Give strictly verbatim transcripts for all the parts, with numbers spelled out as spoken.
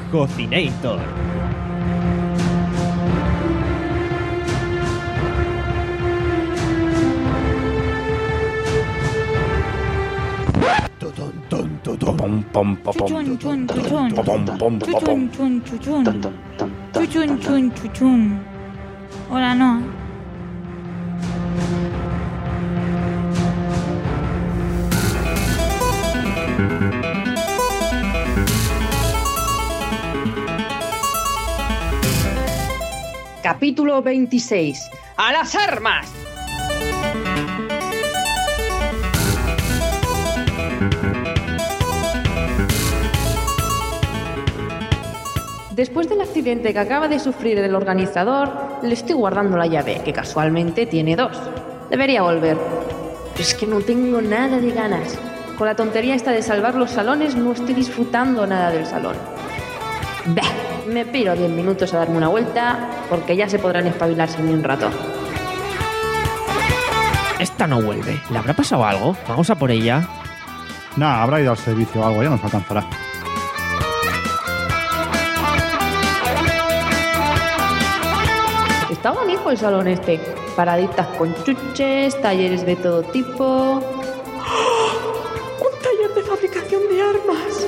Cocinator. Pom, pom, pom, Chuchun, chun, chuchun. pom, pom, pom, Chuchun, chun, chuchun. Tan, tan, tan, tan, Chuchun, tan, chun, chuchun. Hola, no. Capítulo veintiséis. ¡A las armas! Después del accidente que acaba de sufrir el organizador, le estoy guardando la llave, que casualmente tiene dos. Debería volver. Pero es que no tengo nada de ganas. Con la tontería esta de salvar los salones, no estoy disfrutando nada del salón. Bah, me piro diez minutos a darme una vuelta, porque ya se podrán espabilar sin ni un rato. Esta no vuelve. ¿Le habrá pasado algo? Vamos a por ella. Nah, habrá ido al servicio o algo, ya nos alcanzará. Está bonito el salón este. Paraditas con chuches, talleres de todo tipo. ¡Un taller de fabricación de armas!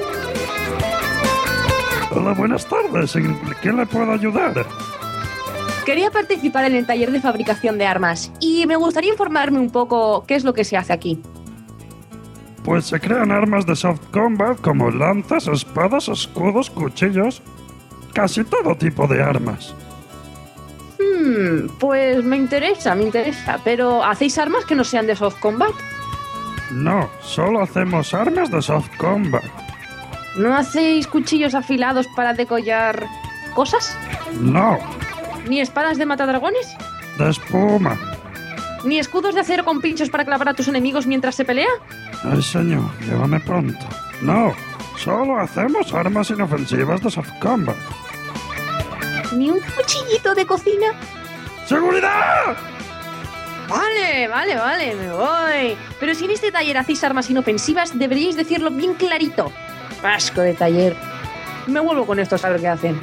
Hola, buenas tardes. ¿En qué le puedo ayudar? Quería participar en el taller de fabricación de armas y me gustaría informarme un poco qué es lo que se hace aquí. Pues se crean armas de soft combat como lanzas, espadas, escudos, cuchillos. Casi todo tipo de armas. Hmm, pues me interesa, me interesa. Pero ¿hacéis armas que no sean de soft combat? No, solo hacemos armas de soft combat. ¿No hacéis cuchillos afilados para decollar cosas? No, ¿Ni espadas de matadragones? de espuma. ¿Ni escudos de acero con pinchos para clavar a tus enemigos mientras se pelea? Ay, señor, llévame pronto. No, solo hacemos armas inofensivas de soft combat. ¿Ni un cuchillito de cocina? ¡Seguridad! Vale, vale, vale, me voy. Pero si en este taller hacéis armas inofensivas, deberíais decirlo bien clarito. Asco de taller. Me vuelvo con esto a saber qué hacen.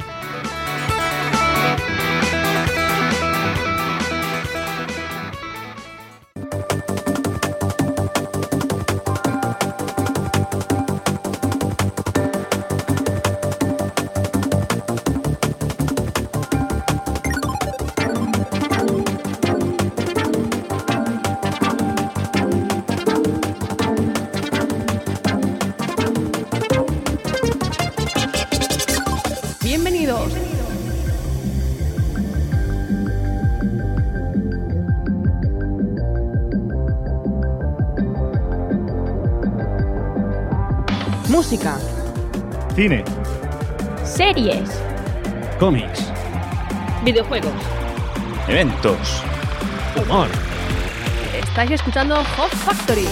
Bienvenidos. Música, Cine, Series. Cómics. Videojuegos. Eventos. Humor. estáis escuchando Hot Factory.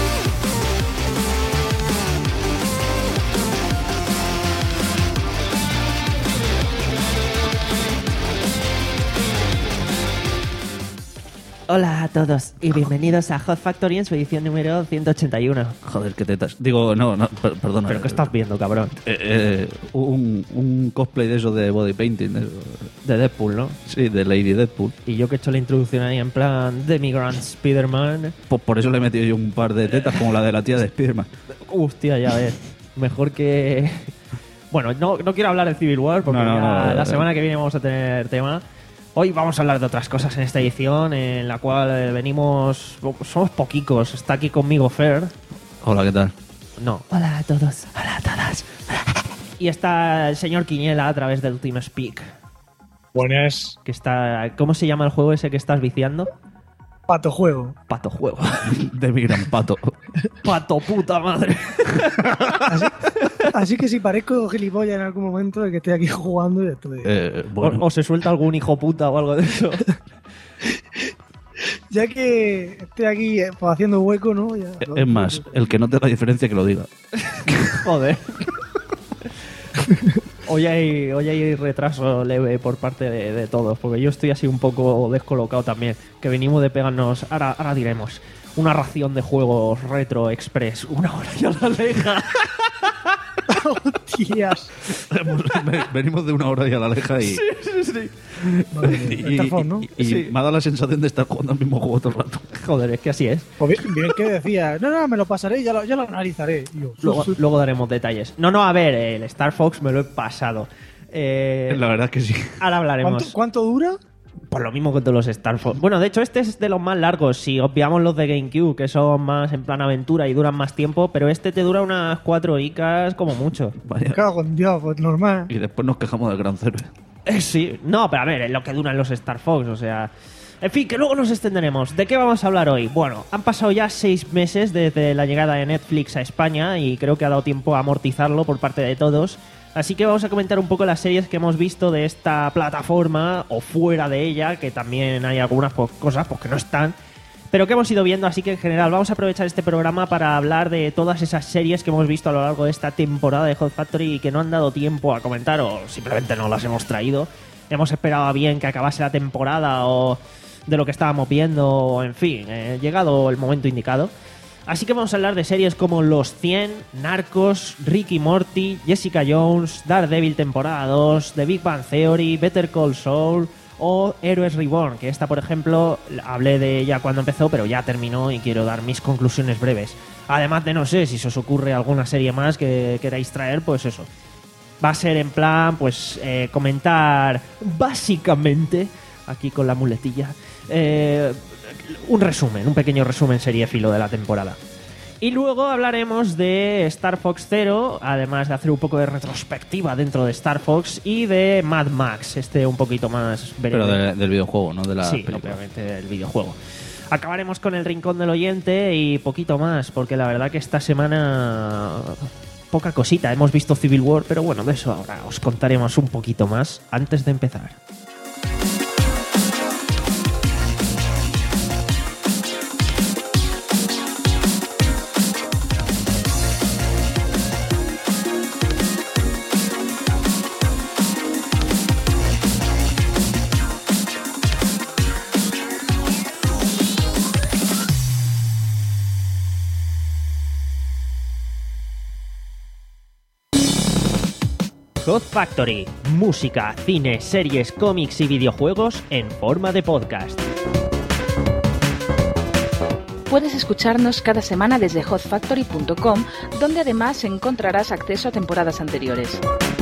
Hola a todos y bienvenidos a Hot Factory en su edición número ciento ochenta y uno. Joder, qué tetas. Digo, no, no, per- perdona. ¿Pero qué estás viendo, cabrón? Eh, eh, un, un cosplay de eso de body painting. de- De Deadpool, ¿no? Sí, de Lady Deadpool. Y yo que he hecho la introducción ahí en plan de Migrant Spider-Man. Pues por eso le he metido yo un par de tetas como la de la tía de Spiderman. Hostia, ya ves. Mejor que... Bueno, no, no quiero hablar de Civil War porque No, no, ya no, no, la no. semana que viene vamos a tener tema. Hoy vamos a hablar de otras cosas en esta edición en la cual eh, venimos... Somos poquicos. Está aquí conmigo Fer. Hola, ¿qué tal? No. Hola a todos. Hola a todas. Y está el señor Quiniela a través del TeamSpeak. Buenas, Que está... ¿Cómo se llama el juego ese que estás viciando? pato juego. Pato juego. De mi gran pato. Pato puta madre. Así, así que si parezco gilipollas en algún momento de que estoy aquí jugando y estoy... Eh, bueno, O, o se suelta algún hijo puta o algo de eso. Ya que estoy aquí eh, pues, haciendo hueco, ¿no? Ya, es más, el que no te da diferencia que lo diga. Joder. Hoy hay, hoy hay retraso leve por parte de, de todos, porque yo estoy así un poco descolocado también. Que venimos de pegarnos, ahora, ahora diremos, una ración de juegos retro express, una hora ya la leja. Hostias. Venimos de una hora y a la leja y, y, Star Fox, ¿no? y- y Sí. me ha dado la sensación de estar jugando al mismo juego todo el rato. Joder, es que así es. Pues bien, bien que decía, no, no, me lo pasaré y ya lo, ya lo analizaré. Y yo, Luego, "Uf, luego daremos detalles. No, no, a ver, el Star Fox me lo he pasado. Eh, La verdad es que sí. ahora hablaremos. ¿cuánto, ¿Cuánto dura? Por lo mismo que todos los Star Fox. Bueno, de hecho, este es de los más largos. Si obviamos los de GameCube, que son más en plan aventura y duran más tiempo, pero este te dura unas cuatro horicas como mucho. Me Vaya. cago en Dios, pues normal. Y después nos quejamos del Gran Cerve. Eh, sí, no, pero a ver, es lo que duran los Star Fox, o sea... En fin, que luego nos extenderemos. ¿De qué vamos a hablar hoy? Bueno, han pasado ya seis meses desde la llegada de Netflix a España y creo que ha dado tiempo a amortizarlo por parte de todos. Así que vamos a comentar un poco las series que hemos visto de esta plataforma o fuera de ella, que también hay algunas pues, cosas pues, que no están, pero que hemos ido viendo. Así que en general vamos a aprovechar este programa para hablar de todas esas series que hemos visto a lo largo de esta temporada de Hot Factory y que no han dado tiempo a comentar o simplemente no las hemos traído. Hemos esperado bien que acabase la temporada o de lo que estábamos viendo, o en fin, eh, llegado el momento indicado. Así que vamos a hablar de series como Los cien, Narcos, Rick y Morty, Jessica Jones, Daredevil temporada dos, The Big Bang Theory, Better Call Saul o Héroes Reborn, que esta, por ejemplo, hablé de ella cuando empezó, pero ya terminó y quiero dar mis conclusiones breves. Además de, no sé, si se os ocurre alguna serie más que queráis traer, pues eso. Va a ser en plan, pues, eh, comentar básicamente, aquí con la muletilla, eh, un resumen, un pequeño resumen seriéfilo de la temporada. Y luego hablaremos de Star Fox Zero, además de hacer un poco de retrospectiva dentro de Star Fox y de Mad Max, este un poquito más Pero breve. de- del videojuego, no de la Sí, película. obviamente del videojuego. Acabaremos con el Rincón del Oyente y poquito más, porque la verdad que esta semana poca cosita. Hemos visto Civil War, pero bueno, de eso ahora os contaremos un poquito más antes de empezar. Hot Factory, música, cine, series, cómics y videojuegos en forma de podcast. Puedes escucharnos cada semana desde hot factory punto com, donde además encontrarás acceso a temporadas anteriores.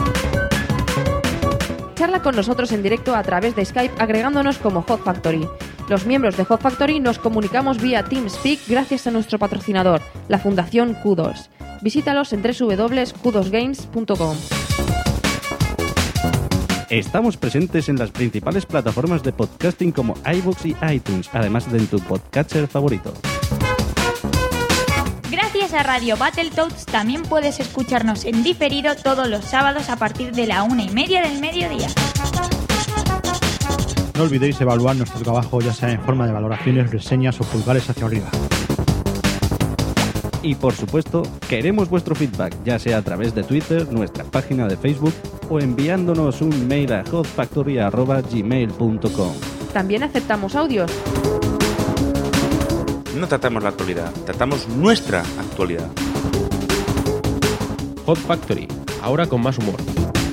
Charla con nosotros en directo a través de Skype agregándonos como Hot Factory. Los miembros de Hot Factory nos comunicamos vía TeamSpeak gracias a nuestro patrocinador, la Fundación Q dos. Visítalos en doble u doble u doble u punto q dos games punto com. Estamos presentes en las principales plataformas de podcasting como iVoox y iTunes, además de en tu podcatcher favorito. Gracias a Radio Battletoads también puedes escucharnos en diferido todos los sábados a partir de la una y media del mediodía. No olvidéis evaluar nuestro trabajo, ya sea en forma de valoraciones, reseñas o pulgares hacia arriba. Y por supuesto, queremos vuestro feedback, ya sea a través de Twitter, nuestra página de Facebook o enviándonos un mail a hot factory arroba gmail punto com. También aceptamos audios. No tratamos la actualidad, tratamos nuestra actualidad. Hot Factory, ahora con más humor.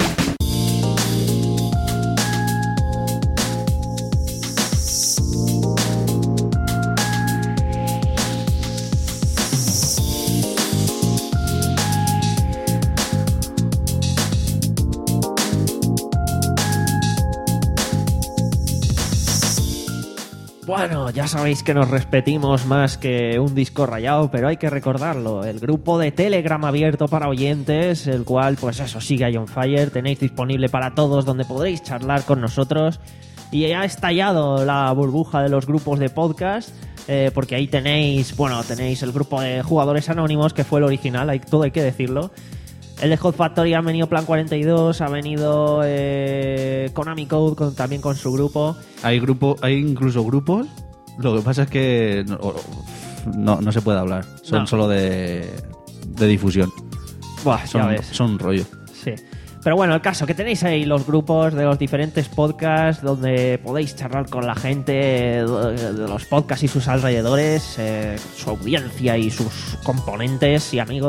Bueno, ya sabéis que nos repetimos más que un disco rayado, pero hay que recordarlo. El grupo de Telegram abierto para oyentes, el cual, pues eso, sigue ahí on fire. Tenéis disponible para todos, donde podréis charlar con nosotros. Y ha estallado la burbuja de los grupos de podcast, eh, porque ahí tenéis, bueno, tenéis el grupo de jugadores anónimos, que fue el original, hay, todo hay que decirlo. El de Hot Factory ha venido Plan cuarenta y dos, ha venido eh, Konami Code con, también con su grupo. Hay grupo, hay incluso grupos. Lo que pasa es que no, no, no se puede hablar. Son No. solo de, de difusión. Buah, ya Son, ves. son rollo. Sí. Pero bueno, el caso, que tenéis ahí los grupos de los diferentes podcasts donde podéis charlar con la gente de de los podcasts y sus alrededores, eh, su audiencia y sus componentes y amigos.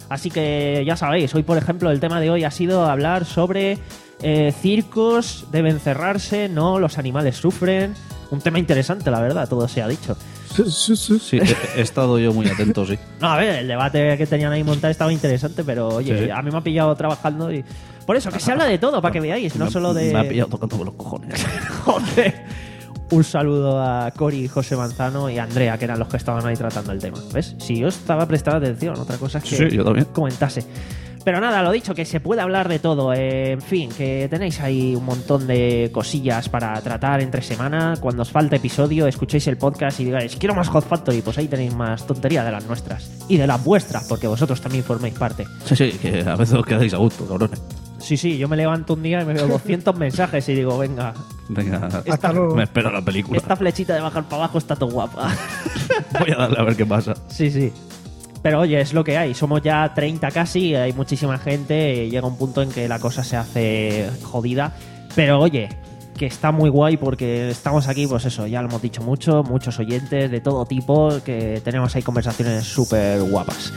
Así que ya sabéis, hoy por ejemplo el tema de hoy ha sido hablar sobre eh, circos, deben cerrarse, no, los animales sufren. Un tema interesante, la verdad, todo se ha dicho. Sí, sí, sí. Sí, he, he estado yo muy atento, sí. No, a ver, el debate que tenían ahí montado estaba interesante, pero oye, Sí, sí. a mí me ha pillado trabajando y... Por eso, que se habla de todo, para que veáis, no Me- solo de... Me ha pillado tocando por los cojones. Joder. Un saludo a Cori, José Manzano y a Andrea, que eran los que estaban ahí tratando el tema. ¿Ves? Si yo estaba prestando atención, otra cosa es que Sí, yo también. comentase. Pero nada, lo dicho, que se puede hablar de todo. Eh, en fin, que tenéis ahí un montón de cosillas para tratar entre semana. Cuando os falte episodio, escuchéis el podcast y digáis, quiero más Hot Factory, pues ahí tenéis más tontería de las nuestras. Y de las vuestras, porque vosotros también formáis parte. Sí, sí, que a veces os quedáis a gusto, cabrones. Sí, sí, yo me levanto un día y me veo doscientos mensajes y digo, venga, Venga, Esta- me espero la película. esta flechita de bajar para abajo está todo guapa. Voy a darle a ver qué pasa. Sí, sí. Pero oye, es lo que hay. Somos ya treinta casi, hay muchísima gente. Llega un punto en que la cosa se hace jodida. Pero oye, que está muy guay porque estamos aquí, pues eso, ya lo hemos dicho mucho. Muchos oyentes de todo tipo, que tenemos ahí conversaciones súper guapas.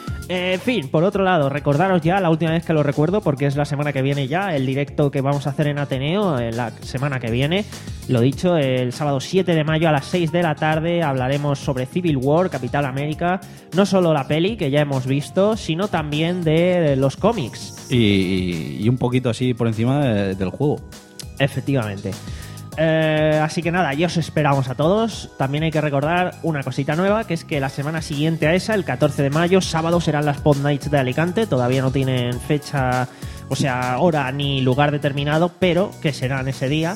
En fin, por otro lado, recordaros ya la última vez que lo recuerdo, porque es la semana que viene ya, el directo que vamos a hacer en Ateneo, en la semana que viene. Lo dicho, el sábado siete de mayo a las seis de la tarde hablaremos sobre Civil War, Capitán América. No solo la peli, que ya hemos visto, sino también de los cómics. Y, y un poquito así por encima de- del juego. Efectivamente. Eh, así que nada, ya os esperamos a todos. También hay que recordar una cosita nueva, que es que la semana siguiente a esa, el catorce de mayo, sábado, serán las Pod Nights de Alicante. Todavía no tienen fecha, o sea, hora ni lugar determinado, pero que serán ese día.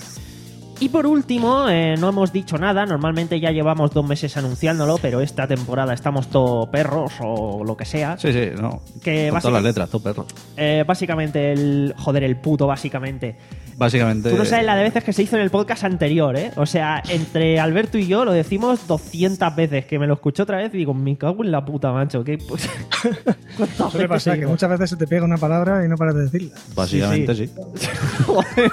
Y por último, eh, no hemos dicho nada. Normalmente ya llevamos dos meses anunciándolo, pero esta temporada estamos todo perros o lo que sea. Sí, sí, no. Que Con básica- todas las letras, todo perro. Eh, básicamente, el. Joder, el puto, básicamente. Básicamente. Tú no sabes la de veces que se hizo en el podcast anterior, ¿eh? O sea, entre Alberto y yo lo decimos doscientas veces, que me lo escuché otra vez y digo, me cago en la puta, macho. ¿Qué? Pues, ¿cuántas Suele veces pasar que seguimos? muchas veces se te pega una palabra y no paras de decirla. Básicamente Sí, sí. sí. Joder.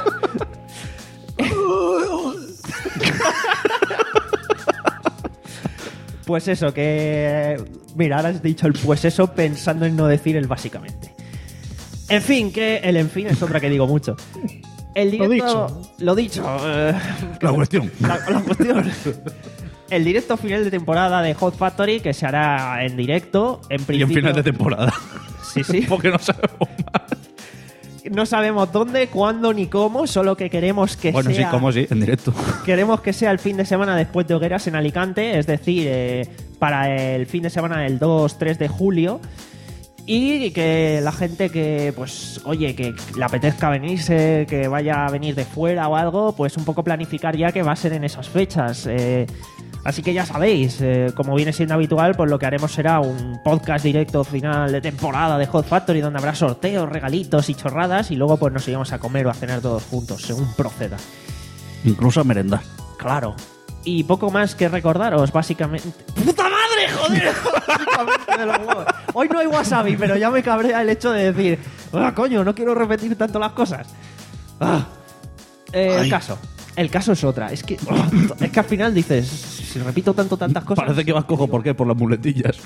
Pues eso, que... Mira, ahora has dicho el pues eso pensando en no decir el básicamente. En fin, que el en fin es otra que digo mucho. El directo... dicho. Lo dicho. eh, La cuestión. la, la cuestión. El directo final de temporada de Hot Factory, que se hará en directo, en Y en principio... final de temporada. Sí, sí. Porque no sabemos más. No sabemos dónde, cuándo ni cómo, solo que queremos que Bueno, sea... sí, como sí, en directo. Queremos que sea el fin de semana después de Hogueras en Alicante, es decir, eh, para el fin de semana del dos tres de julio. Y que la gente que, pues, oye, que le apetezca venirse, que vaya a venir de fuera o algo, pues un poco planificar ya que va a ser en esas fechas. Eh, así que ya sabéis, eh, como viene siendo habitual, pues lo que haremos será un podcast directo final de temporada de Hot Factory, donde habrá sorteos, regalitos y chorradas, y luego pues nos iremos a comer o a cenar todos juntos, según proceda. Incluso a merendar. Claro. Y poco más que recordaros, básicamente... ¡Puta madre, joder! Básicamente de los huevos. Hoy no hay wasabi, pero ya me cabrea el hecho de decir... ¡Ah, coño, no quiero repetir tanto las cosas! Ah. Eh, el Ay. caso. El caso es otra. Es que, ah, es que al final dices... Si repito tanto tantas cosas... Parece que vas cojo, ¿por qué? Por las muletillas.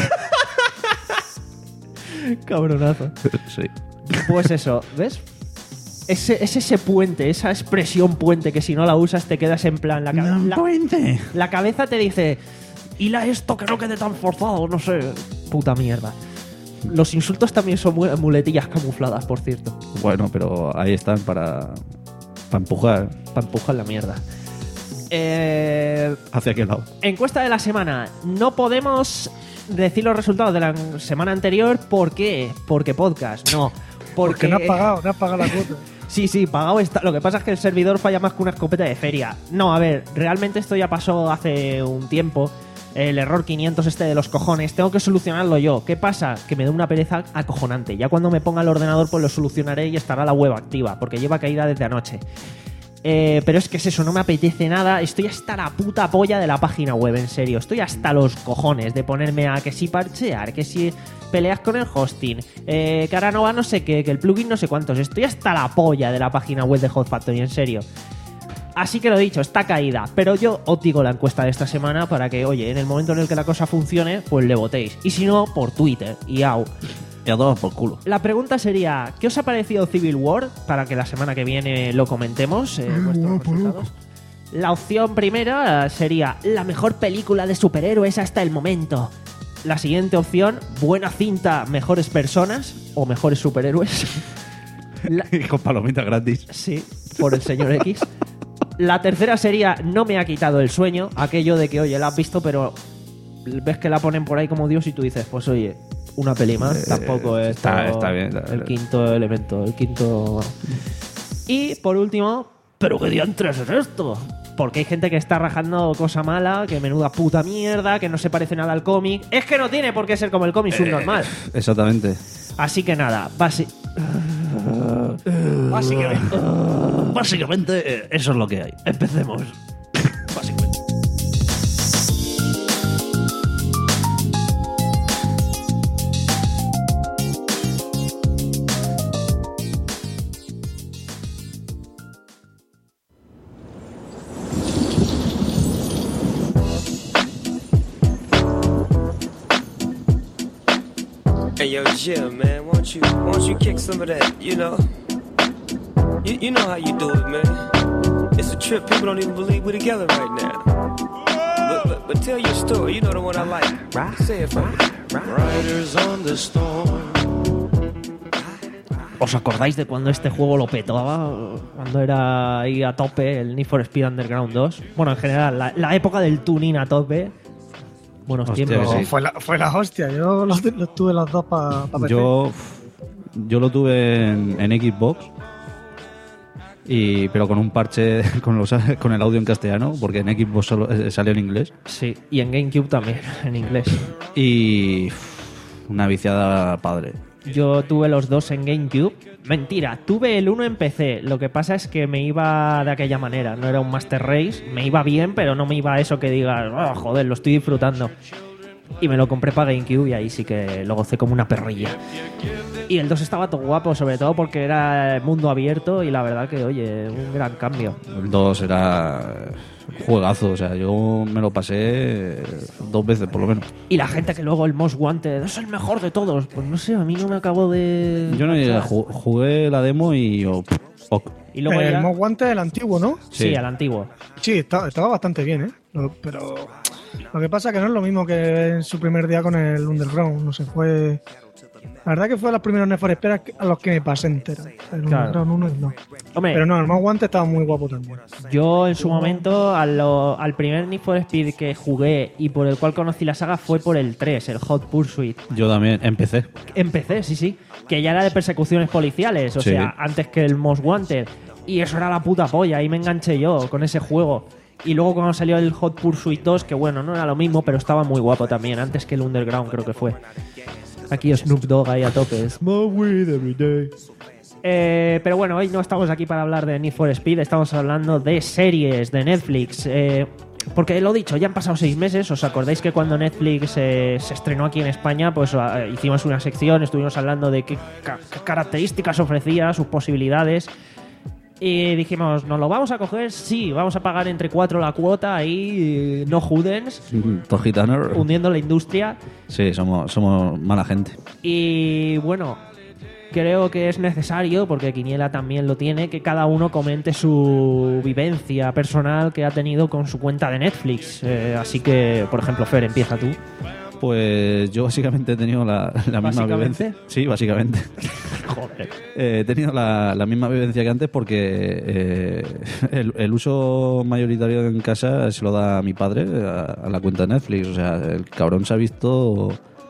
Cabronazo. Sí. Pues eso, ¿ves? Ese, es ese puente, esa expresión puente que si no la usas te quedas en plan... La, cabe- la, puente. la cabeza te dice... Hila esto que no quede tan forzado, no sé. Puta mierda. Los insultos también son mu- muletillas camufladas, por cierto. Bueno, pero ahí están para, para empujar. Para empujar la mierda. Eh, ¿Hacia qué lado? encuesta de la semana. No podemos decir los resultados de la semana anterior. ¿Por qué? Porque podcast. No. Porque Porque, no has pagado, no has pagado la cuota. Sí, sí, pagado está. Lo que pasa es que el servidor falla más que una escopeta de feria. No, a ver, realmente esto ya pasó hace un tiempo. El error quinientos este de los cojones. Tengo que solucionarlo yo. ¿Qué pasa? Que me da una pereza acojonante. Ya cuando me ponga el ordenador pues lo solucionaré y estará la web activa. Porque lleva caída desde anoche. Eh, pero es que es eso, no me apetece nada. Estoy hasta la puta polla de la página web, en serio. Estoy hasta los cojones de ponerme a que si parchear, que si peleas con el hosting, eh, que ahora no va no sé qué, que el plugin no sé cuántos. Estoy hasta la polla de la página web de Hot Factory, en serio. Así que lo dicho, está caída. Pero yo os digo la encuesta de esta semana para que, oye, en el momento en el que la cosa funcione, pues le votéis. Y si no, por Twitter. Y au. Y a todos por culo. La pregunta sería, ¿qué os ha parecido Civil War? Para que la semana que viene lo comentemos. Eh, vuestros resultados. La opción primera sería la mejor película de superhéroes hasta el momento. La siguiente opción, buena cinta, mejores personas o mejores superhéroes. La... Con palomitas gratis. Sí, por el señor X. La tercera sería no me ha quitado el sueño. Aquello de que, oye, la has visto, pero ves que la ponen por ahí como Dios y tú dices, pues oye, una peli más. Eh, tampoco es está, está bien, está el bien. quinto elemento, el quinto... Y por último, ¿pero qué diantres es esto? Porque hay gente que está rajando cosa mala, que menuda puta mierda, que no se parece nada al cómic. Es que no tiene por qué ser como el cómic subnormal. Eh, exactamente. Así que nada, basi básicamente, básicamente eso es lo que hay. Empecemos. Básicamente. Hey yo, Jim, man, won't you, won't you kick some of that, you know? You, you know how you do it, man. It's a trip, people don't even believe we're together right now. But, but, but tell your story, you know the one I like. Right? Say it for me. Riders on the storm. ¿Os acordáis de cuando este juego lo petaba? Cuando era ahí a tope el Need for Speed Underground dos. Bueno, en general, la, la época del tuning a tope. Buenos Hostia, tiempos. sí. fue, la, fue la hostia. Yo los, los tuve los dos para pa P C. Yo, yo lo tuve en, en Xbox, y, pero con un parche con, los, con el audio en castellano, porque en Xbox solo, eh, salió en inglés. Sí, y en GameCube también, en inglés. Y una viciada padre. Yo tuve los dos en GameCube. Mentira, tuve el uno en P C. Lo que pasa es que me iba de aquella manera. No era un Master Race. Me iba bien, pero no me iba a eso que digas, oh, joder, lo estoy disfrutando. Y me lo compré para GameCube y ahí sí que lo gocé como una perrilla. Y el dos estaba todo guapo, sobre todo porque era mundo abierto y la verdad que, oye, un gran cambio. El dos era juegazo, o sea, yo me lo pasé dos veces por lo menos. Y la gente que luego el Most Wanted es el mejor de todos. Pues no sé, a mí no me acabó de... Yo no llegué, jugué la demo y... Oh, oh. Y luego el ya... Most Wanted, el antiguo, ¿no? Sí, sí, el antiguo. Sí, estaba, estaba bastante bien, ¿eh? No, pero lo que pasa es que no es lo mismo que en su primer día con el Underground. No sé, fue... La verdad que fue los primeros Need for Speed a los que me pasé entero. El Claro. Underground uno no. Hombre, pero no, el Most Wanted estaba muy guapo también. Yo en su momento al, lo- al primer Need for Speed que jugué y por el cual conocí la saga fue por el tres, el Hot Pursuit. Yo también empecé. Empecé, sí, sí. Que ya era de persecuciones policiales, o Sí. sea, antes que el Most Wanted. Y eso era la puta polla, ahí me enganché yo con ese juego. Y luego cuando salió el Hot Pursuit dos, que bueno, no era lo mismo, pero estaba muy guapo también, antes que el Underground creo que fue. Aquí Snoop Dogg ahí a tope. Smoke weed every day. Eh, pero bueno, hoy no estamos aquí para hablar de Need for Speed, estamos hablando de series, de Netflix. Eh, porque lo dicho, ya han pasado seis meses. ¿Os acordáis que cuando Netflix eh, se estrenó aquí en España, pues eh, hicimos una sección, estuvimos hablando de qué, ca- qué características ofrecía, sus posibilidades? Y dijimos, ¿nos lo vamos a coger? Sí, vamos a pagar entre cuatro la cuota ahí, no judens, Dos gitanos. hundiendo la industria. Sí, somos, somos mala gente. Y bueno, creo que es necesario, porque Quiniela también lo tiene, que cada uno comente su vivencia personal que ha tenido con su cuenta de Netflix. Eh, así que, por ejemplo, Fer, empieza tú. Pues yo básicamente he tenido la, la misma ¿Básicamente? vivencia. Sí, básicamente. Joder. Eh, he tenido la, la misma vivencia que antes porque eh, el, el uso mayoritario en casa se lo da a mi padre, a, a la cuenta de Netflix. O sea, el cabrón se ha visto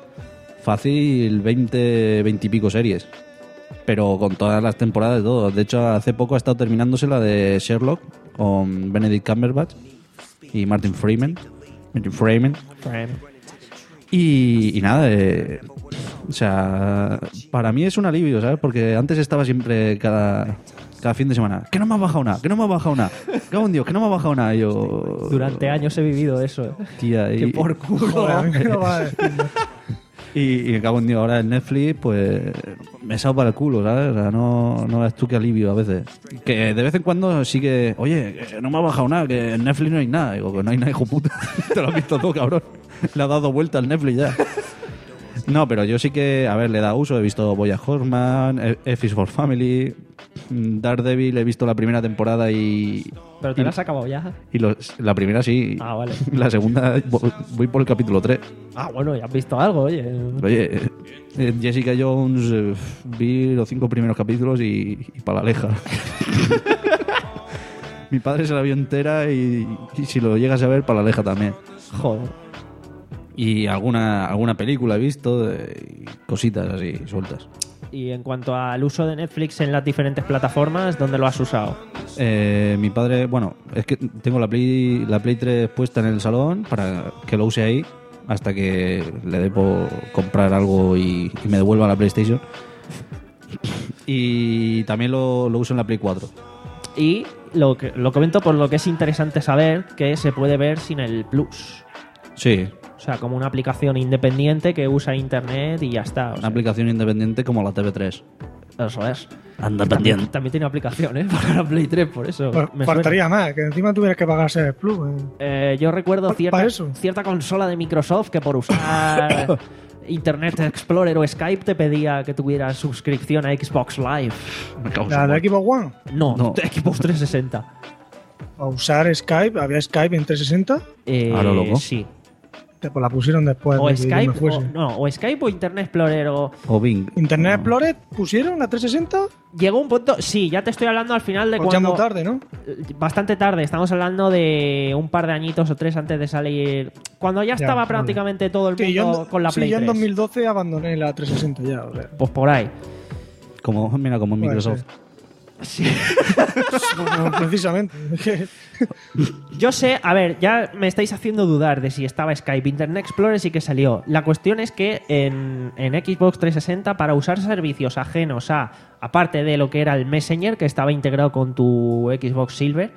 fácil veinte, veinte y pico series. Pero con todas las temporadas de todo. De hecho, hace poco ha estado terminándose la de Sherlock con Benedict Cumberbatch y Martin Freeman. Martin Freeman. Freeman. Y, y nada, eh, o sea, para mí es un alivio, ¿sabes? Porque antes estaba siempre cada, cada fin de semana. ¿Que no me ha bajado nada? ¿Que no me ha bajado nada? Cago en Dios, que no me ha bajado nada. Y yo... Durante años he vivido eso. ¿eh? Tía, y... Que por culo. Joder, a mí me lo va a decir. Y, y me cago en Dios, ahora en Netflix, pues mesado para el culo, ¿sabes? O sea, no, no es tú que alivio a veces. Que de vez en cuando sí que, oye, que no me ha bajado nada, que en Netflix no hay nada. Digo, que no hay nada, hijo puta. Te lo has visto todo, cabrón. Le ha dado vuelta al Netflix ya. No, pero yo sí que, a ver, le he dado uso. He visto BoJack Horseman, F is for Family, Daredevil, he visto la primera temporada y... ¿Pero te y, la has acabado ya? Y los, la primera sí. Ah, vale. La segunda voy por el capítulo tres. Ah, bueno, ya has visto algo, oye. Oye, eh, Jessica Jones, eh, vi los cinco primeros capítulos y, y para la aleja. Mi padre se la vio entera y, y si lo llegas a ver, para la aleja también. Joder. Y alguna, alguna película he visto, eh, y cositas así sueltas. Y en cuanto al uso de Netflix en las diferentes plataformas, ¿dónde lo has usado? Eh, mi padre, bueno, es que tengo la Play, la Play tres puesta en el salón para que lo use ahí hasta que le dé por comprar algo y, y me devuelva la PlayStation. Y también lo, lo uso en la Play cuatro. Y lo, que, lo comento por lo que es interesante saber que se puede ver sin el Plus. Sí. O sea, como una aplicación independiente que usa internet y ya está. O sea, una aplicación independiente como la T V tres. Eso es. Anda también, pendiente. También tiene aplicación, ¿eh? Para la Play tres, por eso. Pues me faltaría suena. más, que encima tuvieras que pagarse el Plus. Eh. Eh, yo recuerdo ¿Pa- cierta, pa eso? cierta consola de Microsoft que por usar Internet Explorer o Skype te pedía que tuvieras suscripción a Xbox Live. Me ¿La de Xbox One? No, No. de Xbox trescientos sesenta. ¿A usar Skype? ¿Había Skype en trescientos sesenta? Eh, ¿A lo loco? Sí. Pues la pusieron después O de que yo Skype, me fuese. o, no, o Skype o Internet Explorer o... O Bing. ¿Internet Explorer pusieron la trescientos sesenta? Llegó un punto... Sí, ya te estoy hablando al final de Pues ya cuando... muy tarde, ¿no? Bastante tarde, estamos hablando de un par de añitos o tres antes de salir... Cuando ya Ya, estaba vale. prácticamente todo el Sí, yo mundo en, con la sí, Play yo en tres. dos mil doce abandoné la trescientos sesenta ya. O sea. Pues por ahí. Como, mira, como en Puede Microsoft. Sí. No, no, precisamente. Es que- Yo sé, a ver, ya me estáis haciendo dudar de si estaba Skype. Internet Explorer sí que salió. La cuestión es que en, en Xbox trescientos sesenta, para usar servicios ajenos a, aparte de lo que era el Messenger, que estaba integrado con tu Xbox Silver,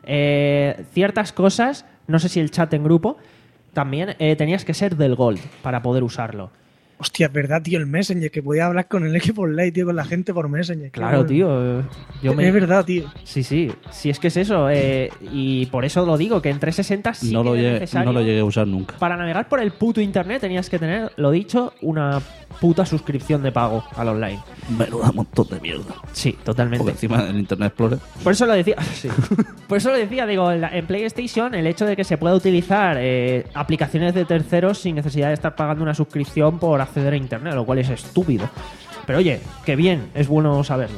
eh, ciertas cosas, no sé si el chat en grupo, también eh, tenías que ser del Gold para poder usarlo. Hostia, es verdad, tío, el Messenger, que podía hablar con el Xbox Live, tío, con la gente por Messenger. Claro, Qué tío. bueno. eh, Yo me... Es verdad, tío. Sí, sí. Sí, es que es eso. eh, y por eso lo digo, que en trescientos sesenta sí no, lo que era llegué, necesario. no lo llegué a usar nunca. Para navegar por el puto internet tenías que tener, lo dicho, una puta suscripción de pago al online. Menuda montón de mierda. Sí, totalmente. Porque encima del Internet Explorer. Por eso lo decía, sí. Por eso lo decía, digo, en, la- en PlayStation el hecho de que se pueda utilizar eh, aplicaciones de terceros sin necesidad de estar pagando una suscripción por acceder a internet, lo cual es estúpido. Pero oye, que bien, es bueno saberlo.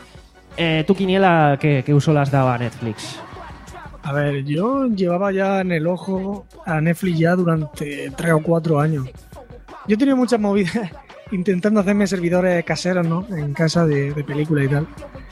Eh, ¿Tú, Quiniela, qué, qué uso las daba a Netflix? A ver, yo llevaba ya en el ojo a Netflix ya durante tres o cuatro años. Yo he tenido muchas movidas intentando hacerme servidores caseros, ¿no? En casa de, de películas y tal.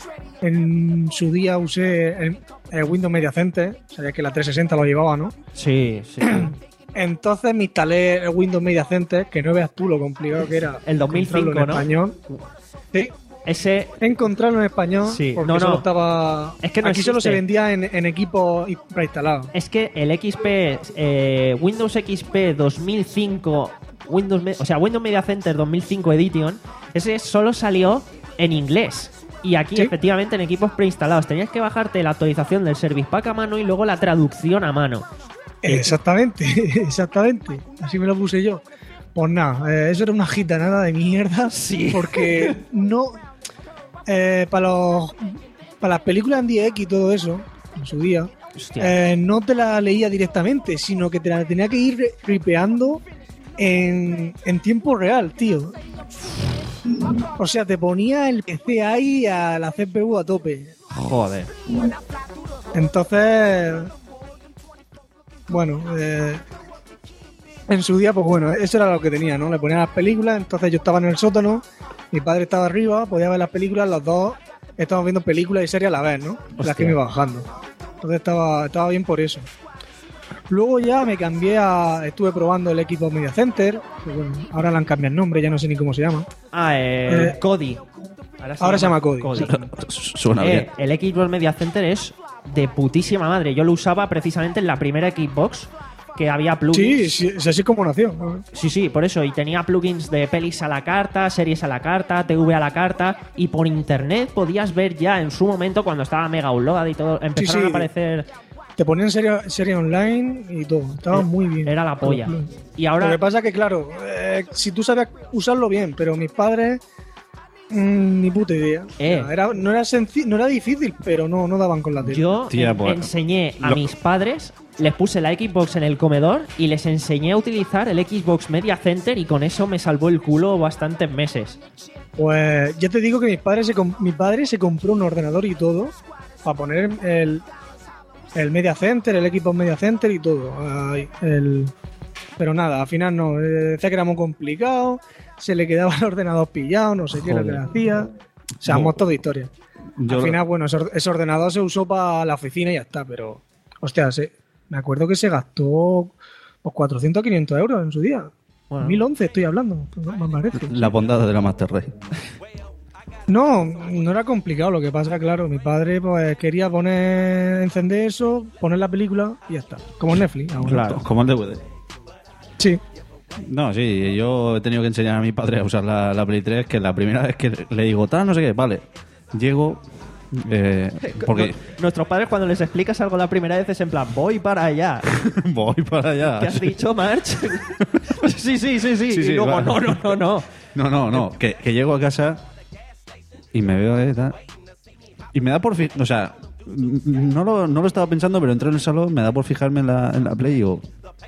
En su día usé el, el Windows Media Center, sabía que la trescientos sesenta lo llevaba, ¿no? Sí, sí. Entonces me instalé el Windows Media Center, que no veas tú lo complicado que era. El dos mil cinco, encontrarlo en ¿no? español. Sí. Ese... Encontrarlo en español, Sí. porque No, no. solo estaba... Es que no aquí solo existe. se vendía en, en equipos preinstalados. Es que el X P, eh, Windows X P dos mil cinco, Windows, Me- o sea, Windows Media Center dos mil cinco Edition, ese solo salió en inglés. Y aquí, Sí. efectivamente, en equipos preinstalados. Tenías que bajarte la actualización del Service Pack a mano y luego la traducción a mano. Exactamente, exactamente. Así me lo puse yo. Pues nada, eh, eso era una gitanada de mierda. Sí. Porque no. Eh, para los. Para las películas en diez equis y todo eso, en su día, Hostia. eh, no te la leía directamente, sino que te la tenía que ir ri- ripeando en, en tiempo real, tío. O sea, te ponía el P C ahí a la C P U a tope. Joder. Entonces, bueno, eh, en su día, pues bueno, eso era lo que tenía, ¿no? Le ponía las películas, entonces yo estaba en el sótano, mi padre estaba arriba, podía ver las películas, los dos estábamos viendo películas y series a la vez, ¿no? Las Hostia. que me iba bajando. Entonces estaba, estaba bien por eso. Luego ya me cambié a... Estuve probando el equipo Media Center, que bueno, ahora le han cambiado el nombre, ya no sé ni cómo se llama. Ah, eh, Eh, Kodi. ahora se llama Kodi. Suena Eh, bien. el Xbox Media Center es de putísima madre. Yo lo usaba precisamente en la primera Xbox que había plugins. Sí, sí, es así como nació. Sí, sí, por eso. Y tenía plugins de pelis a la carta, series a la carta, T V a la carta. Y por internet podías ver ya en su momento, cuando estaba Mega Upload y todo, empezaron Sí, sí. a aparecer... Te ponían serie, serie online y todo. Estaba Era- muy bien. era la polla. Lo- Y ahora- Lo que pasa que, claro, eh, si tú sabes usarlo bien, pero mis padres... mm, ni puta idea. Eh. O sea, era, no, era senci- no era difícil, pero no, no daban con la tele. Yo Tía, en- pues, enseñé a lo- mis padres, les puse la Xbox en el comedor y les enseñé a utilizar el Xbox Media Center y con eso me salvó el culo bastantes meses. Pues ya te digo que mis padres se com- mi padre se compró un ordenador y todo para poner el, el Media Center, el Xbox Media Center y todo. Ay, el... Pero nada, al final no. eh, Decía que era muy complicado, se le quedaba el ordenador pillado, no sé qué era lo que le Joder. hacía. O sea, No. un montón de historia. Yo- Al final, bueno, ese, or- ese ordenador se usó para la oficina y ya está, pero. Hostia, se- me acuerdo que se gastó pues, cuatrocientos o quinientos euros en su día. Bueno. dos mil once estoy hablando, me parece. La bondad de la Master Race. No, no era complicado. Lo que pasa, claro, mi padre pues quería poner, encender eso, poner la película y ya está. Como en Netflix. ahora. Claro. Como el D V D. Sí. No, sí, yo he tenido que enseñar a mi padre a usar la, la Play tres, que la primera vez que le digo, tal, no sé qué, vale. Llego, eh, porque Nu- Nuestros padres, cuando les explicas algo la primera vez, es en plan, voy para allá. voy para allá. ¿Qué has dicho, March? sí, sí, sí, sí. Sí, sí, y luego, va. no, no, no, no. No, no, no, que, que llego a casa y me veo, eh, tal, y me da por fi- o sea, n- no lo, no lo estaba pensando, pero entré en el salón, me da por fijarme en la, en la Play y digo,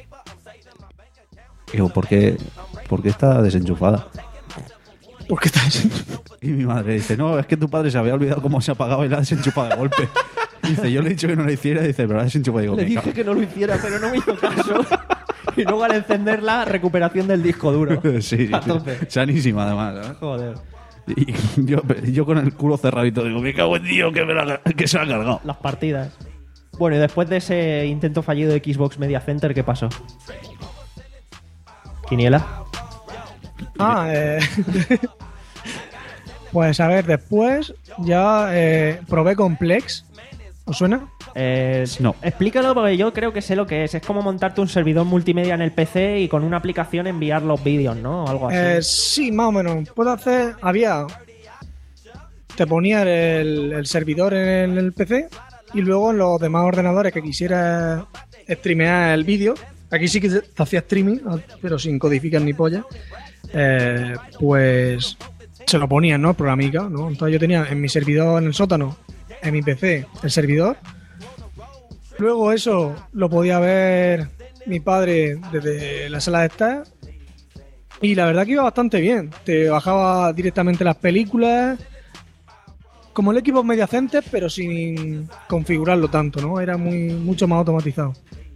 digo, ¿por qué, ¿por qué está desenchufada? ¿Por qué está desenchufada? Y mi madre dice, no, es que tu padre se había olvidado cómo se apagaba y la ha desenchufado de golpe. Dice, yo le he dicho que no la hiciera, dice, pero la ha desenchufado. Digo, Le "Me dije cago". que no lo hiciera, pero no me hizo caso. Y luego al encenderla, recuperación del disco duro. Sí, sí, A tope. sanísima además. ¿sabes? Joder. Y yo, yo con el culo cerradito digo, me cago en Dios que, me la- que se la ha cargado. Las partidas. Bueno, y después de ese intento fallido de Xbox Media Center, ¿qué pasó? ¿Quiniela? Ah, eh. Pues a ver, después ya eh, probé con Plex. ¿Os suena? Eh, No. Explícalo porque yo creo que sé lo que es. Es como montarte un servidor multimedia en el P C y con una aplicación enviar los vídeos, ¿no? O algo así. Eh, sí, más o menos. Puedo hacer. Había. Te ponía el, el servidor en el P C y luego en los demás ordenadores que quisiera streamear el vídeo. Aquí sí que te hacía streaming, pero sin codificar ni polla. Eh, pues se lo ponían, ¿no? Programica, ¿no? Entonces yo tenía en mi servidor en el sótano, en mi P C, el servidor. Luego eso lo podía ver mi padre desde la sala de estar. Y la verdad que iba bastante bien. Te bajaba directamente las películas. Como el equipo Media Center, pero sin configurarlo tanto, ¿no? Era muy mucho más automatizado.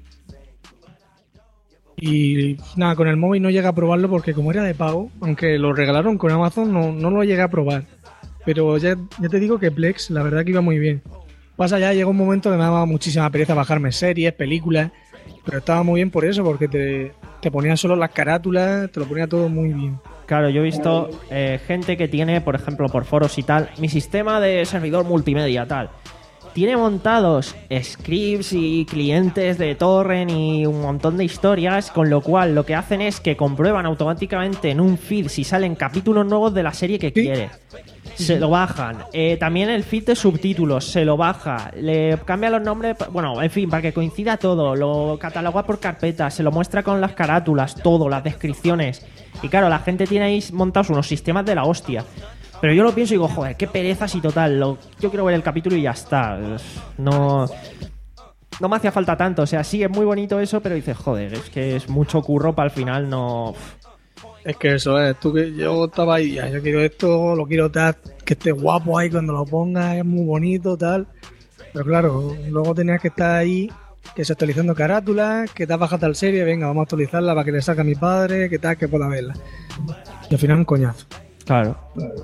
Y nada, con el móvil no llegué a probarlo porque como era de pago, aunque lo regalaron con Amazon, no, no lo llegué a probar. Pero ya, ya te digo que Plex, la verdad que iba muy bien. Pasa ya, llegó un momento que me daba muchísima pereza bajarme series, películas, pero estaba muy bien por eso, porque te, te ponían solo las carátulas, te lo ponía todo muy bien. Claro, yo he visto eh, gente que tiene, por ejemplo, por foros y tal, mi sistema de servidor multimedia, tal. Tiene montados scripts y clientes de torrent y un montón de historias, con lo cual lo que hacen es que comprueban automáticamente en un feed si salen capítulos nuevos de la serie que quiere. Se lo bajan. Eh, también el feed de subtítulos se lo baja. Le cambia los nombres, bueno, en fin, para que coincida todo. Lo cataloga por carpetas, se lo muestra con las carátulas, todo, las descripciones. Y claro, la gente tiene ahí montados unos sistemas de la hostia. Pero yo lo pienso y digo, joder, qué perezas y total. Lo, yo quiero ver el capítulo y ya está. No, no me hacía falta tanto. O sea, sí, es muy bonito eso, pero dices, joder, es que es mucho curro para al final no... Es que eso es, tú que yo estaba ahí, ya, yo quiero esto, lo quiero tal, que esté guapo ahí cuando lo pongas, es muy bonito, tal. Pero claro, luego tenías que estar ahí, que se actualizando carátulas, que te has bajado tal serie, venga, vamos a actualizarla para que le saque a mi padre, que tal, que pueda verla. Y al final un coñazo. Claro.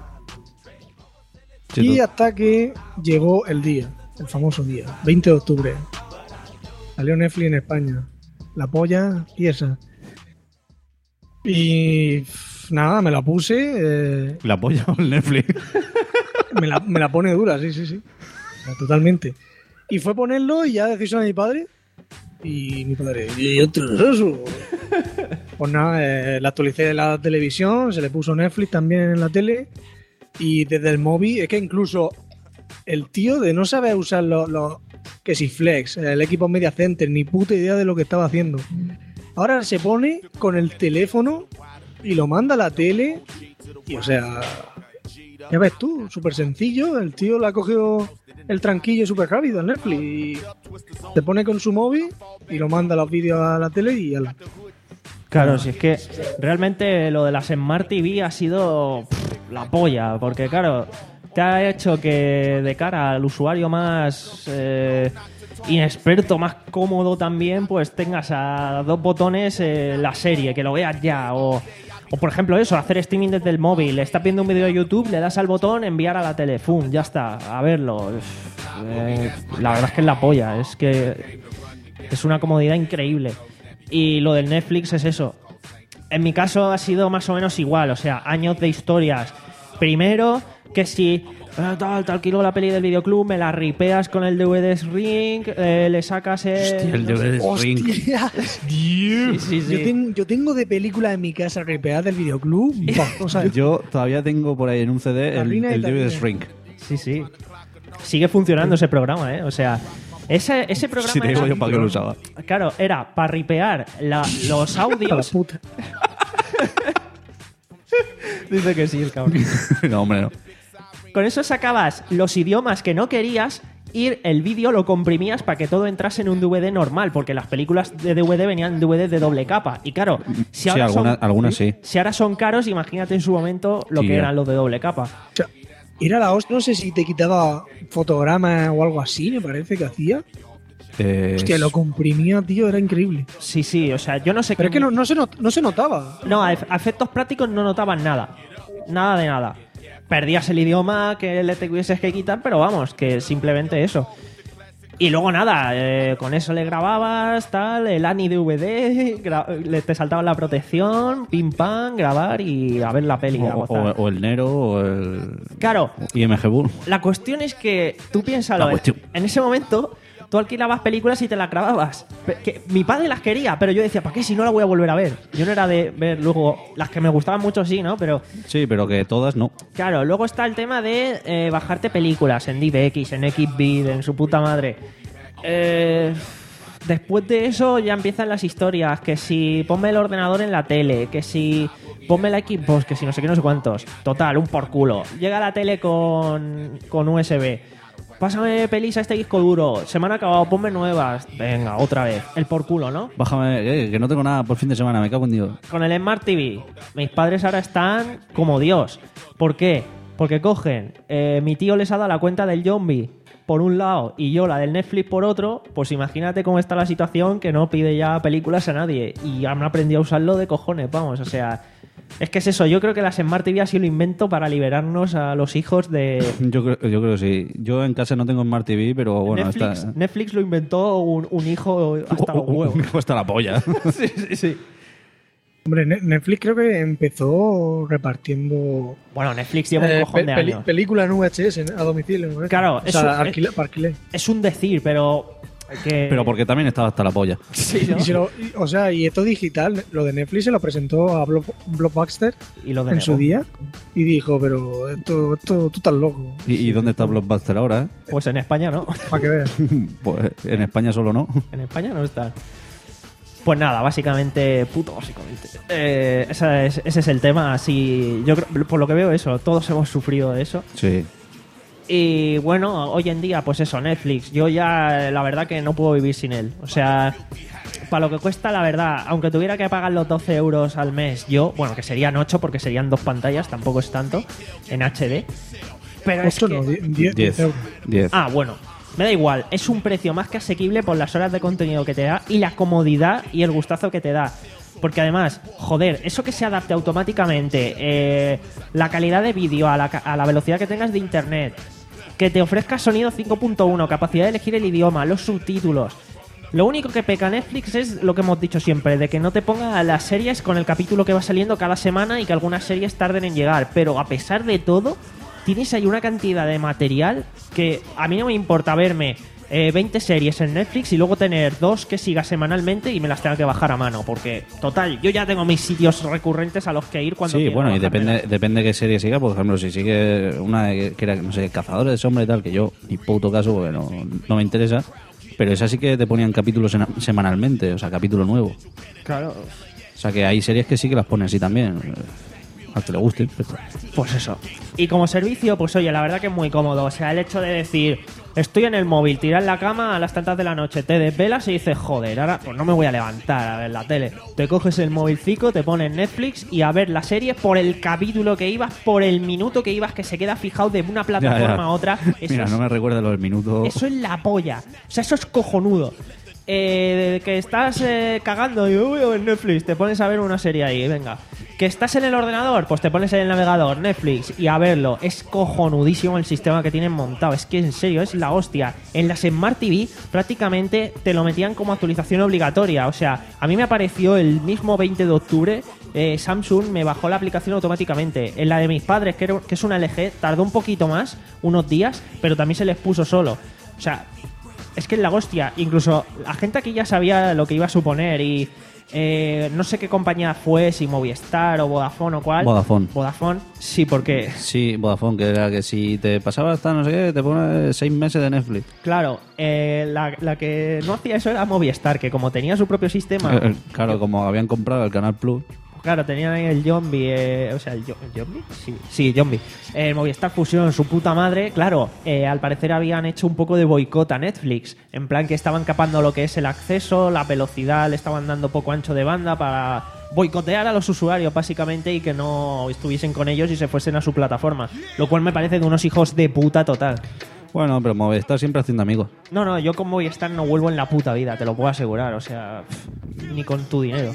Sí, Y tú- hasta que llegó el día, el famoso día, veinte de octubre. Salió Netflix en España. La polla y esa. Y pff, nada, me la puse. eh, La apoya el Netflix. me, la, me la pone dura, sí, sí, sí. O sea, totalmente. Y fue ponerlo y ya decisión de mi padre. Y mi padre, ¿y esto es eso? Pues nada, eh, la actualicé de la televisión, se le puso Netflix también en la tele. Y desde el móvil, es que incluso el tío de no saber usar los, los que si Flex, el equipo Media Center, ni puta idea de lo que estaba haciendo. Ahora se pone con el teléfono y lo manda a la tele. Y o sea, ya ves tú, súper sencillo. El tío le ha cogido el tranquillo súper rápido en Netflix. Y se pone con su móvil y lo manda los vídeos a la tele y ya la... Claro, si es que realmente lo de las Smart T V ha sido pff, la polla, porque claro, te ha hecho que de cara al usuario más eh, inexperto, más cómodo también, pues tengas a dos botones eh, la serie, que lo veas ya, o, o por ejemplo eso, hacer streaming desde el móvil, estás viendo un vídeo de YouTube, le das al botón, enviar a la tele, ¡fum! Ya está, a verlo. Eh, la verdad es que es la polla, es que es una comodidad increíble. Y lo del Netflix es eso. En mi caso ha sido más o menos igual. O sea, años de historias. Primero, que si eh, tal, te alquilo la peli del videoclub, me la ripeas con el D V D Ring, eh, le sacas el... Hostia, el D V D Ring. ¡Hostia! Sí, sí, sí. Yo, ten, yo tengo de películas en mi casa ripeadas del videoclub. Bah, o sea, Yo todavía tengo por ahí en un C D el, Carlina y el D V D Carlina. Ring. Sí, sí. Sigue funcionando ese programa, ¿eh? O sea, ese, ese programa... Si te digo era- yo para qué lo usaba. Claro, era para ripear la- los a la audios... puta. Dice que sí, el cabrón. No, hombre, no. Con eso sacabas los idiomas que no querías y el vídeo lo comprimías para que todo entrase en un D V D normal, porque las películas de D V D venían en D V D de doble capa. Y claro, si Sí, ahora, alguna- son, algunas sí. si ahora son caros, imagínate en su momento lo Sí, que ya. eran los de doble capa. O sea, era la hostia, no sé si te quitaba fotogramas o algo así, me parece que hacía. Eh, Hostia, lo comprimía, tío, era increíble. Sí, sí, o sea, yo no sé Pero es qué... que no, no, se, not- no se notaba. No, a ef- a efectos prácticos no notaban nada. Nada de nada. Perdías el idioma que le tuvieses que quitar, pero vamos, que simplemente eso. Y luego nada, eh, con eso le grababas, tal, el A N I D V D, gra- le te saltaba la protección, pim pam, grabar y a ver la peli. a o, gozar. o- o el Nero o el Claro, I M G Bull. la cuestión es que tú piénsalo, La cuestión. en ese momento tú alquilabas películas y te las grababas. Pe- que mi padre las quería, pero yo decía, ¿para qué si no la voy a volver a ver? Yo no era de ver luego las que me gustaban mucho, sí, ¿no? Pero Sí, pero que todas no. claro, luego está el tema de eh, bajarte películas en D V X, en Xvid, en su puta madre. Eh, después de eso ya empiezan las historias, que si ponme el ordenador en la tele, que si ponme la Xbox, que si no sé qué, no sé cuántos. Total, un por culo. Llega la tele con, con U S B. Pásame pelis a este disco duro. Se me han acabado, ponme nuevas. Venga, otra vez. El por culo, ¿no? Bájame, eh, que no tengo nada por fin de semana, me cago en Dios. Con el Smart T V, mis padres ahora están como Dios. ¿Por qué? Porque cogen, eh, mi tío les ha dado la cuenta del Zombie por un lado y yo la del Netflix por otro, pues imagínate cómo está la situación, que no pide ya películas a nadie y han aprendido a usarlo de cojones, vamos, o sea, es que es eso, yo creo que las Smart T V ha sido el invento para liberarnos a los hijos de... Yo creo, yo creo que sí. Yo en casa no tengo Smart T V, pero bueno, Netflix, está... Netflix lo inventó un, un hijo hasta los huevos. Hasta la polla. Sí, sí, sí. Hombre, Ne- Netflix creo que empezó repartiendo Bueno, Netflix lleva un eh, cojón pe- de peli- años. películas en V H S a domicilio. ¿no? Claro, o eso- sea, alquila- para alquiler. Es un decir, pero... Que... Pero porque también estaba hasta la polla. Sí, ¿no? Y se lo- y- o sea, y esto digital, lo de Netflix se lo presentó a Block- Blockbuster Y lo en denegó. su día y dijo, pero esto, esto tú estás loco, ¿Y, y dónde está Blockbuster ahora? Eh? Pues en España no. para que veas. Pues en España solo no. En España no está. Pues nada, básicamente, puto básicamente. Eh, esa es- ese es el tema. Así, yo creo, por lo que veo eso, todos hemos sufrido de eso. Sí. Y bueno, hoy en día, pues eso, Netflix. Yo ya, la verdad que no puedo vivir sin él. O sea, para lo que cuesta, la verdad, aunque tuviera que pagar los doce euros al mes, yo, bueno, que serían ocho porque serían dos pantallas, tampoco es tanto, en H D. Pero es ocho que... no, die- die- diez euros. Diez. Ah, bueno, me da igual. Es un precio más que asequible por las horas de contenido que te da y la comodidad y el gustazo que te da. Porque además, joder, eso que se adapte automáticamente, eh, la calidad de vídeo a la, ca- a la velocidad que tengas de internet, que te ofrezca sonido cinco punto uno, capacidad de elegir el idioma, los subtítulos. Lo único que peca Netflix es lo que hemos dicho siempre, de que no te ponga las series con el capítulo que va saliendo cada semana y que algunas series tarden en llegar. Pero a pesar de todo, tienes ahí una cantidad de material que a mí no me importa verme eh, veinte series en Netflix y luego tener dos que siga semanalmente y me las tenga que bajar a mano, porque, total, yo ya tengo mis sitios recurrentes a los que ir cuando Sí, quiero bueno, y bajármela. depende depende de qué serie siga. Por ejemplo, si sigue una que era, no sé, Cazadores de Sombra y tal, que yo ni puto caso porque no, no me interesa, pero esa sí que te ponían capítulos sena- semanalmente, o sea, capítulo nuevo. Claro. O sea, que hay series que sí que las ponen así también. Al que le guste. Pues, Pues eso. Y como servicio, pues oye, la verdad que es muy cómodo. O sea, el hecho de decir, estoy en el móvil, tirar en la cama a las tantas de la noche, te desvelas y dices, joder, ahora pues no me voy a levantar a ver la tele. Te coges el móvilcico, te pones Netflix y a ver la serie por el capítulo que ibas, por el minuto que ibas, que se queda fijado de una plataforma Ya, ya. a otra. Eso Mira, es, no me recuerda los minutos. eso es la polla. O sea, eso es cojonudo. Eh, que estás eh, cagando y uy, en Netflix, te pones a ver una serie ahí, venga. Que estás en el ordenador, pues te pones en el navegador, Netflix, y a verlo. Es cojonudísimo el sistema que tienen montado. Es que en serio, es la hostia. En la Smart T V prácticamente te lo metían como actualización obligatoria. O sea, a mí me apareció el mismo veinte de octubre, eh, Samsung me bajó la aplicación automáticamente. En la de mis padres, que, era- que es una L G, tardó un poquito más, unos días, pero también se les puso solo. O sea, es que es la hostia. Incluso la gente aquí ya sabía lo que iba a suponer y eh, no sé qué compañía fue, si Movistar o Vodafone o cuál. Vodafone. Vodafone, sí, porque Sí, Vodafone, que era que si te pasaba hasta no sé qué, te pone seis meses de Netflix. claro, eh, la, la que no hacía eso era Movistar, que como tenía su propio sistema, Eh, Claro, como habían comprado el Canal Plus. claro, tenían ahí el Zombie, eh, o sea, el, Zo- ¿el Zombie, sí, sí, Zombie, el Movistar Fusión, su puta madre, claro, eh, al parecer habían hecho un poco de boicot a Netflix, en plan que estaban capando lo que es el acceso, la velocidad, le estaban dando poco ancho de banda para boicotear a los usuarios básicamente y que no estuviesen con ellos y se fuesen a su plataforma, lo cual me parece de unos hijos de puta total. Bueno, pero Movistar siempre haciendo amigos. No, no, yo con Movistar no vuelvo en la puta vida, te lo puedo asegurar, o sea, pff, ni con tu dinero.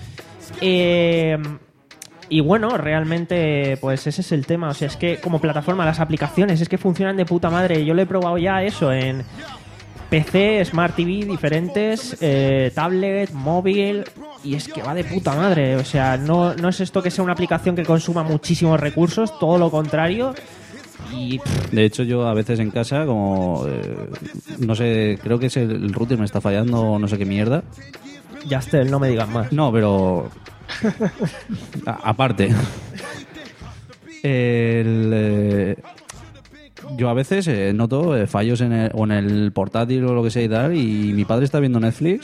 Eh, y bueno, realmente, pues ese es el tema. O sea, es que como plataforma, las aplicaciones es que funcionan de puta madre. Yo lo he probado ya eso en P C, Smart T V diferentes, eh, tablet, móvil, y es que va de puta madre. O sea, no, no es esto que sea una aplicación que consuma muchísimos recursos, todo lo contrario. Y pff, De hecho, yo a veces en casa, como. eh, no sé, creo que es el, el router me está fallando o no sé qué mierda. ya está, no me digas más. No, pero. a- aparte. El, eh, yo a veces eh, noto eh, fallos en el, o en el portátil o lo que sea y tal, y mi padre está viendo Netflix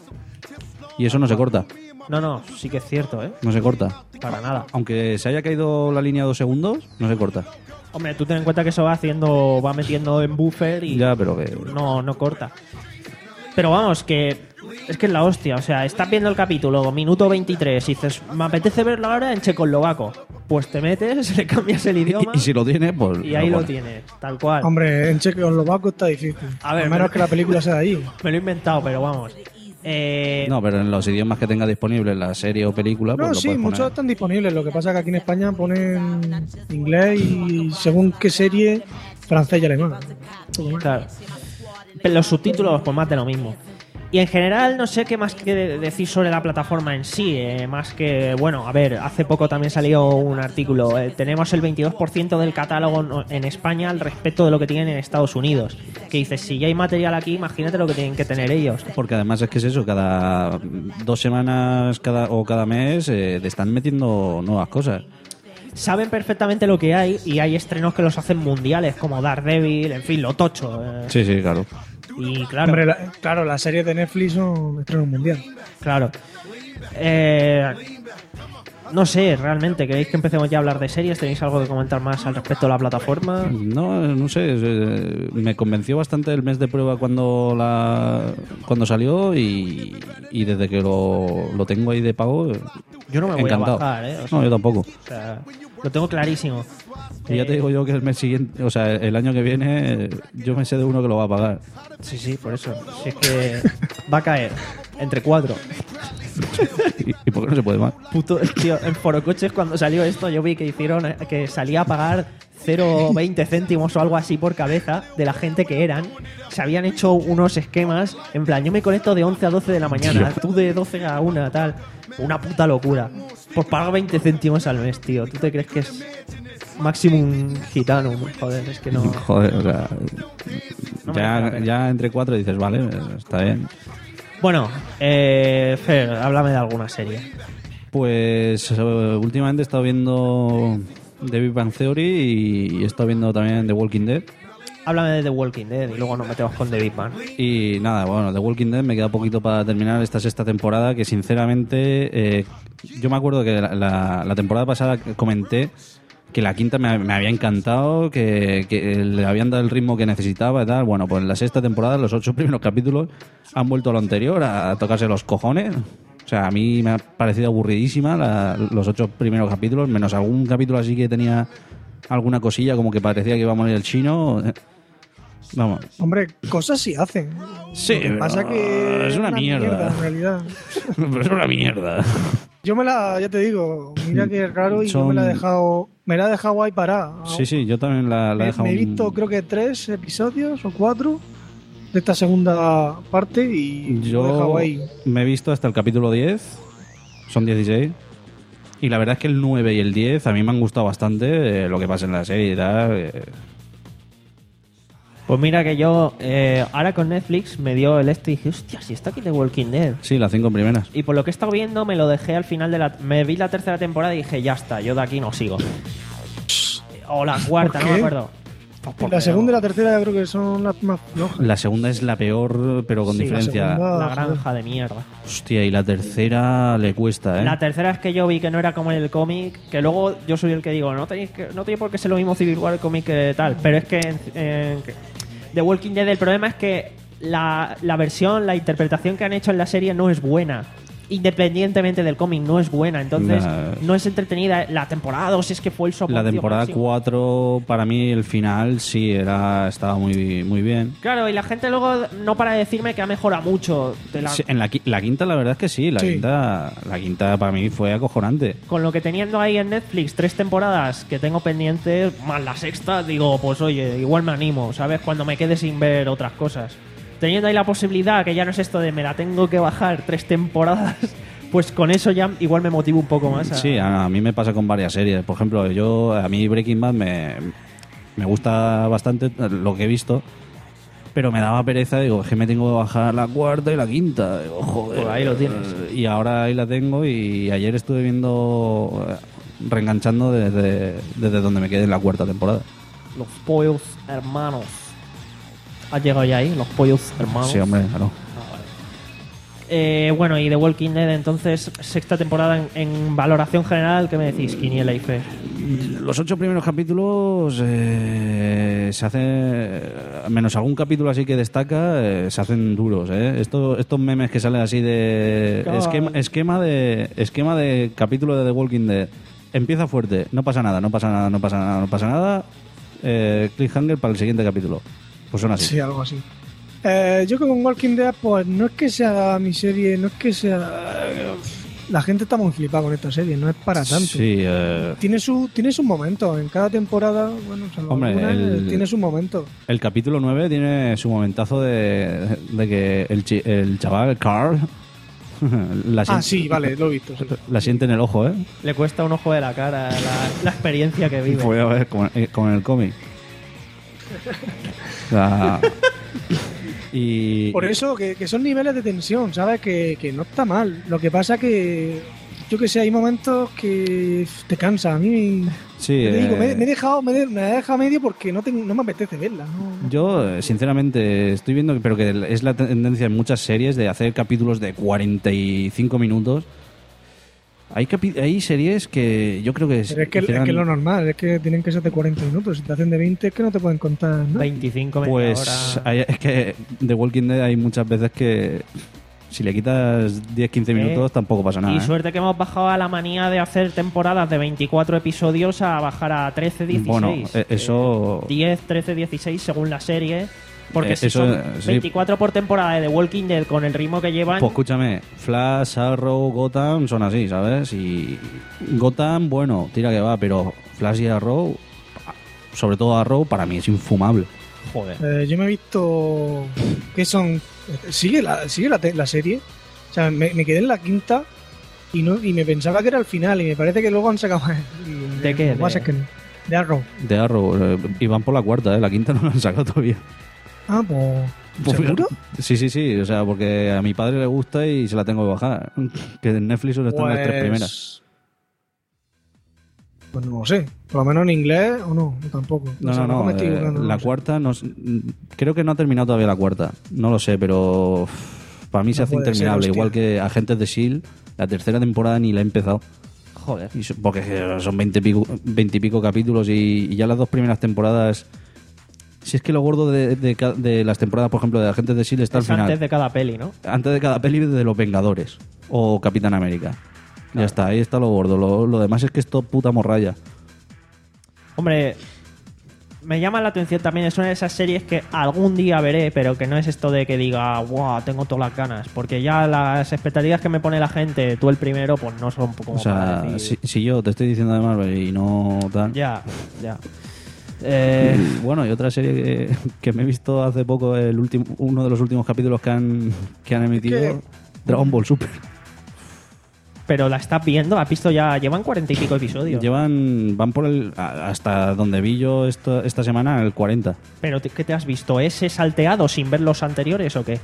y eso no se corta. No, no, sí que es cierto, ¿eh? No se corta. Para nada. Aunque se haya caído la línea dos segundos, no se corta. Hombre, tú ten en cuenta que eso va haciendo, va metiendo en buffer y Ya, pero que. no, no corta. Pero vamos, que es que es la hostia. O sea, estás viendo el capítulo, minuto veintitrés, y dices, me apetece verlo ahora en checoslovaco. Pues te metes, le cambias el idioma Y, y si lo tiene, pues. y ahí lo pone. tienes, tal cual. Hombre, en checoslovaco está difícil. A ver, a menos pero- que la película sea de ahí. Me lo he inventado, pero vamos. Eh, No, pero en los idiomas que tenga disponibles la serie o película, pues No, lo sí, puedes muchos poner. están disponibles. Lo que pasa es que aquí en España ponen inglés y según qué serie, francés y alemán. Claro. Pero los subtítulos, pues más de lo mismo. Y en general, no sé qué más que de- decir sobre la plataforma en sí. eh, más que, bueno, a ver, hace poco también salió un artículo. eh, tenemos el veintidós por ciento del catálogo no- en España al respecto de lo que tienen en Estados Unidos. Que dices, si ya hay material aquí, imagínate lo que tienen que tener ellos. Porque además es que es eso, cada dos semanas cada o cada mes eh, te están metiendo nuevas cosas. Saben perfectamente lo que hay y hay estrenos que los hacen mundiales, como Daredevil, en fin, lo tocho. eh. Sí, sí, claro. Y claro. Hombre, la- claro, las series de Netflix son estrenos mundial. Claro. Eh, no sé, realmente, ¿queréis que empecemos ya a hablar de series? ¿Tenéis algo que comentar más al respecto de la plataforma? No, no sé, eh, me convenció bastante el mes de prueba cuando la cuando salió y, y desde que lo, lo tengo ahí de pago, eh, Yo no me voy encantado. a bajar, ¿eh? O sea, No, yo tampoco. o sea, lo tengo clarísimo. Y ya Eh, te digo yo que el mes siguiente, o sea, el año que viene, eh, yo me sé de uno que lo va a pagar. Sí, sí, por eso. Si es que va a caer entre cuatro. ¿Y, y por qué no se puede más? Puto, tío, en Forocoches cuando salió esto yo vi que hicieron eh, que salía a pagar cero coma veinte céntimos o algo así por cabeza de la gente que eran. Se habían hecho unos esquemas en plan, yo me conecto de once a doce de la mañana, Tío. tú de doce a una, tal. Una puta locura. Por pagar veinte céntimos al mes, tío. ¿Tú te crees que es Maximum Gitanum, joder, es que no... Joder, o sea... No me ya, merece la pena. ya entre cuatro dices, vale, está bien. Bueno, eh, Fer, háblame de alguna serie. Pues eh, últimamente he estado viendo The Big Bang Theory y, y he estado viendo también The Walking Dead. Háblame de The Walking Dead y luego nos metemos con The Big Bang. Y nada, bueno, The Walking Dead me queda poquito para terminar esta sexta temporada, que sinceramente eh, yo me acuerdo que la, la, la temporada pasada comenté que la quinta me, me había encantado, que, que le habían dado el ritmo que necesitaba y tal. Bueno, pues en la sexta temporada, los ocho primeros capítulos han vuelto a lo anterior, a, a tocarse los cojones. O sea, a mí me ha parecido aburridísima la, los ocho primeros capítulos, menos algún capítulo así que tenía alguna cosilla, como que parecía que iba a morir el chino. Vamos. Hombre, cosas sí hacen. Sí, Lo que pasa pero que es una mierda. en realidad. Pero es una mierda. Yo me la, ya te digo, mira que es raro y Son- yo me la he dejado, me la he dejado ahí parada. Sí, sí, yo también la, la he Me, dejado... me he un- visto creo que tres episodios o cuatro de esta segunda parte y lo he Yo dejado ahí. me he visto hasta el capítulo diez, son dieciséis, y la verdad es que el nueve y el diez a mí me han gustado bastante, eh, lo que pasa en la serie y tal. eh. Pues mira que yo, eh, ahora con Netflix me dio el este y dije, hostia, si está aquí The Walking Dead. Sí, las cinco primeras. Y por lo que he estado viendo, me lo dejé al final de la... Me vi la tercera temporada y dije, ya está, yo de aquí no sigo. O la cuarta, ¿Por no me qué? acuerdo. Pues porque La segunda y la tercera yo creo que son las más flojas. La segunda es la peor, pero con Sí, la diferencia. segunda- La granja de mierda. Hostia, y la tercera le cuesta, ¿eh? La tercera es que yo vi que no era como en el cómic, que luego yo soy el que digo, no tenéis que, no tiene por qué ser lo mismo Civil War el cómic que tal, pero es que en, en- que- The Walking Dead el problema es que la, la versión, la interpretación que han hecho en la serie no es buena. Independientemente del cómic, no es buena. Entonces, La- no es entretenida. La temporada dos es que fue el soporte La temporada máximo. cuatro, para mí, el final sí era estaba muy, muy bien. Claro, y la gente luego no para de decirme que ha mejorado mucho. De la- Sí, en la, qui- la quinta, la verdad es que sí. La, Sí. Quinta, la quinta para mí fue acojonante. Con lo que teniendo ahí en Netflix tres temporadas que tengo pendientes, más la sexta, digo, pues oye, igual me animo, ¿sabes? Cuando me quede sin ver otras cosas. Teniendo ahí la posibilidad, que ya no es esto de me la tengo que bajar tres temporadas, pues con eso ya igual me motivo un poco más. A... Sí, a, a mí me pasa con varias series. Por ejemplo, yo a mí Breaking Bad me, me gusta bastante lo que he visto, pero me daba pereza. Digo, es que me tengo que bajar la cuarta y la quinta. Digo, joder. Pues ahí lo tienes. Y ahora ahí la tengo y ayer estuve viendo, eh, reenganchando desde, desde donde me quedé en la cuarta temporada. Los pollos hermanos. ¿Has llegado ya ahí? Los pollos hermanos. Sí, hombre, claro. Eh, bueno, y The Walking Dead, entonces, sexta temporada en, en valoración general, ¿qué me decís, Quiniela y Fe? Los ocho primeros capítulos eh, se hacen, menos algún capítulo así que destaca, eh, se hacen duros. ¿eh? Estos, estos memes que salen así de Cabal. esquema, esquema de esquema de capítulo de The Walking Dead. Empieza fuerte, no pasa nada, no pasa nada, no pasa nada, no pasa nada. Eh, cliffhanger para el siguiente capítulo. Pues son así. Sí, algo así. Eh, yo que con Walking Dead, pues no es que sea mi serie, no es que sea... La gente está muy flipada con esta serie, no es para tanto. Sí, eh, Tiene su tiene sus momentos, en cada temporada, bueno, salvo Hombre, algunas, el- tiene su momento. el capítulo nueve tiene su momentazo de, de que el, chi- el chaval, Carl, la, Ah, siente- sí, vale, lo he visto. sí. la siente en el ojo, ¿eh? Le cuesta un ojo de la cara la, la experiencia que vive. Voy a ver con, eh, con el cómic. O sea, y Por eso, que, que son niveles de tensión, ¿sabes? Que, que no está mal. Lo que pasa que, yo que sé, hay momentos que te cansa. A mí, sí, ya te digo, eh, me, me he dejado, me, he- me he dejado medio porque no, tengo- no me apetece verla. ¿no? yo eh, sinceramente estoy viendo, pero que es la tendencia en muchas series de hacer capítulos de cuarenta y cinco minutos. Hay, capi- hay series que yo creo que... Pero es que, es hicieran- que lo normal, es que tienen que ser de cuarenta minutos. Si te hacen de veinte, es que no te pueden contar, ¿no? veinticinco, media Pues hora. hay- es que The Walking Dead hay muchas veces que si le quitas diez quince minutos tampoco pasa nada. Y ¿eh? suerte que hemos bajado a la manía de hacer temporadas de veinticuatro episodios a bajar a trece, dieciséis. Bueno, eh, eso- Eh, diez, trece, dieciséis según la serie. Porque Eh, si eso, son eh, sí. veinticuatro por temporada de The Walking Dead con el ritmo que llevan... Pues escúchame, Flash, Arrow, Gotham son así, ¿sabes? Y Gotham, bueno, tira que va, pero Flash y Arrow, sobre todo Arrow, para mí es infumable. Joder. Eh, yo me he visto que son... Sigue la, sigue la, te- la serie. O sea, me, me quedé en la quinta y no y me pensaba que era el final y me parece que luego han sacado... y ¿De qué? lo que pasa De- es que no. De Arrow. De Arrow. eh, Y van por la cuarta, ¿eh? La quinta no la han sacado todavía. Ah, pues... Pues ¿Seguro? fíjate. Sí, sí, sí. O sea, porque a mi padre le gusta y se la tengo que bajar. Que en Netflix solo están las tres primeras. Pues no lo sé. Por lo menos en inglés o no, o tampoco. No, sé, no, a lo mejor no. me estoy eh, equivocando, no la lo sé. cuarta, no, s- creo que no ha terminado todavía la cuarta. No lo sé, pero uf, para mí se No hace puede ser, interminable. hostia. Igual que Agentes de S H I E L D, la tercera temporada ni la he empezado. Joder. Y so- porque son veinte y pico, veinte y pico capítulos y, y ya las dos primeras temporadas... Si es que lo gordo de, de ca- de las temporadas, por ejemplo, de Agentes de S H I E L D está Es al final. antes de cada peli, ¿no? Antes de cada peli de Los Vengadores o Capitán América. Ya está, ahí está lo gordo. Lo, lo demás es que es todo puta morralla. Hombre, me llama la atención también. Es una de esas series que algún día veré, pero que no es esto de que diga, wow, tengo todas las ganas. Porque ya las expectativas que me pone la gente, tú el primero, pues no son como O sea, para decir... si, si yo te estoy diciendo de Marvel y no tal... Ya, ya. Eh, Y, bueno, y otra serie que, que me he visto hace poco, el último, uno de los últimos capítulos que han, que han emitido, ¿Qué? Dragon Ball Super. pero la estás viendo, has visto ya, llevan cuarenta y pico episodios. Llevan, van por el, a- hasta donde vi yo esto, esta semana, el cuarenta. ¿Pero te- qué te has visto? ¿Ese salteado sin ver los anteriores o qué?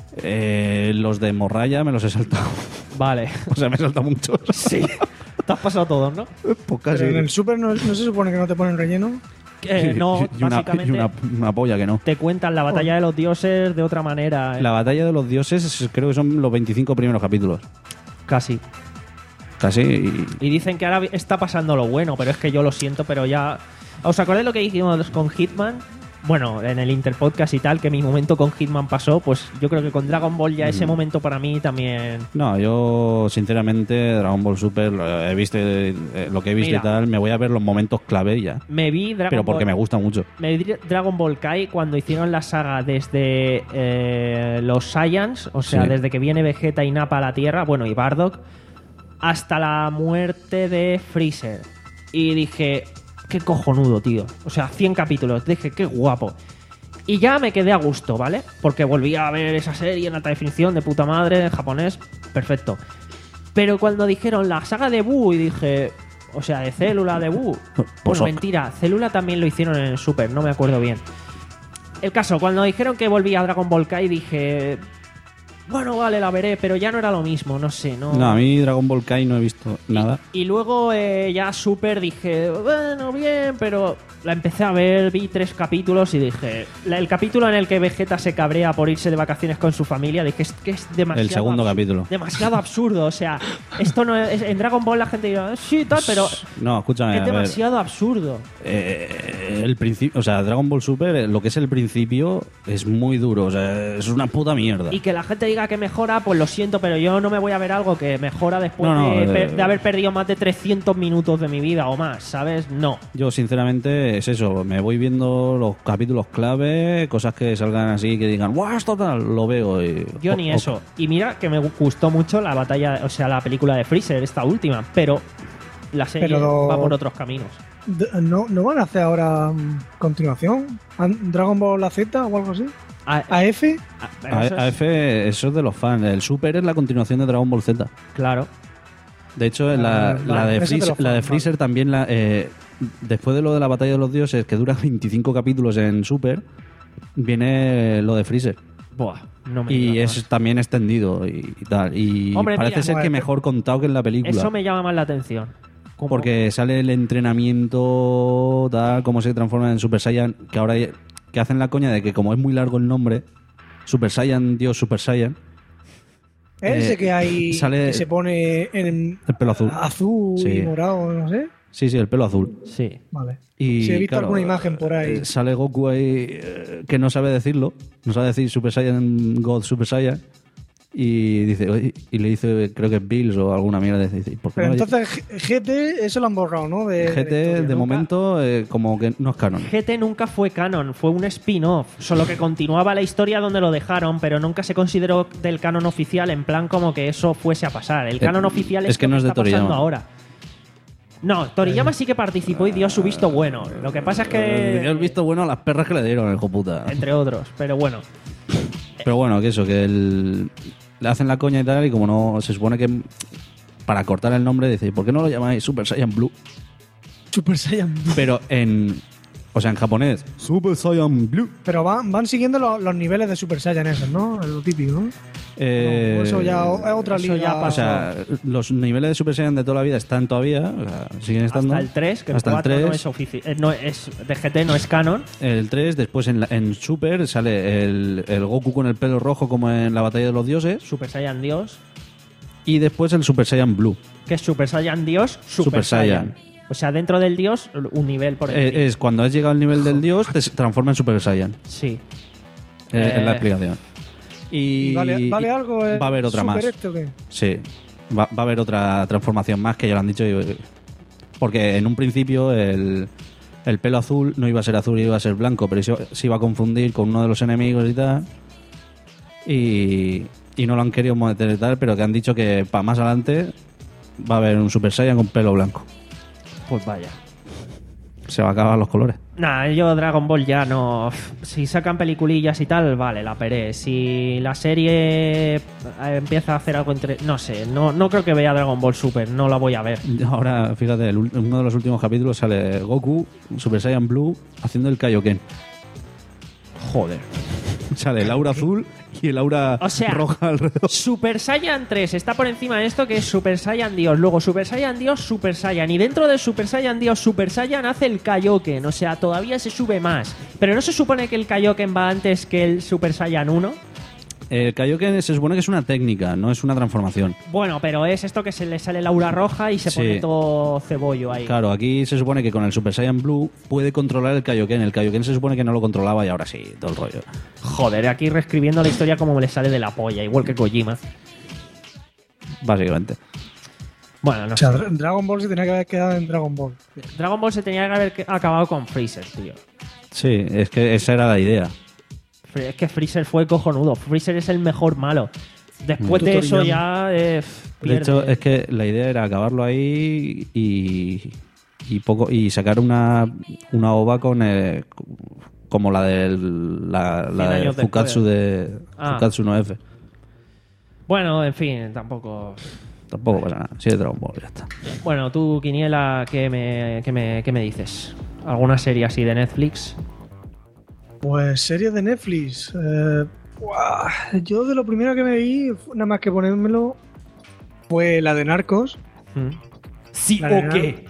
Eh, los de Morraya me los he saltado. Vale. O sea, me he saltado muchos. Sí. Te has pasado todos, ¿no? Pues casi. Pero en el Super no, no se supone que no te ponen relleno. Eh, no, y una, básicamente y una, una polla que no. te cuentan la batalla de los dioses de otra manera. eh. La batalla de los dioses creo que son los veinticinco primeros capítulos. Casi. Casi. Y, Y dicen que ahora está pasando lo bueno, pero es que yo lo siento, pero ya... ¿Os acordáis lo que dijimos con Hitman? Bueno, en el Interpodcast y tal, que mi momento con Hitman pasó, pues yo creo que con Dragon Ball ya ese Mm. momento para mí también... no, yo sinceramente Dragon Ball Super lo he visto, eh, lo que he visto Mira. y tal, me voy a ver los momentos clave y ya. Me vi Dragon Pero porque Ball... me gusta mucho. Me vi Dragon Ball Kai cuando hicieron la saga desde eh, los Saiyans, o sea, Sí. desde que viene Vegeta y Nappa a la Tierra, bueno, y Bardock, hasta la muerte de Freezer. Y dije, qué cojonudo, tío. O sea, cien capítulos. Dije, qué guapo. Y ya me quedé a gusto, ¿vale? Porque volví a ver esa serie en alta definición, de puta madre, en japonés, perfecto. Pero cuando dijeron la saga de Buu, y dije, o sea, de Célula, de Buu. Pues Bueno, ok. mentira, Célula también lo hicieron en Super, no me acuerdo bien. El caso, cuando dijeron que volvía a Dragon Ball Kai, dije, bueno, vale, la veré, pero ya no era lo mismo, no sé, no. No, a mí Dragon Ball Kai no he visto nada. Y luego eh, ya Super dije, bueno, bien, pero la empecé a ver, vi tres capítulos y dije, la- el capítulo en el que Vegeta se cabrea por irse de vacaciones con su familia, dije, es que es demasiado... El segundo abs- capítulo. Demasiado absurdo, o sea, esto no es... En Dragon Ball la gente dirá, sí, tal, pero No, escúchame, es a ver. demasiado absurdo. Eh, el principio, o sea, Dragon Ball Super, eh, lo que es el principio es muy duro, o sea, es una puta mierda. Y que la gente diga que mejora, pues lo siento, pero yo no me voy a ver algo que mejora después No, no, de, eh, per- de haber perdido más de trescientos minutos de mi vida o más, ¿sabes? No. Yo, sinceramente, es eso. Me voy viendo los capítulos clave, cosas que salgan así, que digan, ¡guau, esto tal! Lo veo. Y, Yo o- ni o- eso. Y mira que me gustó mucho la batalla, o sea, la película de Freezer, esta última, pero la serie Pero- va por otros caminos. D- ¿No, ¿No van a hacer ahora mm, continuación? ¿An- ¿Dragon Ball Z o algo así? A- ¿A F? pero A- eso es- A F, eso es de los fans. El Super es la continuación de Dragon Ball Z. Claro. De hecho, la, Ah, la vale, de, eso te lo Freezer, la de fan, Freezer también, la, eh, después de lo de la batalla de los dioses, que dura veinticinco capítulos en Super, viene lo de Freezer. Buah, no me Y digas es también extendido y, y tal. Y Hombre, parece mira, ser que bueno, mejor contado que en la más. película. Eso me llama más la atención. Como- Porque sale el entrenamiento, tal, cómo se transforma en Super Saiyan, que ahora hay- que hacen la coña de que como es muy largo el nombre, Super Saiyan, Dios Super Saiyan, Ese eh, que hay sale- que se pone en el pelo azul. azul Sí. y morado, no sé. Sí, sí, el pelo azul. Sí. Vale. Y Sí, he visto claro, alguna imagen por ahí. eh, Sale Goku ahí eh, que no sabe decirlo, no sabe decir Super Saiyan God Super Saiyan. Y dice, oye, y le dice, creo que es Bills o alguna mierda. Dice, ¿por qué Pero no le- entonces G- GT, eso lo han borrado, ¿no? De, G T de la historia, de ¿no? momento eh, como que no es canon. G T nunca fue canon, fue un spin-off, solo que continuaba la historia donde lo dejaron, pero nunca se consideró del canon oficial en plan como que eso fuese a pasar. El canon Eh, oficial es, es que lo no es de está pasando Toriyama. ahora. No, Toriyama sí que participó y dio su visto bueno. Lo que pasa es Le dio el que... visto bueno a las perras que le dieron, el hijo puta. Entre otros, pero bueno. Pero bueno, que eso, que el, le hacen la coña y tal, y como no se supone que para cortar el nombre, dice, ¿por qué no lo llamáis Super Saiyan Blue? Super Saiyan Blue. Pero en... O sea, en japonés, Super Saiyan Blue. Pero van, van siguiendo los, los niveles de Super Saiyan esos, ¿no? Lo típico, ¿no? Eh, No, eso ya es otra eso liga. ya O pasó. sea, los niveles de Super Saiyan de toda la vida están todavía, o sea, siguen estando. Hasta el tres, que el hasta el cuatro no tres. es oficial. eh, No es, de G T no es canon. El tres, después en, la- en Super sale el, el Goku con el pelo rojo como en la batalla de los dioses. Super Saiyan Dios. Y después el Super Saiyan Blue. Que es Super Saiyan Dios, Super, Super Saiyan. Saiyan. O sea, dentro del Dios, un nivel por encima. Eh, es cuando has llegado al nivel del dios, te transforma en Super Saiyan. Sí. Eh, Es la Eh. explicación. Y, ¿Y vale, ¿Vale algo? eh, va a haber otra super más. este o qué? Sí, va, va a haber otra transformación más que ya lo han dicho. y- Porque en un principio el, el pelo azul no iba a ser azul, iba a ser blanco, pero se, se iba a confundir con uno de los enemigos y tal. Y, y no lo han querido meter y tal, pero que han dicho que para más adelante va a haber un Super Saiyan con pelo blanco. Pues vaya. Se va a acabar los colores. Nah, yo Dragon Ball ya no. Si sacan peliculillas y tal, vale, la peré. Si la serie eh, empieza a hacer algo entre. No sé, no, no creo que vea Dragon Ball Super, no la voy a ver. Ahora, fíjate, el ul- uno de los últimos capítulos sale Goku, Super Saiyan Blue, haciendo el Kaioken. Joder. Sale el aura azul y el aura O sea, roja alrededor. Super Saiyan tres está por encima de esto, que es Super Saiyan Dios. Luego Super Saiyan Dios, Super Saiyan. Y dentro de Super Saiyan Dios, Super Saiyan hace el Kaioken. O sea, todavía se sube más. Pero ¿no se supone que el Kaioken va antes que el Super Saiyan uno? El Kaioken se supone que es una técnica, no es una transformación. Bueno, pero es esto que se le sale la aura roja y se Sí. pone todo cebollo ahí. Claro, aquí se supone que con el Super Saiyan Blue puede controlar el Kaioken. El Kaioken se supone que no lo controlaba y ahora sí, todo el rollo. Joder, aquí reescribiendo la historia como me le sale de la polla, igual que Kojima. Básicamente. Bueno, no O sea, sé. Dra- Dragon Ball se tenía que haber quedado en Dragon Ball. Dragon Ball se tenía que haber que- acabado con Freezer, tío. Sí, es que esa era la idea. Fre- Es que Freezer fue cojonudo. Freezer es el mejor malo. Después Mm. de eso Toriyama. ya eh, De pierde. hecho, es que la idea era acabarlo ahí y, y poco y sacar una, una ova con eh, como la del la, la cien de años Fukatsu de Ah. Fukatsu no F. Bueno, en fin, tampoco. Tampoco pasa nada. Sí, de Dragon Ball, ya está. Bueno, tú, Quiniela, ¿qué me, qué me, qué me dices? ¿Alguna serie así de Netflix? Pues series de Netflix. Eh, buah, yo de lo primero que me vi, nada más que ponérmelo, fue la de Narcos. ¿Mm? ¿Sí La de o qué?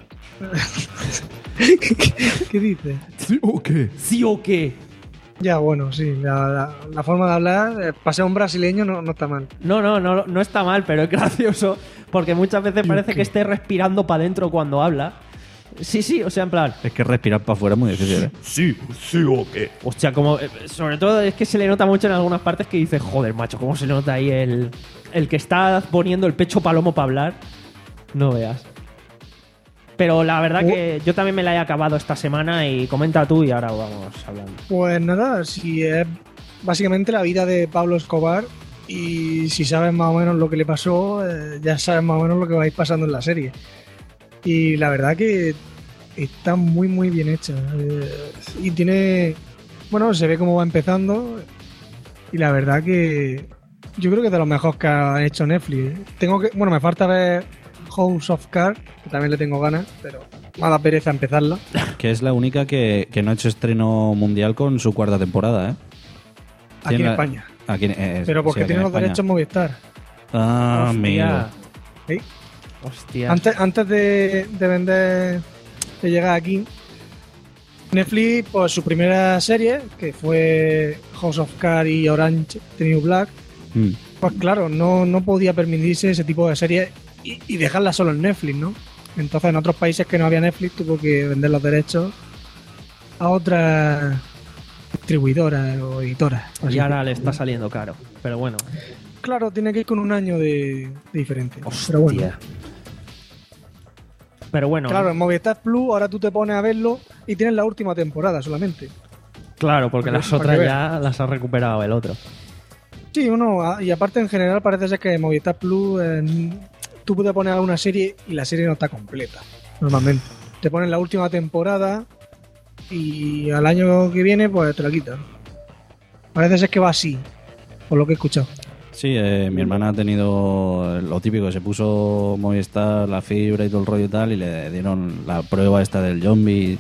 ¿Qué, qué dices? ¿Sí o qué? ¿Sí o qué? Ya, bueno, sí, la, la- la forma de hablar, eh, para ser un brasileño no, no está mal. No, no, no, no está mal, pero es gracioso porque muchas veces parece qué? que esté respirando para adentro cuando habla. Sí, sí, o sea, en plan. Es que respirar para afuera es muy difícil, ¿eh? Sí, sí o qué. Hostia, como. eh, Sobre todo es que se le nota mucho en algunas partes que dice, joder, macho, cómo se le nota ahí el. El que está poniendo el pecho palomo para hablar. No veas. Pero la verdad que yo también me la he acabado esta semana y comenta tú y ahora vamos hablando. Pues nada, si es básicamente la vida de Pablo Escobar y si sabes más o menos lo que le pasó, eh, ya sabes más o menos lo que va a ir pasando en la serie. Y la verdad que está muy muy bien hecha. eh, y tiene, bueno, se ve cómo va empezando y la verdad que yo creo que es de los mejores que ha hecho Netflix. ¿eh? Tengo que, bueno, me falta ver House of Cards, que también le tengo ganas, pero me da pereza empezarla. Que es la única que, que no ha hecho estreno mundial con su cuarta temporada, ¿eh? Aquí Tiene en la- España. Aquí en- eh, Pero porque sí, aquí tiene en los España. derechos Movistar. Ah, amigo. Hostia. ¿Sí? Hostia. Antes, antes de, de vender, de llegar aquí, Netflix, pues su primera serie, que fue House of Cards y Orange the New Black, Mm. pues claro, no, no podía permitirse ese tipo de series y, y dejarla solo en Netflix, ¿no? Entonces en otros países que no había Netflix tuvo que vender los derechos a otras distribuidoras o editoras. Y ahora le está saliendo caro. Pero bueno. Claro, tiene que ir con un año de, de diferencia. Pero bueno. Hostia. Pero bueno. Claro, en Movistar Plus ahora tú te pones a verlo y tienes la última temporada solamente. Claro, porque Para las que- para otras que ya las ha recuperado el otro. Sí, uno, a- y aparte en general parece ser que en Movistar Plus eh, tú te pones a ver una serie y la serie no está completa, normalmente. Te ponen la última temporada y al año que viene pues te la quitan. Parece ser que va así, por lo que he escuchado. Sí, eh, mi hermana ha tenido lo típico, se puso Movistar, la fibra y todo el rollo y tal, y le dieron la prueba esta del zombie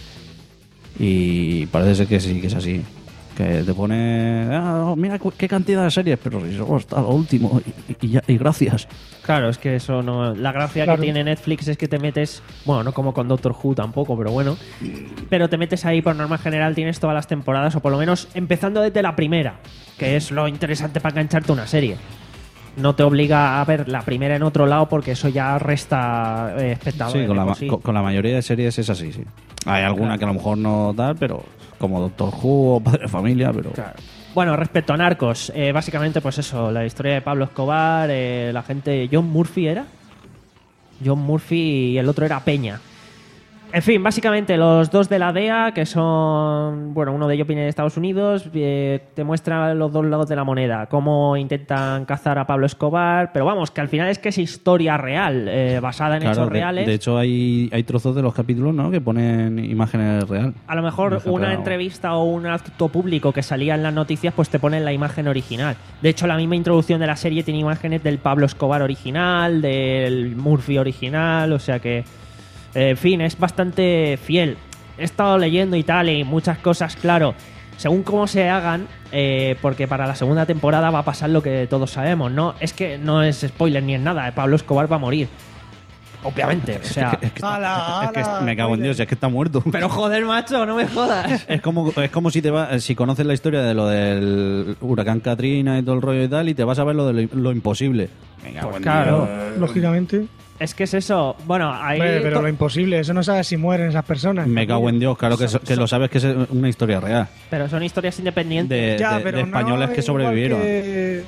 y parece ser que sí, que es así. Que te pone, ah, mira cu- qué cantidad de series, pero si solo está lo último y, y, ya- y gracias. Claro, es que eso no. La gracia Claro. que tiene Netflix es que te metes. Bueno, no como con Doctor Who tampoco, pero bueno. Pero te metes ahí, por norma general, tienes todas las temporadas, o por lo menos empezando desde la primera, que es lo interesante para engancharte una serie. No te obliga a ver la primera en otro lado porque eso ya resta eh, espectadores. Sí, con la, de ma- por sí. con, con la mayoría de series es así, sí. Hay alguna que a lo mejor no tal, pero como Doctor Who o Padre de Familia, pero... Claro. Bueno, respecto a Narcos, eh, básicamente, pues eso, la historia de Pablo Escobar, eh, la gente. John Murphy era. John Murphy y el otro era Peña. En fin, básicamente los dos de la D E A, que son, bueno, uno de ellos viene de Estados Unidos, eh, te muestra los dos lados de la moneda, cómo intentan cazar a Pablo Escobar, pero vamos, que al final es que es historia real, eh, basada en Claro, hechos de, reales. de hecho hay, hay trozos de los capítulos, ¿no?, que ponen imágenes real. A lo mejor Deja una claro. entrevista o un acto público que salía en las noticias, pues te ponen la imagen original. De hecho, la misma introducción de la serie tiene imágenes del Pablo Escobar original, del Murphy original, o sea que... Eh, en fin, es bastante fiel. He estado leyendo y tal, y muchas cosas, claro, según cómo se hagan, eh, porque para la segunda temporada va a pasar lo que todos sabemos, ¿no? Es que no es spoiler ni es nada, eh, Pablo Escobar va a morir. Obviamente, o sea... Es que, ¡Hala, es que hala! me cago en Dios, es que está muerto. Pero joder, macho, no me jodas. Es como, es como si te va, si conoces la historia de lo del huracán Katrina y todo el rollo y tal, y te vas a ver lo de lo, lo imposible. Venga, Pues buen claro. día. Lógicamente. Es que es eso. Bueno, ahí... Hombre, pero to- lo imposible, eso no sabes si mueren esas personas. Me cago en Dios, claro que, so- que lo sabes que es una historia real. Pero son historias independientes. De, Ya, de- pero de no españoles es que sobrevivieron. igual que-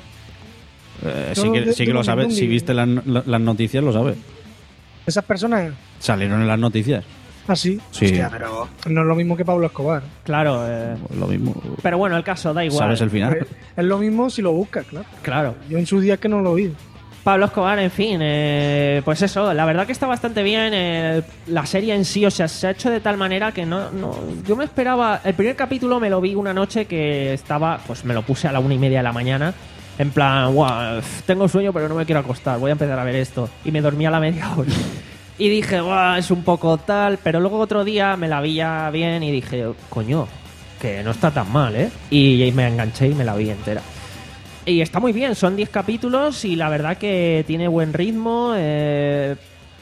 Eh, sí Todo que, de- sí que de lo un sabes, zombie. si viste las, la- las noticias lo sabes. Esas personas, Salieron en las noticias. así. Sí. Hostia, pero no es lo mismo que Pablo Escobar. Claro, eh, Pues lo mismo. pero bueno, el caso da igual. Sabes el final. Es, es lo mismo si lo buscas, claro. Claro. Yo en su día es que no lo vi. Pablo Escobar, en fin, eh, pues eso, la verdad que está bastante bien eh, la serie en sí, o sea, se ha hecho de tal manera que no, no, yo me esperaba, el primer capítulo me lo vi una noche que estaba, pues me lo puse a la una y media de la mañana, en plan, guau, tengo sueño pero no me quiero acostar, voy a empezar a ver esto, y me dormí a la media hora. Y dije, guau, es un poco tal, pero luego otro día me la vi ya bien y dije, coño, que no está tan mal, ¿eh? Y me enganché y me la vi entera. Y está muy bien, son diez capítulos y la verdad que tiene buen ritmo. eh,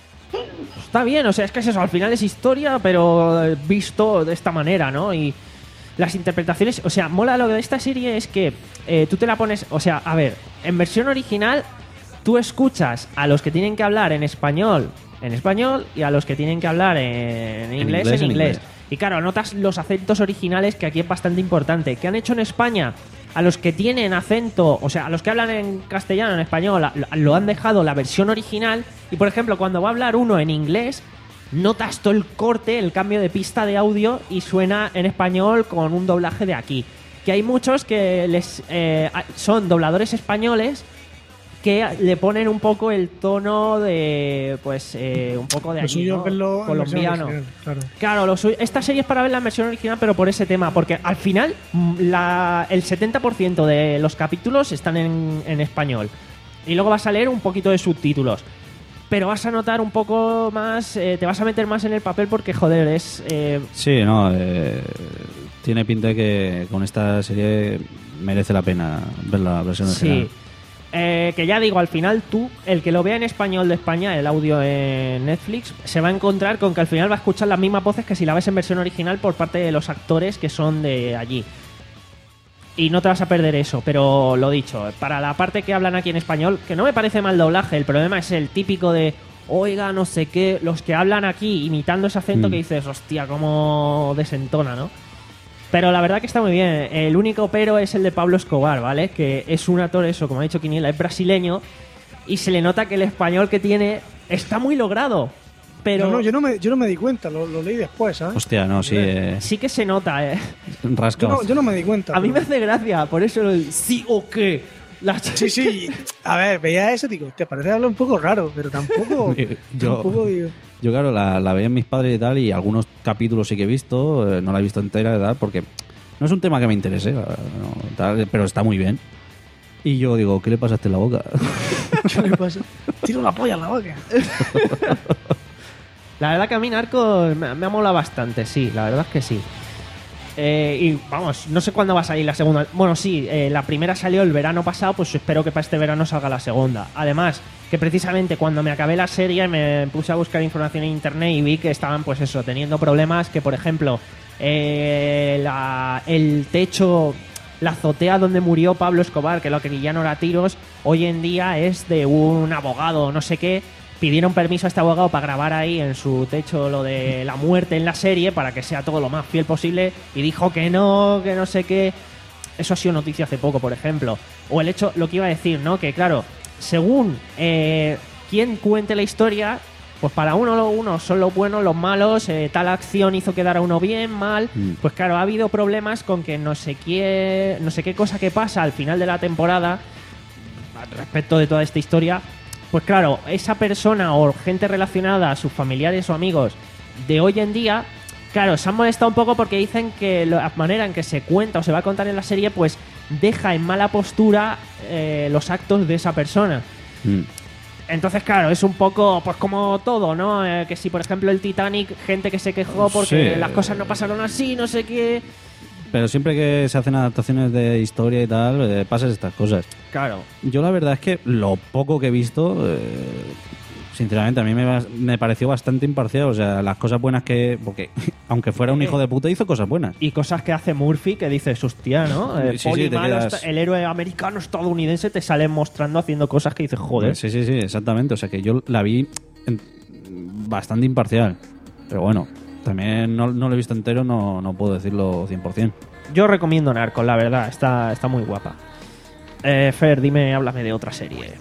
Está bien, o sea, es que es eso, al final es historia, pero eh, visto de esta manera, ¿no? Y las interpretaciones, o sea, mola lo de esta serie es que eh, tú te la pones, o sea, a ver, en versión original tú escuchas a los que tienen que hablar en español en español y a los que tienen que hablar en inglés inglés, en en inglés. inglés. Y claro, notas los acentos originales, que aquí es bastante importante. ¿Qué han hecho en España? A los que tienen acento, o sea, a los que hablan en castellano, en español, lo- lo han dejado la versión original. Y por ejemplo, cuando va a hablar uno en inglés, notas todo el corte, el cambio de pista de audio y suena en español con un doblaje de aquí. Que hay muchos que les eh, son dobladores españoles que le ponen un poco el tono de, pues, eh, un poco de Lo allí, suyo ¿no? es verlo en versión colombiano. original, claro. Claro, lo suyo- esta serie es para ver la versión original, pero por ese tema, porque al final mm, la, el setenta por ciento de los capítulos están en, en español. Y luego vas a leer un poquito de subtítulos. Pero vas a notar un poco más, eh, te vas a meter más en el papel porque, joder, es... eh, Sí, no, eh, tiene pinta de que con esta serie merece la pena ver la versión original. sí. Eh, que ya digo, al final tú, el que lo vea en español de España, el audio en Netflix, se va a encontrar con que al final va a escuchar las mismas voces que si la ves en versión original por parte de los actores que son de allí. Y no te vas a perder eso, pero lo dicho, para la parte que hablan aquí en español, que no me parece mal doblaje, el problema es el típico de, oiga, no sé qué, los que hablan aquí imitando ese acento Mm. que dices, hostia, cómo desentona, ¿no? Pero la verdad que está muy bien. El único pero es el de Pablo Escobar, ¿vale? Que es un actor, eso, como ha dicho Quiniela, es brasileño y se le nota que el español que tiene está muy logrado. Pero No, no, yo no me, yo no me di cuenta, lo, lo leí después, ¿sabes? Hostia, no, sí, eh, sí que se nota, ¿eh? Yo rasca. no, yo no me di cuenta. A mí me pero- hace gracia, por eso el sí o qué. La- Sí, sí. A ver, veía eso, digo, te parece hablar un poco raro, pero tampoco. Yo- tampoco digo. Yo, claro, la, la veían mis padres y tal, y algunos capítulos sí que he visto, eh, no la he visto entera, ¿verdad? Porque no es un tema que me interese, eh, no, tal, pero está muy bien. Y yo digo, ¿qué le pasaste en la boca? ¿Qué le pasa? Tiro la polla en la boca. La verdad que a mí Narcos me, me ha molado bastante, sí, la verdad es que sí. Eh, y vamos, no sé cuándo va a salir la segunda. Bueno, sí, eh, la primera salió el verano pasado, pues espero que para este verano salga la segunda. Además, que precisamente cuando me acabé la serie me puse a buscar información en internet y vi que estaban, pues eso, teniendo problemas, que por ejemplo, eh, la, el techo, la azotea donde murió Pablo Escobar, que lo que ya no era tiros, hoy en día es de un abogado, no sé qué. Pidieron permiso a este abogado para grabar ahí en su techo lo de la muerte en la serie para que sea todo lo más fiel posible y dijo que no, que no sé qué. Eso ha sido noticia hace poco, por ejemplo. O el hecho, lo que iba a decir, ¿no? Que claro, según eh, quien cuente la historia, pues para uno, uno son los buenos, los malos, eh, tal acción hizo quedar a uno bien, mal. Mm. Pues claro, ha habido problemas con que no sé qué, no sé qué cosa que pasa al final de la temporada respecto de toda esta historia. Pues claro, esa persona o gente relacionada a sus familiares o amigos de hoy en día, claro, se han molestado un poco porque dicen que la manera en que se cuenta o se va a contar en la serie, pues deja en mala postura eh, los actos de esa persona. Mm. Entonces, claro, es un poco, pues como todo, ¿no? Eh, que si, por ejemplo, el Titanic, gente que se quejó porque sí, las cosas no pasaron así, no sé qué. Pero siempre que se hacen adaptaciones de historia y tal, eh, pasan estas cosas. Claro. Yo la verdad es que lo poco que he visto, eh, sinceramente, a mí me, me pareció bastante imparcial. O sea, las cosas buenas que... Porque aunque fuera un hijo de puta, hizo cosas buenas. Y cosas que hace Murphy que dices, hostia, ¿no? Eh, sí, sí, te quedas... El héroe americano estadounidense te sale mostrando haciendo cosas que dices, joder. Sí, sí, sí, exactamente. O sea, que yo la vi en... bastante imparcial. Pero bueno... También no, no lo he visto entero, no, no puedo decirlo cien por ciento. Yo recomiendo Narcos, la verdad, está, está muy guapa. Eh, Fer, dime, háblame de otra serie.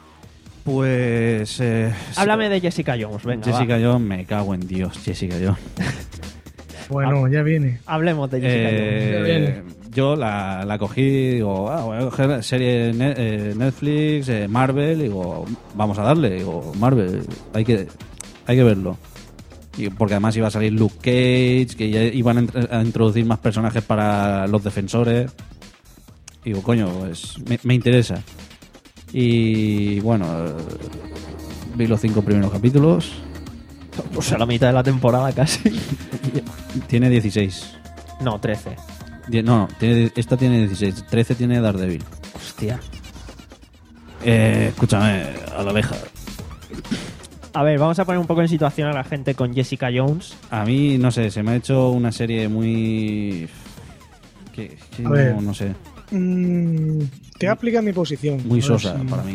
Pues... Eh, háblame de Jessica Jones, venga. Jessica va. Jones, me cago en Dios, Jessica Jones. Bueno, ya viene. Hablemos de Jessica eh, Jones. Ya viene. Yo la, la cogí, digo, ah, voy a coger la serie ne- eh, Netflix, eh, Marvel, digo, vamos a darle, digo, Marvel, hay que, hay que verlo. Y porque además iba a salir Luke Cage, que ya iban a, int- a introducir más personajes para los defensores. Y digo, coño, pues me, me interesa. Y bueno, eh, vi los cinco primeros capítulos. Pues a la mitad de la temporada casi. Tiene dieciséis. No, trece. Die- no, no tiene, esta tiene dieciséis. trece tiene Daredevil. Hostia. Eh, escúchame, a la abeja. A ver, vamos a poner un poco en situación a la gente con Jessica Jones. A mí, no sé, se me ha hecho una serie muy... que, que A no, ver. no sé. Mm, te voy a explicar mi posición. Muy A ver sosa si- para mí.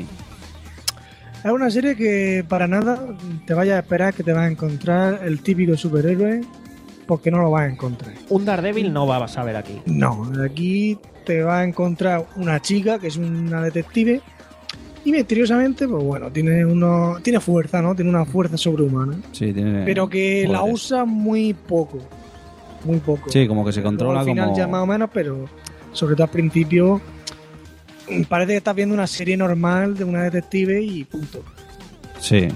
Es una serie que para nada te vayas a esperar que te vas a encontrar el típico superhéroe, porque no lo vas a encontrar. Un Daredevil no vas a ver aquí. No, aquí te vas a encontrar una chica que es una detective y misteriosamente, pues bueno, tiene uno, tiene fuerza, ¿no? Tiene una fuerza sobrehumana, Sí, tiene pero que la poderes. usa muy poco, muy poco. Sí, como que se Luego controla al final como... ya más o menos, pero sobre todo al principio parece que estás viendo una serie normal de una detective y punto. Sí,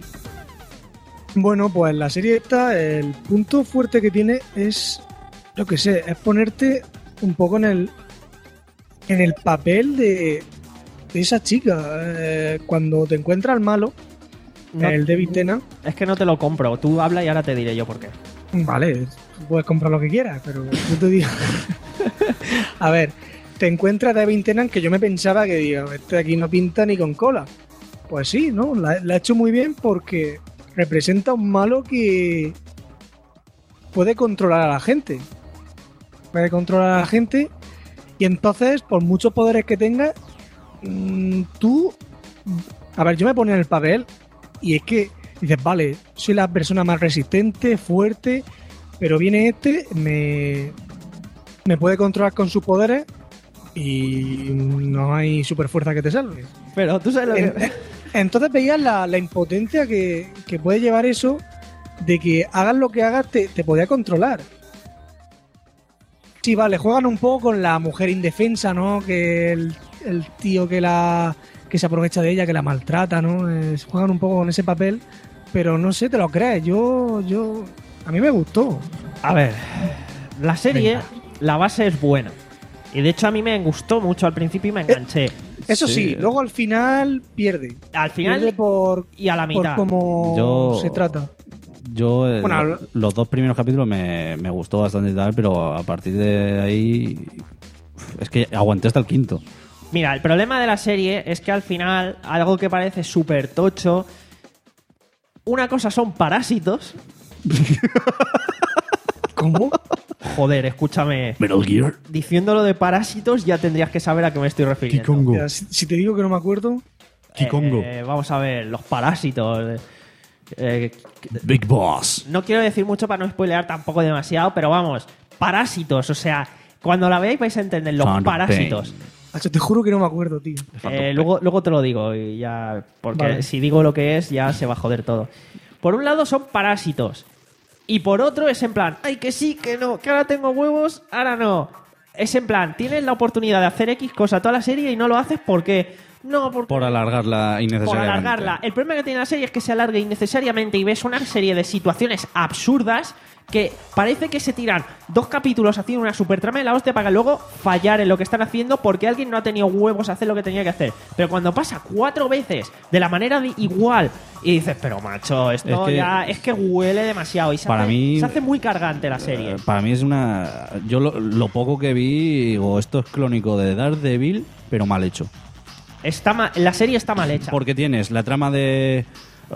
Bueno, pues la serie esta, el punto fuerte que tiene es, yo que sé, es ponerte un poco en el en el papel de, de esa chica. Eh, cuando te encuentras al malo, No- el David Tennant, Es que no te lo compro. Tú habla y ahora te diré yo por qué. vale, puedes comprar lo que quieras, pero yo te digo... A ver, te encuentras a David Tennant que yo me pensaba que, digo, este aquí no pinta ni con cola. Pues sí, ¿no? La, la ha hecho muy bien porque representa un malo que puede controlar a la gente. Puede controlar a la gente y entonces, por muchos poderes que tengas, mmm, tú... A ver, yo me ponía en el papel y es que dices, vale, soy la persona más resistente, fuerte, pero viene este, me, me puede controlar con sus poderes y no hay super fuerza que te salve. Pero tú sabes lo En- que... Entonces veías la, la impotencia que, que puede llevar eso de que hagas lo que hagas te, te podía controlar. Sí, vale, juegan un poco con la mujer indefensa, ¿no? Que el, el tío que la que se aprovecha de ella, que la maltrata, ¿no? Eh, juegan un poco con ese papel, pero no sé, te lo crees. Yo, yo, a mí me gustó. A ver, la serie, Venga. la base es buena. Y de hecho a mí me gustó mucho al principio y me enganché. Eso sí, Sí. luego al final pierde. Al final Pierde por, y a la mitad. por cómo Yo- se trata. Yo, eh, Bueno, lo- los dos primeros capítulos me, me gustó bastante y tal, pero a partir de ahí. Es que aguanté hasta el quinto. Mira, el problema de la serie es que al final, algo que parece súper tocho, una cosa son parásitos. ¿Cómo? Joder, escúchame. Metal Gear. Diciéndolo de parásitos ya tendrías que saber a qué me estoy refiriendo. Mira, si, si te digo que no me acuerdo, Eh, vamos a ver, los parásitos. Eh, Big Boss. no quiero decir mucho para no spoilear tampoco demasiado, pero vamos, parásitos. O sea, cuando la veáis vais a entender los Phantom parásitos. macho, te juro que no me acuerdo, tío. Eh, luego, luego te lo digo, y ya, porque Vale. si digo lo que es, ya se va a joder todo. Por un lado son parásitos. Y por otro es en plan, ay, que sí, que no, que ahora tengo huevos, ahora no. Es en plan, tienes la oportunidad de hacer X cosa toda la serie y no lo haces porque... No, porque... Por alargarla Por innecesariamente. alargarla. El problema que tiene la serie es que se alarga innecesariamente y ves una serie de situaciones absurdas que parece que se tiran dos capítulos haciendo una super trama de la hostia para luego fallar en lo que están haciendo porque alguien no ha tenido huevos a hacer lo que tenía que hacer. Pero cuando pasa cuatro veces de la manera de igual y dices, pero macho, esto Es que- ya es que huele demasiado y se, Para hace, mí- se hace muy cargante la serie. Eh, Para mí es una. Yo lo, lo poco que vi, digo, esto es clónico de Daredevil, pero mal hecho. Está ma- la serie está mal hecha. Porque tienes la trama de.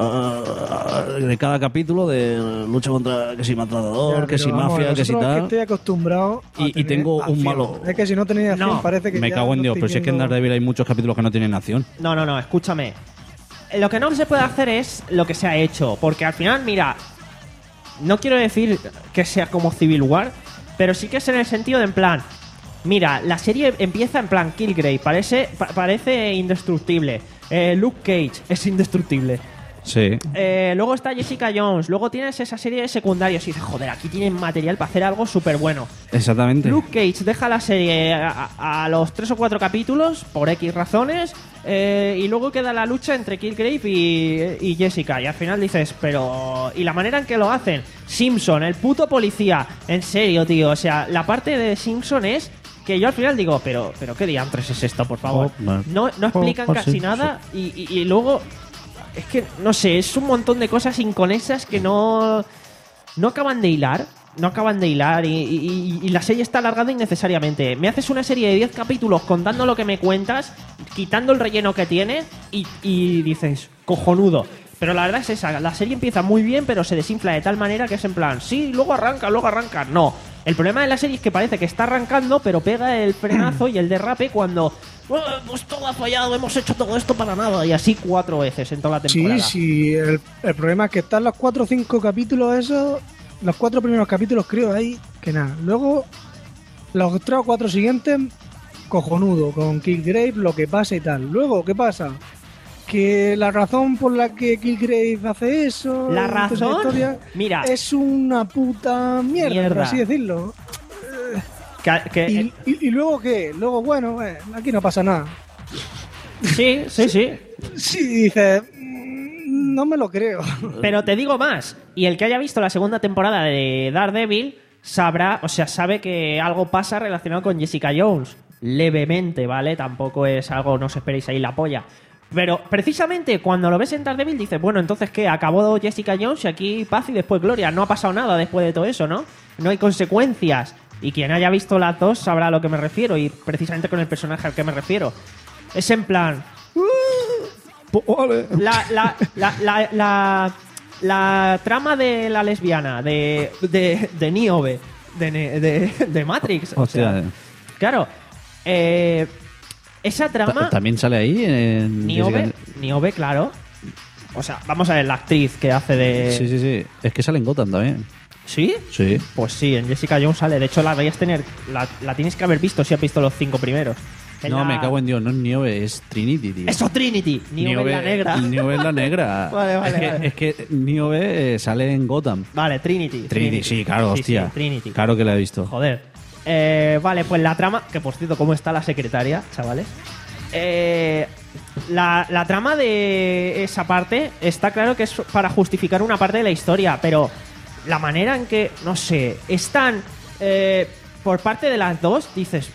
ah, de cada capítulo de lucha contra que si maltratador, Ya, que si pero vamos, mafia, que si nosotros es tal. estoy acostumbrado a Y- y tener tengo un acción. malo- Es que si no tenéis acción No, parece que Me ya cago en no Dios, estoy pero si es que en viendo- Daredevil hay muchos capítulos que no tienen acción. No, no, no, escúchame. Lo que no se puede hacer es lo que se ha hecho. Porque al final, mira, no quiero decir que sea como Civil War, pero sí que es en el sentido de en plan. Mira, la serie empieza en plan Killgrave, parece, pa- parece indestructible. Eh, Luke Cage es indestructible. Sí. Eh, luego está Jessica Jones, luego tienes esa serie de secundarios y dices, joder, aquí tienen material para hacer algo súper bueno. Exactamente. Luke Cage deja la serie a, a- a los tres o cuatro capítulos por X razones eh, y luego queda la lucha entre Killgrave y, y Jessica y al final dices, pero... ¿Y la manera en que lo hacen? Simpson, el puto policía, en serio, tío, o sea, la parte de Simpson es que yo al final digo, pero pero qué diantres es esto, por favor. Homer. No, no explican Homer casi Simpson. nada y, y- y luego... Es que, no sé, es un montón de cosas inconexas que no... No acaban de hilar. No acaban de hilar y, y- y la serie está alargada innecesariamente. Me haces una serie de diez capítulos contando lo que me cuentas, quitando el relleno que tiene y, y dices, cojonudo. Pero la verdad es esa, la serie empieza muy bien pero se desinfla de tal manera que es en plan, sí, luego arranca, luego arranca. No, el problema de la serie es que parece que está arrancando pero pega el frenazo y el derrape cuando... "Oh, pues todo ha fallado, hemos hecho todo esto para nada". Y así cuatro veces en toda la temporada. Sí, sí, el, el problema es que están los cuatro o cinco capítulos esos, los cuatro primeros capítulos creo ahí, que nada. Luego, los tres o cuatro siguientes, cojonudo, con Killgrave, lo que pasa y tal. Luego, ¿qué pasa? Que la razón por la que Killgrave hace eso, ¿La toda esa razón? historia, Mira. es una puta mierda, por Mierda. así decirlo. Que- que- ¿Y, y, y luego qué? Luego, bueno, eh, aquí no pasa nada. Sí, sí, sí. Sí, dices, "Mm, no me lo creo". Pero te digo más. Y el que haya visto la segunda temporada de Daredevil sabrá, o sea, sabe que algo pasa relacionado con Jessica Jones. Levemente, ¿vale? Tampoco es algo, no os esperéis ahí la polla. Pero precisamente cuando lo ves en Daredevil dices, bueno, entonces ¿qué? Acabó Jessica Jones y aquí paz y después gloria. No ha pasado nada después de todo eso, ¿no? No hay consecuencias. Y quien haya visto las dos sabrá a lo que me refiero y precisamente con el personaje al que me refiero. Es en plan... La, la, la, la, la, la trama de la lesbiana, de, de, de Niobe, de, Ne- de, de Matrix. O Hostia, sea, eh. claro. Eh, esa Ta- trama... También sale ahí en. Niobe, Jessica- Niobe, claro. O sea, vamos a ver la actriz que hace de... Sí, sí, sí. Es que sale en Gotham también. ¿Sí? Sí. Pues sí, en Jessica Jones sale. De hecho, la deberías tener... La, la tienes que haber visto si has visto los cinco primeros. En No, la- me cago en Dios, no es Niobe, es Trinity, tío. Eso, Trinity. Niobe, la negra. Niobe es la negra. Vale, vale, es, que, vale. es que Niobe eh, sale en Gotham. Vale, Trinity. Trinity, sí, claro, Sí, hostia. sí, Trinity. Claro que la he visto. Joder. Eh, vale, pues la trama... Que por cierto, ¿cómo está la secretaria, chavales? Eh, la, la trama de esa parte está claro que es para justificar una parte de la historia, pero la manera en que, no sé, están... eh, por parte de las dos, dices...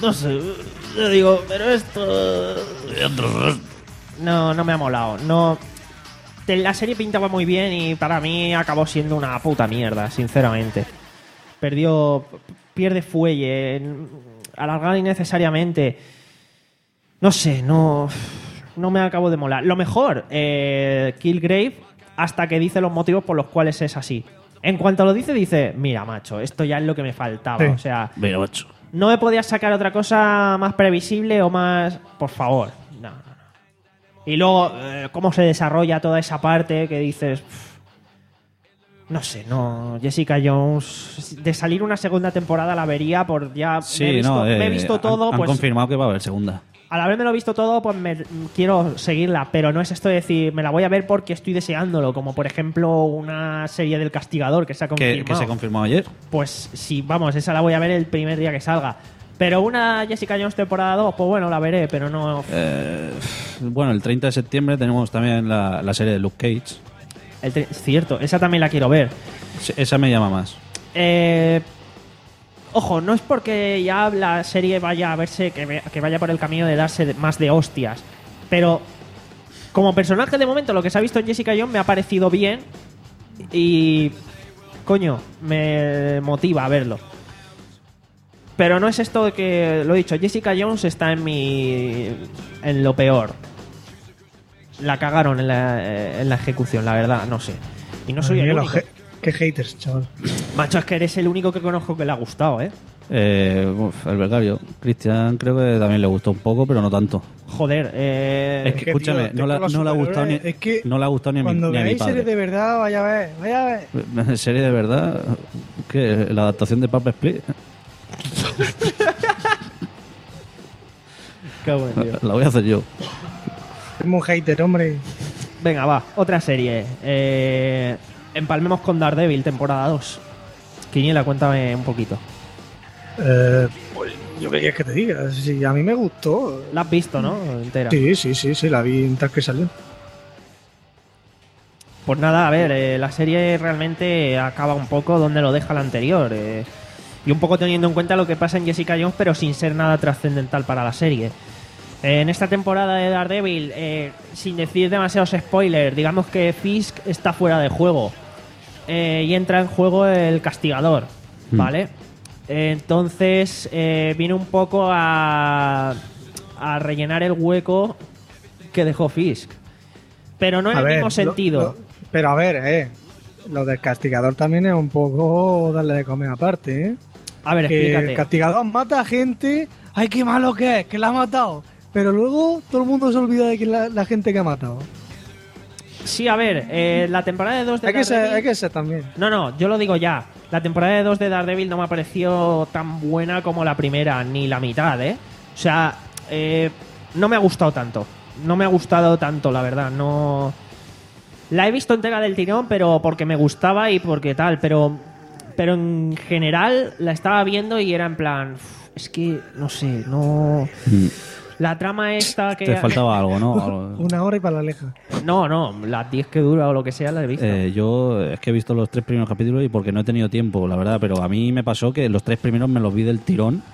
no sé, yo digo, pero esto... No, no me ha molado. No, la serie pintaba muy bien y para mí acabó siendo una puta mierda, sinceramente. Perdió, pierde fuelle, alargado innecesariamente. No sé, no, no me acabo de molar. Lo mejor, eh, Killgrave, hasta que dice los motivos por los cuales es así. En cuanto lo dice, dice, mira, macho, esto ya es lo que me faltaba. Sí. O sea, mira, macho. No me podías sacar otra cosa más previsible o más... Por favor. No, no, no. Y luego, eh, cómo se desarrolla toda esa parte que dices... Pff, no sé, no... Jessica Jones... De salir una segunda temporada la vería por ya... Sí, me, he visto, no, eh, me he visto todo, han, han pues... confirmado que va a haber segunda. Al haberme lo visto todo, pues me, quiero seguirla, pero no es esto de decir, me la voy a ver porque estoy deseándolo, como por ejemplo una serie del Castigador que se ha confirmado. Que, que se confirmó ayer. Pues sí, vamos, esa la voy a ver el primer día que salga. Pero una Jessica Jones temporada dos, pues bueno, la veré, pero no... Eh, bueno, el treinta de septiembre tenemos también la, la serie de Luke Cage. El tre- cierto, esa también la quiero ver. Sí, esa me llama más. Eh... Ojo, no es porque ya la serie vaya a verse, que, ve- que vaya por el camino de darse de- más de hostias, pero como personaje de momento lo que se ha visto en Jessica Jones me ha parecido bien y coño, me motiva a verlo. Pero no es esto de que, lo he dicho, Jessica Jones está en mi en lo peor. La cagaron en la, en la ejecución, la verdad, no sé. Y no soy Madre el mía, único. los he- Qué haters, chaval. Macho, es que eres el único que conozco que le ha gustado, ¿eh? Eh, uf, el becario. Cristian creo que también le gustó un poco, pero no tanto. Joder, eh... Es que, escúchame, tío, no, la- tengo los no le ha gustado ni, superhéroes, es que no le ha gustado ni a mi, Cuando ni a mi veáis padre. series de verdad, vaya a ver, vaya a ver. ¿Serie de verdad? ¿Qué? ¿La adaptación de Papa Split? Qué bueno, tío. La voy a hacer yo. Es un hater, hombre. Venga, va, otra serie. Eh, empalmemos con Daredevil, temporada dos. Quiniela, cuéntame un poquito. Eh, pues yo qué quieres que te diga. Sí, a mí me gustó. La has visto, ¿no? Entera. Sí, sí, sí, sí, la vi en tal que salió. Pues nada, a ver, eh, la serie realmente acaba un poco donde lo deja la anterior. eh, y un poco teniendo en cuenta lo que pasa en Jessica Jones, pero sin ser nada trascendental para la serie. Eh, en esta temporada de Daredevil, eh, sin decir demasiados spoilers, digamos que Fisk está fuera de juego. Eh, y entra en juego el Castigador, ¿vale? Eh, entonces eh, viene un poco a, a rellenar el hueco que dejó Fisk. Pero no en A el ver, mismo lo- sentido. lo- pero a ver, eh. Lo del castigador también es un poco darle de comer aparte, ¿eh? A ver, que explícate. el castigador mata a gente. ¡Ay, qué malo que es! ¡Que la ha matado! Pero luego todo el mundo se olvida de que la, la gente que ha matado. Sí, a ver, eh, la temporada de dos de Hay que, ser, Daredevil... hay que ser también. No, no, yo lo digo ya. La temporada de dos de Daredevil no me ha parecido tan buena como la primera, ni la mitad, ¿eh? O sea, eh, no me ha gustado tanto. No me ha gustado tanto, la verdad. No... La he visto entera del tirón, pero porque me gustaba y porque tal, pero... Pero en general la estaba viendo y era en plan... "Uf, es que, no sé, no... La trama esta que... Te faltaba algo, ¿no? Algo. Una hora y para la leja. No, no, las diez que dura o lo que sea la he visto. Eh, yo es que he visto los tres primeros capítulos y porque no he tenido tiempo, la verdad, pero a mí me pasó que los tres primeros me los vi del tirón.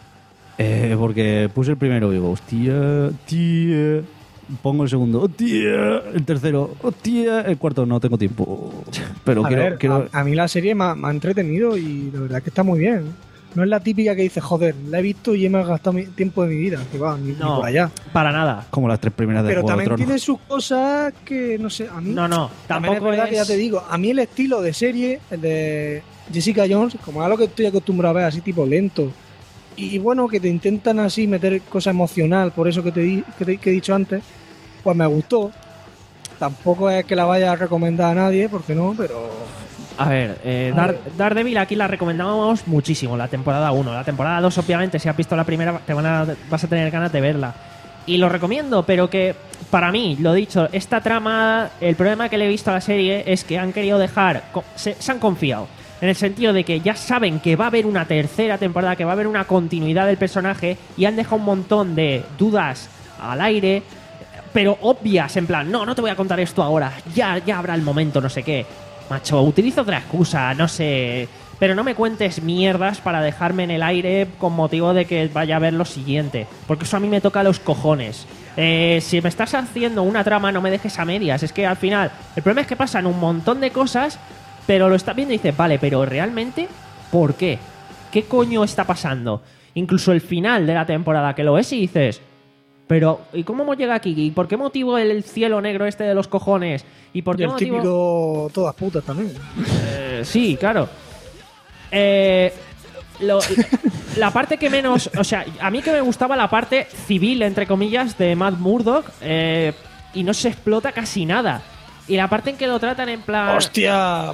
Eh, porque puse el primero y digo, hostia, tía. Pongo el segundo, hostia. El tercero, hostia. El cuarto, no tengo tiempo. Pero a quiero. ver, quiero... a, a mí la serie me ha, me ha entretenido y la verdad que está muy bien. No es la típica que dice, joder, la he visto y he gastado mi tiempo de mi vida. Que va, ni, ni No, por allá. para nada. Como las tres primeras de Pero Juego de también Tronos. tiene sus cosas que, no sé, a mí... No, no, También es tampoco verdad es... que ya te digo, a mí el estilo de serie, el de Jessica Jones, como es lo que estoy acostumbrado a ver, así tipo lento, y bueno, que te intentan así meter cosa emocional, por eso que te, di- que te- que he dicho antes, pues me gustó. Tampoco es que la vaya a recomendar a nadie, porque no, pero... A ver, eh, A Dar- ver. Daredevil aquí la recomendamos muchísimo, la temporada uno. La temporada dos, obviamente, si has visto la primera, te van a, vas a tener ganas de verla. Y lo recomiendo, pero que para mí, lo dicho, esta trama, el problema que le he visto a la serie es que han querido dejar, co- se, se han confiado, en el sentido de que ya saben que va a haber una tercera temporada, que va a haber una continuidad del personaje, y han dejado un montón de dudas al aire, pero obvias, en plan, no, no te voy a contar esto ahora, ya, ya habrá el momento, no sé qué. Macho, utiliza otra excusa, no sé, pero no me cuentes mierdas para dejarme en el aire con motivo de que vaya a ver lo siguiente, porque eso a mí me toca los cojones. Eh, si me estás haciendo una trama, no me dejes a medias. Es que al final, el problema es que pasan un montón de cosas, pero lo estás viendo y dices, vale, pero realmente, ¿por qué? ¿Qué coño está pasando? Incluso el final de la temporada, que lo ves y dices, pero ¿y cómo hemos llegado aquí? ¿Y por qué motivo el cielo negro este de los cojones? ¿Y por qué Y el motivo...? típico todas putas también. Eh, sí, claro. Eh, lo, la parte que menos... O sea, a mí que me gustaba la parte civil, entre comillas, de Matt Murdock, eh, y no se explota casi nada. Y la parte en que lo tratan en plan... ¡Hostia!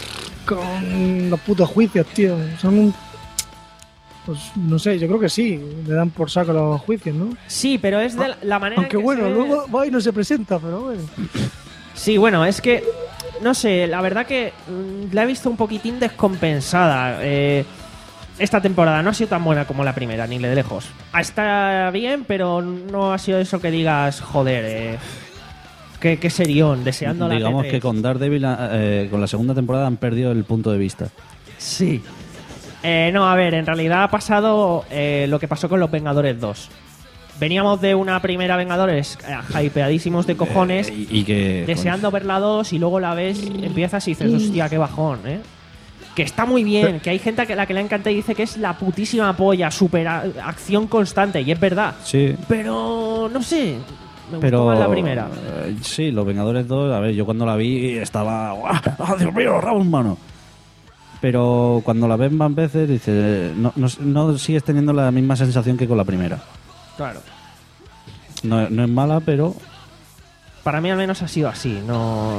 Con los putos juicios, tío. Son un... Pues no sé, yo creo que sí. Le dan por saco los juicios, ¿no? Sí, pero es de la, la manera Aunque en que bueno, se ve... luego va y no se presenta, pero bueno. Sí, bueno, es que... No sé, la verdad que mm, la he visto un poquitín descompensada. Eh, esta temporada no ha sido tan buena como la primera, ni de lejos. Está bien, pero no ha sido eso que digas, joder, eh, qué, qué serión, deseando la Digamos T tres. que con Daredevil, eh, con la segunda temporada, han perdido el punto de vista. Sí. Eh, no, a ver, en realidad ha pasado eh, lo que pasó con los Vengadores dos. Veníamos de una primera Vengadores eh, hypeadísimos de cojones, Eh, y, y que... deseando ver la dos, y luego la ves, empiezas y dices, hostia, qué bajón, ¿eh? Que está muy bien, que hay gente a la que le encanta y dice que es la putísima polla, super a- acción constante, y es verdad. Sí. Pero, no sé, me Pero gustó más la primera. eh, sí, Los Vengadores dos, a ver, yo cuando la vi estaba, ¡guau! ¡Ah, Dios mío, los rabos humanos! Pero cuando la ves más veces, dices, no, no, no sigues teniendo la misma sensación que con la primera. Claro. No, no es mala, pero Para mí al menos ha sido así, no...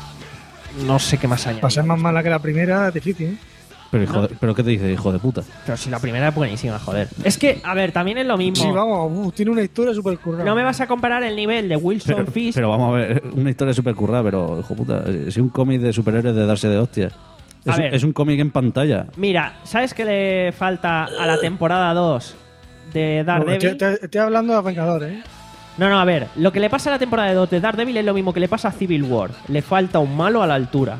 No sé qué más añadir. Para ser más mala que la primera es difícil, ¿eh? pero, hijo de- pero ¿qué te dice, hijo de puta? Pero si la primera es buenísima, joder. Es que, a ver, también es lo mismo. Sí, vamos, uh, tiene una historia súper currada. No me vas a comparar el nivel de Wilson Pero, Fisk. pero vamos a ver, una historia súper currada, pero, hijo de puta, es un cómic de superhéroes de darse de hostias. A Es, ver. es un cómic en pantalla. Mira, ¿sabes qué le falta a la temporada dos de No, Daredevil? estoy, estoy- estoy hablando de los Vengadores, ¿eh? No, no, a ver, lo que le pasa a la temporada dos de Daredevil es lo mismo que le pasa a Civil War. Le falta un malo a la altura.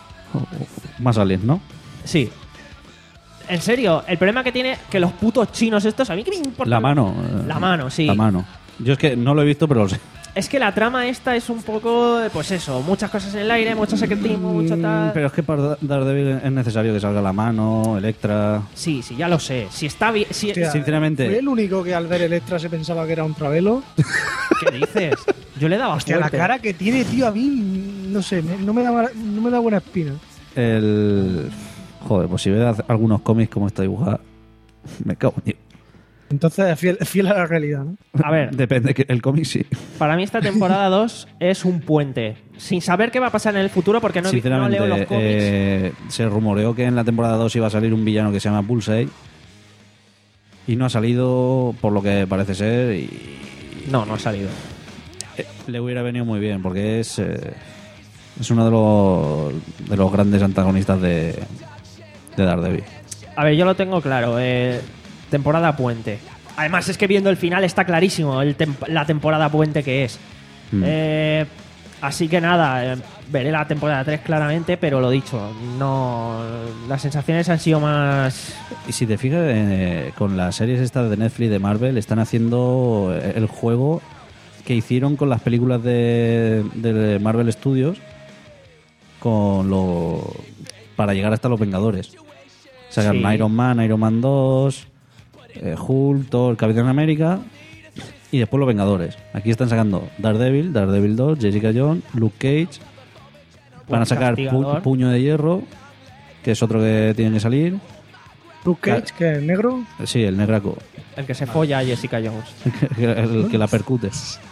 Más aliens, ¿no? Sí. En serio, el problema que tiene que los putos chinos estos, a mí que me importa. La mano. eh, La mano, sí. La mano. Yo es que no lo he visto, pero lo sé. Es que la trama esta es un poco, pues eso, muchas cosas en el aire, mucho secretismo, mucho tal. Pero es que para Daredevil es necesario que salga la mano, Electra. Sí, sí, ya lo sé. Si está bien. Si... Hostia, Sinceramente. Fui el único que al ver Electra se pensaba que era un Travelo. ¿Qué dices? Yo le daba Hostia, la fuerte. cara que tiene, tío, a mí, no sé, me- no me da, mala- no me da buena espina. El. Joder, pues si ves algunos cómics como está dibujada, me cago en Dios. Entonces, fiel, fiel a la realidad, ¿no? A ver, Depende, que el cómic sí. para mí esta temporada dos es un puente. Sin saber qué va a pasar en el futuro, porque no, he vi- no Sinceramente, leo los cómics. eh, se rumoreó que en la temporada dos iba a salir un villano que se llama Bullseye. Y no ha salido, por lo que parece ser, y No, no ha salido. eh, le hubiera venido muy bien, porque es eh, es uno de los, de los grandes antagonistas de, de Daredevil. A ver, yo lo tengo claro. Eh, temporada puente. Además, es que viendo el final está clarísimo el tem- la temporada puente que es. Mm. Eh, así que nada, eh, veré la temporada tres claramente, pero lo dicho, no. Las sensaciones han sido más. Y si te fijas, eh, con las series estas de Netflix de Marvel, están haciendo el juego que hicieron con las películas de, de Marvel Studios con lo, para llegar hasta los Vengadores. Sacaron Sí. Iron Man, Iron Man dos, eh, Hulk, Thor, Capitán América y después los Vengadores. Aquí están sacando Daredevil, Daredevil dos, Jessica Jones, Luke Cage. Van a sacar pu- Castigador. Puño de Hierro, que es otro que tiene que salir. Luke Cage, que es negro. Sí, el negraco. El que se folla a Jessica Jones. el que la percute.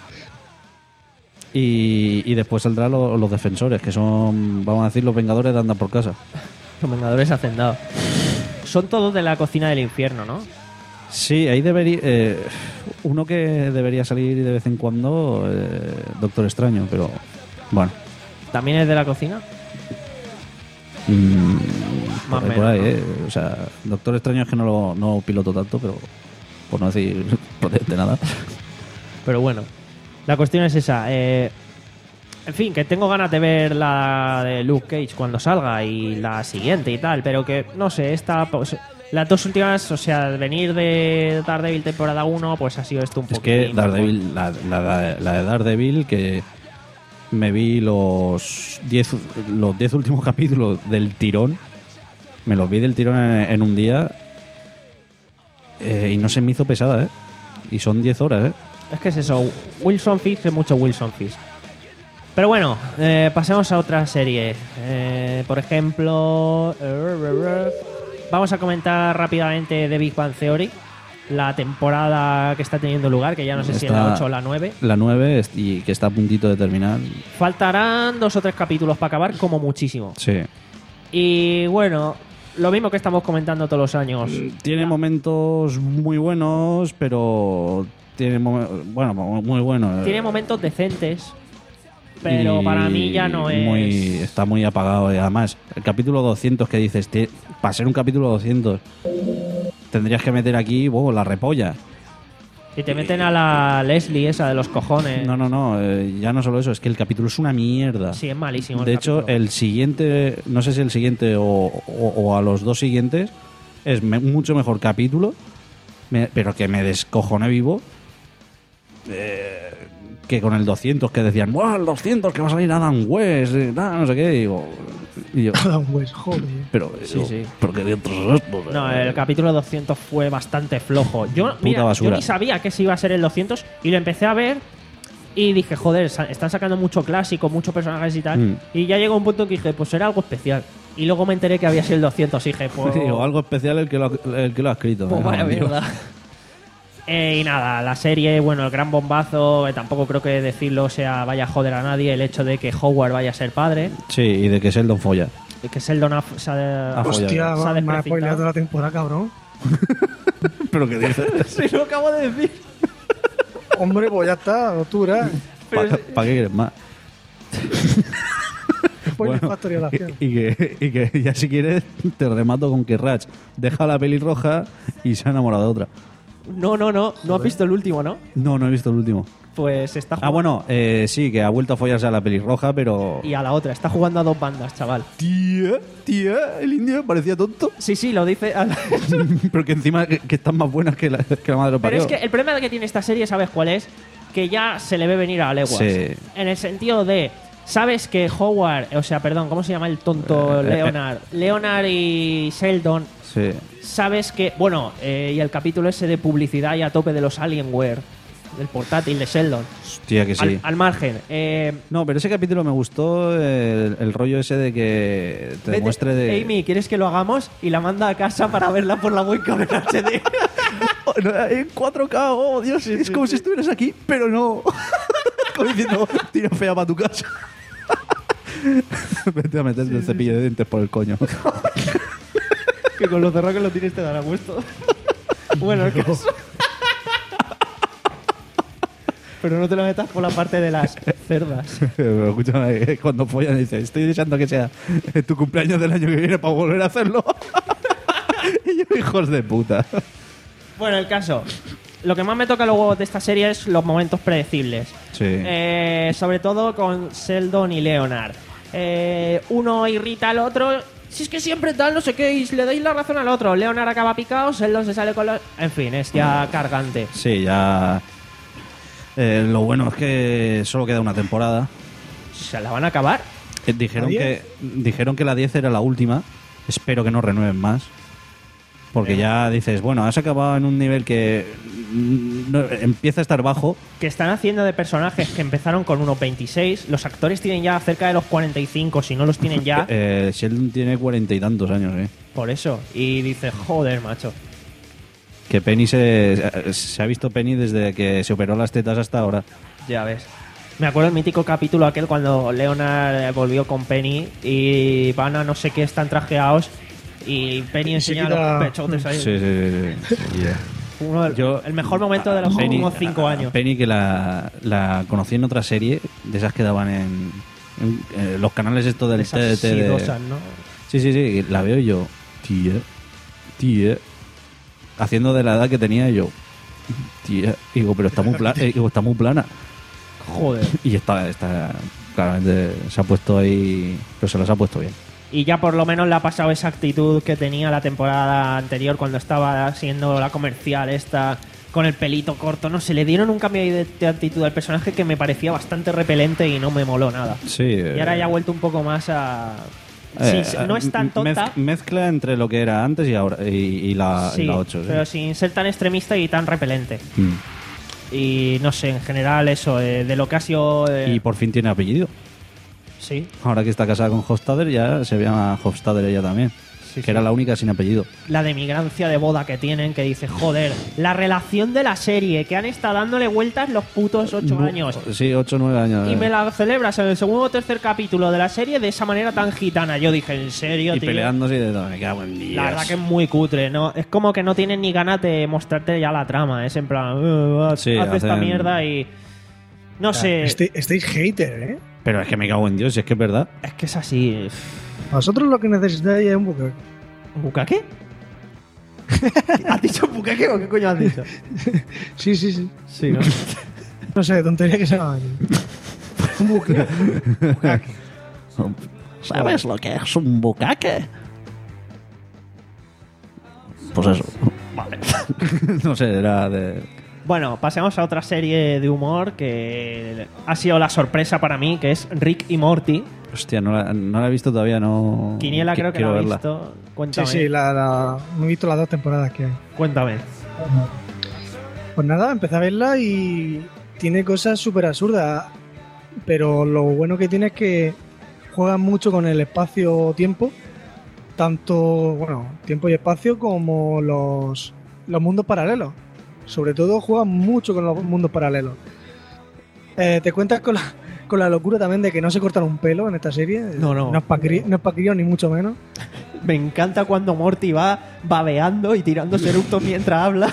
Y, y después saldrán lo- los defensores, que son, vamos a decir, los Vengadores de andar por casa. Los Vengadores Hacendado. Son todos de la cocina del infierno, ¿no? Sí, ahí debería. eh, uno que debería salir de vez en cuando, eh, Doctor Extraño, pero bueno. ¿También es de la cocina? mm, Más por, ahí, o por ahí, menos, eh, o sea, Doctor Extraño es que no lo no piloto tanto, pero por no decir de nada. Pero bueno, la cuestión es esa. Eh, En fin, que tengo ganas de ver la de Luke Cage cuando salga y la siguiente y tal, pero que, no sé, esta... Pues, las dos últimas, o sea, venir de Daredevil temporada uno, pues ha sido esto un poco... Es que Daredevil, la, la, la de Daredevil, que me vi los diez los diez últimos capítulos del tirón, me los vi del tirón en, en un día eh, y no se me hizo pesada, ¿eh? Y son diez horas, ¿eh? Es que es eso, Wilson Fisk es mucho Wilson Fisk. Pero bueno, eh, pasemos a otra serie. Eh, por ejemplo... Vamos a comentar rápidamente The Big Bang Theory, la temporada que está teniendo lugar, que ya no sé si es la ocho o la nueve. La nueve y que está a puntito de terminar. Faltarán dos o tres capítulos para acabar, como muchísimo. Sí. Y bueno, lo mismo que estamos comentando todos los años. Tiene momentos muy buenos, pero... Tiene mom- bueno, muy buenos. Tiene momentos decentes, pero y para mí ya no es... Muy, está muy apagado. Y además, el capítulo doscientos que dices, te, para ser un capítulo doscientos, tendrías que meter aquí, wow, la repolla. Y te meten a la Leslie esa de los cojones. No, no, no, eh, ya no solo eso, es que el capítulo es una mierda. Sí, es malísimo el De hecho, capítulo. el siguiente, no sé si el siguiente o, o, o a los dos siguientes, es me, mucho mejor capítulo, me, pero que me descojoné vivo. Eh, que con el doscientos, que decían, ¡buah, el doscientos, que va a salir Adam West! Eh, nah, no sé qué, y digo... Y yo, Adam West, joder. pero, Sí, digo, sí. ¿pero qué dientes es esto? No, el capítulo doscientos fue bastante flojo. Yo, mira, yo basura. ni sabía que se iba a ser el doscientos y lo empecé a ver y dije, joder, sa- están sacando mucho clásico, muchos personajes y tal. Mm. Y ya llegó un punto en que dije, pues será algo especial. Y luego me enteré que había sido el doscientos y dije, pues... Digo, algo especial el que lo, ha- el que lo ha escrito. Pues ¿eh? vaya Digo, mierda. Eh, y nada, la serie, bueno, el gran bombazo, eh, tampoco creo que decirlo sea vaya a joder a nadie el hecho de que Howard vaya a ser padre, Sí, y de que Sheldon folla. y que Sheldon ha, se ha, Ah, Hostia, se ha me ha desprecintado. spoileado la temporada, cabrón. ¿Pero qué dices? Sí, lo acabo de decir. Hombre, pues ya está, octubre. ¿Para pa qué quieres más? Spoiler Bueno, Factory a la acción. y, y que, y que ya si quieres te remato con que Ratch deja la pelirroja y se ha enamorado de otra. No, no, no, no has visto el último, ¿no? No, no he visto el último. Pues está Ah, jugando. bueno, eh, sí, que ha vuelto a follarse a la pelirroja, pero... Y a la otra, está jugando a dos bandas, chaval. Tía, tía, el indio parecía tonto. Sí, sí, lo dice. a la- Pero que encima que, que están más buenas que la, que la madre lo Pero parió. es que el problema que tiene esta serie, ¿sabes cuál es? Que ya se le ve venir a leguas. Sí. En el sentido de, ¿sabes que Howard, o sea, perdón, ¿cómo se llama el tonto Eh, eh, Leonard? Leonard y Sheldon, Sí. sabes que, bueno, eh, y el capítulo ese de publicidad y a tope de los Alienware, del portátil de Sheldon. Hostia, que sí. Al, al margen. Eh, No, pero ese capítulo me gustó el, el rollo ese de que te vete- demuestre de... Amy, ¿quieres que lo hagamos? Y la manda a casa para verla por la webcam en H D. En cuatro K, oh Dios, es como si estuvieras aquí, pero no. Como diciendo, tira fea para tu casa. Vete a meterte el cepillo de dientes por el coño. Que con lo cerrado que lo tienes te dará gusto. Bueno, el caso... Pero no te lo metas por la parte de las cerdas. Pero escúchame, eh, cuando follan dice, estoy deseando que sea tu cumpleaños del año que viene para volver a hacerlo. Y yo, hijos de puta. Bueno, el caso. Lo que más me toca luego de esta serie es los momentos predecibles. Sí. Eh, sobre todo con Sheldon y Leonard. Eh, uno irrita al otro. Si es que siempre tal, no sé qué, y le dais la razón al otro. Leonard acaba picado, Sheldon se sale con los... En fin, es ya cargante. Sí, ya... Eh, lo bueno es que solo queda una temporada. ¿Se la van a acabar? Eh, dijeron, ¿La que, dijeron que la diez era la última. Espero que no renueven más. Porque ya dices, bueno, has acabado en un nivel que mm, no- empieza a estar bajo. Que están haciendo de personajes que empezaron con unos veintiséis. Los actores tienen ya cerca de los cuarenta y cinco, si no los tienen ya. Eh, Sheldon tiene cuarenta y tantos años, ¿eh? Por eso. Y dices, joder, macho. Que Penny se, se ha visto Penny desde que se operó las tetas hasta ahora. Ya ves. Me acuerdo el mítico capítulo aquel cuando Leonard volvió con Penny y van a no sé qué, están trajeados y Penny Y se enseña quita- los pechotes ahí. Sí, sí, sí. sí. Yeah. Uno del- Yo- el mejor momento de los Penny- últimos cinco años. Penny, que la, la conocí en otra serie, de esas que daban en, en, eh, los canales estos del Esas T D T. de- sidosas, ¿no? Sí, sí, sí, la veo y yo, tía, tía, haciendo de la edad que tenía yo, tía, y digo, pero está muy, pla- eh, digo, está muy plana. Joder. Y está, está, claramente se ha puesto ahí, pero se las ha puesto bien. Y ya por lo menos le ha pasado esa actitud que tenía la temporada anterior cuando estaba siendo la comercial esta con el pelito corto. No sé, le dieron un cambio de, de actitud al personaje que me parecía bastante repelente y no me moló nada. Sí. Y ahora ya ha vuelto un poco más a... Eh, sí, no es tan tonta. Mez, mezcla entre lo que era antes y ahora y, y la, sí, y la ocho. Sí. Pero sin ser tan extremista y tan repelente. Mm. Y no sé, en general eso, eh, de lo que ha sido... Eh... Y por fin tiene apellido. Sí. Ahora que está casada con Hofstadter, ya se llama Hofstadter ella también. Sí, que sí. Era la única sin apellido. La de migrancia de boda que tienen, que dice, joder, la relación de la serie, que han estado dándole vueltas los putos ocho no, años. Sí, ocho o nueve años. Y me la celebras en el segundo o tercer capítulo de la serie de esa manera tan gitana. Yo dije, ¿en serio, y tío? Y peleándose y de todo, me cago en Dios. La verdad que es muy cutre, ¿no? Es como que no tienen ni ganas de mostrarte ya la trama. Es en plan, uh, haz, sí, haz esta hacen... mierda y... No o sea, sé... Estáis este hater, ¿eh? Pero es que me cago en Dios, si es que es verdad. Es que es así. Vosotros lo que necesitáis es un bucaque. ¿Un bucaque? ¿Has dicho bucaque o qué coño has dicho? Sí, sí, sí. Sí, ¿no? No sé, tontería que se llama. Un bucaque. bucaque. ¿Sabes lo que es un bucaque? Pues eso. Vale. No sé, era de... Bueno, pasemos a otra serie de humor que ha sido la sorpresa para mí, que es Rick y Morty. Hostia, no la, no la he visto todavía, no... Quiniela creo que la ha verla. visto. Cuéntame. Sí, sí, la, la, me he visto las dos temporadas que hay. Cuéntame. Pues nada, empecé a verla y tiene cosas súper absurdas, pero lo bueno que tiene es que juegan mucho con el espacio-tiempo, tanto, bueno, tiempo y espacio como los, los mundos paralelos. Sobre todo juegan mucho con los mundos paralelos. Eh, te cuentas con la, con la locura también de que no se cortan un pelo en esta serie. No, no. No es para cri- no es pa críos, ni mucho menos. Me encanta cuando Morty va babeando y tirándose eructos mientras habla.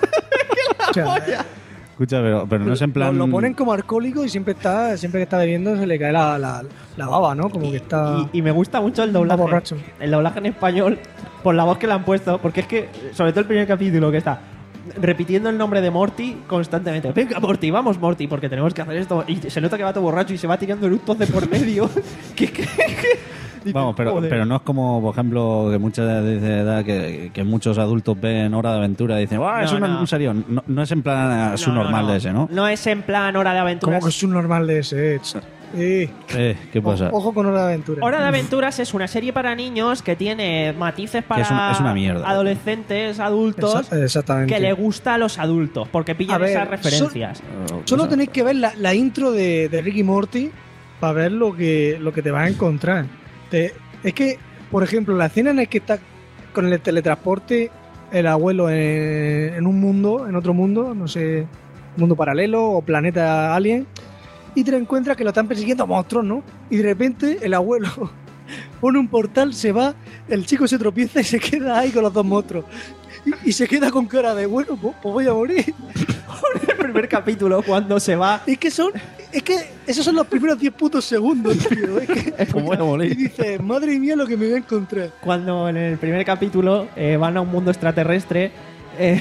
O sea, escucha, pero, pero no es en plan... Lo, lo ponen como alcohólico y siempre está siempre que está bebiendo se le cae la, la, la baba, ¿no? Como que está... Y, y me gusta mucho el doblaje. Borracho. El doblaje en español, por la voz que le han puesto, porque es que, sobre todo el primer capítulo que está repitiendo el nombre de Morty constantemente. Venga, Morty, vamos, Morty, porque tenemos que hacer esto. Y se nota que va todo borracho y se va tirando eructos de por medio. ¿Qué, qué, qué? Vamos, pero, pero no es como, por ejemplo, que muchas de edad que, que muchos adultos ven Hora de Aventura y dicen, ¡ah, es no, un, no. un serio! No, no es en plan su No, no, normal no. de ese, ¿no? No es en plan Hora de Aventuras. ¿Cómo que es un normal de ese? Eh, eh, ¿Qué pasa? Ojo con Hora de Aventura. Hora de Aventuras es una serie para niños que tiene matices para Que es un- es una mierda. adolescentes, adultos, Exa- exactamente. que le gusta a los adultos, porque pillan A ver, esas referencias. Oh, Solo cosa. tenéis que ver la, la intro de, de Rick y Morty para ver lo que, lo que te vas a encontrar. Te- es que, por ejemplo, la escena en la que está con el teletransporte el abuelo en, en un mundo, en otro mundo, no sé, mundo paralelo o planeta alien, y te encuentras que lo están persiguiendo monstruos, ¿no? Y de repente el abuelo pone un portal, se va, el chico se tropieza y se queda ahí con los dos monstruos. Y, y se queda con cara de, bueno, pues, pues voy a morir. El primer capítulo, cuando se va. Es que son, es que esos son los primeros diez putos segundos, tío. Es que, Es como voy a morir. y dices, madre mía, lo que me voy a encontrar. Cuando en el primer capítulo eh, van a un mundo extraterrestre eh,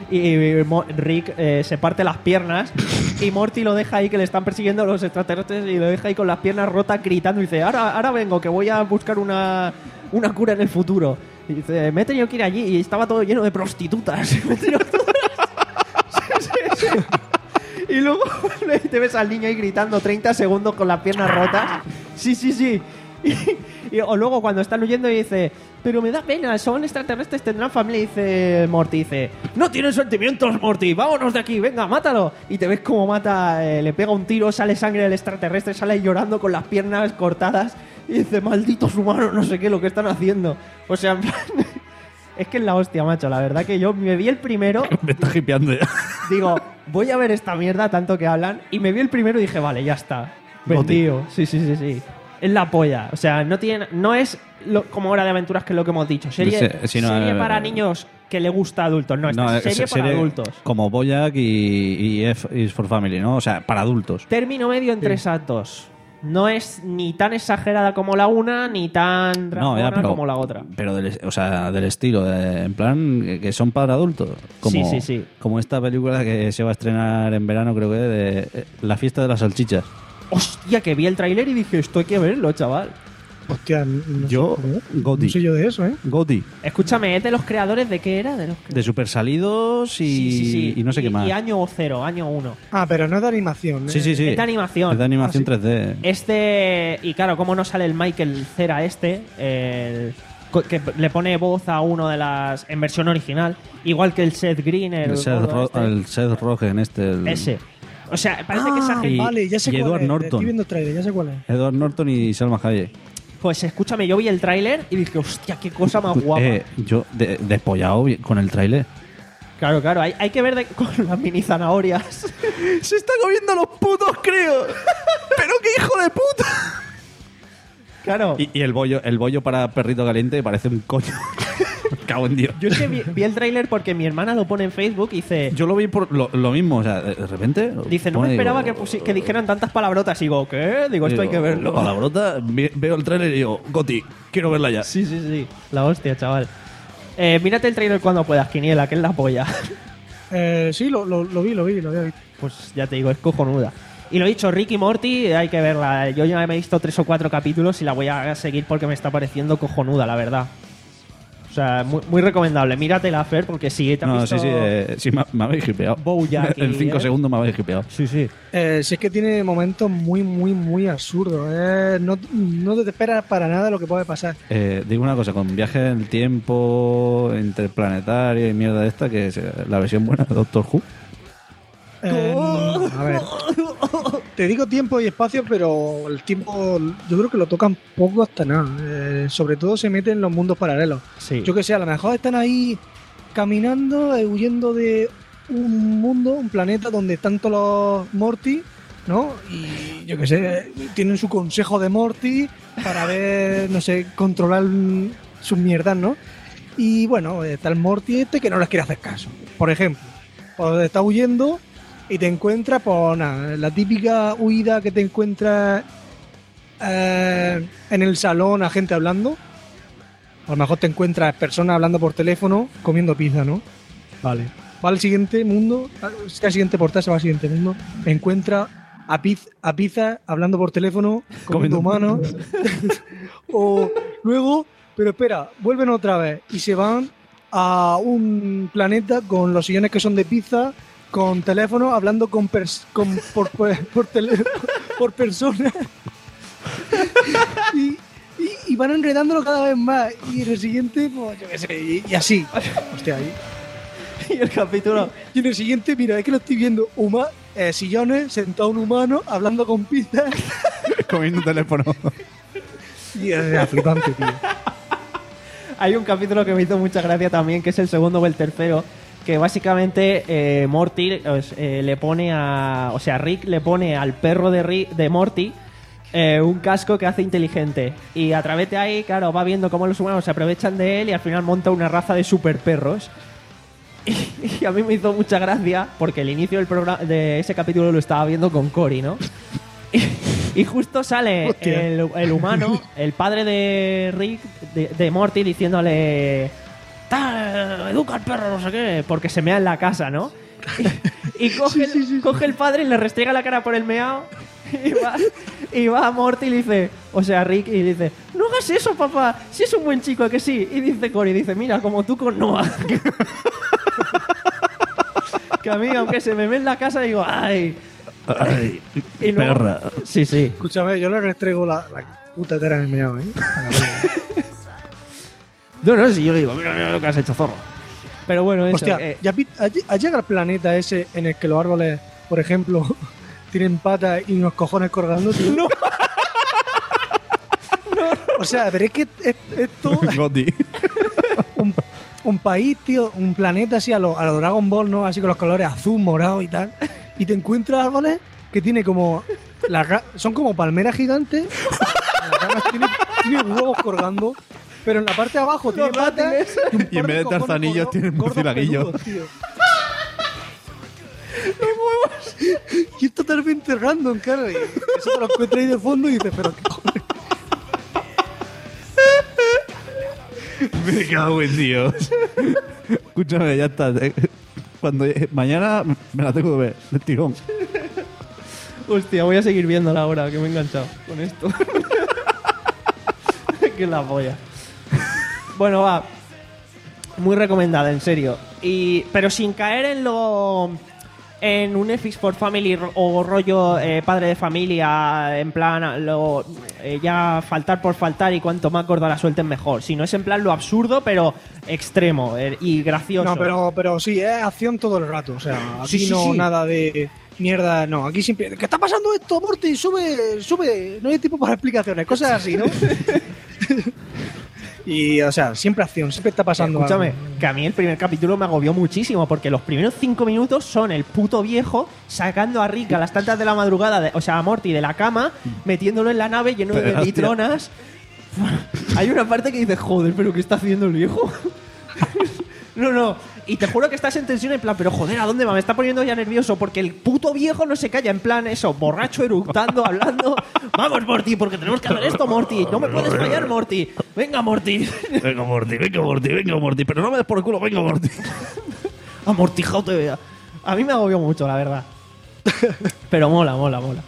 y Mo- Rick eh, se parte las piernas y Morty lo deja ahí, que le están persiguiendo los extraterrestres, y lo deja ahí con las piernas rotas gritando y dice, ahora, ahora vengo, que voy a buscar una, una cura en el futuro. Y dice, me he tenido que ir allí y estaba todo lleno de prostitutas. Me he tenido todo- Sí, sí, sí. Y luego te ves al niño ahí gritando treinta segundos con las piernas rotas. Sí, sí, sí. Y, y- o luego cuando están huyendo y dice, pero me da pena, son extraterrestres, tendrán familia. Y dice Morty, dice, no tienen sentimientos, Morty, vámonos de aquí, venga, mátalo. Y te ves como mata, eh, le pega un tiro, sale sangre del extraterrestre, sale llorando con las piernas cortadas. Y dice, malditos humanos, no sé qué, lo que están haciendo. O sea, en plan, es que es la hostia, macho. La verdad que yo me vi el primero, Me está hipeando ya. digo, voy a ver esta mierda tanto que hablan. Y me vi el primero y dije, vale, ya está. Vendido. Sí, sí, sí, sí. Es la polla. O sea, no tiene, no es lo- como Hora de Aventuras, que es lo que hemos dicho. Serie, Sí, sí, no, serie eh, para niños que le gusta a adultos. No, esta No, es serie es- para serie adultos. Como Bojack y, y F is for Family, ¿no? O sea, para adultos. Término medio en tres actos. No es ni tan exagerada como la una, ni tan No, ya, ramona pero, como la otra. pero del, o sea, del estilo, de- en plan, que- que son para adultos. Como, Sí, sí, sí. Como esta película que se va a estrenar en verano, creo que de eh, La fiesta de las salchichas. Hostia, que vi el tráiler y dije, esto hay que verlo, chaval. Hostia, no Yo, sé, Goti. no sé yo de eso, ¿eh? Goti. Escúchame, ¿es de los creadores de qué era? De, los cre- De Super Salidos y, Sí, sí, sí. y no sé y, qué más. Y año cero, año uno. Ah, pero no es de animación, ¿eh? Sí, sí, sí. Es de animación. Es de animación Ah, sí. tres D. Este, y claro, ¿cómo no sale el Michael Cera este? El, co- que le pone voz a uno de las. En versión original. Igual que el Seth Green, el. El Seth, gordo Ro- este. el Seth Rogen, este. El Ese. O sea, parece que Ah, esa gente. Y- vale, ya sé y cuál Edward es. Norton. Estoy viendo el trailer, ya sé cuál es. Edward Norton y Salma Hayek. Pues escúchame, yo vi el tráiler y dije, hostia, qué cosa más guapa. Eh, yo, de- despollado bien- con el tráiler. Claro, claro, hay, hay que ver de- con las mini zanahorias. ¡Se está comiendo los putos, creo! ¡Pero qué hijo de puta! Claro. Y, y el bollo el bollo para perrito caliente parece un coño. Cago en Dios. Yo es que vi, vi el tráiler porque mi hermana lo pone en Facebook y dice. Yo lo vi por lo, lo mismo, o sea, de de repente. Dice, no me pone, esperaba digo, que, pusi- que dijeran tantas palabrotas. Y digo, ¿qué? Digo, esto hay que digo, verlo. Palabrota, ve- veo el tráiler y digo, Goti, quiero verla ya. Sí, sí, sí. La hostia, chaval. Eh, mírate el tráiler cuando puedas, Quiniela, que es la polla. Eh, sí, lo, lo, lo vi, lo vi, lo vi. Pues ya te digo, es cojonuda. Y lo dicho, Rick y Morty, hay que verla. Yo ya me he visto tres o cuatro capítulos y la voy a seguir porque me está pareciendo cojonuda, la verdad. O sea, muy, muy recomendable. Míratela, Fer, porque si te has No, visto... sí, sí, eh, sí me, me habéis hipeado. Bojack y- En cinco ¿eh? segundos me habéis hipeado. Sí, sí. Eh, sí es que tiene momentos muy, muy, muy absurdos. eh. No, no te esperas para nada lo que puede pasar. Eh, digo una cosa, con viajes en el tiempo, interplanetario y mierda de esta, que es eh, la versión buena de Doctor Who. Eh, a ver, te digo tiempo y espacio, pero el tiempo yo creo que lo tocan poco hasta nada. Eh, sobre todo se meten en los mundos paralelos. Sí. Yo que sé, a lo mejor están ahí caminando, eh, huyendo de un mundo, un planeta donde están todos los Morty, ¿no? Y yo que sé, tienen su consejo de Morty para ver, no sé, controlar sus mierdas, ¿no? Y bueno, está el Morty este que no les quiere hacer caso. Por ejemplo, pues está huyendo y te encuentras, pues nada, la típica huida que te encuentras eh, en el salón a gente hablando. A lo mejor te encuentras personas hablando por teléfono comiendo pizza, ¿no? Vale. Va al siguiente mundo, al siguiente portal, se va al siguiente mundo, encuentra a, piz, a pizza hablando por teléfono, comiendo humanos. O luego, pero espera, vuelven otra vez y se van a un planeta con los sillones que son de pizza, con teléfono, hablando con, pers con por, por, por, tele por personas. y, y, y van enredándolo cada vez más. Y en el siguiente, pues yo qué sé, y, y así. Hostia, ahí. Y el capítulo... Y en el siguiente, mira, es que lo estoy viendo. Huma, eh, sillones, sentado un humano, hablando con pizza. Comiendo un teléfono. Y es flipante, tío. Hay un capítulo que me hizo mucha gracia también, que es el segundo o el tercero, que básicamente eh, Morty pues, eh, le pone a... O sea, Rick le pone al perro de, Rick, de Morty eh, un casco que hace inteligente. Y a través de ahí, claro, va viendo cómo los humanos se aprovechan de él y al final monta una raza de super perros. Y, y a mí me hizo mucha gracia porque el inicio del programa de ese capítulo lo estaba viendo con Cory, ¿no? Y, y justo sale el, el humano, el padre de Rick, de, de Morty, diciéndole... "Ta, educa al perro, no sé qué", porque se mea en la casa, ¿no? Y, y coge, Sí, sí, sí, el, coge el padre y le restriega la cara por el meao. Y va, y va a Morty y le dice, o sea, Rick, y dice, no hagas eso, papá, si es un buen chico, ¿a que sí? Y dice Cory, dice, mira, como tú con Noah. Que a mí, aunque se me ve en la casa, digo, ay. Ay, Y luego- perra. Sí, sí. Escúchame, yo le restrego la, la puta cara en el meao, ¿eh? No, no, si yo le digo, mira, mira lo que has hecho, zorro. Pero bueno, eso. Hostia, eh, ¿ya pi- ¿has has llegado al planeta ese en el que los árboles, por ejemplo, tienen patas y unos cojones colgando, tío? No. O sea, pero es que es- esto, Goti. un, un país, tío, un planeta así a los a lo Dragon Ball, ¿no? Así con los colores azul, morado y tal. Y te encuentras árboles que tiene como... las ra- son como palmeras gigantes. Las ramas tienen, tienen huevos colgando. Pero en la parte de abajo tiene patas. Y, un Y en par vez de cojones tarzanillos gordos- tienen gordos murcielaguillos. peludos, tío. Y es totalmente random, claro. Y eso te lo encuentras ahí de fondo y dices, pero qué cojones. Me cago en Dios. Escúchame, ya está. Eh, Cuando mañana me la tengo que ver, de tirón. Hostia, voy a seguir viéndola ahora, que me he enganchado con esto. Que la polla. Bueno, va. Muy recomendada, en serio. Y pero sin caer en lo... en un Netflix for Family o rollo eh, padre de familia, en plan lo eh, ya faltar por faltar y cuanto más gorda la suelten mejor. Sino es en plan lo absurdo, pero extremo eh, y gracioso. No, pero, pero sí, es acción todo el rato. O sea, aquí Sí, sí, no sí. nada de mierda, no. Aquí siempre. ¿Qué está pasando esto, Morty? Sube, sube. No hay tiempo para explicaciones, cosas así, ¿no? Y, o sea, siempre acción, siempre está pasando Escúchame, algo. que a mí el primer capítulo me agobió muchísimo porque los primeros cinco minutos son el puto viejo sacando a Rick a las tantas de la madrugada, de- o sea, a Morty de la cama, metiéndolo en la nave lleno de Pero, hostia. litronas. Hay una parte que dices, joder, pero ¿qué está haciendo el viejo? No, no. Y te juro que estás en tensión en plan, pero joder, ¿a dónde va? Me está poniendo ya nervioso porque el puto viejo no se calla, en plan eso, borracho, eructando, hablando. Vamos, Morty, porque tenemos que hacer esto, Morty. No me puedes fallar, Morty. Venga, Morty. Venga, Morty, venga, Morty, venga, Morty. Pero no me des por el culo, venga, Morty. Amortijado te vea. A mí me agobió mucho, la verdad. Pero mola, mola, mola.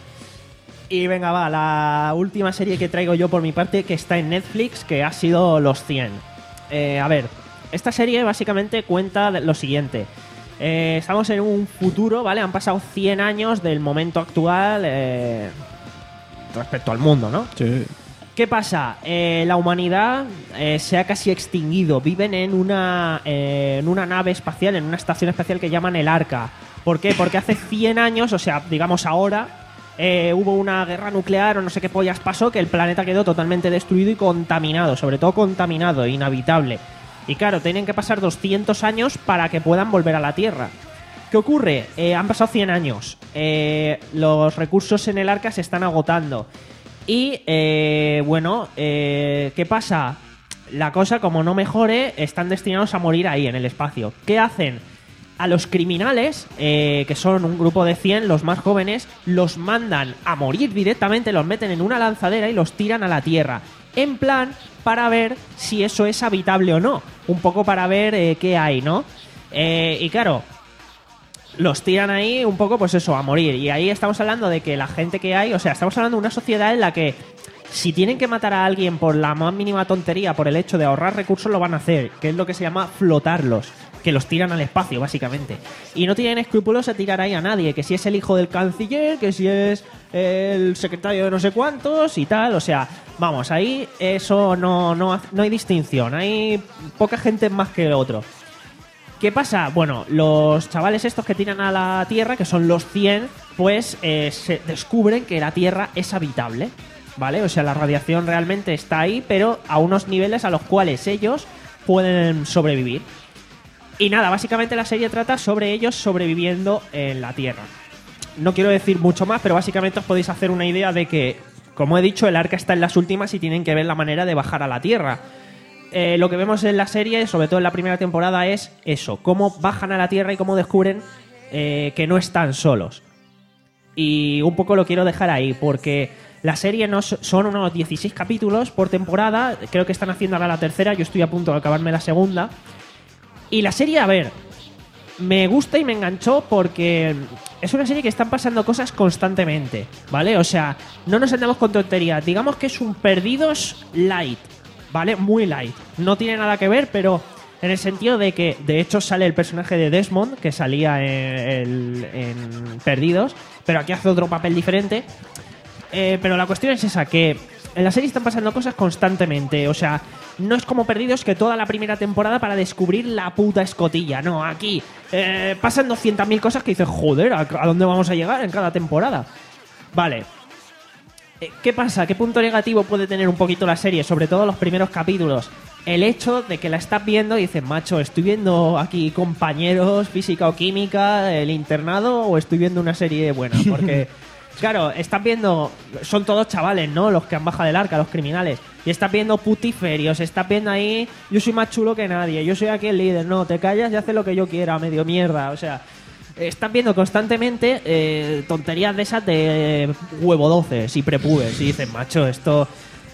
Y venga, va, la última serie que traigo yo por mi parte, que está en Netflix, que ha sido Los cien. Eh, a ver, esta serie básicamente cuenta de lo siguiente. Eh, estamos en un futuro, ¿vale? Han pasado cien años del momento actual eh, respecto al mundo, ¿no? Sí. ¿Qué pasa? Eh, la humanidad eh, se ha casi extinguido. Viven en una, eh, en una nave espacial, en una estación espacial que llaman el Arca. ¿Por qué? Porque hace cien años, o sea, digamos ahora, eh, hubo una guerra nuclear o no sé qué pollas pasó, que el planeta quedó totalmente destruido y contaminado. Sobre todo contaminado, inhabitable. Y claro, tienen que pasar doscientos años para que puedan volver a la Tierra. ¿Qué ocurre? Eh, han pasado cien años. Eh, los recursos en el Arca se están agotando. Y, eh, bueno, eh, ¿qué pasa? La cosa, como no mejore, están destinados a morir ahí, en el espacio. ¿Qué hacen? A los criminales, eh, que son un grupo de cien, los más jóvenes, los mandan a morir directamente, los meten en una lanzadera y los tiran a la Tierra. En plan, para ver si eso es habitable o no. Un poco para ver eh, qué hay, ¿no? Eh, y claro, los tiran ahí un poco, pues eso, a morir. Y ahí estamos hablando de que la gente que hay, o sea, estamos hablando de una sociedad en la que si tienen que matar a alguien por la más mínima tontería, por el hecho de ahorrar recursos, lo van a hacer, que es lo que se llama flotarlos, que los tiran al espacio, básicamente. Y no tienen escrúpulos a tirar ahí a nadie, que si es el hijo del canciller, que si es el secretario de no sé cuántos y tal, o sea, vamos, ahí eso no, no, no hay distinción, hay poca gente más que el otro. ¿Qué pasa? Bueno, los chavales estos que tiran a la Tierra, que son los cien, pues eh, se descubren que la Tierra es habitable, ¿vale? O sea, la radiación realmente está ahí, pero a unos niveles a los cuales ellos pueden sobrevivir. Y nada, básicamente la serie trata sobre ellos sobreviviendo en la Tierra. No quiero decir mucho más, pero básicamente os podéis hacer una idea de que, como he dicho, el Arca está en las últimas y tienen que ver la manera de bajar a la Tierra. Eh, lo que vemos en la serie, sobre todo en la primera temporada, es eso, cómo bajan a la Tierra y cómo descubren eh, que no están solos. Y un poco lo quiero dejar ahí, porque la serie no son unos dieciséis capítulos por temporada, creo que están haciendo ahora la tercera, yo estoy a punto de acabarme la segunda. Y la serie, a ver, me gusta y me enganchó porque es una serie que están pasando cosas constantemente, ¿vale? O sea, no nos andamos con tonterías, digamos que es un Perdidos light, ¿vale? Muy light. No tiene nada que ver, pero en el sentido de que, de hecho, sale el personaje de Desmond, que salía en, en Perdidos, pero aquí hace otro papel diferente. Eh, pero la cuestión es esa, que en la serie están pasando cosas constantemente. O sea, no es como Perdidos, que toda la primera temporada para descubrir la puta escotilla. No, aquí eh, pasan doscientas mil cosas que dices, joder, ¿a, ¿a dónde vamos a llegar en cada temporada? Vale. ¿Qué pasa? ¿Qué punto negativo puede tener un poquito la serie? Sobre todo los primeros capítulos. El hecho de que la estás viendo y dices, macho, ¿estoy viendo aquí compañeros, física o química, el internado, o estoy viendo una serie buena? Porque, claro, estás viendo... Son todos chavales, ¿no? Los que han bajado del Arca, los criminales. Y estás viendo putiferios, estás viendo ahí... Yo soy más chulo que nadie, yo soy aquí el líder. No, te callas y haces lo que yo quiera, medio mierda. O sea... Están viendo constantemente eh, tonterías de esas de huevo doces y prepubes. Y dicen, macho, esto...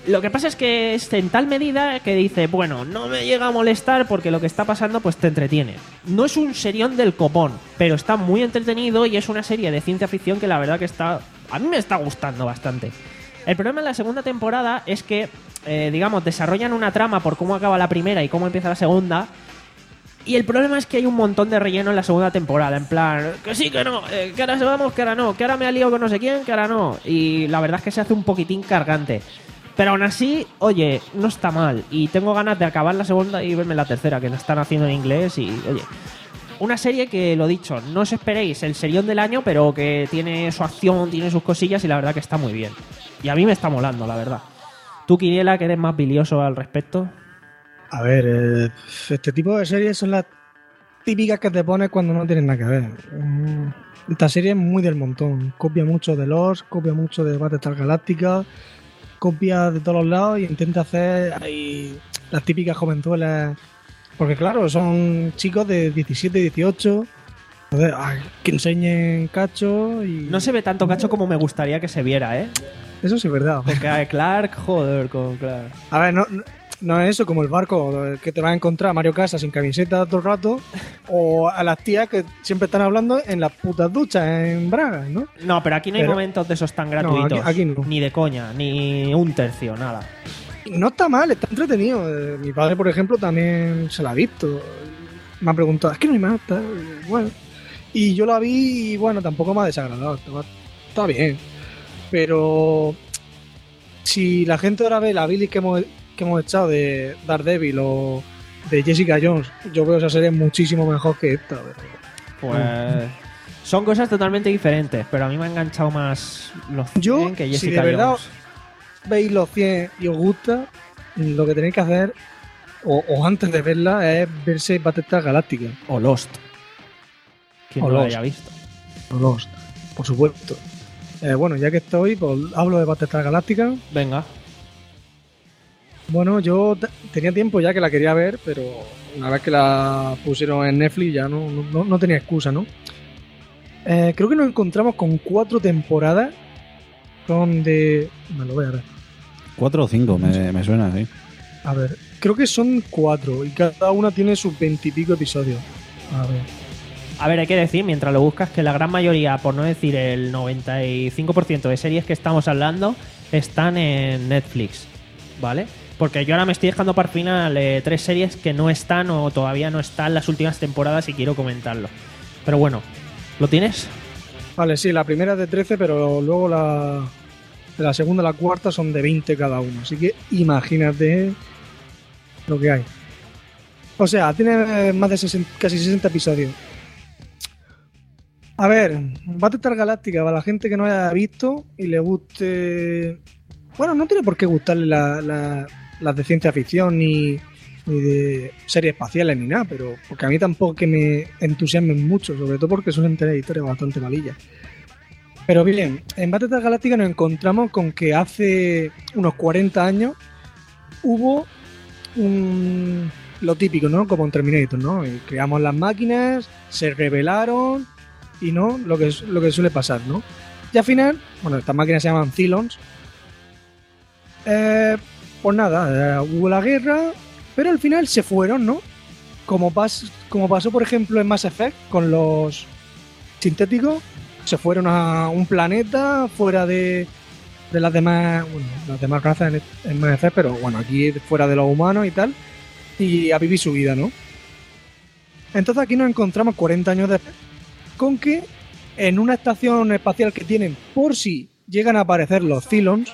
Lo que pasa es que es en tal medida que dice, bueno, no me llega a molestar porque lo que está pasando pues te entretiene. No es un serión del copón, pero está muy entretenido y es una serie de ciencia ficción que la verdad que está... A mí me está gustando bastante. El problema en la segunda temporada es que, eh, digamos, desarrollan una trama por cómo acaba la primera y cómo empieza la segunda. Y el problema es que hay un montón de relleno en la segunda temporada. En plan, que sí, que no, eh, que ahora se vamos, que ahora no, que ahora me ha liado con no sé quién, que ahora no. Y la verdad es que se hace un poquitín cargante. Pero aún así, oye, no está mal. Y tengo ganas de acabar la segunda y verme la tercera, que la están haciendo en inglés. Y, oye, una serie que, lo dicho, no os esperéis el serión del año, pero que tiene su acción, tiene sus cosillas y la verdad que está muy bien. Y a mí me está molando, la verdad. ¿Tú, Quiniela, que eres más bilioso al respecto? A ver, eh, este tipo de series son las típicas que te pones cuando no tienes nada que ver. Mm, Esta serie es muy del montón. Copia mucho de Lost, copia mucho de Battlestar Galactica, copia de todos los lados y intenta hacer ahí las típicas jovenzuelas. Porque claro, son chicos de diecisiete, dieciocho, entonces, ay, que enseñen cacho y... No se ve tanto cacho como me gustaría que se viera, ¿eh? Eso sí es verdad. Porque a Clark, joder, con Clark. A ver, no, no, no es eso como el barco que te vas a encontrar a Mario Casas sin camiseta todo el rato, o a las tías que siempre están hablando en las putas duchas en Braga, ¿no? No, pero aquí no hay Pero- momentos de esos tan gratuitos. No, aquí- aquí no. Ni de coña, ni un tercio, nada. No está mal, está entretenido. Eh, Mi padre, por ejemplo, también se la ha visto. Me ha preguntado, es que no hay más. Está... Bueno. Y yo la vi y bueno, tampoco me ha desagradado. Está, está bien. Pero si la gente ahora ve la Billy que hemos, que hemos echado de Daredevil o de Jessica Jones, yo veo esa serie muchísimo mejor que esta. Pues son cosas totalmente diferentes, pero a mí me ha enganchado más los Yo, cien que si Jessica de verdad Jones. veis los cien y os gusta, lo que tenéis que hacer, o, o antes de verla, es verse Battlestar Galactica. O Lost. Quien O no lo Lost. haya visto. O Lost, por supuesto. Eh, bueno, ya que estoy, pues hablo de Battlestar Galactica. Venga. Bueno, yo t- tenía tiempo ya que la quería ver, pero una vez que la pusieron en Netflix ya no, no, no tenía excusa, ¿no? Eh, creo que nos encontramos con cuatro temporadas donde... Me lo voy a ver. Cuatro o cinco, me, me suena, sí. A ver, creo que son cuatro y cada una tiene sus veintipico episodios. A ver. A ver, hay que decir, mientras lo buscas, que la gran mayoría, por no decir el noventa y cinco por ciento de series que estamos hablando, están en Netflix, ¿vale? Porque yo ahora me estoy dejando para el final eh, tres series que no están o todavía no están las últimas temporadas y quiero comentarlo. Pero bueno, ¿lo tienes? Vale, sí, la primera es de trece, pero luego la, la segunda y la cuarta son de veinte cada una. Así que imagínate lo que hay. O sea, tiene más de sesenta, casi sesenta episodios. A ver, Battlestar Galactica, para la gente que no haya visto y le guste... Bueno, no tiene por qué gustarle la- la- las de ciencia ficción ni, ni de series espaciales ni nada, pero porque a mí tampoco que me entusiasmen mucho, sobre todo porque suelen tener historias bastante malillas. Pero bien, en Battlestar Galactica nos encontramos con que hace unos cuarenta años hubo un... lo típico, ¿no? Como en Terminator, ¿no? Y creamos las máquinas, se rebelaron y no lo que, lo que suele pasar, ¿no? Y al final, bueno, estas máquinas se llaman Cylons. Eh, pues nada, eh, hubo la guerra, pero al final se fueron, ¿no? Como, pas, como pasó, por ejemplo, en Mass Effect con los sintéticos, se fueron a un planeta fuera de, de las demás, bueno, las demás razas en, en Mass Effect, pero bueno, aquí fuera de los humanos y tal, y a vivir su vida, ¿no? Entonces aquí nos encontramos cuarenta años después con que en una estación espacial que tienen por si llegan a aparecer los Cylons,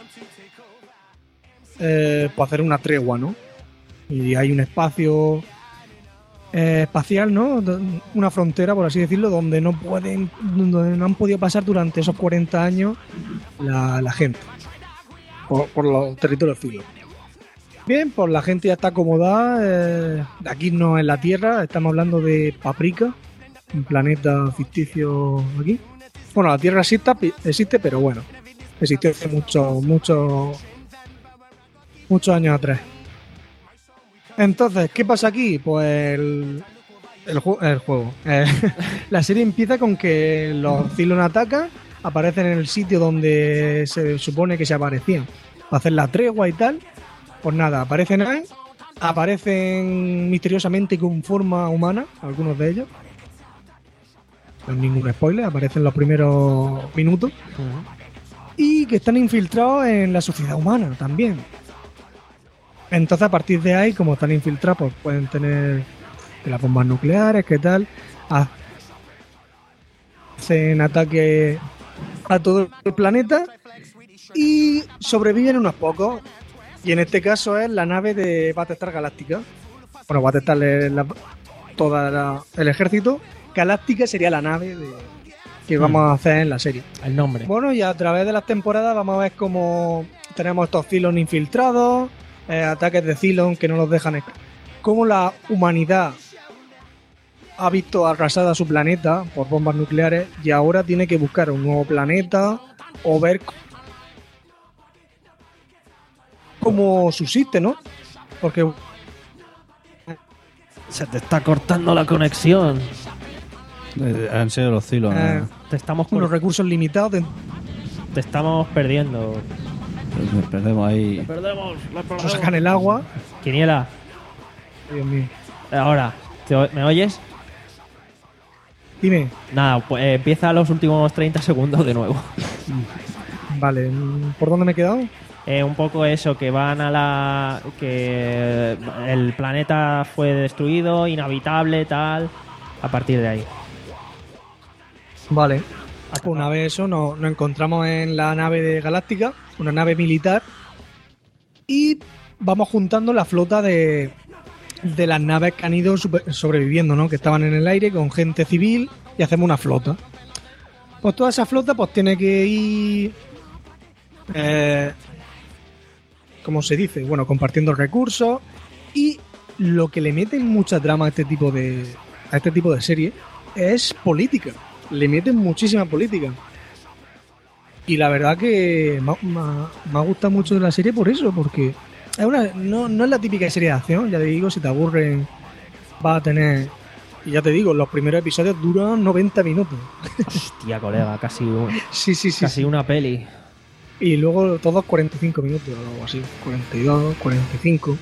eh, pues hacer una tregua, ¿no? Y hay un espacio eh, espacial, ¿no? Do- Una frontera, por así decirlo, donde no pueden, donde no han podido pasar durante esos cuarenta años la, la gente por, por los territorios Cylons. Bien, pues la gente ya está acomodada. Eh, aquí no en la Tierra, estamos hablando de Paprika, un planeta ficticio aquí. Bueno, la Tierra existe, existe pero bueno, existió hace muchos, muchos, muchos años atrás. Entonces, ¿qué pasa aquí? Pues el, el, ju- el juego. Eh, la serie empieza con que los Cylons atacan, aparecen en el sitio donde se supone que se aparecían. para hacer la tregua y tal. Pues nada, aparecen ahí, aparecen misteriosamente con forma humana, algunos de ellos. No es ningún spoiler, aparecen los primeros minutos. Uh-huh. Y que están infiltrados en la sociedad humana también. Entonces, a partir de ahí, como están infiltrados, pues pueden tener las bombas nucleares, ¿qué tal? Hacen ataque a todo el planeta y sobreviven unos pocos. Y en este caso es la nave de Battlestar Galactica. Bueno, Battlestar es la, toda la, el ejército. Galáctica sería la nave de, que mm. vamos a hacer en la serie. El nombre. Bueno, y a través de las temporadas vamos a ver cómo tenemos estos Cylons infiltrados, eh, ataques de Cylon que no los dejan escapar. Cómo la humanidad ha visto arrasada su planeta por bombas nucleares y ahora tiene que buscar un nuevo planeta o ver cómo subsiste, ¿no? Porque se te está cortando la conexión. Eh, han sido los Cylons. Eh, eh. Te estamos con los recursos limitados. De... Te estamos perdiendo. Pues nos perdemos ahí. Nos perdemos. Nos perdemos. Sacan el agua. Quiniela. Dios mío. Ahora, ¿me oyes? Dime. Nada, pues eh, empieza los últimos treinta segundos de nuevo. Vale, ¿por dónde me he quedado? Eh, un poco eso, que van a la... que el planeta fue destruido, inhabitable, tal, a partir de ahí. Vale. Una vez eso, nos, nos encontramos en la nave de Galáctica, una nave militar, y vamos juntando la flota de, de las naves que han ido super, sobreviviendo, ¿no? Que estaban en el aire con gente civil y hacemos una flota. Pues toda esa flota pues tiene que ir... Eh, ¿Cómo se dice? Bueno, compartiendo recursos. Y lo que le meten mucha trama a este tipo de a este tipo de serie es política. Le meten muchísima política. Y la verdad que me, me, me ha gustado mucho de la serie por eso, porque es una, no, no es la típica serie de acción. Ya te digo, si te aburren, vas a tener... Y ya te digo, los primeros episodios duran noventa minutos. Hostia, colega, casi, un, sí, sí, sí, casi sí. una peli. Y luego todos cuarenta y cinco minutos o algo así. cuarenta y dos, cuarenta y cinco.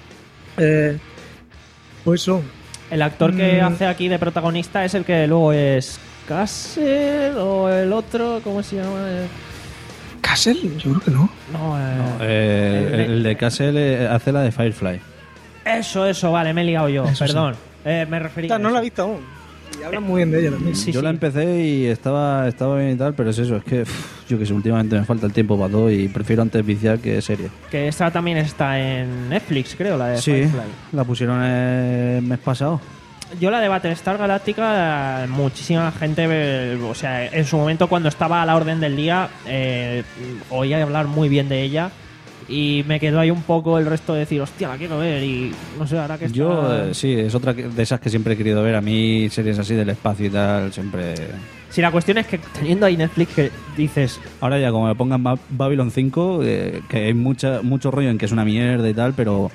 Eh, pues eso. El actor que mm. hace aquí de protagonista es el que luego es Castle o el otro, ¿cómo se llama? ¿Castle? Yo creo que no. No, eh, no eh, el, el de Castle hace la de Firefly. Eso, eso, vale, me he liado yo, eso perdón. Sí. Eh, me referí Esta, a no la he visto aún. Y hablan muy bien de ella también. Sí, yo sí. la empecé y estaba, estaba bien y tal, pero es eso, es que uff, yo que sé, últimamente me falta el tiempo para todo y prefiero antes viciar que serie. Que esta también está en Netflix, creo, la de sí, Firefly. La pusieron el mes pasado. Yo la de Battlestar Galactica, muchísima gente, o sea, en su momento cuando estaba a la orden del día, eh, oía hablar muy bien de ella. Y me quedó ahí un poco el resto de decir, hostia, la quiero ver. Y no sé, ahora que está... Yo, eh, sí, es otra de esas que siempre he querido ver. A mí, series así del espacio y tal, siempre... Sí, la cuestión es que teniendo ahí Netflix que dices... Ahora ya, como me pongan Babylon cinco, eh, que hay mucha, mucho rollo en que es una mierda y tal, pero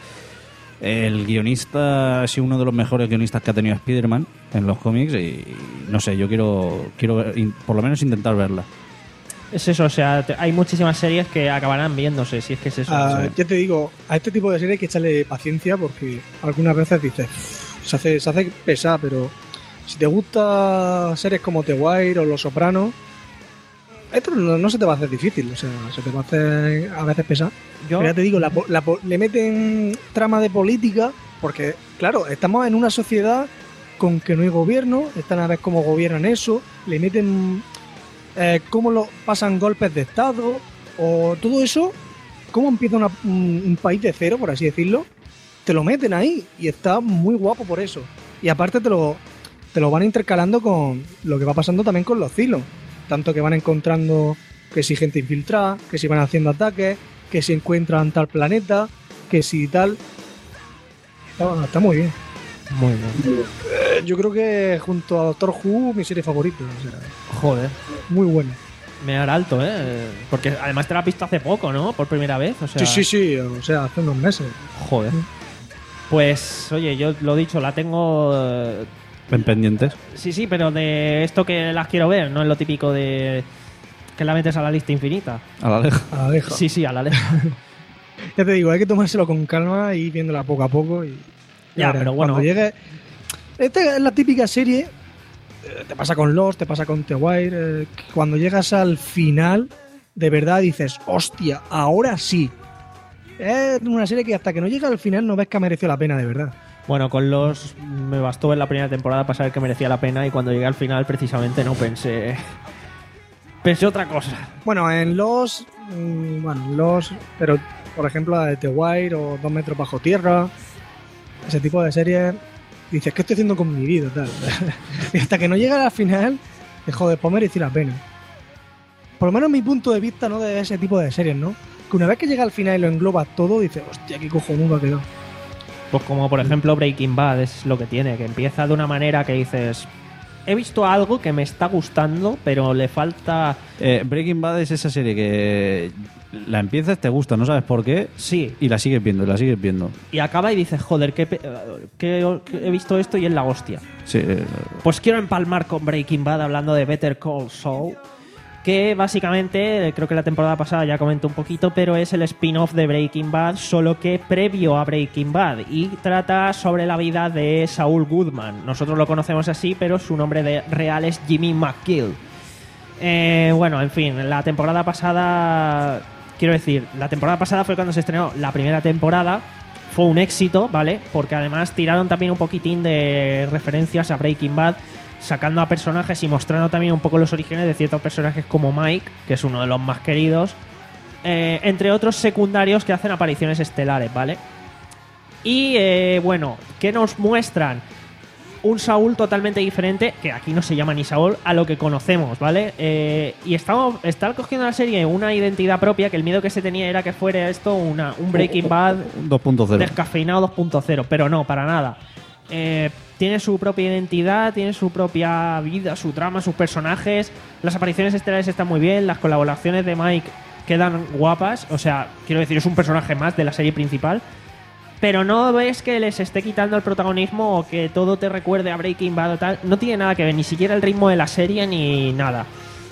el guionista ha sido uno de los mejores guionistas que ha tenido Spider-Man en los cómics y, no sé, yo quiero, quiero ver, por lo menos intentar verla. Es eso, o sea, te, hay muchísimas series que acabarán viéndose, si es que es eso. Ah, ¿sabes? Ya te digo, a este tipo de series hay que echarle paciencia porque algunas veces dices, se hace, se hace pesada, pero si te gusta series como The Wire o Los Sopranos, esto no, no se te va a hacer difícil, o sea, se te va a hacer a veces pesado. ¿Yo? Pero ya te digo, la, la, le meten trama de política porque, claro, estamos en una sociedad con que no hay gobierno, están a ver cómo gobiernan eso, le meten... Eh, cómo lo pasan golpes de estado o todo eso, cómo empieza una, un, un país de cero, por así decirlo, te lo meten ahí y está muy guapo por eso. Y aparte te lo, te lo van intercalando con lo que va pasando también con los Cylons, tanto que van encontrando que si gente infiltrada, que si van haciendo ataques, que si encuentran tal planeta, que si tal... Está, está muy bien. Muy bien. Eh, yo creo que junto a Doctor Who, mi serie favorita. O sea, joder. Muy buena. Me hará alto, ¿eh? Porque además te la has visto hace poco, ¿no? Por primera vez. O sea... Sí, sí, sí. O sea, hace unos meses. Joder. Pues, oye, yo lo dicho, la tengo... ¿En pendientes? Sí, sí, pero de esto que las quiero ver, no es lo típico de... que la metes a la lista infinita. A la leja. A la leja. Sí, sí, a la leja. Ya te digo, hay que tomárselo con calma y ir viéndola poco a poco. Y Ya, verás, pero bueno. Cuando llegue... Esta es la típica serie, eh, te pasa con Lost, te pasa con The Wire, eh, que cuando llegas al final, de verdad dices, hostia, ahora sí. Es una serie que hasta que no llega al final no ves que ha merecido la pena, de verdad. Bueno, con los me bastó ver la primera temporada para saber que merecía la pena y cuando llegué al final precisamente no pensé pensé otra cosa. Bueno, en Lost, mmm, bueno, Lost, pero por ejemplo la de The Wire o Dos metros bajo tierra, ese tipo de series, dices, ¿qué estoy haciendo con mi vida? Tal. Y hasta que no llega al final, te joder, pues merecía la pena. Por lo menos mi punto de vista, ¿no? De ese tipo de series, ¿no? Que una vez que llega al final y lo englobas todo, dices, hostia, qué cojonudo ha quedado. Pues como por ejemplo Breaking Bad es lo que tiene, que empieza de una manera que dices, he visto algo que me está gustando, pero le falta... Eh, Breaking Bad es esa serie que la empiezas, te gusta, no sabes por qué, sí, y la sigues viendo, y la sigues viendo. Y acaba y dices, joder, que, que, que he visto esto y es la hostia. Sí, eh, Pues quiero empalmar con Breaking Bad hablando de Better Call Saul, que básicamente, creo que la temporada pasada ya comenté un poquito, pero es el spin-off de Breaking Bad, solo que previo a Breaking Bad, y trata sobre la vida de Saul Goodman. Nosotros lo conocemos así, pero su nombre de real es Jimmy McGill. Eh, bueno, en fin, la temporada pasada, quiero decir, la temporada pasada fue cuando se estrenó la primera temporada, fue un éxito, ¿vale? Porque además tiraron también un poquitín de referencias a Breaking Bad, sacando a personajes y mostrando también un poco los orígenes de ciertos personajes como Mike, que es uno de los más queridos, eh, entre otros secundarios que hacen apariciones estelares, ¿vale? Y eh, bueno, ¿qué nos muestran? Un Saúl totalmente diferente, que aquí no se llama ni Saúl, a lo que conocemos, ¿vale? Eh, y estamos, está cogiendo la serie una identidad propia, que el miedo que se tenía era que fuera esto una, un Breaking Bad dos punto cero. descafeinado dos punto cero, pero no, para nada. Eh, tiene su propia identidad, tiene su propia vida, su trama, sus personajes. Las apariciones estelares están muy bien, las colaboraciones de Mike quedan guapas. O sea, quiero decir, es un personaje más de la serie principal. Pero no ves que les esté quitando el protagonismo o que todo te recuerde a Breaking Bad o tal. No tiene nada que ver, ni siquiera el ritmo de la serie ni nada.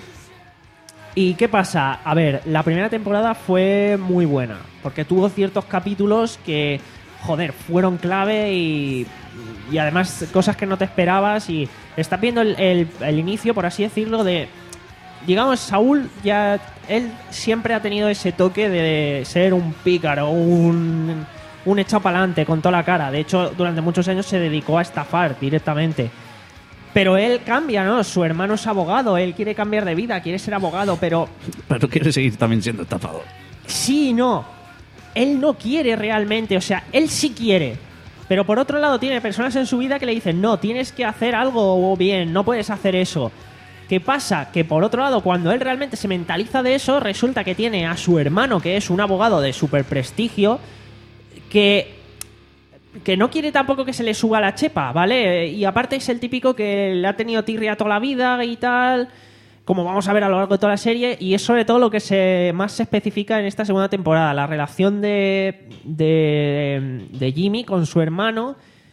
¿Y qué pasa? A ver, la primera temporada fue muy buena, porque tuvo ciertos capítulos que, joder, fueron clave y... y además cosas que no te esperabas y estás viendo el, el, el inicio, por así decirlo, de, digamos, Saúl ya, él siempre ha tenido ese toque de ser un pícaro, un, un echado para adelante con toda la cara. De hecho, durante muchos años se dedicó a estafar directamente. Pero él cambia, ¿no? Su hermano es abogado, él quiere cambiar de vida, quiere ser abogado, pero... Pero quiere seguir también siendo estafador. Sí, no. Él no quiere realmente, o sea, él sí quiere. Pero por otro lado tiene personas en su vida que le dicen, no, tienes que hacer algo bien, no puedes hacer eso. ¿Qué pasa? Que por otro lado, cuando él realmente se mentaliza de eso, resulta que tiene a su hermano, que es un abogado de súper prestigio, que, que no quiere tampoco que se le suba la chepa, ¿vale? Y aparte es el típico que le ha tenido tirria toda la vida y tal, como vamos a ver a lo largo de toda la serie, y es sobre todo lo que se más se especifica en esta segunda temporada, la relación de, de, de Jimmy con su hermano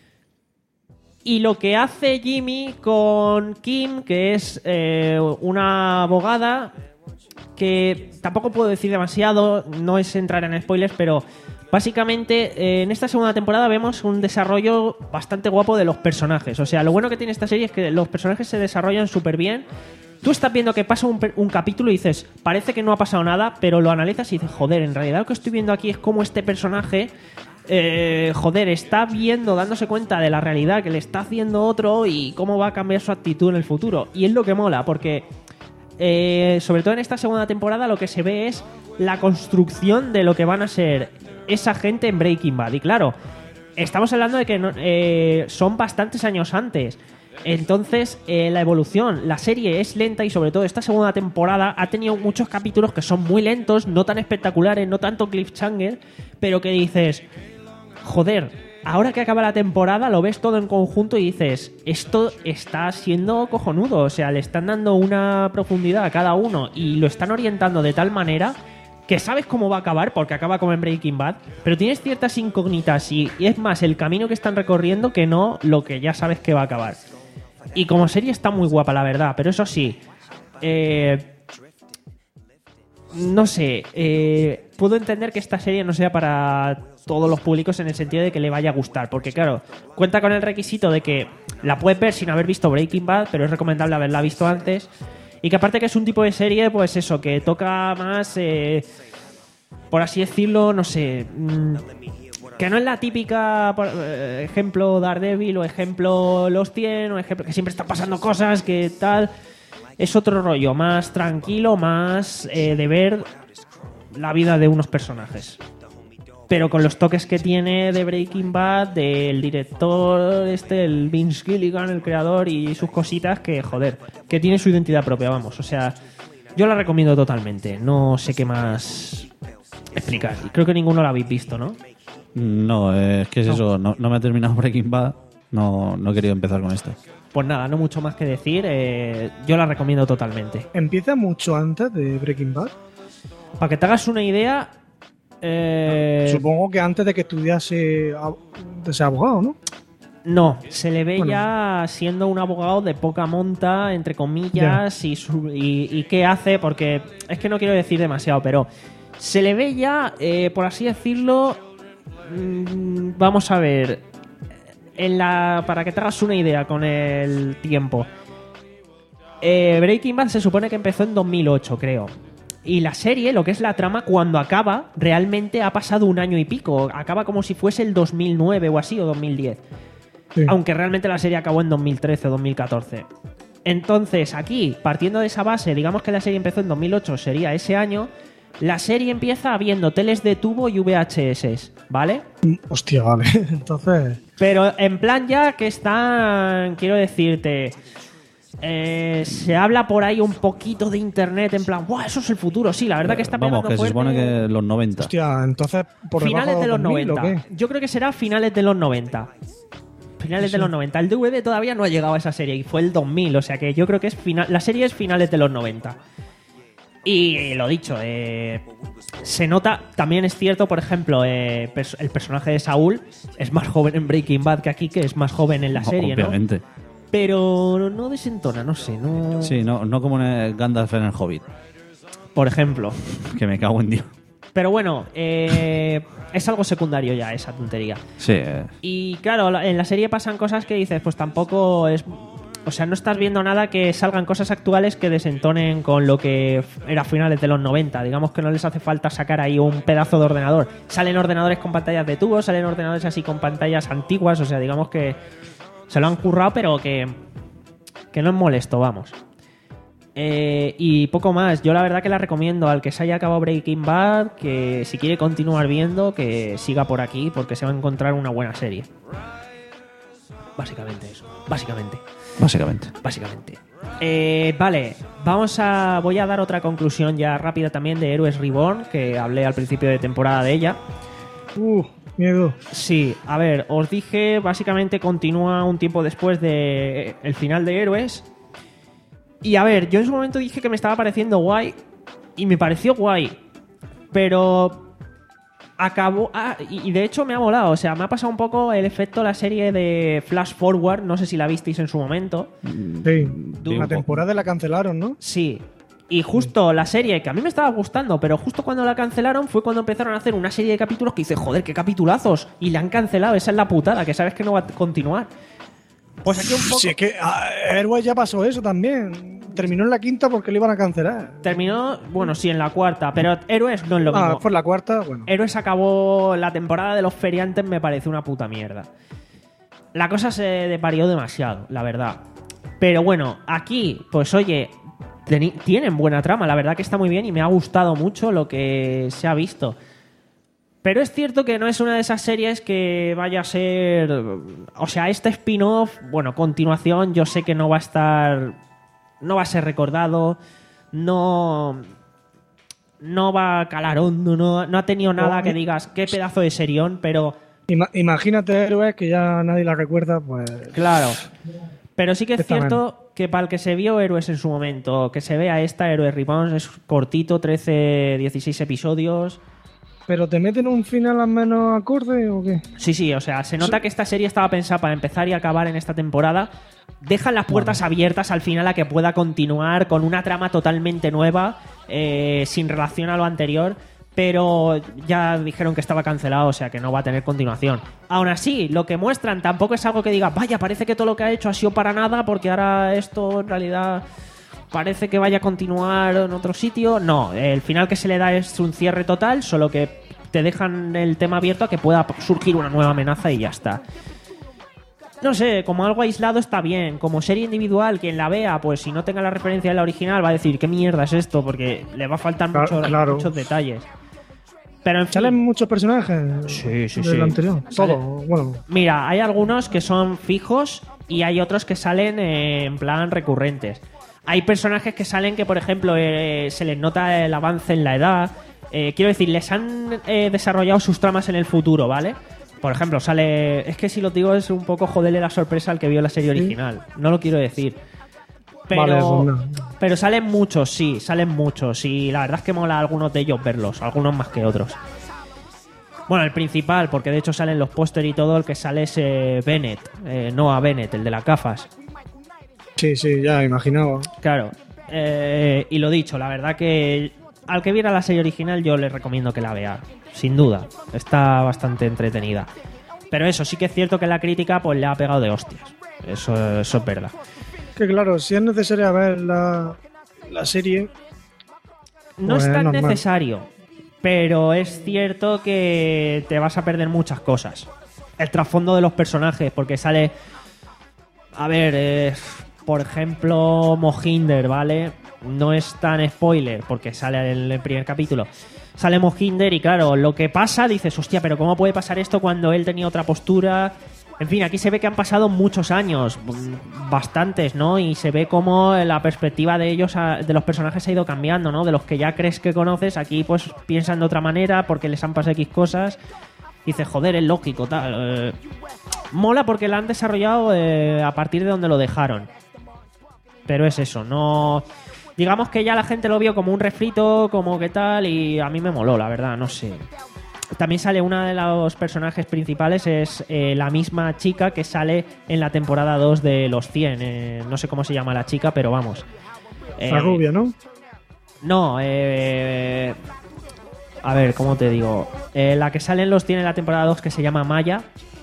y lo que hace Jimmy con Kim, que es eh, una abogada que tampoco puedo decir demasiado, no es entrar en spoilers, pero básicamente eh, en esta segunda temporada vemos un desarrollo bastante guapo de los personajes. O sea, lo bueno que tiene esta serie es que los personajes se desarrollan súper bien. Tú estás viendo que pasa un, un capítulo y dices, parece que no ha pasado nada, pero lo analizas y dices, joder, en realidad lo que estoy viendo aquí es cómo este personaje, eh, joder, está viendo, dándose cuenta de la realidad que le está haciendo otro y cómo va a cambiar su actitud en el futuro. Y es lo que mola, porque eh, sobre todo en esta segunda temporada lo que se ve es la construcción de lo que van a ser esa gente en Breaking Bad. Y claro, estamos hablando de que no, eh, son bastantes años antes. Entonces, eh, la evolución, la serie es lenta y sobre todo esta segunda temporada ha tenido muchos capítulos que son muy lentos, no tan espectaculares, no tanto cliffhanger, pero que dices, joder, ahora que acaba la temporada lo ves todo en conjunto y dices, esto está siendo cojonudo, o sea, le están dando una profundidad a cada uno y lo están orientando de tal manera que sabes cómo va a acabar, porque acaba como en Breaking Bad, pero tienes ciertas incógnitas y, y es más el camino que están recorriendo que no lo que ya sabes que va a acabar. Y como serie está muy guapa, la verdad, pero eso sí, eh, no sé, eh, puedo entender que esta serie no sea para todos los públicos en el sentido de que le vaya a gustar, porque claro, cuenta con el requisito de que la puedes ver sin haber visto Breaking Bad, pero es recomendable haberla visto antes, y que aparte que es un tipo de serie, pues eso, que toca más, eh, por así decirlo, no sé, mmm, que no es la típica, por eh, ejemplo, Daredevil o ejemplo Los cien o ejemplo que siempre están pasando cosas, que tal. Es otro rollo, más tranquilo, más eh, de ver la vida de unos personajes. Pero con los toques que tiene de Breaking Bad, del director, este, el Vince Gilligan, el creador, y sus cositas que, joder, que tiene su identidad propia, vamos. O sea, yo la recomiendo totalmente. No sé qué más explicar. Creo que ninguno la habéis visto, ¿no? No, eh, es que es No. eso, no, no me he terminado Breaking Bad, no, no he querido empezar con esto. Pues nada, no mucho más que decir. Eh, yo la recomiendo totalmente. ¿Empieza mucho antes de Breaking Bad? Para que te hagas una idea... Eh, Supongo que antes de que estudiase ab- de ser abogado, ¿no? No, se le ve Bueno. ya siendo un abogado de poca monta, entre comillas, y, su- y, y qué hace, porque es que no quiero decir demasiado, pero se le ve ya, eh, por así decirlo, mm, vamos a ver, en la, para que te hagas una idea con el tiempo. Eh, Breaking Bad se supone que empezó en dos mil ocho, creo. Y la serie, lo que es la trama, cuando acaba, realmente ha pasado un año y pico. Acaba como si fuese el dos mil nueve o así, o dos mil diez. Sí. Aunque realmente la serie acabó en dos mil trece o dos mil catorce. Entonces, aquí, partiendo de esa base, digamos que la serie empezó en dos mil ocho, sería ese año. La serie empieza habiendo teles de tubo y V H S, ¿vale? Mm, Hostia, vale. Entonces, Pero en plan ya que están, quiero decirte, eh, se habla por ahí un poquito de internet, en plan, ¡guau! Eso es el futuro. Sí, la verdad que está Vamos, pegando que se fuerte. supone que los noventa. hostia, entonces por Finales debajo de los dos mil, ¿o noventa. qué? Yo creo que será finales de los noventa. Finales de los noventa. El D V D todavía no ha llegado a esa serie y fue el dos mil, o sea que yo creo que es final, la serie es finales de los noventa. Y lo dicho, eh, se nota, también es cierto, por ejemplo, eh, pers- el personaje de Saúl es más joven en Breaking Bad que aquí, que es más joven en la serie, Obviamente. ¿no? Pero no desentona, no sé, no... Sí, no, no como en el Gandalf en el Hobbit, Por ejemplo. que me cago en Dios. Pero bueno, eh, es algo secundario ya esa tontería. Sí, eh, Y claro, la- en la serie pasan cosas que dices, pues tampoco es... O sea, no estás viendo nada que salgan cosas actuales que desentonen con lo que f- era a finales de los noventa. Digamos que no les hace falta sacar ahí un pedazo de ordenador. Salen ordenadores con pantallas de tubo, salen ordenadores así con pantallas antiguas. O sea, digamos que se lo han currado, pero que, que no es molesto, vamos. Eh, y poco más. Yo la verdad que la recomiendo al que se haya acabado Breaking Bad, que si quiere continuar viendo, que siga por aquí, porque se va a encontrar una buena serie. Básicamente eso. Básicamente. básicamente. Básicamente. Eh, vale, vamos a. Voy a dar otra conclusión ya rápida también de Héroes Reborn, que hablé al principio de temporada de ella. Uh, miedo. Sí, a ver, os dije, básicamente continúa un tiempo después de el final de Héroes. Y a ver, yo en su momento dije que me estaba pareciendo guay, y me pareció guay, pero acabó... Ah, y y de hecho me ha molado, o sea, me ha pasado un poco el efecto la serie de Flash Forward, no sé si la visteis en su momento. Sí. La temporada la cancelaron, ¿no? Sí. Y justo la serie, que a mí me estaba gustando, pero justo cuando la cancelaron fue cuando empezaron a hacer una serie de capítulos que dice, joder, qué capitulazos. Y la han cancelado, esa es la putada, que sabes que no va a continuar. Pues aquí un poco... Si es que a Airway ya pasó eso también. Terminó en la quinta porque lo iban a cancelar. Terminó, bueno, sí, en la cuarta, pero Héroes no es lo mismo. Ah, por la cuarta, bueno. Héroes acabó la temporada de los feriantes, me parece una puta mierda. La cosa se deparió demasiado, la verdad. Pero bueno, aquí, pues oye, teni- tienen buena trama, la verdad que está muy bien y me ha gustado mucho lo que se ha visto. Pero es cierto que no es una de esas series que vaya a ser... O sea, este spin-off, bueno, continuación, yo sé que no va a estar... No va a ser recordado, no... No va a calar hondo, no, no ha tenido nada que digas qué pedazo de serión, pero... Ima- imagínate Héroes que ya nadie la recuerda, pues... Claro. Pero sí que es Está cierto que para el que se vio Héroes en su momento, que se vea esta, Héroes Reborn, es cortito, trece, dieciséis episodios... ¿Pero te meten un final al menos acorde o qué? Sí, sí, o sea, se nota que esta serie estaba pensada para empezar y acabar en esta temporada, dejan las puertas Vale. abiertas al final a que pueda continuar con una trama totalmente nueva, eh, sin relación a lo anterior, pero ya dijeron que estaba cancelado, o sea que no va a tener continuación. Aún así, lo que muestran tampoco es algo que diga, vaya, parece que todo lo que ha hecho ha sido para nada, porque ahora esto en realidad parece que vaya a continuar en otro sitio. No, el final que se le da es un cierre total, solo que te dejan el tema abierto a que pueda surgir una nueva amenaza y ya está. No sé, como algo aislado está bien. Como serie individual, quien la vea, pues si no tenga la referencia de la original, va a decir, ¿qué mierda es esto? Porque le va a faltar Claro, mucho- claro. muchos detalles. Pero en fin, ¿Salen muchos personajes? Sí, sí, del sí. anterior. Sale- Todo, bueno. mira, hay algunos que son fijos y hay otros que salen eh, en plan recurrentes. Hay personajes que salen que, por ejemplo, eh, se les nota el avance en la edad. Eh, quiero decir, les han eh, desarrollado sus tramas en el futuro, ¿vale? Por ejemplo, sale... Es que si lo digo es un poco joderle la sorpresa al que vio la serie original. No lo quiero decir. Pero, Vale, pues no. pero salen muchos, sí, salen muchos. Y la verdad es que mola a algunos de ellos verlos, algunos más que otros. Bueno, el principal, porque de hecho salen los póster y todo, el que sale es eh, Bennett, eh, Noah Bennett, el de las gafas. Sí, sí, ya imaginaba. Claro. Eh, y lo dicho, la verdad que al que viera la serie original yo le recomiendo que la vea, sin duda. Está bastante entretenida. Pero eso, sí que es cierto que la crítica pues le ha pegado de hostias. Eso, eso es verdad. Que claro, si es necesario ver la, la serie... No pues es tan normal. necesario, pero es cierto que te vas a perder muchas cosas. El trasfondo de los personajes, porque sale... A ver, eh, por ejemplo, Mohinder, ¿vale? No es tan spoiler, porque sale en el primer capítulo. Sale Mohinder y claro, lo que pasa, dices, hostia, pero ¿cómo puede pasar esto cuando él tenía otra postura? En fin, aquí se ve que han pasado muchos años, mm, bastantes, ¿no? Y se ve cómo la perspectiva de ellos, ha- de los personajes ha ido cambiando, ¿no? De los que ya crees que conoces, aquí pues piensan de otra manera porque les han pasado X cosas. Y dices, joder, es lógico, tal. Eh, mola porque la han desarrollado eh, a partir de donde lo dejaron. Pero es eso, no... Digamos que ya la gente lo vio como un refrito, como que tal, y a mí me moló, la verdad, no sé. También sale una de los personajes principales, es eh, la misma chica que sale en la temporada dos de Los cien. Eh, no sé cómo se llama la chica, pero vamos. Eh, La rubia, ¿no? No, eh... A ver, ¿cómo te digo? Eh, la que sale en Los cien en la temporada dos que se llama Maya.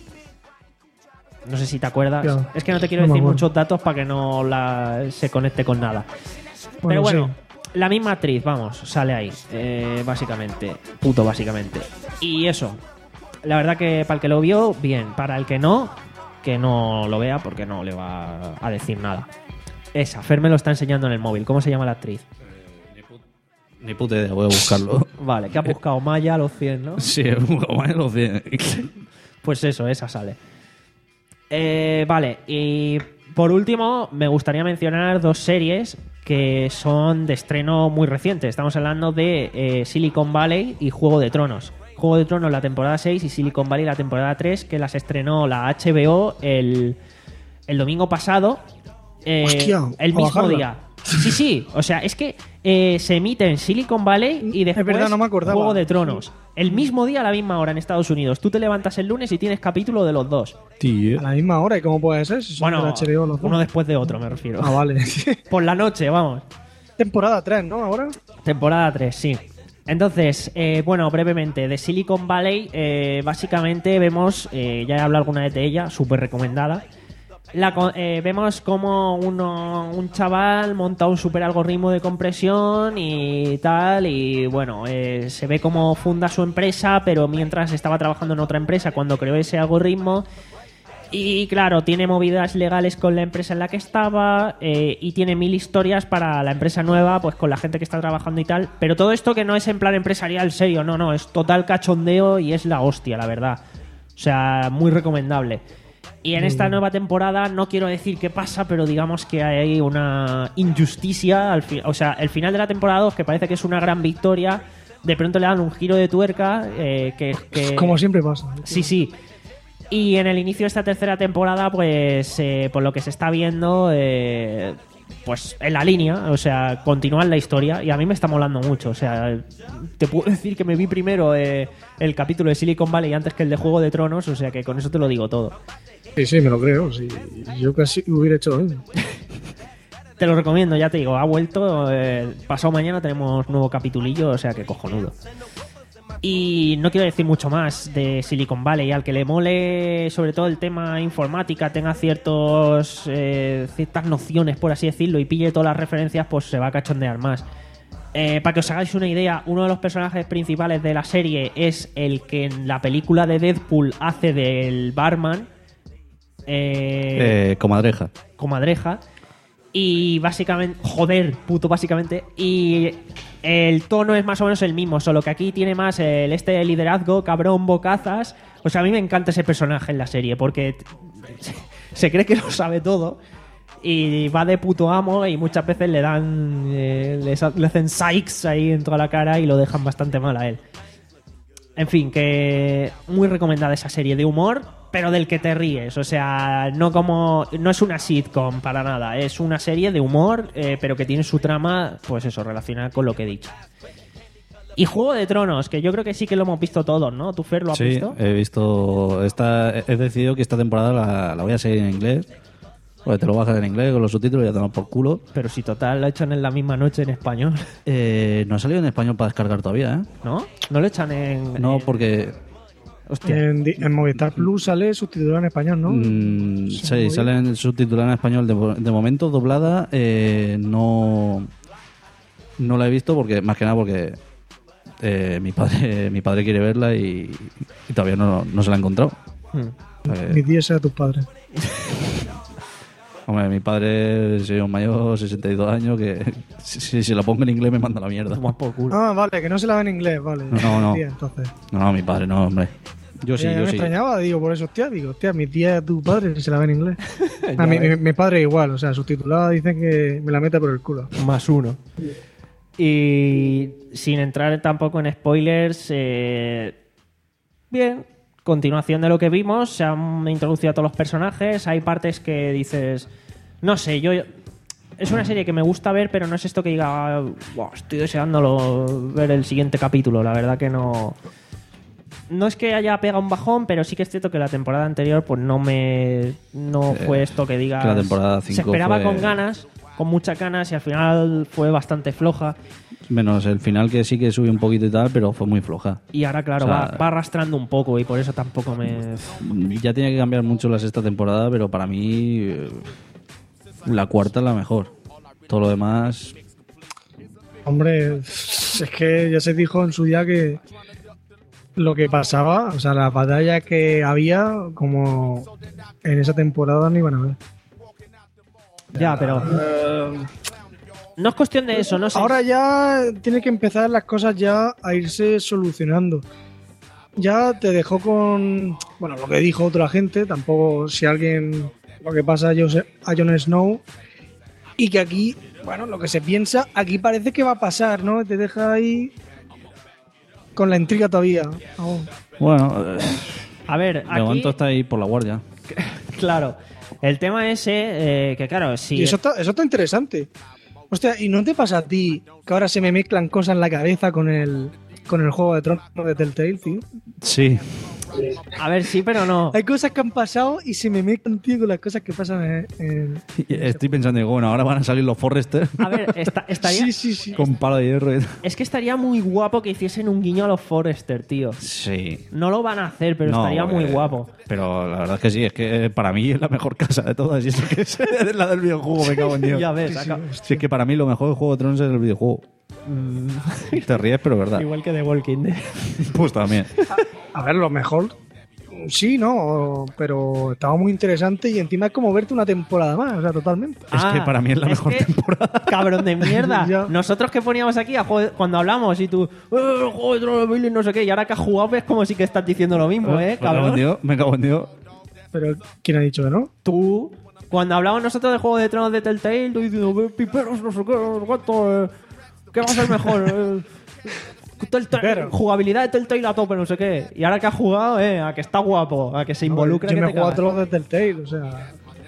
No sé si te acuerdas. Ya. Es que no te quiero No me decir acuerdo. muchos datos para que no la, se conecte con nada. Bueno, Pero bueno, sí. la misma actriz, vamos, sale ahí, eh, básicamente. Puto, básicamente. Y eso, la verdad que para el que lo vio, bien. Para el que no, que no lo vea porque no le va a decir nada. Esa, Fer me lo está enseñando en el móvil. ¿Cómo se llama la actriz? Ni puta idea, voy a buscarlo. Vale, que ha buscado Maya a los cien, ¿no? Sí, como en los cien. Pues eso, esa sale. Eh, vale, y por último, me gustaría mencionar dos series que son de estreno muy reciente. Estamos hablando de eh, Silicon Valley y Juego de Tronos. Juego de Tronos la temporada seis y Silicon Valley la temporada tres, que las estrenó la H B O el, el domingo pasado. Eh, Hostia, el a mismo bajarla. día. Sí, sí, o sea, es que eh, se emite en Silicon Valley y después verdad, no me acordaba. Juego de Tronos. El mismo día a la misma hora en Estados Unidos. Tú te levantas el lunes y tienes capítulo de los dos. Tío. A la misma hora, ¿y cómo puede ser? Si son Bueno, de H B O los dos. uno después de otro, me refiero. Ah, vale. Por la noche, vamos. Temporada tres, ¿no? Ahora. Temporada tres, sí. Entonces, eh, bueno, brevemente, de Silicon Valley, eh, básicamente vemos, eh, ya he hablado alguna vez de ella, súper recomendada. La, co- eh, vemos como uno, un chaval monta un super algoritmo de compresión y tal, y bueno, eh, se ve cómo funda su empresa, pero mientras estaba trabajando en otra empresa cuando creó ese algoritmo. Y claro, tiene movidas legales con la empresa en la que estaba eh, y tiene mil historias para la empresa nueva, pues con la gente que está trabajando y tal. Pero todo esto que no es en plan empresarial serio, no, no, es total cachondeo y es la hostia, la verdad. O sea, muy recomendable. Y en esta nueva temporada no quiero decir qué pasa, pero digamos que hay una injusticia. Al fi- o sea, el final de la temporada dos, que parece que es una gran victoria, de pronto le dan un giro de tuerca eh, que, que... Como siempre pasa. Sí, sí. Y en el inicio de esta tercera temporada, pues eh, por lo que se está viendo, eh, pues en la línea, o sea, continúan la historia y a mí me está molando mucho. O sea, te puedo decir que me vi primero eh, el capítulo de Silicon Valley antes que el de Juego de Tronos, o sea que con eso te lo digo todo. Sí, sí, me lo creo. Sí. Yo casi hubiera hecho lo mismo. Te lo recomiendo, ya te digo, ha vuelto. Eh, pasado mañana tenemos nuevo capitulillo, o sea que cojonudo. Y no quiero decir mucho más de Silicon Valley. Al que le mole sobre todo el tema informática, tenga ciertos eh, ciertas nociones, por así decirlo, y pille todas las referencias, pues se va a cachondear más. Eh, para que os hagáis una idea, uno de los personajes principales de la serie es el que en la película de Deadpool hace del barman. Eh, Eh, comadreja. comadreja. Y básicamente, joder, puto, básicamente. Y el tono es más o menos el mismo, solo que aquí tiene más el este liderazgo, cabrón, bocazas. O sea, a mí me encanta ese personaje en la serie, porque se cree que lo sabe todo y va de puto amo, y muchas veces le dan eh, les, le hacen psychs ahí en toda la cara y lo dejan bastante mal a él. En fin, que muy recomendada esa serie de humor, pero del que te ríes. O sea, no como no es una sitcom para nada, es una serie de humor, eh, pero que tiene su trama, pues eso, relacionada con lo que he dicho. Y Juego de Tronos, que yo creo que sí que lo hemos visto todos, ¿no? ¿Tú, Fer, lo has Sí, visto? he visto. Esta, he decidido que esta temporada la, la voy a seguir en inglés. Porque te lo bajas en inglés con los subtítulos y ya te dan por culo. Pero si total lo echan en la misma noche en español. Eh, no ha salido en español para descargar todavía, ¿eh? ¿No? ¿No lo echan en...? No, en- porque... Hostia. En, di- en Movistar Plus sale subtitulado en español, ¿no? Mm, Sí, sí, muy sale en subtitulada en español. De, de momento, doblada, eh, no... No la he visto porque, más que nada porque... eh, mi padre mi padre quiere verla y, y todavía no, no se la ha encontrado. Hmm. Eh, Mis días a tus padres. Hombre, mi padre es un mayor, sesenta y dos años, que si, si se la pongo en inglés me manda la mierda. Tomas por culo. Ah, vale, que no se la ve en inglés, vale. No, no, no. Tía, entonces. No, no, mi padre no, hombre. Yo sí, Ya, ya yo me sí. extrañaba, digo, por eso, hostia, digo, hostia, mi tía, tu padre, se la ve en inglés. A mi, mi, mi padre igual, o sea, subtitulada dicen que me la mete por el culo. Más uno. Y sin entrar tampoco en spoilers, eh, bien, continuación de lo que vimos, se han introducido a todos los personajes, hay partes que dices, no sé, yo... Es una serie que me gusta ver, pero no es esto que diga, "Buah, estoy deseándolo ver el siguiente capítulo", la verdad que no... No es que haya pegado un bajón, pero sí que es cierto que la temporada anterior pues no me no fue Eh, esto que diga. que la temporada Se cinco esperaba fue- con ganas, con muchas ganas, y al final fue bastante floja. Menos el final, que sí que subió un poquito y tal, pero fue muy floja. Y ahora, claro, O sea, va, va arrastrando un poco y por eso tampoco me... Ya tenía que cambiar mucho la sexta temporada, pero para mí eh, la cuarta es la mejor. Todo lo demás... Hombre, es que ya se dijo en su día que lo que pasaba, o sea, las batallas que había, como en esa temporada no iban a ver. Ya, pero... No es cuestión de eso, no sé. Ahora ya tiene que empezar las cosas ya a irse solucionando. Ya te dejó con, bueno, lo que dijo otra gente, tampoco si alguien, lo que pasa a Jon- a Jon Snow, y que aquí, bueno, lo que se piensa, aquí parece que va a pasar, ¿no? Te deja ahí con la intriga todavía. aún. Bueno, eh, A ver, de aquí... momento está ahí por la guardia. Claro. El tema ese, eh, que claro, si... Y eso está, eso está interesante. Hostia, ¿y no te pasa a ti que ahora se me mezclan cosas en la cabeza con el, con el Juego de Tronos de Telltale, tío? Sí. A ver, sí, pero no. Hay cosas que han pasado y se me mezclan, tío, con las cosas que pasan en... en- Estoy pensando, digo, bueno, ahora van a salir los Forrester A ver, esta- estaría... Sí, sí, sí. con palo de hierro. y tal. Es que estaría muy guapo que hiciesen un guiño a los Forrester, tío. Sí. No lo van a hacer, pero No, estaría muy eh, guapo. Pero la verdad es que sí, es que para mí es la mejor casa de todas. Y eso que es la del videojuego, me cago en Dios. Ya ves, Sí, sí, acá- Si es que para mí lo mejor del Juego de Tronos es el videojuego. Mm, Te ríes, pero es verdad. igual que The Walking Dead. Pues también. A ver, lo mejor... Sí, no, pero estaba muy interesante y encima es como verte una temporada más, o sea, totalmente. Es Ah, que para mí es la mejor que, temporada. Cabrón de mierda. Ya. Nosotros que poníamos aquí a juego de- cuando hablamos y tú, "Eh, Juego de Tronos, Billy, no sé qué", y ahora que has jugado ves como sí que estás diciendo lo mismo, ¿eh, Me cago en cabrón? Dios, me cago en Dios. Pero, ¿quién ha dicho que no? Tú, cuando hablamos nosotros de Juego de Tronos de Telltale, tú diciendo, "Ve, piperos, no sé qué, no sé cuánto, eh, ¿qué va a ser mejor? Eh, Telltale- Pero- jugabilidad de Telltale a tope, no sé qué". Y ahora que has jugado, eh, a que está guapo, a que se involucra, Yo que me te he jugado cagas. todos los de Telltale, o sea...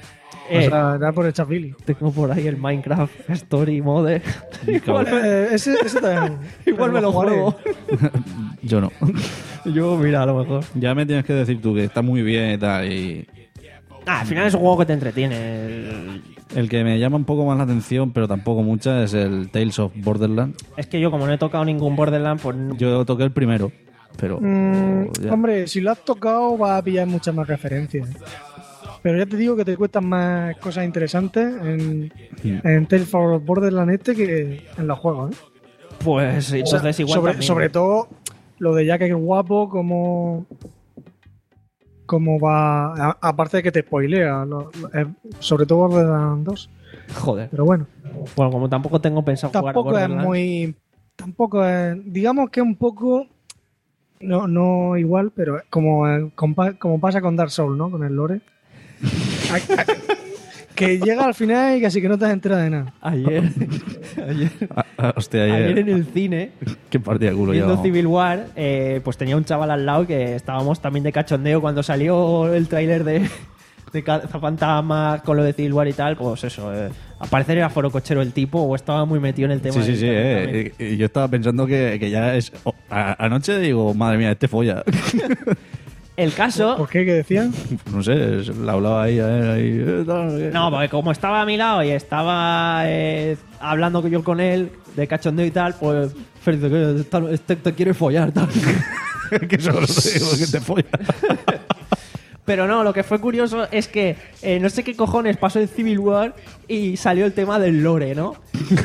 Eh, o sea, era por echar Billy. Tengo por ahí el Minecraft Story Mode. igual Eh, ese, ese también. igual me lo jugaré. juego. Yo no. Yo, mira, a lo mejor. Ya me tienes que decir tú que está muy bien y tal. Y Ah, al final es un juego que te entretiene. El- el que me llama un poco más la atención, pero tampoco mucha, es el Tales of Borderlands. Es que yo, como no he tocado ningún Borderlands, pues no- Yo toqué el primero, pero... Mm, ya. hombre, si lo has tocado vas a pillar muchas más referencias. Pero ya te digo que te cuestan más cosas interesantes en, Mm. en Tales for Borderlands este que en los juegos. ¿eh? pues entonces igual sobre, también. sobre todo lo de Jack es guapo, como como va, a- aparte de que te spoilea, lo- lo- eh, sobre todo Borderlands dos. Joder. Pero bueno, Bueno, como tampoco tengo pensado jugar a tampoco es Borderlands. muy, tampoco es, digamos que un poco, no, no igual, pero como, eh, compa- como pasa con Dark Souls, ¿no? Con el lore. A- a- que llega al final y casi que no te has enterado de nada. Ayer, ayer, Ah, ah, hostia, ayer, ayer en el cine, qué partida de culo viendo llevamos. Civil War, eh, pues tenía un chaval al lado que estábamos también de cachondeo cuando salió el tráiler de, de Cazafantasmas con lo de Civil War y tal. Pues eso, eh, al parecer era forocochero el tipo o estaba muy metido en el tema. Sí, sí, del sí. también. Eh. Y- y yo estaba pensando que, que ya es... oh, a- anoche digo, madre mía, este folla. El caso... ¿Por qué? ¿Qué decían? No sé, la hablaba ahí, a ver, ahí... eh, tal, No, porque como estaba a mi lado y estaba eh, hablando yo con él de cachondeo y tal, pues Fer dice que este, este te quiere follar, tal. que solo digo que te folla. Pero no, lo que fue curioso es que eh, no sé qué cojones pasó en Civil War y salió el tema del lore, ¿no?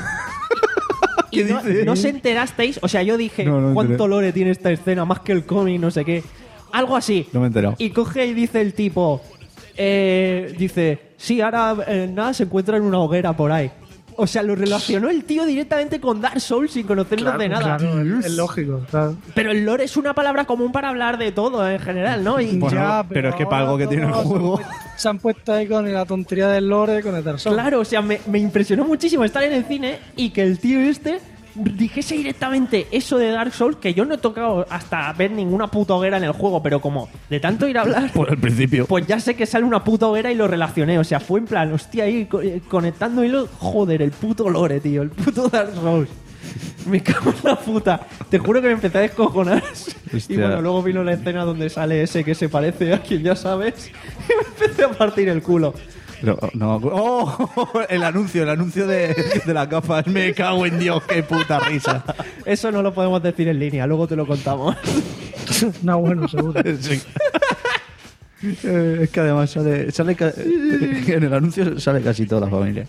Y no, no os enterasteis, o sea, yo dije, No, no me ¿cuánto enteré. lore tiene esta escena? Más que el cómic, no sé qué. Algo así. No me he enterado. Y coge y dice el tipo, eh, dice, sí, ahora eh, nada, se encuentra en una hoguera por ahí. O sea, lo relacionó el tío directamente con Dark Souls sin conocernos de nada. Claro, es, es lógico. Claro. Pero el lore es una palabra común para hablar de todo en general, ¿no? Y Bueno, Ya, pero es que para ahora algo que tiene el todos juego... Se han puesto ahí con la tontería del lore, con el Dark Souls. claro, o sea, me, me impresionó muchísimo estar en el cine y que el tío este dijese directamente eso de Dark Souls, que yo no he tocado hasta ver ninguna puta hoguera en el juego, pero como de tanto ir a hablar, Por el principio. pues ya sé que sale una puta hoguera y lo relacioné. O sea, fue en plan, hostia, ahí co- eh, conectando hilos, joder, el puto lore, tío, el puto Dark Souls. Me cago en la puta. Te juro que me empecé a descojonar. Y Hostia. bueno, luego vino la escena donde sale ese que se parece a quien ya sabes. Y me empecé a partir el culo. No, no, ¡oh! El anuncio, el anuncio de, de las gafas. Me cago en Dios, qué puta risa. Eso no lo podemos decir en línea, luego te lo contamos. No, bueno, seguro. Sí. Eh, Es que además sale, sale ca- en el anuncio sale casi toda la familia.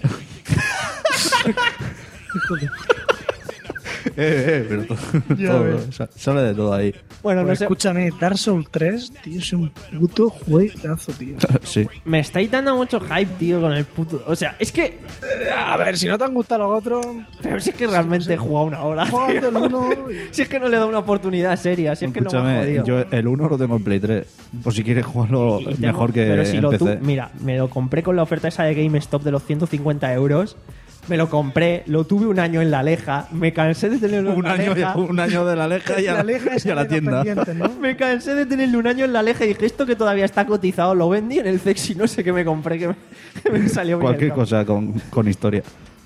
eh, eh, pero todo, Ya todo, ves. sa- sale de todo ahí. Bueno, no Pues sé. escúchame, Dark Souls tres, tío, es un puto juegazo, tío. Sí. Me estáis dando mucho hype, tío, con el puto. O sea, es que. A ver, si no te han gustado los otros, Pero si es que realmente he jugado una hora. juégate tío. el uno. Si es que no le da una oportunidad seria, si es que no me ha Escúchame, jodido. yo el uno lo tengo en Play tres. Por si quieres jugarlo Y tengo- mejor que pero si en lo P C. tu- mira, me lo compré con la oferta esa de GameStop de los ciento cincuenta euros. Me lo compré, lo tuve un año en la Aleja, me cansé de tenerlo en un, la año, Aleja. un año de la Aleja y a La la, Aleja es y a la de los tienda. pendientes, ¿no? Me cansé de tenerle un año en la Aleja y dije, esto que todavía está cotizado, lo vendí en el Sexy, no sé qué me compré, que me, que me salió bien. Cualquier el cosa con, con historia.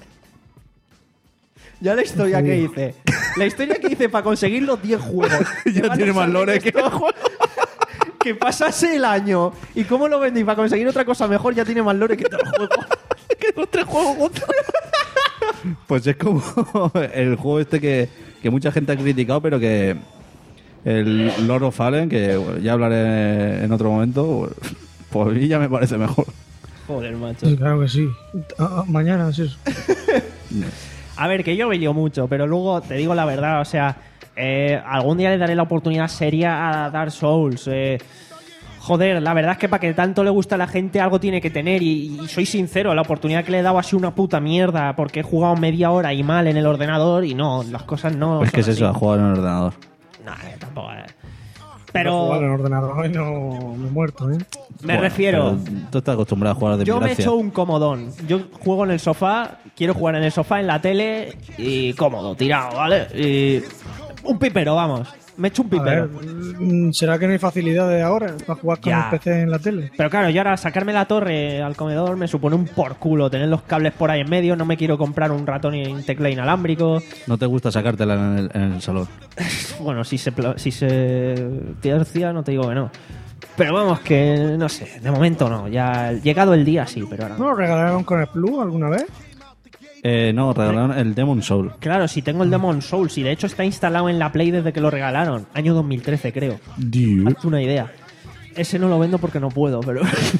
Ya la historia que hice. La historia que hice para conseguir los diez juegos. Ya Me van a tiene más salir lore que estos juegos. Que pasase el año. ¿Y cómo lo vendí? Para conseguir otra cosa mejor ya tiene más lore que todos los juegos. Que los tres juegos juntos. Pues es como el juego este que, que mucha gente ha criticado, pero que el Lord of Fallen, que bueno, ya hablaré en otro momento, pues a mí ya me parece mejor. Joder, macho. Sí, claro que sí. Ah, ah, mañana es eso. A ver, que yo me lío mucho, pero luego te digo la verdad, o sea, eh, algún día le daré la oportunidad seria a Dark Souls. Eh, joder, la verdad es que para que tanto le guste a la gente algo tiene que tener y, y soy sincero, la oportunidad que le he dado ha sido una puta mierda porque he jugado media hora y mal en el ordenador y no, las cosas no Pues son que es eso, a así. jugar en el ordenador. No, eh, tampoco eh. He jugado en Pero el ordenador y no me he muerto, ¿eh? me Bueno, refiero... pero Tú estás acostumbrado a jugar de Yo me he gracia. hecho un comodón. Yo juego en el sofá, quiero jugar en el sofá, en la tele y cómodo, tirado, ¿vale? Y un pipero, vamos. Me echo un A pipero. ver, mm, ¿será que no hay facilidades ahora para jugar con Ya. el P C en la tele? Pero claro, yo ahora sacarme la torre al comedor me supone un por culo. Tener los cables por ahí en medio, no me quiero comprar un ratón y un teclado inalámbrico. No te gusta sacártela en el, en el salón. Bueno, si se, pla- si se tercia, no te digo que no. Pero vamos, que no sé, de momento no. Ya llegado el día sí, pero ahora no. ¿No lo regalaron con el Plus alguna vez? Eh, no, regalaron el Demon Soul. Claro, si tengo el Demon Souls y de hecho está instalado en la Play desde que lo regalaron. Año dos mil trece, creo. Dios. Hazte una idea. Ese no lo vendo porque no puedo, pero...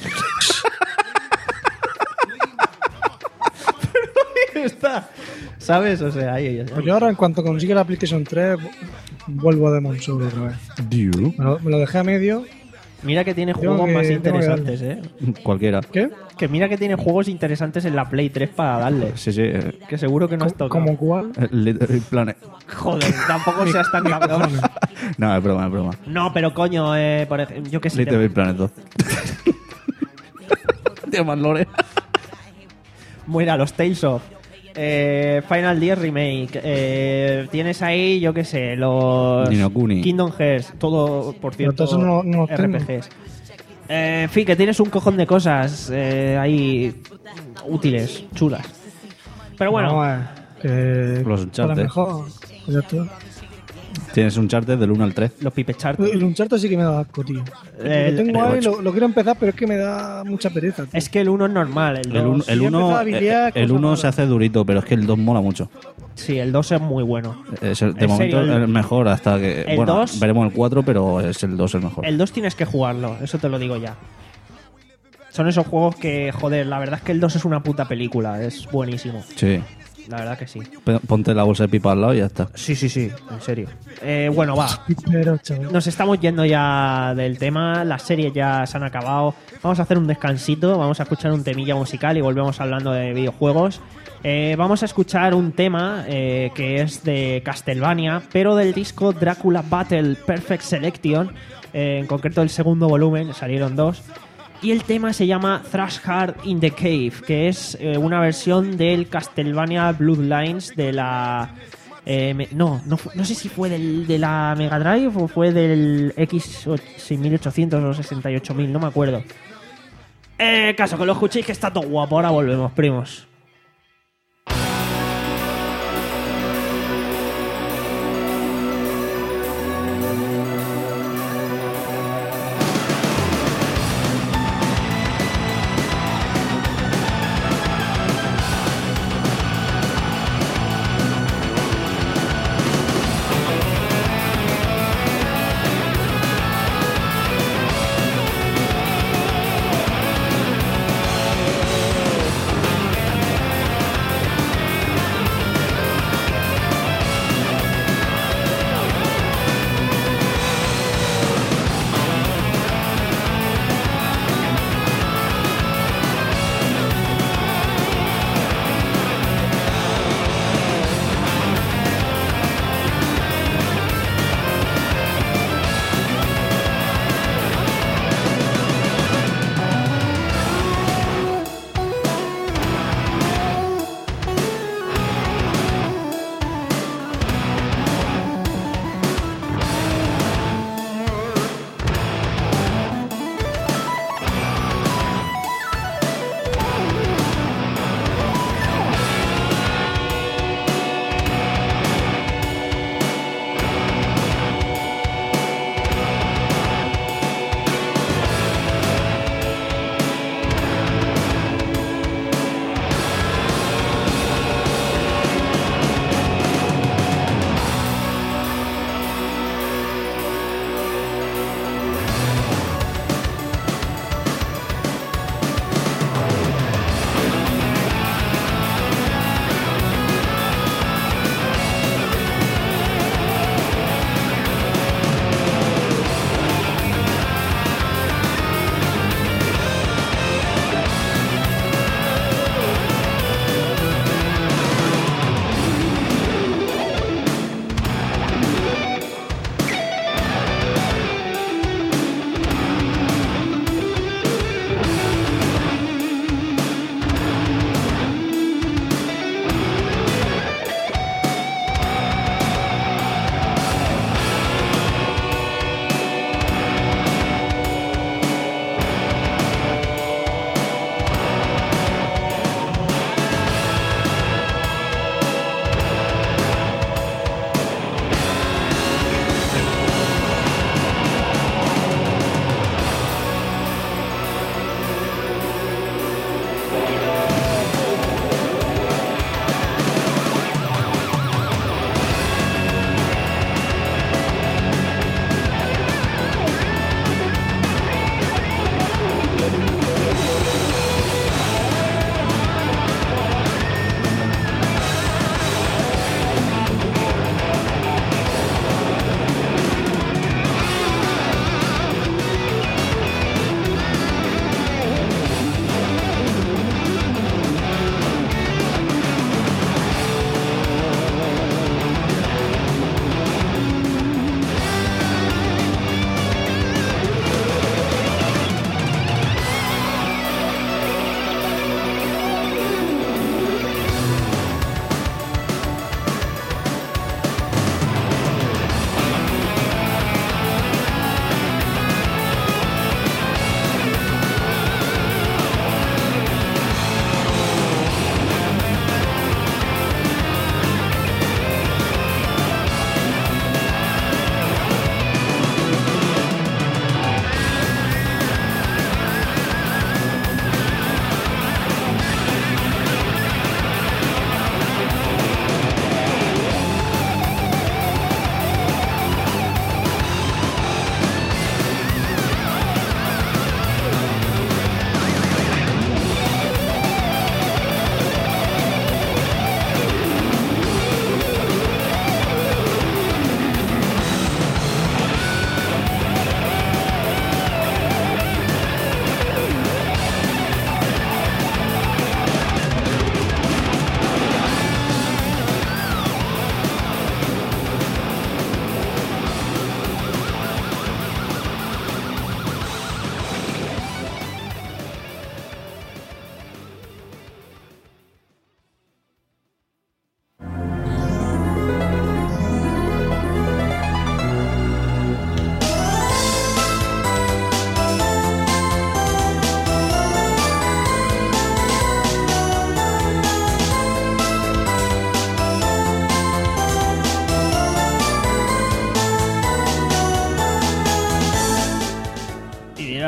pero ahí está. ¿Sabes? O sea, ahí... ahí. Pues yo ahora, en cuanto consiga la PlayStation tres, vuelvo a Demon Souls otra vez. Dios. Me lo, me lo dejé a medio. Mira que tiene Tengo juegos que- más tengo que interesantes, ¿eh? Cualquiera. ¿Qué? Que mira que tiene juegos interesantes en la Play tres para darle. Sí, sí. eh, Que seguro que no has tocado. ¿Como cuál? Little Big Planet. Joder, tampoco seas tan cabrón. No, es broma, es broma. No, pero coño, eh, por ejemplo, yo qué sé. Little te- Big Planet dos. Tío, más lore. Mira, los Tales of. Eh, Final diez Remake. Eh, tienes ahí, yo qué sé, los Ni no Kuni. Kingdom Hearts. Todo, por Pero cierto, todos no- no los R P Gs. Eh, en fin, que tienes un cojón de cosas eh, ahí útiles, chulas. Pero bueno, No, eh, que Los para Uncharted. mejor. Pues ya está. Tienes un charter del uno al tres. los pipecharts. El Uncharted sí que me da asco, tío. El- lo tengo el ahí, ocho. lo, lo quiero empezar, pero es que me da mucha pereza, tío. Es que el uno es normal. El El dos uno, el sí, uno, empezaba a biliar, el cosas uno raras. se hace durito, pero es que el dos mola mucho. sí, el dos es muy bueno. Es el- de En momento serio, el- el mejor hasta que... el bueno, dos- veremos el cuatro, pero es el dos el mejor. El dos tienes que jugarlo, eso te lo digo ya. Son esos juegos que, joder, la verdad es que el dos es una puta película, es buenísimo. Sí. La verdad que sí. P- Ponte la bolsa de pipa al lado y ya está. Sí, sí, sí, en serio. Eh, bueno, va. Pero, chaval. Nos estamos yendo ya del tema, las series ya se han acabado. Vamos a hacer un descansito, vamos a escuchar un temilla musical y volvemos hablando de videojuegos. Eh, vamos a escuchar un tema eh, que es de Castlevania, pero del disco Dracula Battle Perfect Selection, eh, en concreto el segundo volumen, salieron dos. Y el tema se llama Thrash Hard in the Cave, que es eh, una versión del Castlevania Bloodlines de la... eh, me- no, no, fu- no sé si fue del, de la Mega Drive o fue del X seis mil ochocientos o sesenta y ocho mil, no me acuerdo. Eh, caso, que lo escuchéis que está todo guapo. Ahora volvemos, primos. Thank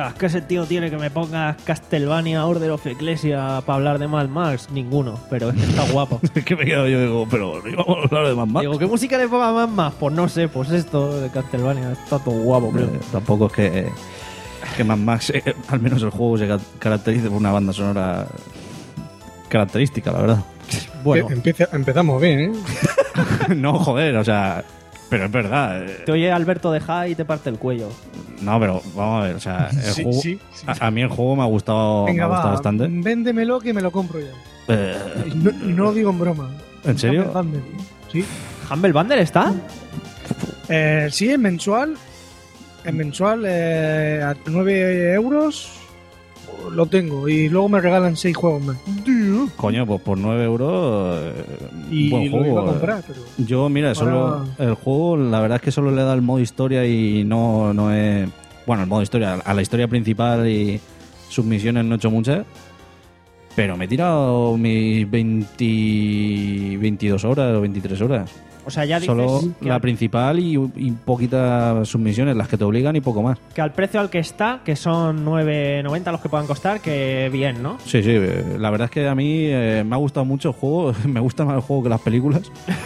digas, ¿qué sentido tiene que me pongas Castlevania Order of Ecclesia para hablar de Mad Max? Ninguno, pero es que está guapo. Es que me he quedado yo digo, pero íbamos a hablar de Mad Max. Digo, ¿qué música le ponga a Mad Max? Pues no sé, pues esto de Castlevania está todo guapo, creo. Eh, tampoco es que, eh, que Mad Max, eh, al menos el juego se ca- caracterice por una banda sonora característica, la verdad. Bueno, Que empieza- empezamos bien, ¿eh? No, joder, o sea, pero es verdad. eh, te oye Alberto de Ja y te parte el cuello. No, pero vamos a ver, o sea, el Sí, juego, sí, sí. A, a mí el juego me ha gustado, me Venga, ha gustado va, bastante. véndemelo que me lo compro ya. Eh, Y no, y no lo digo en broma. ¿En serio? Humble Bundle. Sí. ¿Humble Bundle está? Eh, sí, es mensual. Es mensual eh, a nueve euros. Lo tengo. Y luego me regalan seis juegos más. Coño, pues por nueve euros, eh, Y buen lo juego. iba a eh. comprar, pero... Yo, mira, solo Ahora- el juego, la verdad es que solo le da el modo historia y no, no he... Bueno, el modo historia, a la historia principal y sus misiones no he hecho muchas. Pero me he tirado mis veinte, veintidós horas o veintitrés horas. O sea, ya dices Solo que, la al, principal y, y poquitas submisiones, las que te obligan y poco más. que al precio al que está, que son nueve noventa los que puedan costar, que bien, ¿no? Sí, sí, eh, la verdad es que a mí eh, me ha gustado mucho el juego, me gusta más el juego que las películas.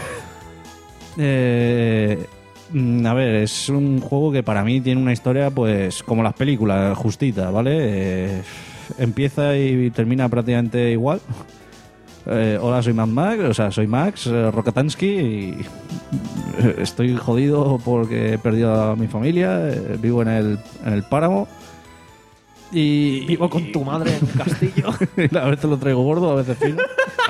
eh, mm, a ver, es un juego que para mí tiene una historia pues como las películas, justita, ¿vale? Eh, empieza y termina prácticamente igual. Eh, hola, soy Mad Max, o sea, soy Max eh, Rokatansky y eh, estoy jodido porque he perdido a mi familia, eh, vivo en el, en el páramo y Vivo con tu madre en un castillo. a veces lo traigo gordo, a veces fino.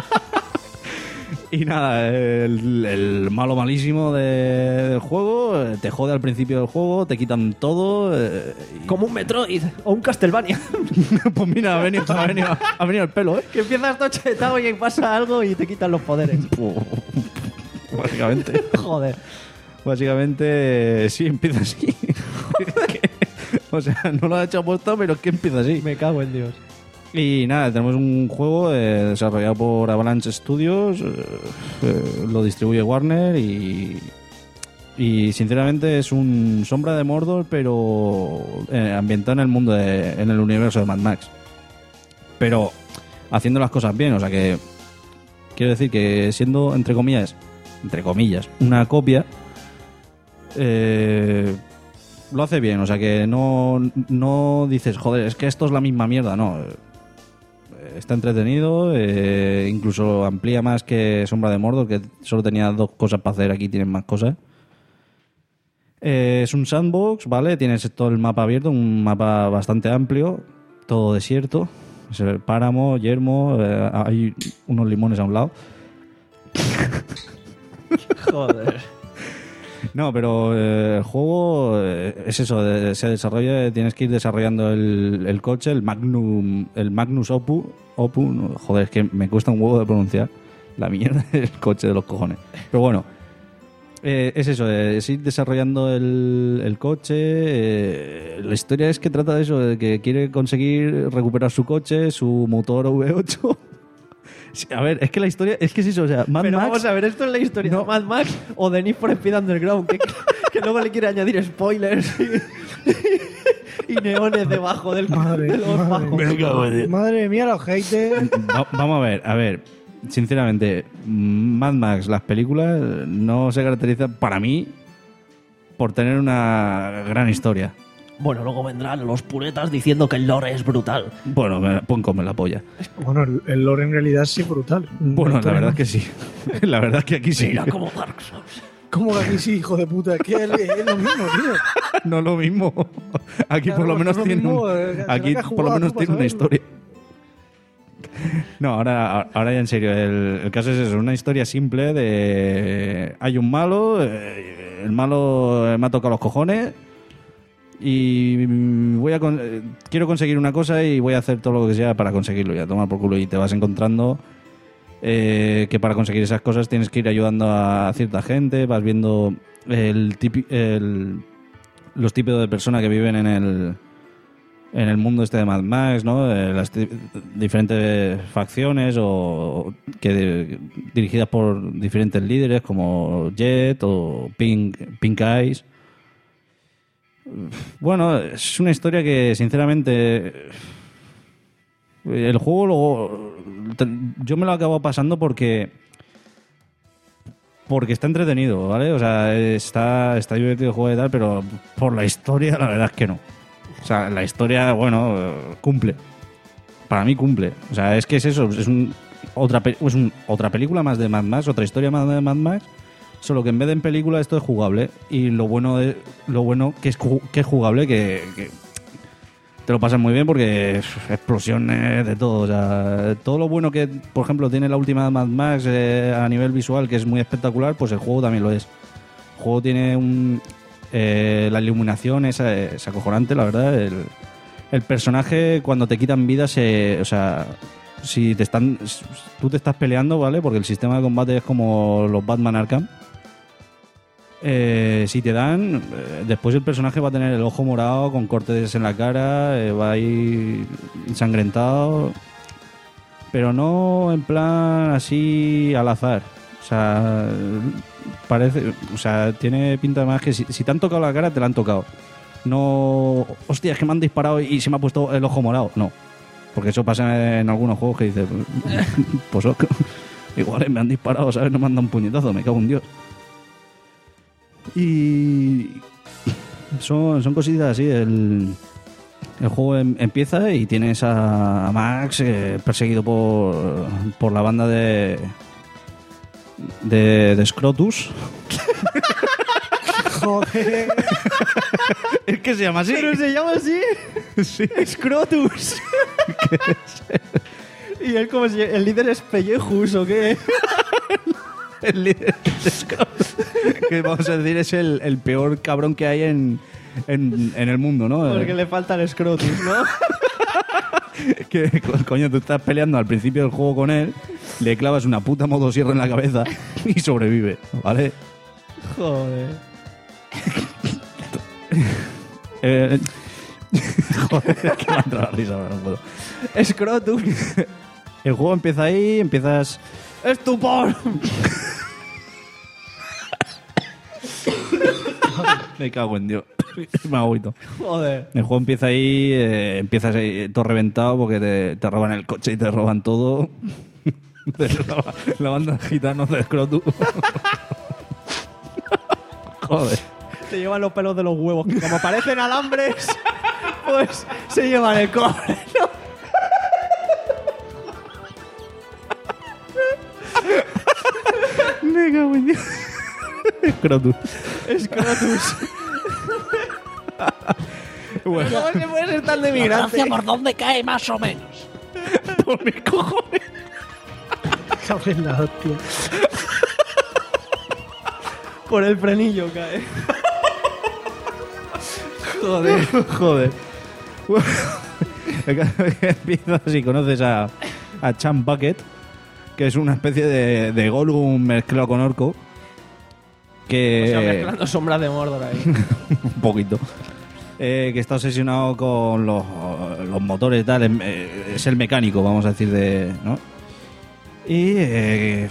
Y nada, el, el malo malísimo de- del juego eh, te jode al principio del juego, te quitan todo. eh, y- Como un Metroid o un Castlevania. Pues mira, ha venido, ha venido, ha venido el pelo, ¿eh? Que empiezas todo chetado y pasa algo y te quitan los poderes. Básicamente. Joder. Básicamente, sí, empieza así. O sea, no lo ha hecho aposta, pero es que empieza así. Me cago en Dios. Y nada, tenemos un juego eh, desarrollado por Avalanche Studios, eh, eh, lo distribuye Warner y, y sinceramente es un Sombra de Mordor, pero eh, ambientado en el mundo, de, en el universo de Mad Max. Pero haciendo las cosas bien, o sea que quiero decir que siendo, entre comillas, entre comillas, una copia, eh, lo hace bien, o sea que no, no dices, joder, es que esto es la misma mierda, no. Está entretenido, eh, incluso amplía más que Sombra de Mordor, que solo tenía dos cosas para hacer, aquí tienen más cosas. Eh, es un sandbox, ¿vale? Tienes todo el mapa abierto, un mapa bastante amplio, todo desierto. Es el páramo, yermo, eh, hay unos limones a un lado. Joder. No, pero eh, el juego eh, es eso, de- se desarrolla, tienes que ir desarrollando el, el coche, el Magnum, el Magnus Opus, Opus, no, joder, es que me cuesta un huevo de pronunciar la mierda del coche de los cojones. Pero bueno, eh, es eso, eh, es ir desarrollando el, el coche, eh, la historia es que trata de eso, de que quiere conseguir recuperar su coche, su motor V ocho. Sí, a ver, es que la historia, es que es eso, o sea, Mad Pero Max... vamos a ver, ¿esto es la historia de Mad Max o de Need for Speed Underground? Que, que luego le quiere añadir spoilers y, y neones debajo del Madre, de los madre. bajos. Madre mía, los haters. Va- vamos a ver, a ver, sinceramente, Mad Max, las películas no se caracterizan, para mí, por tener una gran historia. Bueno, luego vendrán los puretas diciendo que el lore es brutal. Bueno, me, pon come la polla. Bueno, el, el lore en realidad sí es brutal. Bueno, la verdad es que sí. La verdad es que aquí sí. Mira como Dark Souls. ¿Cómo que aquí sí, hijo de puta? Que es, es lo mismo, tío. No es lo mismo. Aquí Claro, por lo no menos es lo tiene mismo, un- eh, será aquí que has por lo jugado menos tú tiene para una saberlo. historia. No, ahora, ahora ya en serio, el, el caso es eso, una historia simple de... Hay un malo, eh, el malo me ha tocado los cojones y voy a con- eh, quiero conseguir una cosa y voy a hacer todo lo que sea para conseguirlo, ya tomar por culo, y te vas encontrando eh, que para conseguir esas cosas tienes que ir ayudando a cierta gente, vas viendo el tipi- el- los tipos de personas que viven en el en el mundo este de Mad Max, ¿no? Eh, las ti- diferentes facciones o que de- dirigidas por diferentes líderes como Jet o Pink, Pink Eyes. Bueno, es una historia que, sinceramente, el juego luego, yo me lo acabo pasando porque porque está entretenido, ¿vale? O sea, está, está divertido el juego y tal, pero por la historia, la verdad es que no. O sea, la historia, bueno, cumple. Para mí cumple. O sea, es que es eso, es un, otra, es un, otra película más de Mad Max, otra historia más de Mad Max, solo que en vez de en película esto es jugable. Y lo bueno de, lo bueno que es, que es jugable, que, que te lo pasas muy bien porque explosiones de todo. O sea, todo lo bueno que, por ejemplo, tiene la última Mad Max eh, a nivel visual, que es muy espectacular, pues el juego también lo es. El juego tiene un... Eh, la iluminación es, es acojonante, la verdad. El, el personaje, cuando te quitan vida, se, o sea, si te están, tú te estás peleando, ¿vale? Porque el sistema de combate es como los Batman Arkham. Eh, si te dan, eh, después el personaje va a tener el ojo morado con cortes en la cara, eh, va a ir ensangrentado, pero no en plan así al azar. O sea, parece, o sea, tiene pinta más que si, si te han tocado la cara, te la han tocado. No, hostia, es que me han disparado y se me ha puesto el ojo morado. No, porque eso pasa en algunos juegos que dices, pues igual me han disparado, ¿sabes? No me han dado un puñetazo, me cago en Dios. Y son, son cositas así. El, el juego em, empieza y tienes a Max eh, perseguido por, por la banda de de, de Scrotus. Joder. Es que se llama así. ¿Pero se llama así? Sí. Scrotus. ¿Y él como si el líder es Pellejus o qué? El líder de Scrotus. Que vamos a decir es el, el peor cabrón que hay en, en, en el mundo, ¿no? Porque le falta el Scrotus, ¿no? Que, coño, tú estás peleando al principio del juego con él, le clavas una puta motosierra en la cabeza y sobrevive, ¿vale? Joder. eh, joder, es que me ha entrado la risa ahora, no puedo. Scrotus. El juego empieza ahí, empiezas... ¡Estupor! Me cago en Dios. Me agüito. Joder. El juego empieza ahí, eh, empiezas ahí todo reventado porque te, te roban el coche y te roban todo. la, la banda de gitanos de Scrotus. Joder. Te llevan los pelos de los huevos, que como parecen alambres, pues se llevan el cobre, ¿no? Me cago en Dios. Scrotus. Scrotus. Bueno. ¿Cómo se puede ser tan de migrante? ¿Por dónde cae más o menos? Por mis cojones. Cabrón, la hostia. Por el frenillo cae. Joder, joder. Empiezas y conoces a, a Champ Bucket, que es una especie de, de Gollum mezclado con orco. Que... O sea, mezclando sombras de Mordor ahí. Un poquito. Eh, que está obsesionado con los, los motores y tal. Eh, es el mecánico, vamos a decir, de... ¿no? Y... Eh,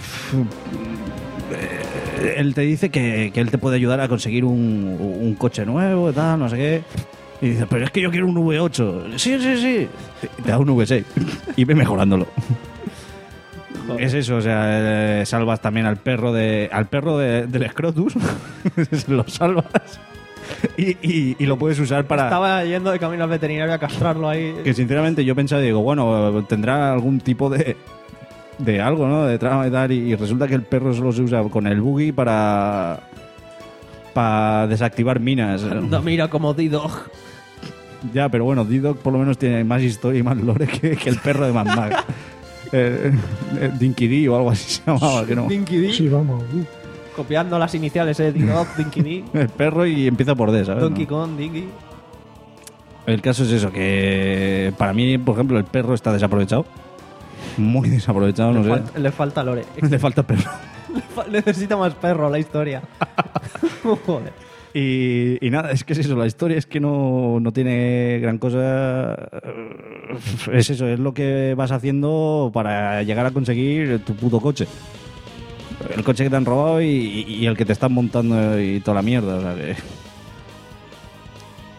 eh, él te dice que, que él te puede ayudar a conseguir un, un coche nuevo y tal, no sé qué. Y dices, pero es que yo quiero un V ocho. Sí, sí, sí. Y te da un V seis. Y ve mejorándolo. Joder. Es eso, o sea, eh, salvas también al perro de al perro de, del Scrotus. Lo salvas. Y, y, y lo puedes usar para... Estaba yendo de camino al veterinario a castrarlo ahí. Que sinceramente yo pensaba, digo, bueno, tendrá algún tipo de... de algo, ¿no? De trama y tal. Y resulta que el perro solo se usa con el buggy para... para desactivar minas. No, mira como D-Dog. Ya, pero bueno, D-Dog por lo menos tiene más historia y más lore que, que el perro de Mad Max. eh, eh, Dinky D o algo así se llamaba, que no. Dinky D. Sí, vamos. Uh. Copiando las iniciales, ¿eh? D-Dog, Dinky D. El perro y empieza por D, ¿sabes? Donkey ¿no? Kong, Dinky. El caso es eso, que para mí, por ejemplo, el perro está desaprovechado. Muy desaprovechado, no le sé. Falta, le falta lore. Le falta perro. Le fa necesita más perro la historia. Joder. Y, y nada, es que es eso, la historia es que no, no tiene gran cosa. Es eso, es lo que vas haciendo para llegar a conseguir tu puto coche. El coche que te han robado y, y el que te están montando y toda la mierda. O sea que...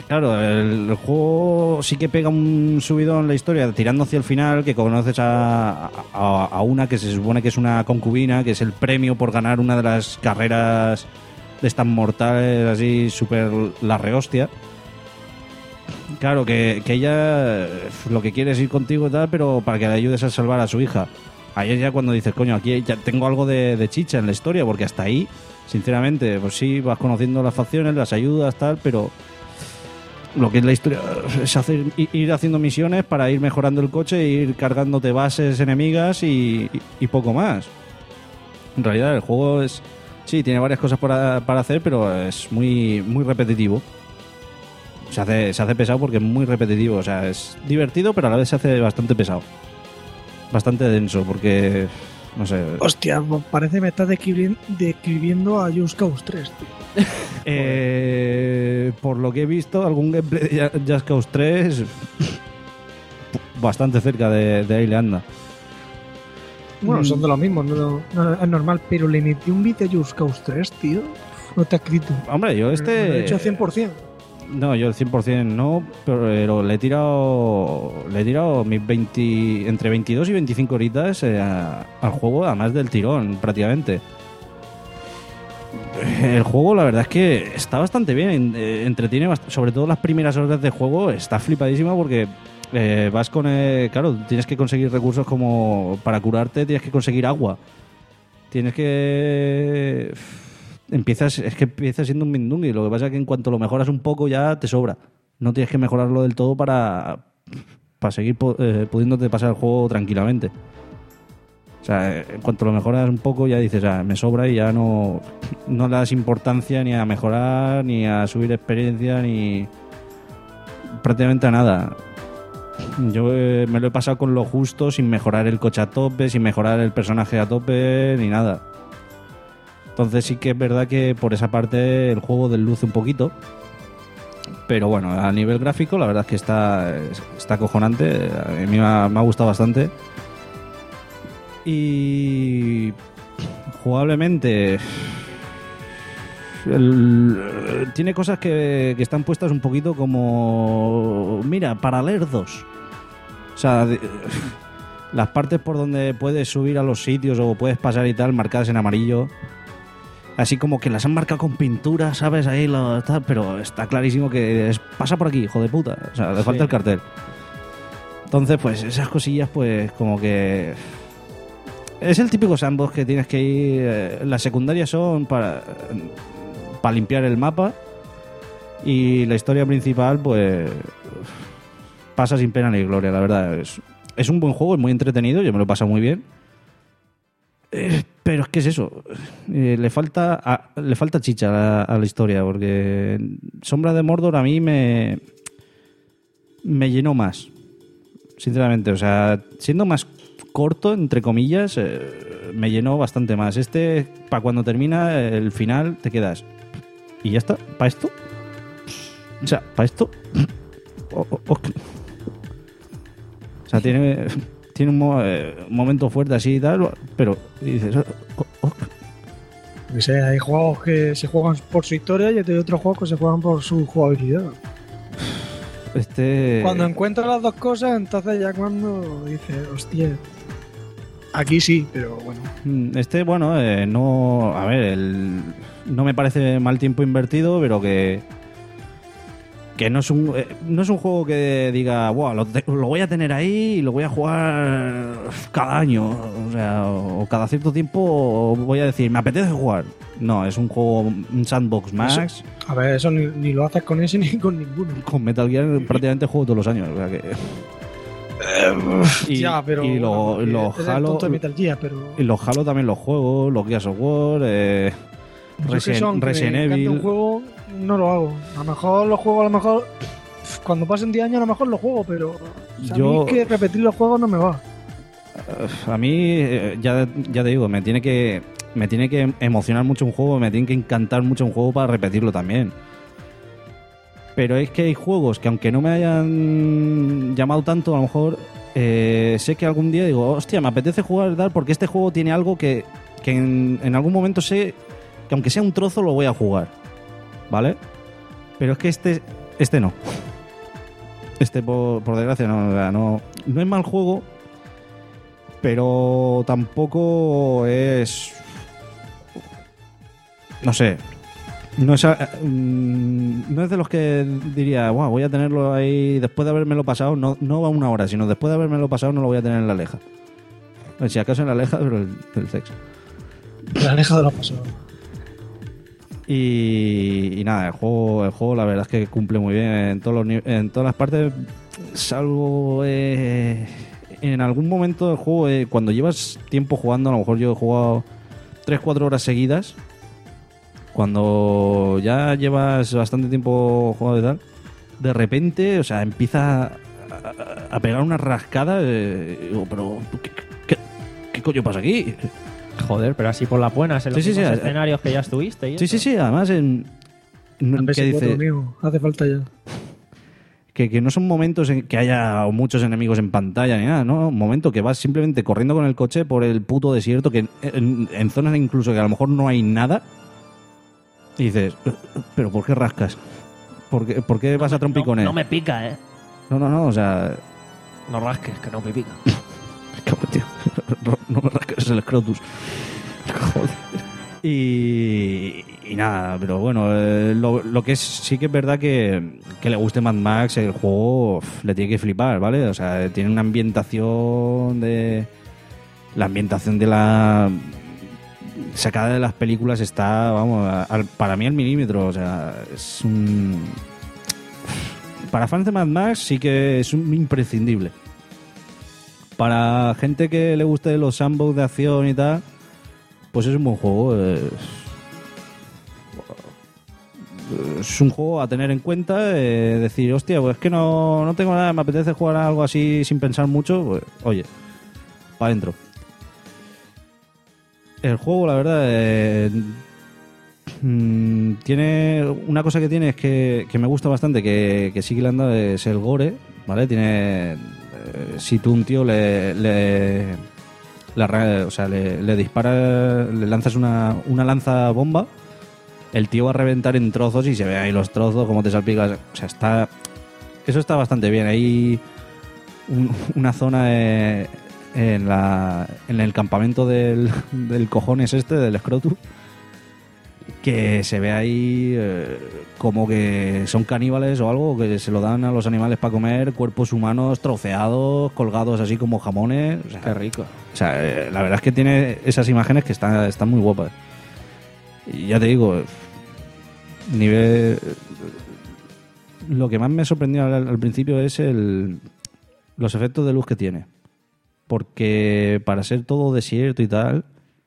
Claro, el, el juego sí que pega un subidón en la historia, tirando hacia el final, que conoces a, a, a una que se supone que es una concubina, que es el premio por ganar una de las carreras de estas mortales, así, súper la rehostia. Claro, que, que ella lo que quiere es ir contigo y tal, pero para que le ayudes a salvar a su hija. Ahí es ya cuando dices, coño, aquí ya tengo algo de, de chicha en la historia, porque hasta ahí, sinceramente, pues sí, vas conociendo las facciones, las ayudas, tal, pero lo que es la historia es hacer, ir haciendo misiones para ir mejorando el coche e ir cargándote bases enemigas y, y, y poco más. En realidad el juego es... Sí, tiene varias cosas para, para hacer, pero es muy, muy repetitivo. Se hace, se hace pesado porque es muy repetitivo. O sea, es divertido, pero a la vez se hace bastante pesado. Bastante denso, porque... No sé. Hostia, parece que me estás describi- describiendo a Just Cause tres, tío. eh, por lo que he visto, algún gameplay de Just Cause tres bastante cerca de, de ahí le anda. Bueno, son de los mismos, no, no, es normal, pero le metí un beat a Just Cause tres, tío. No está escrito. Hombre, yo este... Lo he hecho cien por ciento. No, yo el cien por ciento no, pero le he tirado le he tirado mis veinte, entre veintidós y veinticinco horitas eh, a, al juego, además del tirón, prácticamente. El juego, la verdad es que está bastante bien, eh, entretiene, bast- sobre todo las primeras horas de juego, está flipadísima porque eh, vas con... Eh, claro, tienes que conseguir recursos como para curarte, tienes que conseguir agua. Tienes que... Empiezas, es que empieza siendo un mindungui. Lo que pasa es que en cuanto lo mejoras un poco ya te sobra. No tienes que mejorarlo del todo para, para seguir eh, pudiéndote pasar el juego tranquilamente. O sea, en cuanto lo mejoras un poco ya dices, ah, me sobra y ya no, no le das importancia ni a mejorar, ni a subir experiencia, ni prácticamente a nada. Yo eh, me lo he pasado con lo justo, sin mejorar el coche a tope, sin mejorar el personaje a tope, ni nada. Entonces sí que es verdad que por esa parte el juego desluce un poquito. Pero bueno, a nivel gráfico la verdad es que está, está acojonante. A mí me ha, me ha gustado bastante. Y jugablemente el, tiene cosas que, que están puestas un poquito como... Mira, para lerdos. O sea... De, las partes por donde puedes subir a los sitios o puedes pasar y tal, marcadas en amarillo... Así como que las han marcado con pintura, ¿sabes? Ahí lo está, pero está clarísimo que es, pasa por aquí, hijo de puta. O sea, le falta sí. el cartel. Entonces, pues esas cosillas, pues como que... Es el típico sandbox que tienes que ir... Eh, las secundarias son para, para limpiar el mapa y la historia principal, pues... Pasa sin pena ni gloria, la verdad. Es, es un buen juego, es muy entretenido, yo me lo he pasado muy bien. Eh, pero es que es eso, eh, le falta a, le falta chicha a, a la historia, porque Sombra de Mordor a mí me me llenó más, sinceramente. O sea, siendo más corto, entre comillas, eh, me llenó bastante más. Este, para cuando termina el final, te quedas y ya está, ¿para esto? O sea, ¿para esto? o, o, o, o sea, tiene... Tiene un, mo- eh, un momento fuerte así y tal, pero y dices... Oh, oh. No sé, hay juegos que se juegan por su historia y hay otros juegos que se juegan por su jugabilidad. Este... Cuando encuentras las dos cosas, entonces ya cuando dices, hostia, aquí sí, pero bueno. Este, bueno, eh, no... A ver, el, no me parece mal tiempo invertido, pero que... Que no es un eh, no es un juego que diga, wow, lo, te, lo voy a tener ahí y lo voy a jugar cada año, o sea, o cada cierto tiempo voy a decir, me apetece jugar. No, es un juego, un sandbox más. Eso, a ver, eso ni, ni lo haces con ese ni con ninguno. Con Metal Gear prácticamente juego todos los años, o sea que... y, ya, pero y lo, bueno, los Halo de Metal Gear, pero... y los Halo también los juegos, los Gears of War, eh, Resident, son, Resident Evil. Un juego no lo hago. A lo mejor lo juego, a lo mejor cuando pasen diez años a lo mejor lo juego, pero o sea, yo, a mí es que repetir los juegos no me va. A mí ya, ya te digo, me tiene que me tiene que emocionar mucho un juego, me tiene que encantar mucho un juego para repetirlo también. Pero es que hay juegos que aunque no me hayan llamado tanto, a lo mejor eh, sé que algún día digo, hostia, me apetece jugar tal porque este juego tiene algo que, que en, en algún momento sé que aunque sea un trozo lo voy a jugar, ¿vale? Pero es que este Este no. Este, por, por desgracia, no, o sea, no. No es mal juego, pero tampoco es... No sé. No es, mm, no es de los que diría, wow, voy a tenerlo ahí después de habérmelo pasado, no, no a una hora, sino después de habérmelo pasado no lo voy a tener en la Aleja. Si acaso en la Aleja, pero el, el sexo. La Aleja de los pasos. Y, y nada, el juego, el juego la verdad es que cumple muy bien en, todos los, en todas las partes, salvo eh, en algún momento del juego, eh, cuando llevas tiempo jugando, a lo mejor yo he jugado tres cuatro horas seguidas, cuando ya llevas bastante tiempo jugando y tal, de repente, o sea, empieza a, a pegar una rascada, eh, digo, pero ¿qué, qué, qué coño pasa aquí? Joder, pero así por las buenas, en los sí, sí, mismos sí, escenarios que ya estuviste. Y sí, eso. sí, sí, además en... en ¿Qué dice? Mío, hace falta ya. Que, que no son momentos en que haya muchos enemigos en pantalla ni nada, ¿no? Un momento que vas simplemente corriendo con el coche por el puto desierto, que en, en zonas incluso que a lo mejor no hay nada, y dices, ¿pero por qué rascas? ¿Por qué, por qué vas no, a trompicones? No, no me pica, ¿eh? No, no, no, o sea... No rasques, que no me pica. No me rasques el scrotus. Joder. Y, y nada, pero bueno, eh, lo, lo que es, sí que es verdad que, que le guste Mad Max, el juego uf, le tiene que flipar, ¿vale? O sea, tiene una ambientación de... La ambientación de la... sacada de las películas está, vamos, al, para mí al milímetro, o sea, es un... Para fans de Mad Max sí que es un imprescindible. Para gente que le guste los sandbox de acción y tal, pues es un buen juego. Es, es un juego a tener en cuenta. Eh, decir, hostia, pues es que no, no tengo nada, me apetece jugar a algo así sin pensar mucho. Pues, oye, para adentro. El juego, la verdad, eh, mmm, tiene una cosa que tiene es que, que me gusta bastante, que, que sí que le han dado, es el gore, ¿vale? Tiene... Si tú un tío le, le, le, o sea, le, le dispara, le lanzas una, una lanza bomba, el tío va a reventar en trozos y se ve ahí los trozos, cómo te salpicas. O sea, está, eso está bastante bien. Hay un, una zona de, en, la, en el campamento del, del cojones este, del Scrotus, que se ve ahí eh, como que son caníbales o algo, que se lo dan a los animales para comer, cuerpos humanos troceados, colgados así como jamones. O sea, qué rico. O sea, eh, la verdad es que tiene esas imágenes que están, están muy guapas. Y ya te digo, nivel... Lo que más me sorprendió al, al principio es el los efectos de luz que tiene. Porque para ser todo desierto y tal...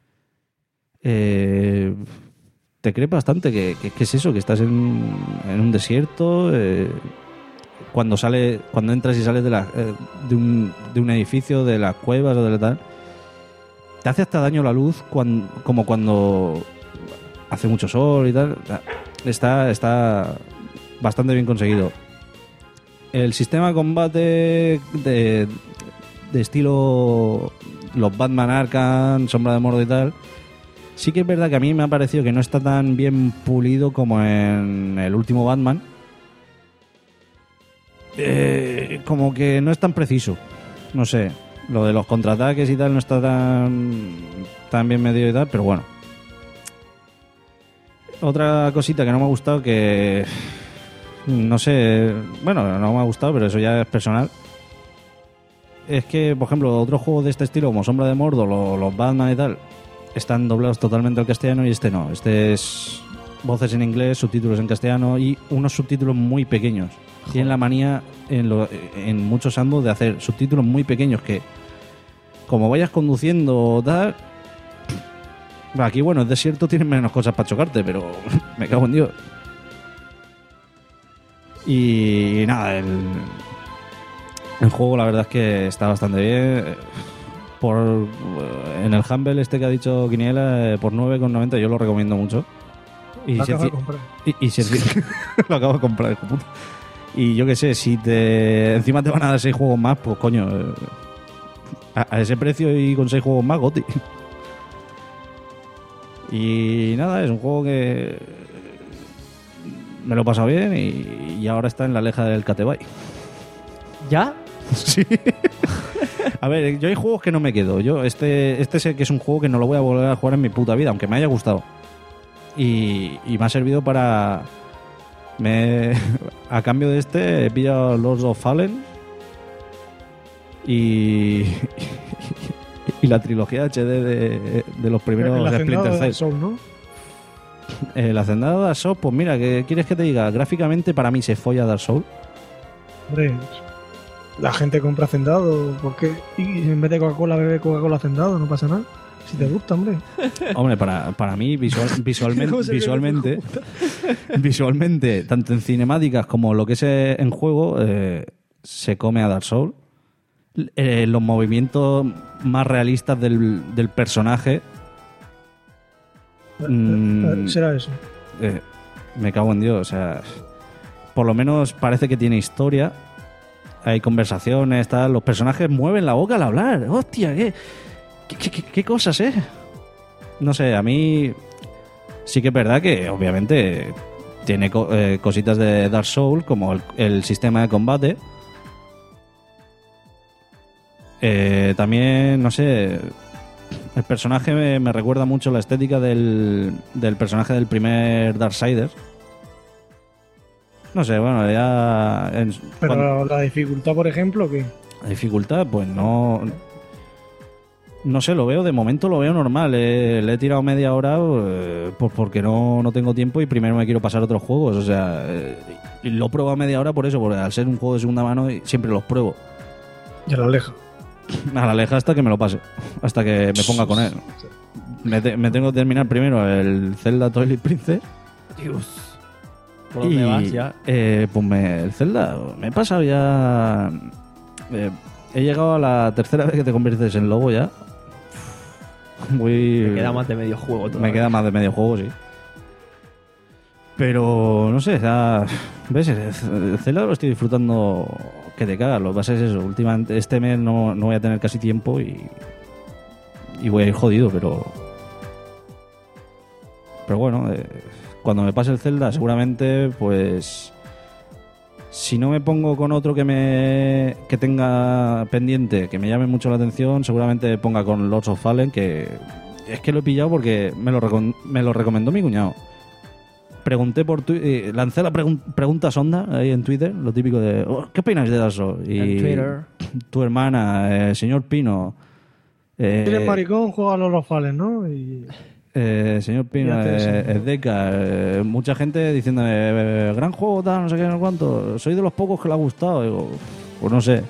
Eh... te crees bastante que, que, que es eso, que estás en, en un desierto, eh, cuando sale, cuando entras y sales de, la, eh, de, un, de un edificio, de las cuevas o de la tal, te hace hasta daño la luz, cuando, como cuando hace mucho sol y tal. Está, está bastante bien conseguido. El sistema de combate de, de estilo los Batman Arkham, Sombra de Mordor y tal, sí que es verdad que a mí me ha parecido que no está tan bien pulido como en el último Batman. Eh, como que no es tan preciso. No sé, lo de los contraataques y tal no está tan, tan bien medido y tal, pero bueno. Otra cosita que no me ha gustado, que no sé, bueno, no me ha gustado, pero eso ya es personal. Es que, por ejemplo, otros juegos de este estilo, como Sombra de Mordor, los, los Batman y tal, están doblados totalmente al castellano y este no. Este es voces en inglés, subtítulos en castellano y unos subtítulos muy pequeños. Joder. Tienen la manía en, lo, en muchos sandbox de hacer subtítulos muy pequeños que, como vayas conduciendo o tal... Aquí, bueno, es desierto, tienen menos cosas para chocarte, pero me cago en Dios. Y nada, el, el juego la verdad es que está bastante bien. Por en el Humble este que ha dicho Quiniela, por nueve con noventa yo lo recomiendo mucho. Y lo si acabo de comprar. Y, y si lo acabo de comprar, hijo puta. Y yo qué sé, si te encima te van a dar seis juegos más, pues coño, a, a ese precio y con seis juegos más, goti. Y nada, es un juego que me lo he pasado bien y, y ahora está en la leja del Catebay. ¿Ya? Sí. A ver, yo hay juegos que no me quedo. Yo este este sé que es un juego que no lo voy a volver a jugar en mi puta vida, aunque me haya gustado. Y, y me ha servido para... Me, a cambio de este he pillado Lords of Fallen y, y la trilogía H D de, de los primeros El Splinter hacendado de Cell. Dark Souls, ¿no? El hacendado de Dark Souls, pues mira, ¿qué quieres que te diga? Gráficamente para mí se folla Dark Souls. Hombre, la gente compra hacendado, ¿por qué? Y en vez de Coca-Cola bebe Coca-Cola hacendado, no pasa nada. Si te gusta, hombre. Hombre, para, para mí visual, visualmente, ¿Cómo se ve, visualmente, visualmente, tanto en cinemáticas como lo que es eh, en juego, eh, se come a Dark Souls. Eh, los movimientos más realistas del, del personaje. mm, Será eso. eh, me cago en Dios, o sea, por lo menos parece que tiene historia. Hay conversaciones, tal. Los personajes mueven la boca al hablar. Hostia, qué, qué, qué, qué cosas, eh. No sé, a mí sí que es verdad que obviamente tiene co- eh, cositas de Dark Souls, como el, el sistema de combate. Eh, también, no sé, el personaje me, me recuerda mucho la estética del, del personaje del primer Darksiders. No sé, bueno, ya... En, Pero cuando- la dificultad, por ejemplo, que la dificultad, pues no... No sé, lo veo, de momento lo veo normal. Eh, le he tirado media hora eh, pues porque no, no tengo tiempo y primero me quiero pasar otros juegos. O sea, eh, y lo he probado media hora por eso, porque al ser un juego de segunda mano siempre los pruebo. ya la aleja. A la leja hasta que me lo pase, hasta que me ponga con él. Me, te- me tengo que terminar primero el Zelda Twilight Princess. Dios. ¿Por dónde y, vas ya? eh, pues me, el Zelda, me he pasado ya... eh, he llegado a la tercera vez que te conviertes en lobo ya. Muy, Me queda más de medio juego todavía. me queda más de medio juego, sí. Pero, no sé, ya, ¿ves? El Zelda lo estoy disfrutando que te cagas. Lo que pasa es eso. Últimamente, este mes no, no voy a tener casi tiempo y, y voy a ir jodido, pero... Pero bueno, eh, cuando me pase el Zelda, seguramente, pues... Si no me pongo con otro que me que tenga pendiente, que me llame mucho la atención, seguramente me ponga con Lords of Fallen, que es que lo he pillado porque me lo, recom- me lo recomendó mi cuñado. Pregunté por Twitter, lancé la pregun- pregunta sonda ahí en Twitter, lo típico de "Oh, ¿qué opináis de Dark Souls?" Y En Twitter. tu hermana, eh, señor Pino, eh, Tienes maricón, juega a los Rofales, ¿no? Y eh, señor Pino, Y hace eh, eso. es Deca, eh, mucha gente diciendo eh, gran juego, tal, no sé qué, no sé cuánto. Soy de los pocos que le ha gustado. Digo, pues no sé.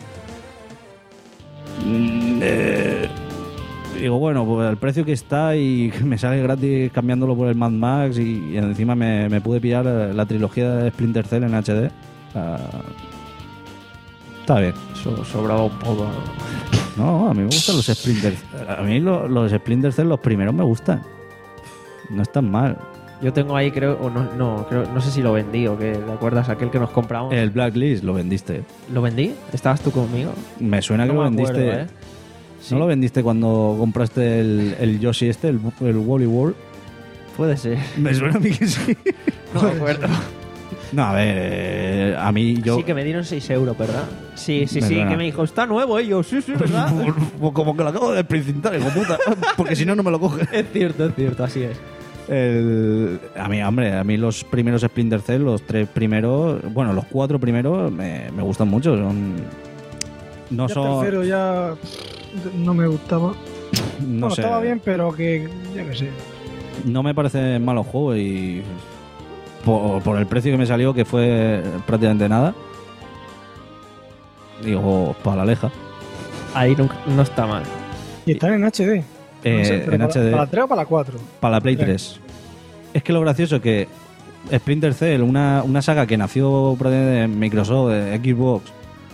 Mm, eh, digo, bueno, pues el precio que está y que me sale gratis cambiándolo por el Mad Max y, y encima me, me pude pillar la trilogía de Splinter Cell en H D. Ah, está bien. So- sobraba un poco. ¿no? No, a mí me gustan los Splinter A mí lo- los Splinter Cell, los primeros me gustan. No están mal. Yo tengo ahí, creo, o no, no, creo, no sé si lo vendí o qué. ¿Te acuerdas aquel que nos compramos? El Blacklist lo vendiste. ¿Lo vendí? ¿Estabas tú conmigo? Me suena que No lo me vendiste. acuerdo, ¿eh? Sí. ¿No lo vendiste cuando compraste el, el Yoshi este, el, el Wally World? Puede ser. Me suena a mí que sí. No me acuerdo. No, a ver, eh, a mí yo... Sí, que me dieron seis euros, ¿verdad? Sí, sí, Me sí, suena. que me dijo, está nuevo, ¿eh? Yo, sí, sí, ¿verdad? Pues como que lo acabo de precintar, hijo puta. Porque si no, no me lo coge. Es cierto, es cierto, así es. El- a mí, hombre, a mí los primeros Splinter Cell, los tres primeros, bueno, los cuatro primeros me, me gustan mucho. Son, no ya son... tercero ya no me gustaba. No bueno, sé. estaba bien, pero que, ya que sé. No me parece malo juego y por, por el precio que me salió, que fue prácticamente nada, digo, para la leja. Ahí no, no está mal. Y están en H D. Eh, No sé, pero en para, H D. ¿Para la tres o para la cuatro? Para la Play Tres. tres. Es que lo gracioso es que Splinter Cell, una, una saga que nació prácticamente en Microsoft, de Xbox,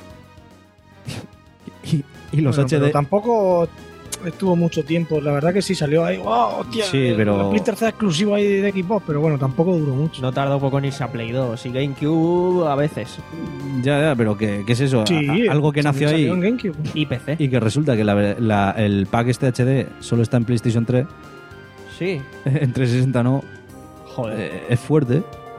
y, y los Bueno, H D... pero tampoco estuvo mucho tiempo. La verdad que sí salió ahí. ¡Wow! Hostia, Sí, el- pero- el Splinter Cell exclusivo ahí de Xbox, pero bueno, tampoco duró mucho. No tardó poco en irse a Play dos y GameCube a veces. Ya, ya, pero ¿qué, qué es eso? Sí, A- algo que nació ahí salió en GameCube. Y P C. y que resulta que la- la- el pack este H D solo está en PlayStation tres, Sí. en trescientos sesenta no. Joder. Eh, es fuerte.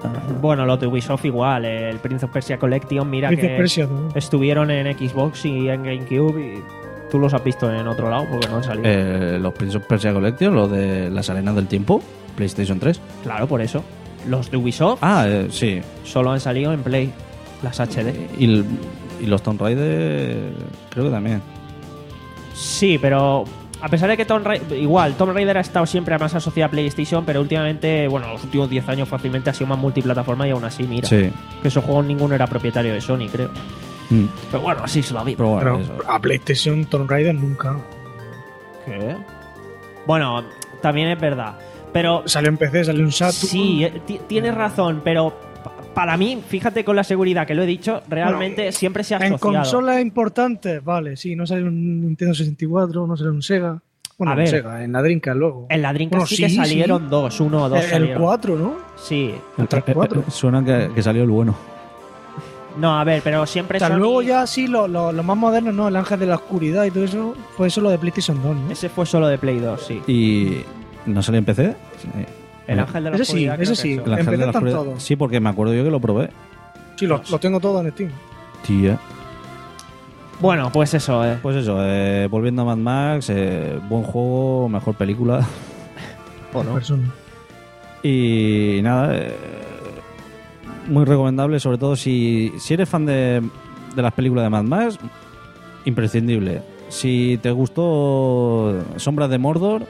Bueno, los de Ubisoft igual, el Prince of Persia Collection, mira Prince que of Persia, ¿no? estuvieron en Xbox y en GameCube y tú los has visto en otro lado porque no han salido. Eh, los Prince of Persia Collection, los de las arenas del tiempo, PlayStation tres. Claro, por eso. Los de Ubisoft Ah, eh, sí. solo han salido en Play, las H D. Y, el- y los Tomb Raider creo que también. Sí, pero a pesar de que Tomb Raider, igual, Tomb Raider ha estado siempre más asociada a PlayStation, pero últimamente, bueno, los últimos diez años fácilmente ha sido más multiplataforma y aún así, mira, Sí. que esos juegos ninguno era propietario de Sony, creo. Mm. Pero bueno, así es la vida. Pero bueno, Pero eso. a PlayStation Tomb Raider nunca. ¿Qué? Bueno, también es verdad. Pero Salió en P C, salió en Saturn. sí, eh, ti- tienes razón, pero pa- para mí, fíjate con la seguridad que lo he dicho, realmente siempre se ha En asociado. consolas importantes, vale, sí, no salió un Nintendo sesenta y cuatro, no salió un Sega. Bueno, A un ver. Sega, en la Dreamcast luego. En la Dreamcast Bueno, sí, que sí, salieron sí. dos, uno o dos El salieron. cuatro, ¿no? Sí. Hasta el cuatro. Eh, eh, Suena que, que salió el bueno. No, a ver, pero siempre O sea, Sony- luego ya sí, lo, lo, lo más moderno, ¿no? El Ángel de la Oscuridad y todo eso, fue eso lo de PlayStation dos, ¿no? Ese fue solo de Play dos, sí. ¿Y no salió en P C? Sí. El Ángel de la Ese sí, Oscuridad, creo ese que sí. eso. El Ángel En P C de la están Oscuridad. todos. Sí, porque me acuerdo yo que lo probé. Sí, lo, lo tengo todo en Steam. Tía. Bueno, pues eso, eh. Pues eso, eh, volviendo a Mad Max, eh, buen juego, mejor película. ¿O no? Persona. Y nada, eh, muy recomendable, sobre todo si, si eres fan de, de las películas de Mad Max, imprescindible. Si te gustó Sombras de Mordor,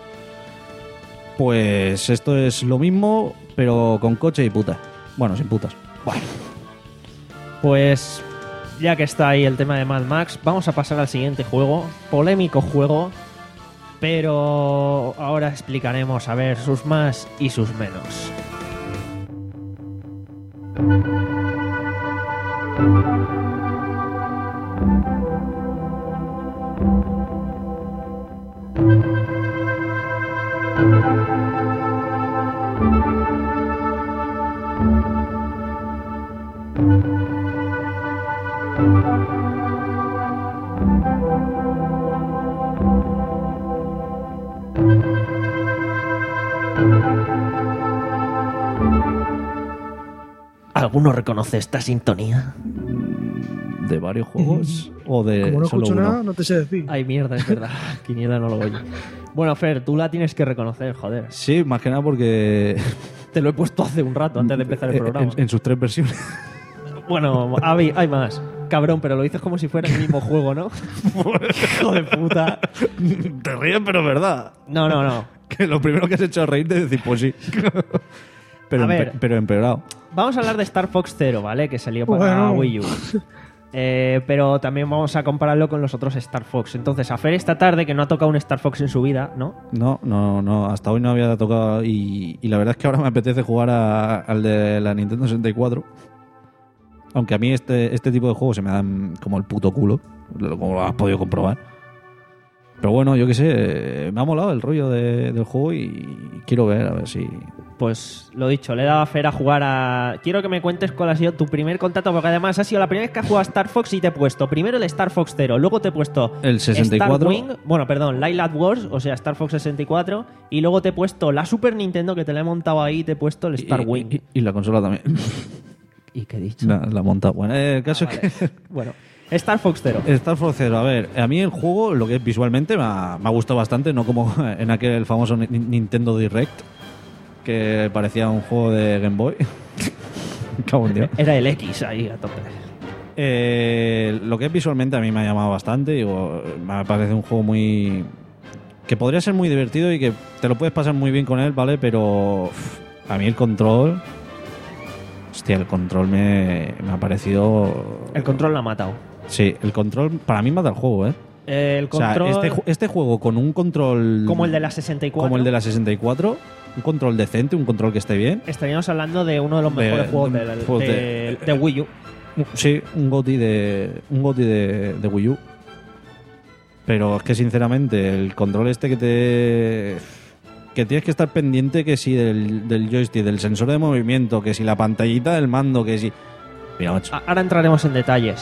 pues esto es lo mismo, pero con coche y putas. Bueno, sin putas. Bueno. Pues ya que está ahí el tema de Mad Max, vamos a pasar al siguiente juego. Polémico juego, pero ahora explicaremos a ver sus más y sus menos. ¿Alguno reconoce esta sintonía? ¿De varios juegos o de Como no solo escucho uno? nada, no te sé decir. Ay, mierda, es verdad. Quiniela no lo oye. Bueno, Fer, tú la tienes que reconocer, joder. Sí, más que nada porque Te lo he puesto hace un rato, antes de empezar el programa. en, en sus tres versiones. Bueno, hay, hay más. Cabrón, pero lo dices como si fuera el mismo juego, ¿no? Hijo de puta. Te ríes, pero es verdad. No, no, no. Que lo primero que has hecho es reírte y decir, pues sí. pero, A ver. empe- pero empeorado. Vamos a hablar de Star Fox Zero, ¿vale? Que salió para Bueno. Wii U. Eh, pero también vamos a compararlo con los otros Star Fox. Entonces, a Fer esta tarde, que no ha tocado un Star Fox en su vida, ¿no? No, no, no. Hasta hoy no había tocado. Y, y la verdad es que ahora me apetece jugar a- al de la Nintendo sesenta y cuatro. Aunque a mí este, este tipo de juegos se me dan como el puto culo. Como lo has podido comprobar. Pero bueno, yo qué sé. eh, Me ha molado el rollo de- del juego y quiero ver, a ver si. Pues lo dicho, le he dado a Fer a jugar a... Quiero que me cuentes cuál ha sido tu primer contacto, porque además ha sido la primera vez que has jugado a Star Fox y te he puesto primero el Star Fox Zero, luego te he puesto El sesenta y cuatro. Star Wing, bueno, perdón, Lilac Wars, o sea, Star Fox sesenta y cuatro, y luego te he puesto la Super Nintendo que te la he montado ahí y te he puesto el Star y, Wing. y- y la consola también. ¿Y qué he dicho? La, la monta. Bueno, eh, el caso Ah, es que. Bueno, Star Fox Zero. Star Fox Zero, a ver, a mí el juego, lo que es visualmente, me ha, me ha gustado bastante, no como en aquel famoso Ni- Nintendo Direct, que parecía un juego de Game Boy. Cago en Dios. Era el X ahí a tope. Eh, lo que es visualmente a mí me ha llamado bastante, digo, me parece un juego muy... que podría ser muy divertido y que te lo puedes pasar muy bien con él, ¿vale? Pero uf, a mí el control... Hostia, el control me, me ha parecido... El control la ha matado. Sí, el control para mí mata el juego, ¿eh? El O sea, control... este, ju- este juego con un control... como el de la sesenta y cuatro. Como el de la sesenta y cuatro, un control decente, un control que esté bien. Estaríamos hablando de uno de los De- mejores juegos de- de, de- juegos de- de- de Wii U. Sí, un GOTY de, un GOTY de, de Wii U. Pero es que sinceramente el control este que te... que tienes que estar pendiente que si del, del joystick, del sensor de movimiento, que si la pantallita del mando, que si... Mira, macho. A- Ahora entraremos en detalles.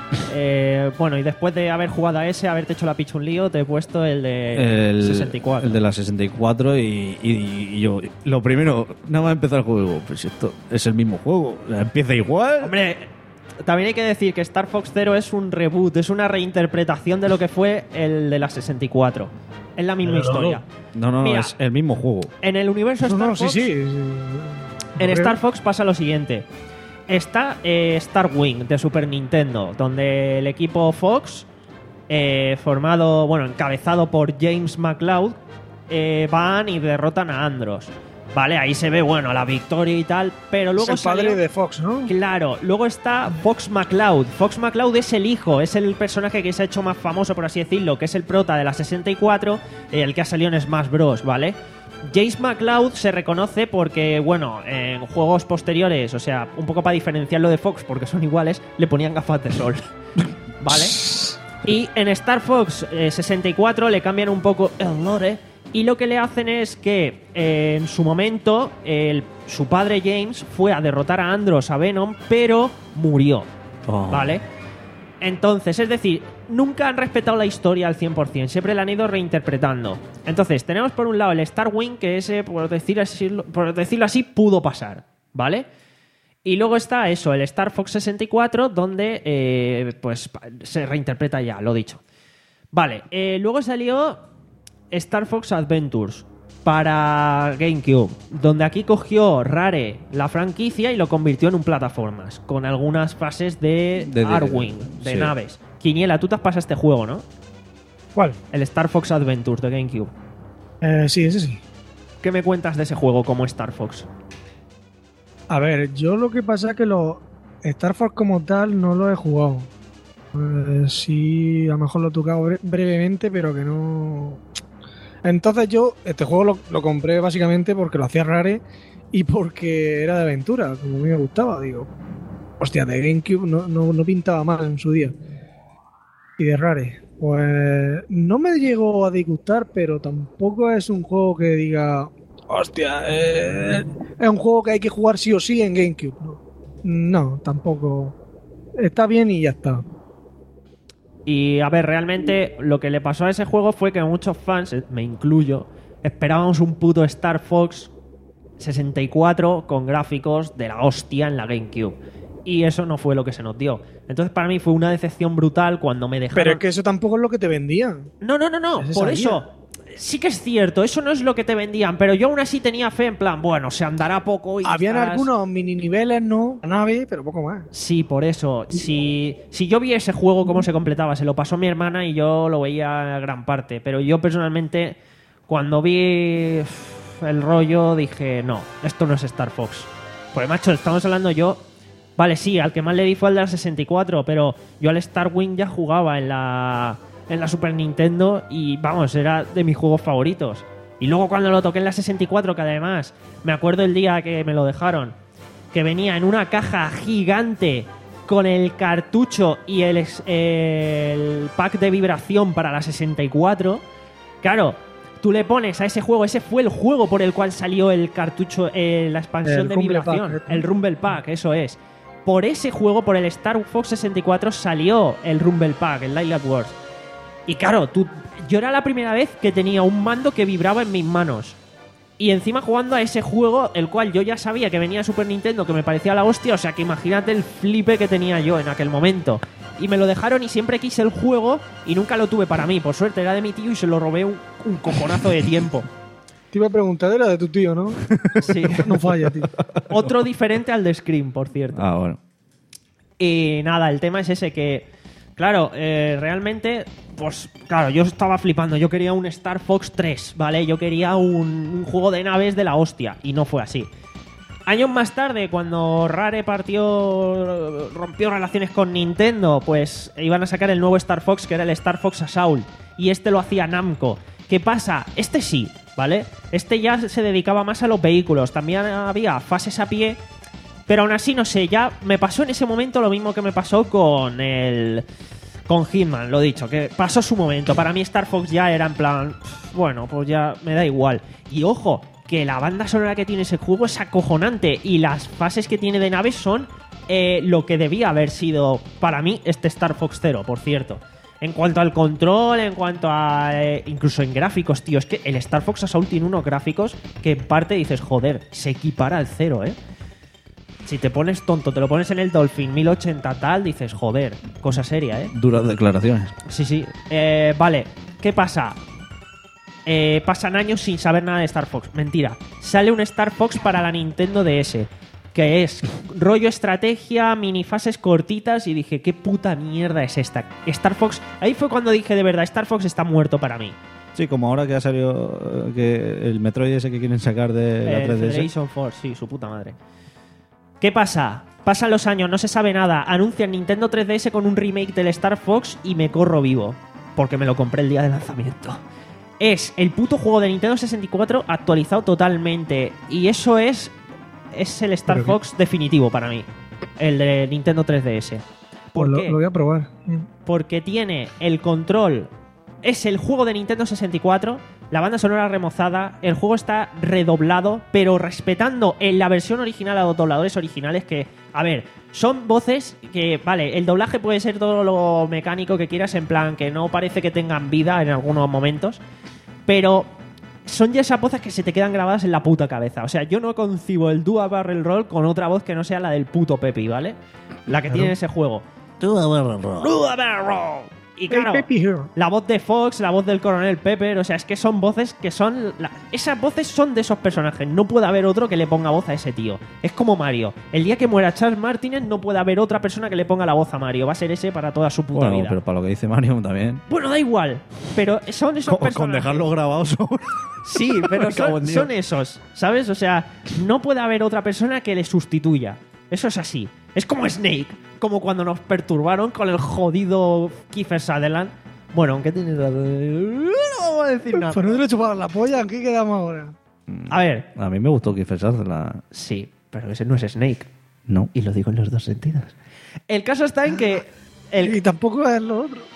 Eh, bueno, y después de haber jugado a ese, haberte hecho la picha un lío, te he puesto el de el, sesenta y cuatro. El de la sesenta y cuatro y, y, y yo, lo primero, nada más empezar el juego, pues esto es el mismo juego, empieza igual. Hombre, también hay que decir que Star Fox Zero es un reboot, es una reinterpretación de lo que fue el de la sesenta y cuatro. Es la misma Pero no, historia. No, no, no, Mira, es el mismo juego. En el universo No, Star no, sí, Fox, sí. sí. en Creo. Star Fox pasa lo siguiente. Está eh, Star Wing de Super Nintendo, donde el equipo Fox, eh, formado, bueno, encabezado por James McCloud, eh, van y derrotan a Andros. Vale, ahí se ve, bueno, la victoria y tal, pero luego Es el padre salió- de Fox, ¿no? Claro, luego está Fox McCloud. Fox McCloud es el hijo, es el personaje que se ha hecho más famoso, por así decirlo, que es el prota de la sesenta y cuatro, eh, el que ha salido en Smash Bros, ¿vale? James McCloud se reconoce porque, bueno, en juegos posteriores, o sea, un poco para diferenciarlo de Fox, porque son iguales, le ponían gafas de sol, ¿vale? Y en Star Fox eh, sesenta y cuatro le cambian un poco el lore y lo que le hacen es que eh, en su momento el, su padre James fue a derrotar a Andros, a Venom, pero murió, Oh. ¿vale? Entonces, es decir, nunca han respetado la historia al cien por ciento, siempre la han ido reinterpretando. Entonces, tenemos por un lado el Star Wing, que ese, por decir así, por decirlo así, pudo pasar, ¿vale? Y luego está eso, el Star Fox sesenta y cuatro, donde eh, pues se reinterpreta ya, lo dicho. Vale, eh, luego salió Star Fox Adventures para GameCube, donde aquí cogió Rare la franquicia y lo convirtió en un plataformas, con algunas fases de, De- de- Arwing, de sí. naves. Quiniela, tú te has pasado este juego, ¿no? ¿Cuál? El Star Fox Adventures de GameCube. Eh, sí, ese sí. ¿Qué me cuentas de ese juego como Star Fox? A ver, yo lo que pasa es que los Star Fox como tal no lo he jugado. Eh, sí, a lo mejor lo he tocado bre- brevemente, pero que no... Entonces yo este juego lo, lo compré básicamente porque lo hacía Rare y porque era de aventura, como a mí me gustaba. Digo, hostia, de GameCube no, no, no pintaba mal en su día. Y de Rare, pues no me llegó a disgustar, pero tampoco es un juego que diga, hostia, eh, es un juego que hay que jugar sí o sí en GameCube. No, no, tampoco. Está bien y ya está. Y a ver, realmente lo que le pasó a ese juego fue que muchos fans, eh, me incluyo, esperábamos un puto Star Fox sesenta y cuatro con gráficos de la hostia en la GameCube. Y eso no fue lo que se nos dio. Entonces para mí fue una decepción brutal cuando me dejaron... Pero es que eso tampoco es lo que te vendían. No, no, no, no, Ya se por sabía. eso... Sí que es cierto, eso no es lo que te vendían, pero yo aún así tenía fe en plan, bueno, se andará poco y Habían estarás- algunos mini niveles, ¿no? La nave, pero poco más. Sí, por eso. Si, si yo vi ese juego, cómo se completaba, se lo pasó mi hermana y yo lo veía gran parte. Pero yo personalmente, cuando vi uf, el rollo, dije, no, esto no es Star Fox. Pues macho, estamos hablando yo... Vale, sí, al que más le di fue al de la sesenta y cuatro, pero yo al Star Wing ya jugaba en la, en la Super Nintendo y, vamos, era de mis juegos favoritos. Y luego cuando lo toqué en la sesenta y cuatro, que además me acuerdo el día que me lo dejaron, que venía en una caja gigante con el cartucho y el, ex- el pack de vibración para la sesenta y cuatro. Claro, tú le pones a ese juego, ese fue el juego por el cual salió el cartucho, eh, la expansión El de Rumble vibración, Pack, ¿eh? el Rumble Pack, eso es. Por ese juego, por el Star Fox sesenta y cuatro, salió el Rumble Pack, el Light Wars. Y claro, tú, yo era la primera vez que tenía un mando que vibraba en mis manos. Y encima jugando a ese juego, el cual yo ya sabía que venía de Super Nintendo, que me parecía la hostia, o sea que imagínate el flipe que tenía yo en aquel momento. Y me lo dejaron y siempre quise el juego y nunca lo tuve para mí. Por suerte era de mi tío y se lo robé un, un cojonazo de tiempo. Te iba a preguntar, era de tu tío, ¿no? Sí. No falla, tío. Otro diferente al de Scream, por cierto. Ah, bueno. Y nada, el tema es ese que, claro, eh, realmente, pues claro, yo estaba flipando. Yo quería un Star Fox tres, ¿vale? Yo quería un, un juego de naves de la hostia. Y no fue así. Años más tarde, cuando Rare partió, rompió relaciones con Nintendo, pues iban a sacar el nuevo Star Fox, que era el Star Fox Assault. Y este lo hacía Namco. ¿Qué pasa? Este sí, ¿vale? Este ya se dedicaba más a los vehículos. También había fases a pie. Pero aún así, no sé, ya me pasó en ese momento lo mismo que me pasó con el... Con Hitman, lo dicho, que pasó su momento. Para mí Star Fox ya era en plan... Bueno, pues ya me da igual. Y ojo, que la banda sonora que tiene ese juego es acojonante. Y las fases que tiene de naves son eh, lo que debía haber sido para mí este Star Fox Zero, por cierto. En cuanto al control, en cuanto a... Eh, incluso en gráficos, tío. Es que el Star Fox Assault tiene unos gráficos que en parte dices, joder, se equipara al Zero, ¿eh? Si te pones tonto, te lo pones en el Dolphin mil ochenta tal, dices, joder, cosa seria, ¿eh? Duras declaraciones. Sí, sí. Eh, vale, ¿qué pasa? Eh, pasan años sin saber nada de Star Fox. Mentira. Sale un Star Fox para la Nintendo D S, que es rollo estrategia, minifases cortitas, y dije, ¿qué puta mierda es esta? Star Fox... Ahí fue cuando dije, de verdad, Star Fox está muerto para mí. Sí, como ahora que ha salido eh, que el Metroid ese que quieren sacar de la Eh, tres D S. Federation Force, sí, su puta madre. ¿Qué pasa? Pasan los años, no se sabe nada. Anuncian Nintendo tres D S con un remake del Star Fox y me corro vivo, porque me lo compré el día de lanzamiento. Es el puto juego de Nintendo sesenta y cuatro actualizado totalmente, y eso es... Es el Star Pero Fox definitivo para mí. El de Nintendo tres D S. ¿Por Pues lo, qué? lo voy a probar. Porque tiene el control... Es el juego de Nintendo sesenta y cuatro, la banda sonora remozada, el juego está redoblado, pero respetando en la versión original a los dobladores originales que, a ver, son voces que, vale, el doblaje puede ser todo lo mecánico que quieras, en plan que no parece que tengan vida en algunos momentos, pero... son ya esas voces que se te quedan grabadas en la puta cabeza. O sea, yo no concibo el Dual Barrel Roll con otra voz que no sea la del puto Pepi, ¿vale? La que Claro. tiene ese juego. Dual Barrel Roll. Dual Barrel Roll. Y claro, Hey, Pepe here. la voz de Fox, la voz del Coronel Pepper, o sea, es que son voces que son... la- esas voces son de esos personajes. No puede haber otro que le ponga voz a ese tío. Es como Mario. El día que muera Charles Martinet no puede haber otra persona que le ponga la voz a Mario. Va a ser ese para toda su puta Bueno, vida. pero para lo que dice Mario también. Bueno, da igual. Pero son esos Con, con personajes. dejarlo grabado sobra. Sí, pero Me cago son, en Dios. son esos, ¿sabes? O sea, no puede haber otra persona que le sustituya. Eso es así. Es como Snake, como cuando nos perturbaron con el jodido Kiefer Sutherland. Bueno, aunque tienes razón. No vamos a decir nada. Pues no te lo chuparon la polla, ¿en qué quedamos ahora? A ver, A mí me gustó Kiefer Sutherland. sí, pero ese no es Snake. No. Y lo digo en los dos sentidos. El caso está en que el Y tampoco es lo otro.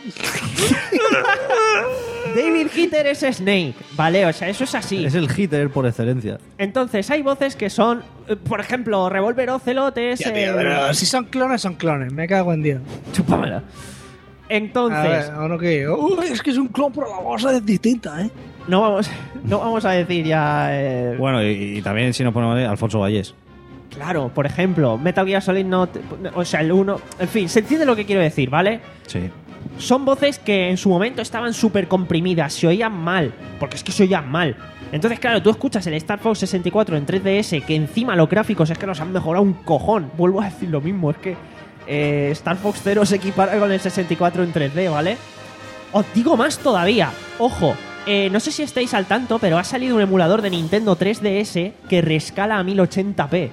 David Hitter es Snake, ¿vale? O sea, eso es así. Es el hitter por excelencia. Entonces, hay voces que son, eh, por ejemplo, Revolver Ocelot es... Ya, tío, eh, pero si son clones, son clones. Me cago en Dios. Chúpamela. Entonces, A ver, ¿o no qué? Uy, es que es un clon, pero la cosa es distinta, ¿eh? no vamos, no vamos a decir ya... eh, Bueno, y, y también, si nos ponemos de Alfonso Vallés. Claro, por ejemplo, Metal Gear Solid no... te- o sea, el uno... En fin, se entiende lo que quiero decir, ¿vale? Sí. Son voces que en su momento estaban súper comprimidas, se oían mal, porque es que se oían mal. Entonces, claro, tú escuchas el Star Fox sesenta y cuatro en tres D S, que encima los gráficos es que los han mejorado un cojón. Vuelvo a decir lo mismo, es que eh, Star Fox Zero se equipara con el sesenta y cuatro en tres D, ¿vale? Os digo más todavía, ojo, eh, no sé si estáis al tanto, pero ha salido un emulador de Nintendo tres D S que rescala a mil ochenta p.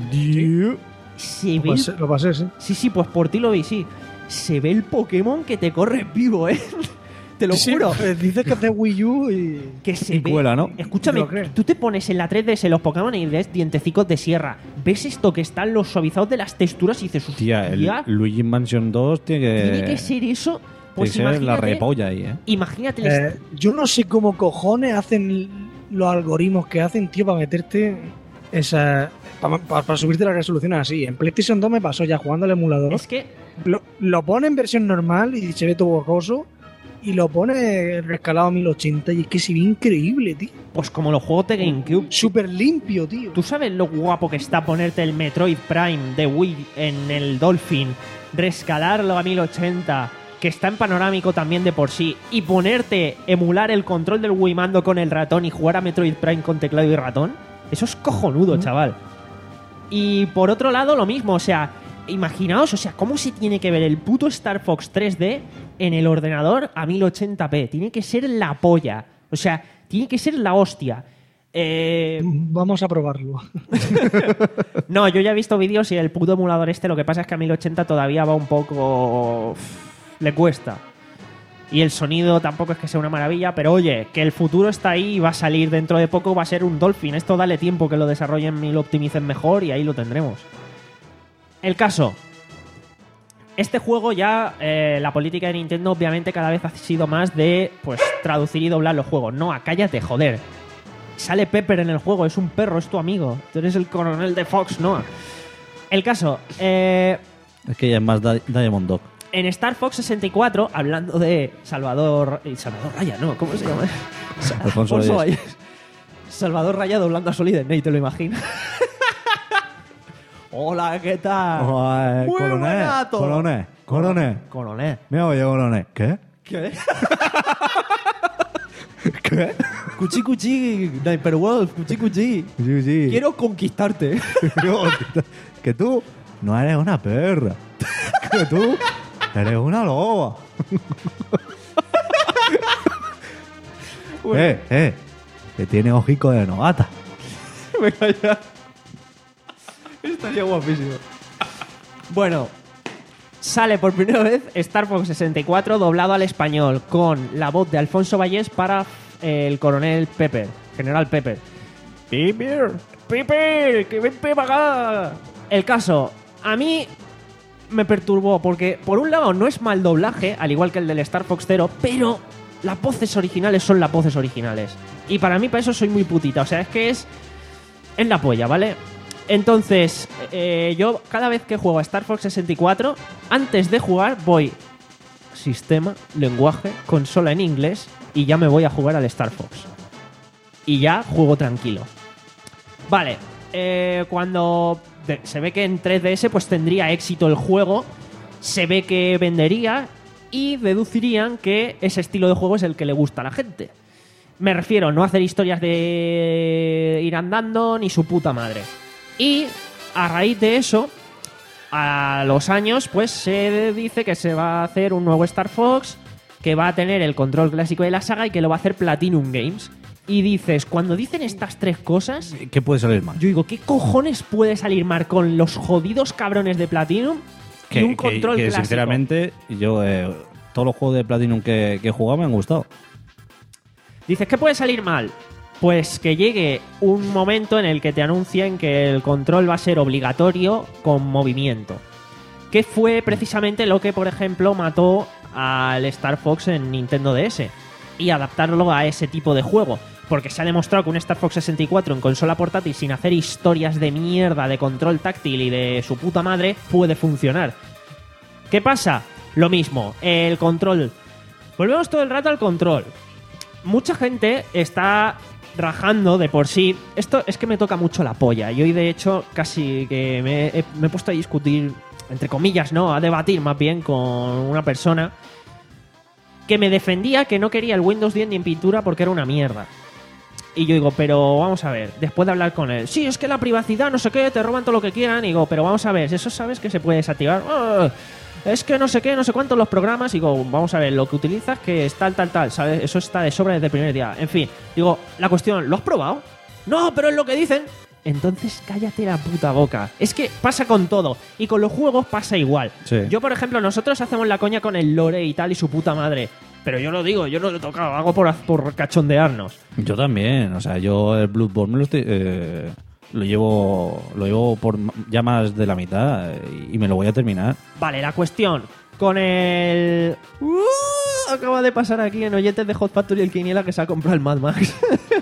Se Lo ve... pasé, lo pasé, sí. Sí, sí, pues por ti lo vi, sí. Se ve el Pokémon que te corre vivo, ¿eh? Te lo Sí, juro. pues dices que es de Wii U y... Que se Y ve. cuela, ¿no? Escúchame, ¿Lo crees? tú te pones en la tres D S los Pokémon y ves dientecicos de sierra. Ves esto que están los suavizados de las texturas y dices, Tía, el hostia, Luigi Mansion dos tiene que, tiene que ser eso. Pues tiene que ser la imagínate, repolla ahí, ¿eh? imagínate el Eh, yo no sé cómo cojones hacen los algoritmos que hacen, tío, para meterte esa... Para, para- para subirte la resolución así. En PlayStation dos me pasó ya jugando al emulador. Es que Lo, lo pone en versión normal y se ve todo borroso. Y lo pone rescalado a mil ochenta y es que se ve increíble, tío. pues como los juegos de GameCube. Súper limpio, tío. ¿Tú sabes lo guapo que está ponerte el Metroid Prime de Wii en el Dolphin, rescalarlo a mil ochenta, que está en panorámico también de por sí, y ponerte, emular el control del Wii Mando con el ratón y jugar a Metroid Prime con teclado y ratón? Eso es cojonudo, chaval. Y por otro lado, lo mismo, o sea, imaginaos, o sea, cómo se tiene que ver el puto Star Fox tres D en el ordenador a mil ochenta p. Tiene que ser la polla. O sea, tiene que ser la hostia. Eh... Vamos a probarlo. No, yo ya he visto vídeos y el puto emulador este, lo que pasa es que a mil ochenta todavía va un poco... le cuesta. Y el sonido tampoco es que sea una maravilla, pero oye, que el futuro está ahí y va a salir dentro de poco, va a ser un Dolphin. Esto dale tiempo que lo desarrollen y lo optimicen mejor y ahí lo tendremos. El caso. Este juego ya, eh, la política de Nintendo obviamente cada vez ha sido más de, pues, traducir y doblar los juegos. No, cállate, joder. Sale Pepper en el juego, es un perro, es tu amigo. Tú eres el coronel de Fox, no. El caso, eh, Es que ella es más Di- Diamond Dog. en Star Fox sesenta y cuatro, hablando de Salvador... eh, Salvador Raya, ¿no? ¿Cómo se llama? Sa- Alfonso Valles. Salvador Raya doblando a Solid Snake, ¿te lo imaginas? Hola, ¿qué tal? Joder, Muy coronel, buenato. coronel, coronel. Coronel. Me oye, coronel. ¿Qué? ¿Qué? ¿Qué? Cuchi cuchi, Sniper Wolf, cuchi cuchi. Sí, sí. Quiero conquistarte. Que tú no eres una perra. Que tú eres una loba. Eh, eh. Que tiene hocico de novata. Venga ya. Estaría guapísimo. Bueno, sale por primera vez Star Fox sesenta y cuatro doblado al español con la voz de Alfonso Vallés para eh, el coronel Pepper, General Pepper. Pepper, Pepper, que ven para acá. El caso, a mí me perturbó porque por un lado no es mal doblaje, al igual que el del Star Fox Zero, pero las voces originales son las voces originales. Y para mí para eso soy muy putita, o sea, es que es en la polla, ¿vale? Entonces, eh, yo cada vez que juego a Star Fox sesenta y cuatro, antes de jugar voy sistema, lenguaje, consola en inglés y ya me voy a jugar al Star Fox. Y ya juego tranquilo. Vale, eh, cuando de- se ve que en tres D S pues tendría éxito el juego, se ve que vendería y deducirían que ese estilo de juego es el que le gusta a la gente. Me refiero, no hacer historias de ir andando ni su puta madre. Y a raíz de eso, a los años, pues se dice que se va a hacer un nuevo Star Fox, que va a tener el control clásico de la saga y que lo va a hacer Platinum Games. Y dices, cuando dicen estas tres cosas, ¿Qué puede salir mal? yo digo, ¿qué cojones puede salir mal con los jodidos cabrones de Platinum y Que, un que- control que, clásico? sinceramente, yo eh, todos los juegos de Platinum que, que he jugado me han gustado. Dices, ¿qué puede salir mal? Pues que llegue un momento en el que te anuncien que el control va a ser obligatorio con movimiento. Que fue precisamente lo que, por ejemplo, mató al Star Fox en Nintendo D S. Y adaptarlo a ese tipo de juego. Porque se ha demostrado que un Star Fox sesenta y cuatro en consola portátil sin hacer historias de mierda de control táctil y de su puta madre puede funcionar. ¿Qué pasa? Lo mismo, el control. Volvemos todo el rato al control. Mucha gente está rajando de por sí. Esto es que me toca mucho la polla. Y hoy, de hecho, casi que me he, me he puesto a discutir, entre comillas, ¿no? A debatir más bien con una persona que me defendía que no quería el Windows diez ni en pintura porque era una mierda. Y yo digo, pero vamos a ver, después de hablar con él, sí, es que la privacidad, no sé qué, te roban todo lo que quieran. Y digo, pero vamos a ver, si eso sabes que se puede desactivar. Oh, es que no sé qué, no sé cuántos los programas. Y digo, vamos a ver, lo que utilizas que es tal, tal, tal, ¿sabes? Eso está de sobra desde el primer día. En fin, digo, la cuestión, ¿lo has probado? No, pero es lo que dicen. Entonces cállate la puta boca. Es que pasa con todo. Y con los juegos pasa igual. Sí. Yo, por ejemplo, nosotros hacemos la coña con el lore y tal y su puta madre. Pero yo lo digo, yo no lo he tocado, hago por, por cachondearnos. Yo también, o sea, yo el Bloodborne me lo, estoy, eh, lo llevo lo llevo por ya más de la mitad eh, y me lo voy a terminar. Vale, la cuestión con el... Uh, acaba de pasar aquí en oyentes de Hot Factory el Quiniela que se ha comprado el Mad Max.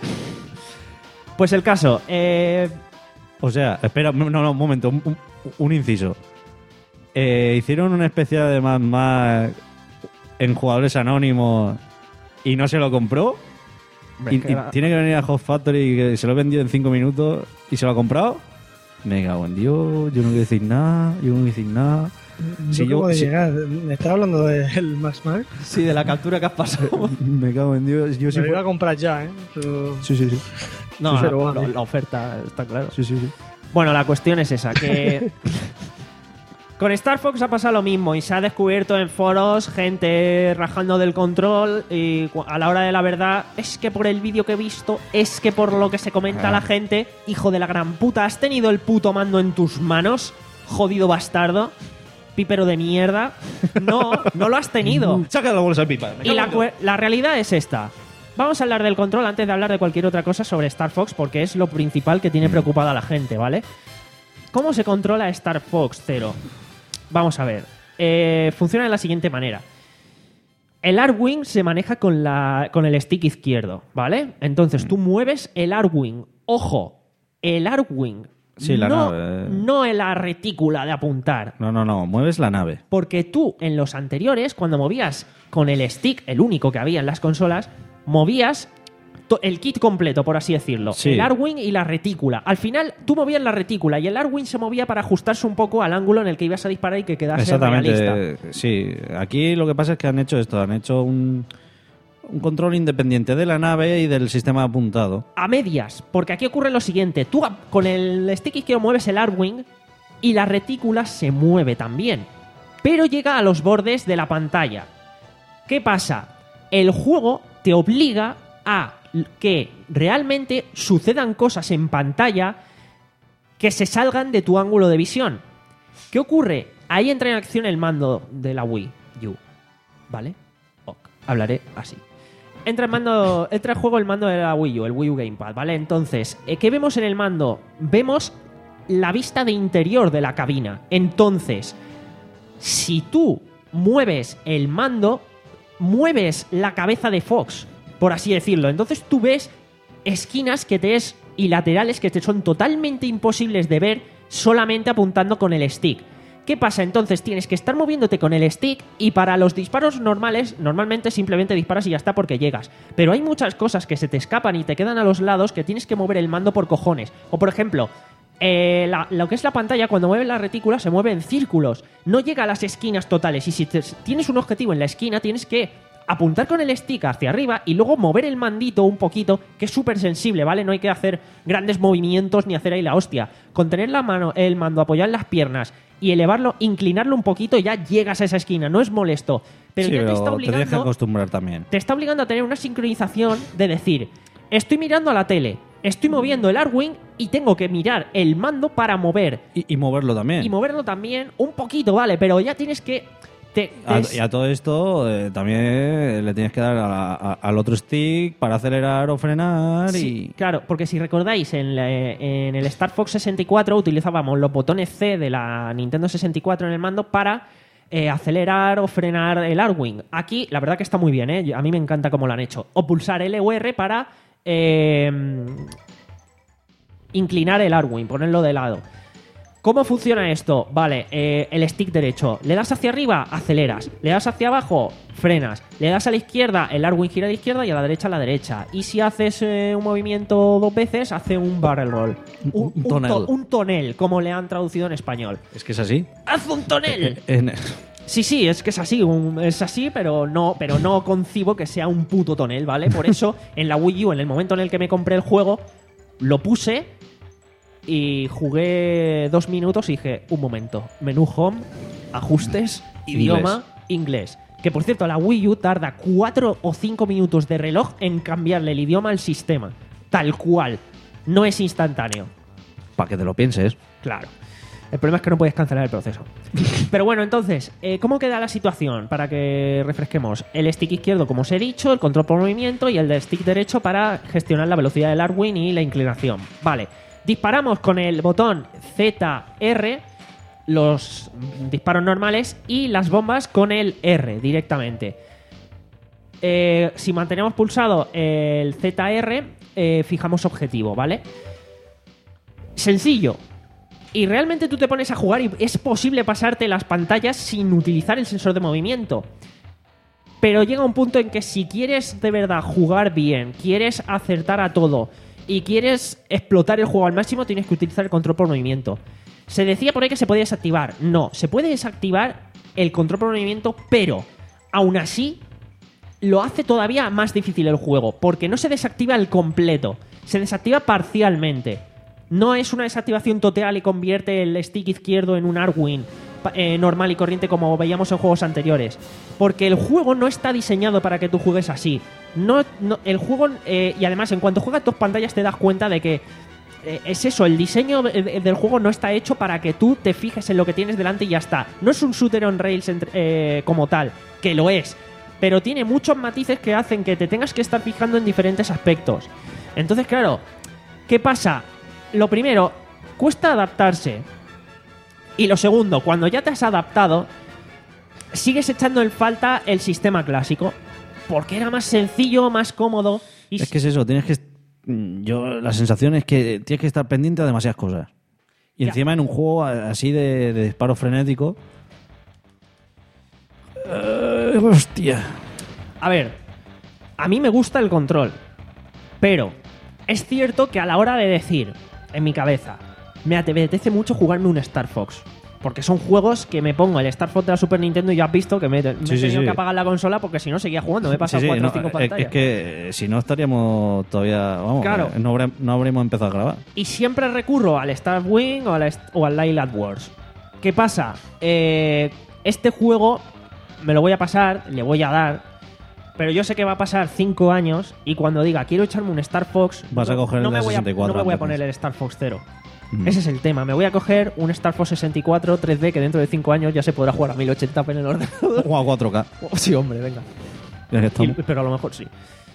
Pues el caso, eh... O sea, espera, no, no, un momento, un, un- un inciso. Eh, hicieron una especial de Mad Max en jugadores anónimos y no se lo compró. Hombre, Y, es que y era- tiene que venir a Hot Factory que se lo he vendido en cinco minutos y se lo ha comprado. Me cago en Dios, yo no voy a decir nada, yo no voy a decir nada. No Si yo- acabo de si- llegar. ¿Me estás hablando del Max Max? Sí, de la captura que has pasado. Me cago en Dios, yo Me sí lo iba fue- a comprar ya, ¿eh? Pero... Sí, sí, sí. No, Sí, la, pero la- vale. la oferta está claro. Sí, sí, sí. Bueno, la cuestión es esa, que... Con Star Fox ha pasado lo mismo y se ha descubierto en foros gente rajando del control y cu- a la hora de la verdad es que por el vídeo que he visto, es que por lo que se comenta Ah. la gente, hijo de la gran puta, ¿has tenido el puto mando en tus manos? Jodido bastardo, pípero de mierda. No, no lo has tenido. Saca la bolsa de pipa. Y la, cue- la realidad es esta. Vamos a hablar del control antes de hablar de cualquier otra cosa sobre Star Fox porque es lo principal que tiene preocupada a la gente, ¿vale? ¿Cómo se controla Star Fox Zero? Vamos a ver. Eh, funciona de la siguiente manera. El Arwing se maneja con, la, con el stick izquierdo, ¿vale? Entonces tú mueves el Arwing. Ojo, el Arwing. Sí, la no, nave. no en la retícula de apuntar. No, no, no. Mueves la nave. Porque tú, en los anteriores, cuando movías con el stick, el único que había en las consolas, movías to- el kit completo, por así decirlo. Sí. El Arwing y la retícula. Al final, tú movías la retícula y el Arwing se movía para ajustarse un poco al ángulo en el que ibas a disparar y que quedase realista. Exactamente. Sí. Aquí lo que pasa es que han hecho esto. Han hecho un, un control independiente de la nave y del sistema apuntado. A medias, porque aquí ocurre lo siguiente. Tú a- con el stick izquierdo mueves el Arwing y la retícula se mueve también. Pero llega a los bordes de la pantalla. ¿Qué pasa? El juego te obliga a que realmente sucedan cosas en pantalla que se salgan de tu ángulo de visión. ¿Qué ocurre? Ahí entra en acción el mando de la Wii U. ¿Vale? Ok, hablaré así. Entra, el mando, entra en juego el mando de la Wii U, el Wii U Gamepad, ¿vale? Entonces, eh, ¿qué vemos en el mando? Vemos la vista de interior de la cabina. Entonces, si tú mueves el mando, mueves la cabeza de Fox, por así decirlo. Entonces tú ves esquinas que te es y laterales que te son totalmente imposibles de ver solamente apuntando con el stick. ¿Qué pasa? Entonces tienes que estar moviéndote con el stick y para los disparos normales, normalmente simplemente disparas y ya está porque llegas. Pero hay muchas cosas que se te escapan y te quedan a los lados que tienes que mover el mando por cojones. O por ejemplo, eh, la- lo que es la pantalla, cuando mueve la retícula se mueve en círculos. No llega a las esquinas totales y si te- tienes un objetivo en la esquina tienes que apuntar con el stick hacia arriba y luego mover el mandito un poquito, que es súper sensible, ¿vale? No hay que hacer grandes movimientos ni hacer ahí la hostia. Con tener la mano, el mando apoyado en las piernas y elevarlo, inclinarlo un poquito, ya llegas a esa esquina. No es molesto, pero Sí, ya te pero está te tienes que obligando, acostumbrar también. te está obligando a tener una sincronización de decir, estoy mirando a la tele, estoy moviendo el Arwing y tengo que mirar el mando para mover. Y, y moverlo también. Y moverlo también un poquito, ¿vale? Pero ya tienes que... Te, te A- es- y a todo esto eh, también le tienes que dar a la- a- al otro stick para acelerar o frenar. Sí, y claro, porque si recordáis, en, la- en el Star Fox sesenta y cuatro utilizábamos los botones C de la Nintendo sesenta y cuatro en el mando para eh, acelerar o frenar el Arwing. Aquí, la verdad que está muy bien, ¿eh? A mí me encanta cómo lo han hecho. O pulsar L o R para eh, inclinar el Arwing, ponerlo de lado. ¿Cómo funciona esto? Vale, eh, el stick derecho. Le das hacia arriba, aceleras. Le das hacia abajo, frenas. Le das a la izquierda, el Arwing gira a la izquierda y a la derecha a la derecha. Y si haces eh, un movimiento dos veces, hace un barrel roll. Un, Un tonel. to- un tonel, como le han traducido en español. es que es así. ¡Haz un tonel! En- Sí, sí, es que es así, un- es así, pero no, pero no concibo que sea un puto tonel, ¿vale? Por eso, en la Wii U, en el momento en el que me compré el juego, lo puse y jugué dos minutos y dije, un momento, menú home, ajustes, idioma, inglés. Que por cierto, la Wii U tarda cuatro o cinco minutos de reloj en cambiarle el idioma al sistema. Tal cual. No es instantáneo. Para que te lo pienses. Claro. El problema es que no puedes cancelar el proceso. Pero bueno, entonces, eh, ¿cómo queda la situación? Para que refresquemos. El stick izquierdo, como os he dicho, el control por movimiento y el del stick derecho para gestionar la velocidad del Arwing y la inclinación. Vale. Disparamos con el botón Z R, los disparos normales, y las bombas con el R directamente. Eh, si mantenemos pulsado el Z R, eh, fijamos objetivo, ¿vale? Sencillo. Y realmente tú te pones a jugar y es posible pasarte las pantallas sin utilizar el sensor de movimiento. Pero llega un punto en que si quieres de verdad jugar bien, quieres acertar a todo y quieres explotar el juego al máximo, tienes que utilizar el control por movimiento. Se decía por ahí que se podía desactivar. No, se puede desactivar el control por movimiento, pero aún así lo hace todavía más difícil el juego, porque no se desactiva el completo, se desactiva parcialmente. No es una desactivación total y convierte el stick izquierdo en un Arwing eh, normal y corriente como veíamos en juegos anteriores. Porque el juego no está diseñado para que tú juegues así. No, no- el juego, eh, y además en cuanto juegas dos pantallas te das cuenta de que eh, es eso, el diseño de- de- del juego no está hecho para que tú te fijes en lo que tienes delante y ya está. No es un shooter on rails entre- eh, como tal, que lo es, pero tiene muchos matices que hacen que te tengas que estar fijando en diferentes aspectos. Entonces, claro, ¿qué pasa? Lo primero, cuesta adaptarse. Y lo segundo, cuando ya te has adaptado, sigues echando en falta el sistema clásico. Porque era más sencillo, más cómodo. Y Es que es eso, tienes que. Yo, la sensación es que tienes que estar pendiente a demasiadas cosas. Y Ya. encima en un juego así de, de disparo frenético. Eh, hostia. A ver, a mí me gusta el control, pero es cierto que a la hora de decir, en mi cabeza, me apetece mucho jugarme un Star Fox. Porque son juegos que me pongo el Star Fox de la Super Nintendo y ya has visto que me, me Sí, he sí, tenido sí. que apagar la consola porque si no seguía jugando. Me he pasado Sí, sí, cuatro no, o cinco es- pantallas. Es que eh, si no estaríamos todavía. Vamos, Claro. eh, no, habré- no habríamos empezado a grabar. Y siempre recurro al Star Wing o al, est- o al Light Wars. ¿Qué pasa? Eh, este juego me lo voy a pasar, le voy a dar, pero yo sé que va a pasar cinco años y cuando diga quiero echarme un Star Fox, Vas a no, coger el no de me voy a, sesenta y cuatro no me voy a entonces. poner el Star Fox cero. Mm. Ese es el tema. Me voy a coger un Star Fox sesenta y cuatro tres D que dentro de cinco años ya se podrá jugar a mil ochenta p en el ordenador. O a cuatro K. Oh, sí, hombre, venga. Ya que estamos. Y- pero a lo mejor sí.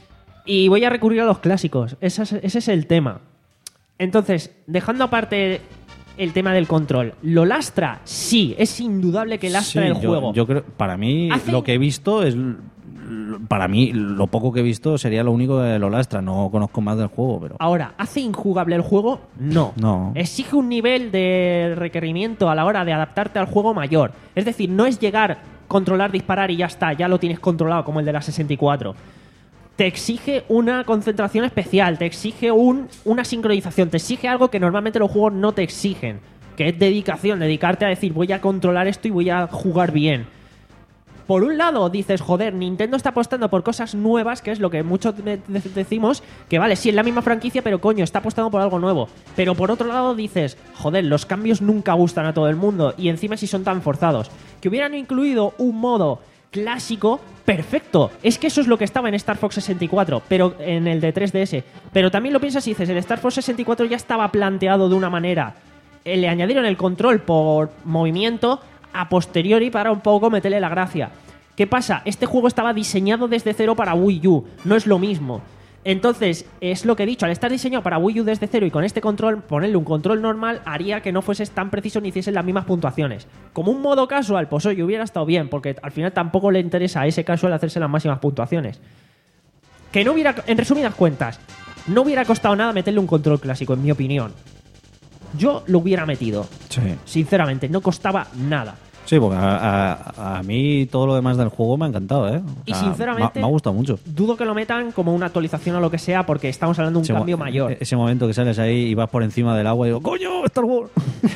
Y voy a recurrir a los clásicos. Ese es, ese es el tema. Entonces, dejando aparte el tema del control, ¿lo lastra? Sí, es indudable que lastra Sí, el yo- juego. Yo creo, para mí, Hacen- lo que he visto es. Para mí, lo poco que he visto sería lo único que lo lastra. No conozco más del juego, pero. Ahora, ¿hace injugable el juego? No. No. Exige un nivel de requerimiento a la hora de adaptarte al juego mayor. Es decir, no es llegar, controlar, disparar y ya está, ya lo tienes controlado como el de la sesenta y cuatro. Te exige una concentración especial, te exige un, una sincronización, te exige algo que normalmente los juegos no te exigen, que es dedicación, dedicarte a decir voy a controlar esto y voy a jugar bien. Por un lado dices, joder, Nintendo está apostando por cosas nuevas, que es lo que muchos de- de- decimos, que vale, sí, es la misma franquicia, pero coño, está apostando por algo nuevo. Pero por otro lado dices, joder, los cambios nunca gustan a todo el mundo, y encima si son tan forzados. Que hubieran incluido un modo clásico, perfecto. Es que eso es lo que estaba en Star Fox sesenta y cuatro, pero en el de tres D S. Pero también lo piensas y dices, el Star Fox sesenta y cuatro ya estaba planteado de una manera. Eh, Le añadieron el control por movimiento a posteriori para un poco meterle la gracia. ¿Qué pasa? Este juego estaba diseñado desde cero para Wii U, no es lo mismo. Entonces, es lo que he dicho, al estar diseñado para Wii U desde cero y con este control, ponerle un control normal haría que no fueses tan preciso ni hiciesen las mismas puntuaciones. Como un modo casual, pues oye, hubiera estado bien, porque al final tampoco le interesa a ese casual hacerse las máximas puntuaciones. Que no hubiera, en resumidas cuentas, no hubiera costado nada meterle un control clásico, en mi opinión. Yo lo hubiera metido. Sí. Sinceramente, no costaba nada. Sí, porque a, a- a mí todo lo demás del juego me ha encantado, ¿eh? O Y sea, sinceramente- Me, ha- me ha gustado mucho. Dudo que lo metan como una actualización o lo que sea, porque estamos hablando de un Ese mo- cambio mayor. Ese momento que sales ahí y vas por encima del agua y digo, ¡coño, Star Wars!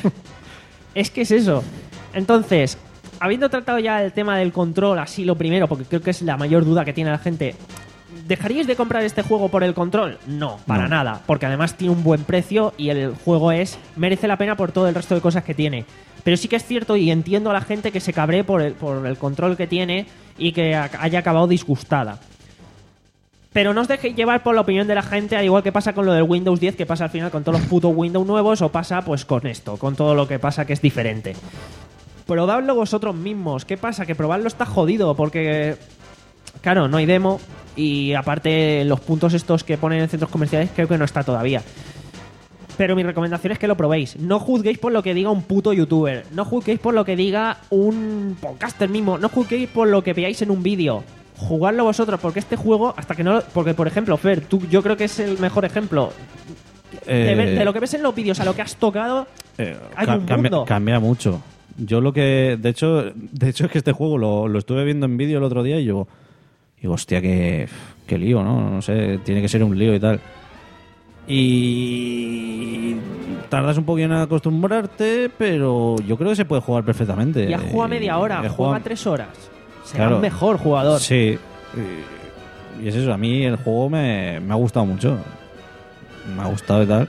Es que es eso. Entonces, habiendo tratado ya el tema del control, así lo primero, porque creo que es la mayor duda que tiene la gente, ¿dejaríais de comprar este juego por el control? No, para No. nada, porque además tiene un buen precio y el juego es merece la pena por todo el resto de cosas que tiene. Pero sí que es cierto y entiendo a la gente que se cabree por el, por el control que tiene y que a- haya acabado disgustada. Pero no os dejéis llevar por la opinión de la gente, al igual que pasa con lo del Windows diez, que pasa al final con todos los putos Windows nuevos, o pasa pues con esto, con todo lo que pasa que es diferente. Probadlo vosotros mismos. ¿Qué pasa? Que probarlo está jodido, porque claro, no hay demo y aparte los puntos estos que ponen en centros comerciales creo que no está todavía. Pero mi recomendación es que lo probéis. No juzguéis por lo que diga un puto youtuber. No juzguéis por lo que diga un podcaster mismo. No juzguéis por lo que veáis en un vídeo. Jugadlo vosotros, porque este juego, hasta que no... Porque, por ejemplo, Fer, tú, yo creo que es el mejor ejemplo. De, Eh, ver- de lo que ves en los vídeos a lo que has tocado, Eh, hay ca- un cambia, mundo. cambia mucho. Yo lo que... De hecho, de hecho es que este juego lo, lo estuve viendo en vídeo el otro día y yo... Digo, hostia, qué, qué lío, ¿no? No sé, tiene que ser un lío y tal. Y... Tardas un poquito en acostumbrarte, pero yo creo que se puede jugar perfectamente. ya juega media hora, Eh, juega juega- tres horas. Será Claro. el mejor jugador. Sí. Y es eso, a mí el juego me, me ha gustado mucho. Me ha gustado y tal.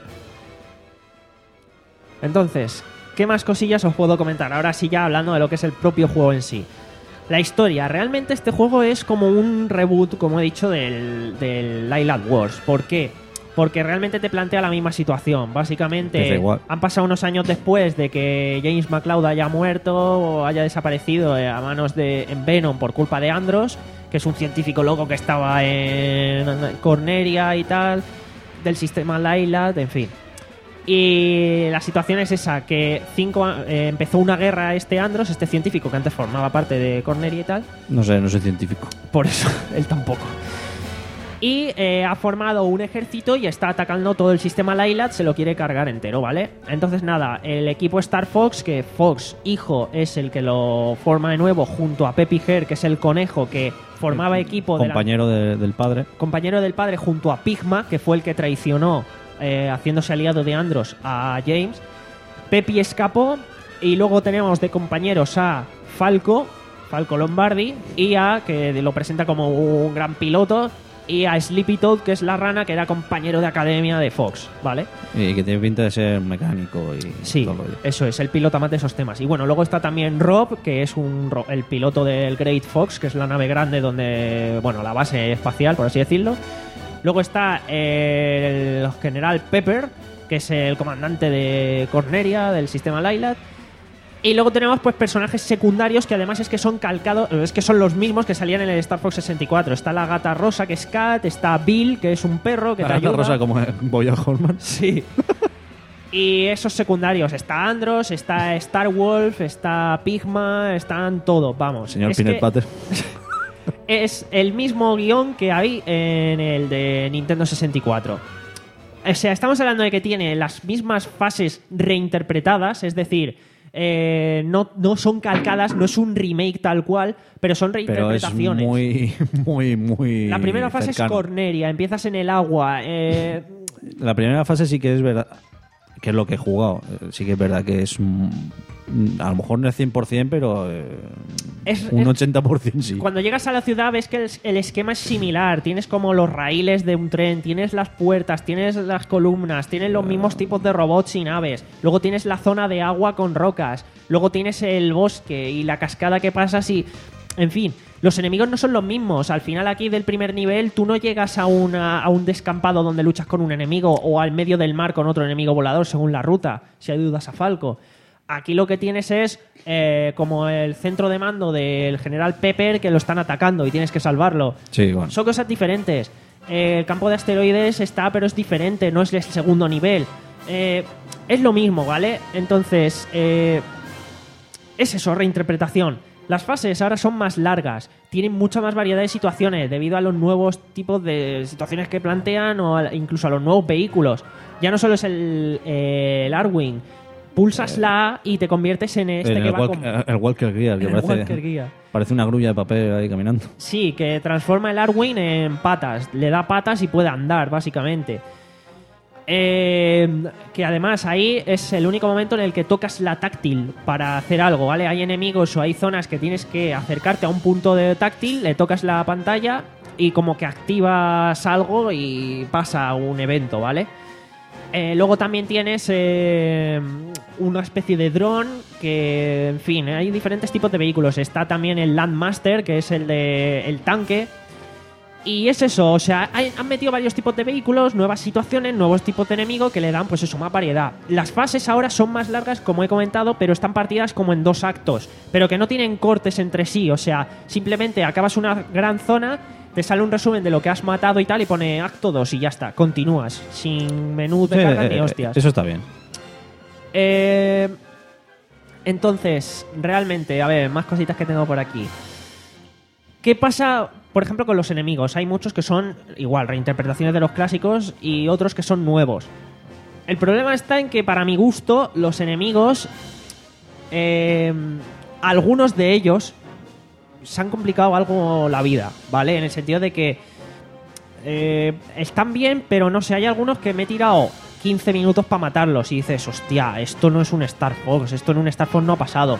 Entonces, ¿qué más cosillas os puedo comentar? Ahora sí, ya hablando de lo que es el propio juego en sí. La historia. Realmente este juego es como un reboot, como he dicho, del, del Light Wars. ¿Por qué? Porque realmente te plantea la misma situación. Básicamente, Empieza igual. han pasado unos años después de que James McCloud haya muerto o haya desaparecido eh, a manos de en Venom por culpa de Andros, que es un científico loco que estaba en Corneria y tal, del sistema Lylat, en fin. Y la situación es esa, que cinco, eh, empezó una guerra este Andros, este científico que antes formaba parte de Corneria y tal. No sé, no soy científico. Por eso, él tampoco. Y eh, ha formado un ejército y está atacando todo el sistema Lylat, se lo quiere cargar entero, ¿vale? Entonces nada, el equipo Star Fox, que Fox, hijo, es el que lo forma de nuevo junto a Peppy Hare, que es el conejo que formaba equipo de la- Compañero de- del padre. compañero del padre, junto a Pigma, que fue el que traicionó, eh, haciéndose aliado de Andros, a James. Peppy escapó y luego tenemos de compañeros a Falco, Falco Lombardi, y a, que lo presenta como un gran piloto, y a Sleepy Toad, que es la rana, que era compañero de academia de Fox, ¿vale? Y que tiene pinta de ser mecánico y Sí, todo el rollo. eso es, el piloto más de esos temas. Y bueno, luego está también Rob, que es un ro- el piloto del Great Fox, que es la nave grande donde, bueno, la base espacial, por así decirlo. Luego está el general Pepper, que es el comandante de Corneria, del sistema Lylat. Y luego tenemos pues personajes secundarios que además es que son calcados, es que son los mismos que salían en el Star Fox sesenta y cuatro. Está la gata rosa, que es Kat, está Bill, que es un perro que La te gata ayuda. rosa como en Boya Horseman. Sí. Y esos secundarios, está Andros, está Star Wolf, está Pigma, están todos, vamos. Señor Es Peanut que Butter. es el mismo guión que hay en el de Nintendo sesenta y cuatro. O sea, estamos hablando de que tiene las mismas fases reinterpretadas, es decir, eh, no, no son calcadas, no es un remake tal cual, pero son Pero es reinterpretaciones. muy, muy, muy. La primera fase cercano. es Corneria, empiezas en el agua. Eh, La primera fase sí que es verdad, que es lo que he jugado. Eh, Sí que es verdad que es. mm, A lo mejor no es cien por ciento, pero. eh, Es- un es- ochenta por ciento sí. Cuando llegas a la ciudad ves que el, el esquema es similar. Tienes como los raíles de un tren, tienes las puertas, tienes las columnas, tienes los mismos tipos de robots y naves. Luego tienes la zona de agua con rocas. Luego tienes el bosque y la cascada que pasas y... En fin, los enemigos no son los mismos. Al final aquí del primer nivel tú no llegas a, una, a un descampado donde luchas con un enemigo o al medio del mar con otro enemigo volador según la ruta, si ayudas a Falco. Aquí lo que tienes es eh, como el centro de mando del general Pepper que lo están atacando y tienes que salvarlo. Sí, bueno. Son cosas diferentes. Eh, el campo de asteroides está, pero es diferente, no es el segundo nivel. Eh, es lo mismo, ¿vale? Entonces, eh, es eso, reinterpretación. Las fases ahora son más largas, tienen mucha más variedad de situaciones debido a los nuevos tipos de situaciones que plantean o a- incluso a los nuevos vehículos. Ya no solo es el, eh, el Arwing. Pulsas la A y te conviertes en este En que el, va walk- con... el Walker Gear, que El parece, Walker Gear. parece una grulla de papel ahí caminando. Sí, que transforma el Arwing en patas. Le da patas y puede andar, básicamente. Eh, que además ahí es el único momento en el que tocas la táctil para hacer algo, ¿vale? Hay enemigos o hay zonas que tienes que acercarte a un punto de táctil, le tocas la pantalla y como que activas algo y pasa un evento, ¿vale? Eh, luego también tienes eh, una especie de dron que, en fin, hay diferentes tipos de vehículos. Está también el Landmaster, que es el de el tanque. Y es eso, o sea, hay- han metido varios tipos de vehículos, nuevas situaciones, nuevos tipos de enemigos que le dan, pues eso, más variedad. Las fases ahora son más largas, como he comentado, pero están partidas como en dos actos, pero que no tienen cortes entre sí, o sea, simplemente acabas una gran zona, te sale un resumen de lo que has matado y tal, y pone acto dos y ya está, continúas, sin menú de Sí, carga eh, ni eh, hostias. Eso está bien. Eh, entonces, realmente, a ver, más cositas que tengo por aquí. ¿Qué pasa, por ejemplo, con los enemigos? Hay muchos que son, igual, reinterpretaciones de los clásicos y otros que son nuevos. El problema está en que, para mi gusto, los enemigos, eh, algunos de ellos, se han complicado algo la vida, ¿vale? En el sentido de que eh, están bien, pero no sé, hay algunos que me he tirado quince minutos para matarlos y dices, hostia, esto no es un Star Fox, esto en un Star Fox no ha pasado.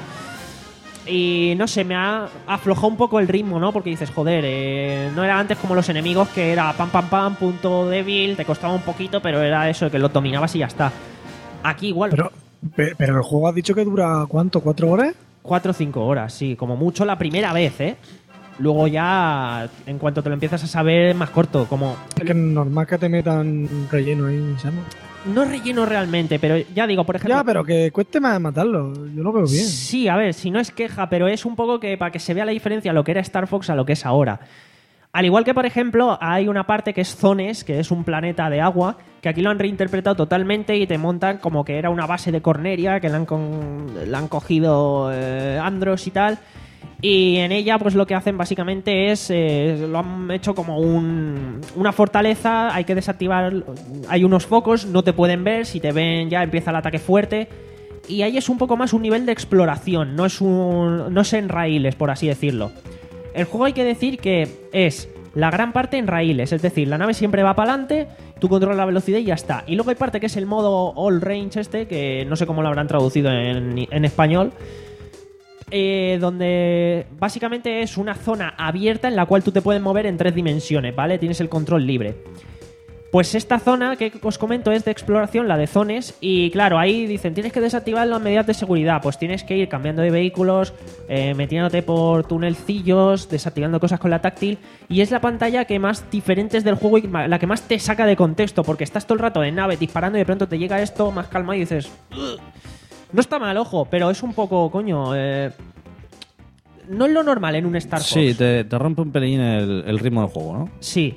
Y no sé, me ha aflojado un poco el ritmo, ¿no? Porque dices, joder, eh, no era antes como los enemigos que era pam, pam, pam, punto débil, te costaba un poquito, pero era eso, que los dominabas y ya está. Aquí igual. Pero, pe- pero el juego has dicho que dura, ¿cuánto? ¿Cuatro horas? Cuatro o cinco horas, sí, como mucho la primera vez, ¿eh? Luego ya, en cuanto te lo empiezas a saber, es más corto, como... Es que es normal que te metan relleno ahí, ¿sabes? No relleno realmente, pero ya digo, por ejemplo... Ya, pero que cueste más matarlo. Yo lo veo bien. Sí, a ver, si no es queja, pero es un poco que para que se vea la diferencia lo que era Star Fox a lo que es ahora. Al igual que, por ejemplo, hay una parte que es Zones, que es un planeta de agua, que aquí lo han reinterpretado totalmente y te montan como que era una base de Corneria, que la han, con- la han cogido eh, Andros y tal. Y en ella, pues lo que hacen básicamente es, eh, lo han hecho como un, una fortaleza, hay que desactivar, hay unos focos, no te pueden ver, si te ven ya empieza el ataque fuerte. Y ahí es un poco más un nivel de exploración, no es un, no es en raíles, por así decirlo. El juego hay que decir que es la gran parte en raíles, es decir, la nave siempre va para adelante, tú controlas la velocidad y ya está. Y luego hay parte que es el modo all range este, que no sé cómo lo habrán traducido en, en español, eh, donde básicamente es una zona abierta en la cual tú te puedes mover en tres dimensiones, ¿vale? Tienes el control libre. Pues esta zona que os comento es de exploración, la de zones, y claro, ahí dicen, tienes que desactivar las medidas de seguridad, pues tienes que ir cambiando de vehículos, eh, metiéndote por tunelcillos, desactivando cosas con la táctil, y es la pantalla que más diferentes del juego y la que más te saca de contexto, porque estás todo el rato en nave disparando y de pronto te llega esto más calma y dices... Ugh. No está mal, ojo, pero es un poco, coño... Eh, no es lo normal en un Star Fox. Sí, te, te rompe un pelín el, el ritmo del juego, ¿no? Sí.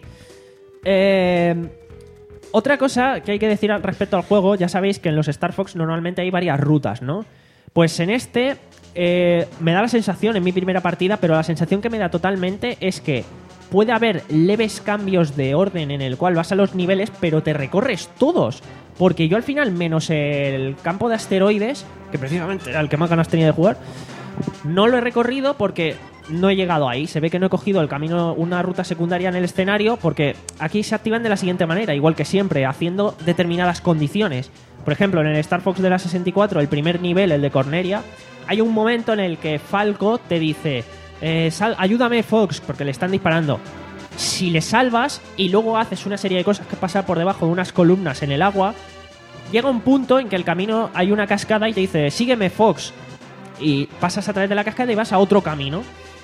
Eh... Otra cosa que hay que decir al respecto al juego, ya sabéis que en los Star Fox normalmente hay varias rutas, ¿no? Pues en este eh, me da la sensación, en mi primera partida, pero la sensación que me da totalmente es que puede haber leves cambios de orden en el cual vas a los niveles, pero te recorres todos. Porque yo al final, menos el campo de asteroides, que precisamente era el que más ganas tenía de jugar, no lo he recorrido porque... no he llegado ahí, se ve que no he cogido el camino, una ruta secundaria en el escenario, porque aquí se activan de la siguiente manera, igual que siempre, haciendo determinadas condiciones. Por ejemplo, en el Star Fox de la sesenta y cuatro, el primer nivel, el de Corneria, hay un momento en el que Falco te dice, eh, sal, ayúdame Fox, porque le están disparando. Si le salvas y luego haces una serie de cosas que pasar por debajo de unas columnas en el agua, llega un punto en que el camino hay una cascada y te dice, sígueme Fox, y pasas a través de la cascada y vas a otro camino.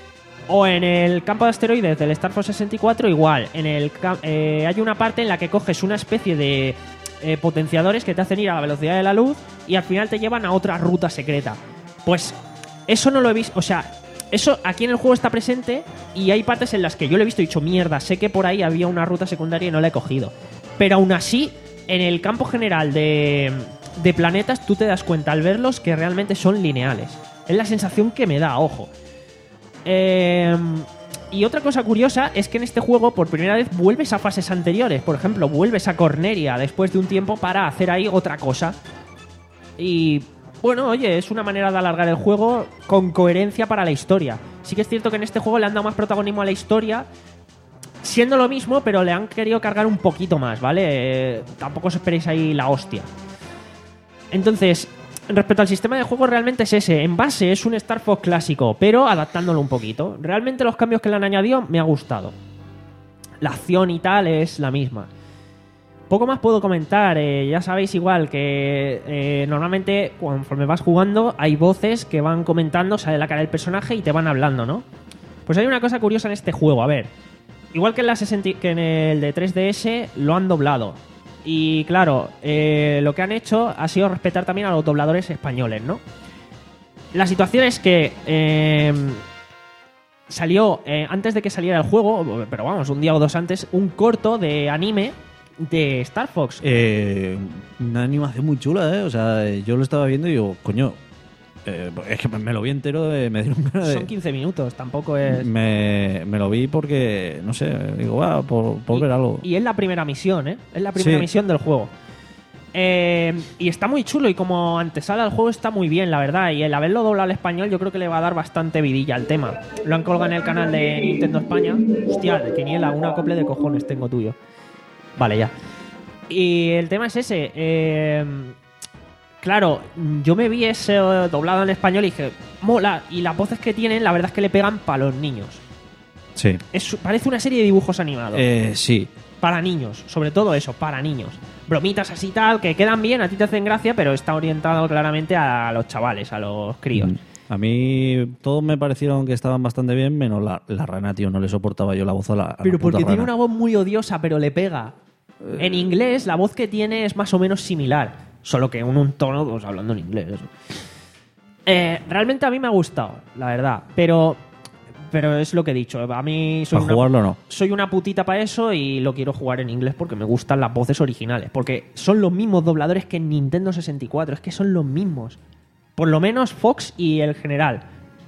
O en el campo de asteroides del Star Fox sesenta y cuatro igual. En el eh, hay una parte en la que coges una especie de eh, potenciadores que te hacen ir a la velocidad de la luz y al final te llevan a otra ruta secreta. Pues eso no lo he visto, o sea, eso aquí en el juego está presente y hay partes en las que yo lo he visto y he dicho, mierda, sé que por ahí había una ruta secundaria y no la he cogido. Pero aún así, en el campo general de, de planetas tú te das cuenta al verlos que realmente son lineales. Es la sensación que me da, ojo. Eh, y otra cosa curiosa es que en este juego por primera vez vuelves a fases anteriores. Por ejemplo, vuelves a Corneria después de un tiempo para hacer ahí otra cosa. Y bueno, oye, es una manera de alargar el juego con coherencia para la historia. Sí que es cierto que en este juego le han dado más protagonismo a la historia, siendo lo mismo, pero le han querido cargar un poquito más, ¿vale? Eh, tampoco os esperéis ahí la hostia. Entonces, respecto al sistema de juego, realmente es ese. En base es un Star Fox clásico, pero adaptándolo un poquito. Realmente los cambios que le han añadido me ha gustado. La acción y tal es la misma. Poco más puedo comentar. Eh, ya sabéis igual que eh, normalmente conforme vas jugando hay voces que van comentando, sale la cara del personaje y te van hablando, ¿no? Pues hay una cosa curiosa en este juego. A ver, igual que en, la sesenta, que en el de tres D S lo han doblado. Y claro, eh, lo que han hecho ha sido respetar también a los dobladores españoles, ¿no? La situación es que eh, salió, eh, antes de que saliera el juego, pero vamos, un día o dos antes, un corto de anime de Star Fox. Eh, una animación muy chula, ¿eh? O sea, yo lo estaba viendo y digo, coño, eh, es que me lo vi entero, eh, me dieron ganas de... Son quince minutos, tampoco es... Me, me lo vi porque, no sé, digo, va, por, por y, ver algo. Y es la primera misión, ¿eh? Es la primera sí. misión del juego. Eh, y está muy chulo y como antesala al juego está muy bien, la verdad. Y el haberlo doblado al español yo creo que le va a dar bastante vidilla al tema. Lo han colgado en el canal de Nintendo España. Hostia, de Quiniela, una acople de cojones tengo tuyo. Vale, ya. Y el tema es ese. Eh... Claro, yo me vi ese doblado en español y dije, mola, y las voces que tienen, la verdad es que le pegan para los niños. Sí. Es, parece una serie de dibujos animados. Eh, sí. Para niños, sobre todo eso, para niños. Bromitas así tal, que quedan bien, a ti te hacen gracia, pero está orientado claramente a los chavales, a los críos. A mí todos me parecieron que estaban bastante bien, menos la, la rana, tío, no le soportaba yo la voz a la a Pero la puta porque tiene rana. una voz muy odiosa, pero le pega. En inglés, la voz que tiene es más o menos similar. Solo que en un tono, pues hablando en inglés. Eso. Eh, realmente a mí me ha gustado, la verdad. Pero pero es lo que he dicho. A mí soy, para una, jugarlo no. soy una putita para eso y lo quiero jugar en inglés porque me gustan las voces originales. Porque son los mismos dobladores que en Nintendo sesenta y cuatro. Es que son los mismos. Por lo menos Fox y el general.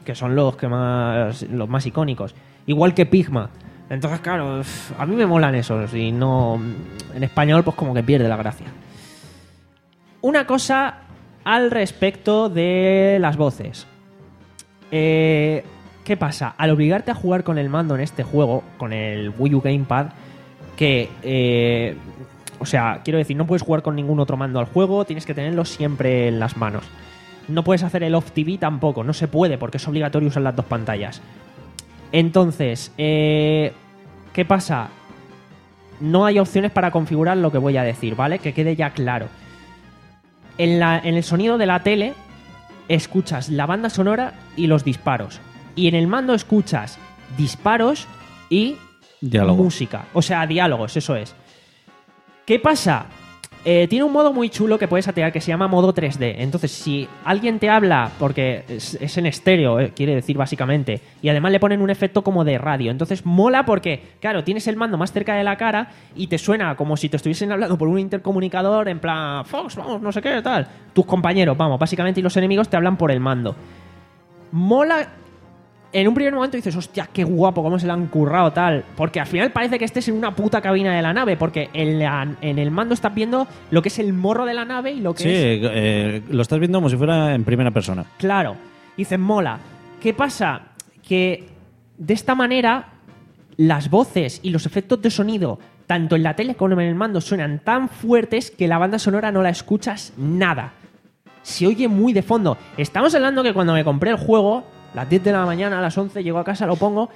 que son los que más los más icónicos. Igual que Pigma. Entonces, claro, a mí me molan esos y no... En español, pues como que pierde la gracia. Una cosa al respecto de las voces. Eh, ¿Qué pasa? Al obligarte a jugar con el mando en este juego, con el Wii U Gamepad, que... Eh, o sea, quiero decir, no puedes jugar con ningún otro mando al juego, tienes que tenerlo siempre en las manos. No puedes hacer el Off T V tampoco, no se puede porque es obligatorio usar las dos pantallas. Entonces, eh, ¿qué pasa? No hay opciones para configurar lo que voy a decir, ¿vale? Que quede ya claro. En, la, en el sonido de la tele escuchas la banda sonora y los disparos. Y en el mando escuchas disparos y Diálogo. música. O sea, diálogos, eso es. ¿Qué pasa? Eh, tiene un modo muy chulo que puedes activar que se llama modo tres D. Entonces, si alguien te habla, porque es, es en estéreo, eh, quiere decir básicamente, y además le ponen un efecto como de radio. Entonces mola porque, claro, tienes el mando más cerca de la cara y te suena como si te estuviesen hablando por un intercomunicador en plan, Fox, vamos, no sé qué, tal. Tus compañeros, vamos, básicamente, y los enemigos te hablan por el mando. Mola. En un primer momento dices, hostia, qué guapo, cómo se lo han currado, tal. Porque al final parece que estés en una puta cabina de la nave. Porque en, la, en el mando estás viendo lo que es el morro de la nave y lo que sí, es... Sí, eh, lo estás viendo como si fuera en primera persona. Claro. Dices, mola. ¿Qué pasa? Que de esta manera las voces y los efectos de sonido, tanto en la tele como en el mando, suenan tan fuertes que la banda sonora no la escuchas nada. Se oye muy de fondo. Estamos hablando que cuando me compré el juego... Las diez de la mañana, a las once, llego a casa, lo pongo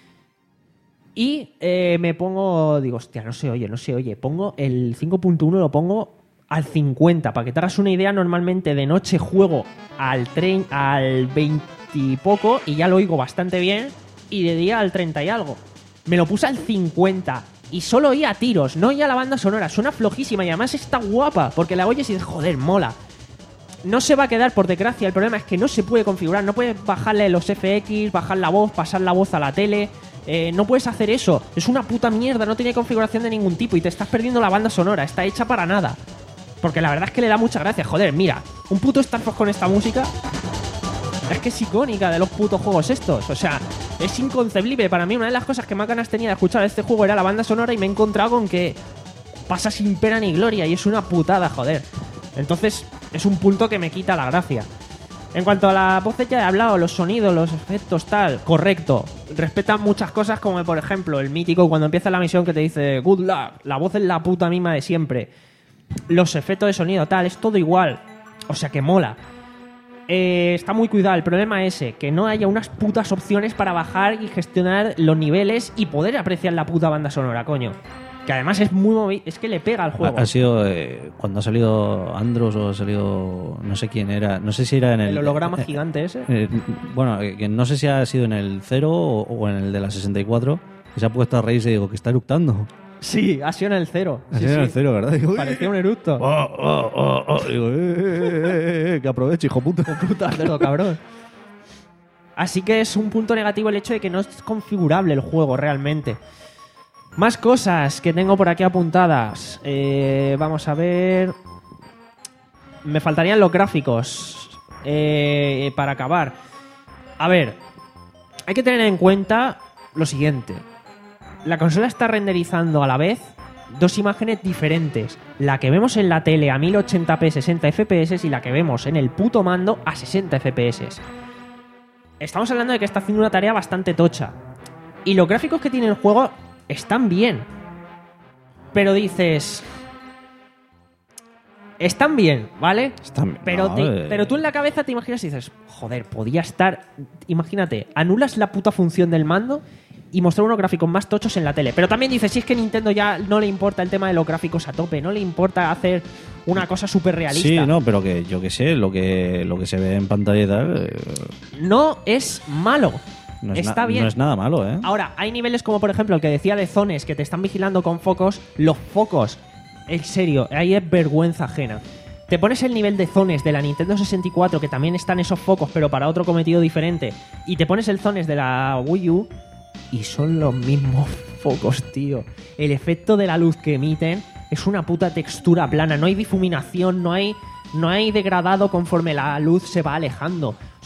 y eh, me pongo... Digo, hostia, no se oye, no se oye. Pongo el cinco punto uno, lo pongo al cincuenta. Para que te hagas una idea, normalmente de noche juego al, tre- al veinte y poco y ya lo oigo bastante bien. Y de día al treinta y algo. Me lo puse al cincuenta y solo oía tiros, no oía la banda sonora. Suena flojísima y además está guapa porque la oyes y dices, joder, mola. No se va a quedar, por desgracia. El problema es que no se puede configurar. No puedes bajarle los F X, bajar la voz, pasar la voz a la tele. Eh, no puedes hacer eso. Es una puta mierda. No tiene configuración de ningún tipo y te estás perdiendo la banda sonora. Está hecha para nada. Porque la verdad es que le da mucha gracia. Joder, mira, un puto Star Fox con esta música es que es icónica de los putos juegos estos. O sea, es inconcebible. Para mí una de las cosas que más ganas tenía de escuchar de este juego era la banda sonora y me he encontrado con que pasa sin pena ni gloria y es una putada, joder. Entonces, es un punto que me quita la gracia. En cuanto a la voz, ya he hablado, los sonidos, los efectos, tal, correcto. Respetan muchas cosas, como por ejemplo el mítico cuando empieza la misión que te dice good luck. La voz es la puta misma de siempre. Los efectos de sonido, tal, es todo igual. O sea que mola. Eh, está muy cuidado. El problema es ese, que no haya unas putas opciones para bajar y gestionar los niveles y poder apreciar la puta banda sonora, coño. Que además es muy movi- es que le pega al juego. Ha, ha sido eh, cuando ha salido Andros o ha salido no sé quién era, no sé si era en el, el holograma eh, gigante ese. Eh, bueno, eh, que no sé si ha sido en el cero o, o en el de la sesenta y cuatro, que se ha puesto a reírse y digo que está eructando. Sí, ha sido en el cero. Ha Sí, sido en sí. el cero, ¿verdad? Digo, Parecía un eructo. Oh, oh, oh, oh. Digo, eh, eh, eh, eh, que aproveche, hijo puta. Puta cerdo, cabrón. Así que es un punto negativo el hecho de que no es configurable el juego realmente. Más cosas que tengo por aquí apuntadas. Eh, vamos a ver. Me faltarían los gráficos. Eh, para acabar. A ver. Hay que tener en cuenta lo siguiente. La consola está renderizando a la vez dos imágenes diferentes. La que vemos en la tele a mil ochenta p sesenta F P S y la que vemos en el puto mando a sesenta F P S. Estamos hablando de que está haciendo una tarea bastante tocha. Y los gráficos que tiene el juego están bien. Pero dices... Están bien, ¿vale? Están bien. Pero, No, te- eh. pero tú en la cabeza te imaginas y dices, joder, podía estar... Imagínate, anulas la puta función del mando y mostrar unos gráficos más tochos en la tele. Pero también dices, si es que Nintendo ya no le importa el tema de los gráficos a tope, no le importa hacer una cosa súper realista. Sí, no, pero que yo que sé, lo que, lo que se ve en pantalla y tal, eh, No es malo. no, es Está na- bien. no es nada malo, ¿eh? Ahora, hay niveles como por ejemplo el que decía de zones que te están vigilando con focos. Los focos, en serio, ahí es vergüenza ajena. Te pones el nivel de zones de la Nintendo sesenta y cuatro, que también están esos focos, pero para otro cometido diferente, y te pones el zones de la Wii U, y son los mismos focos, tío. El efecto de la luz que emiten es una puta textura plana. No hay difuminación, no hay, no hay degradado conforme la luz se va alejando. O sea,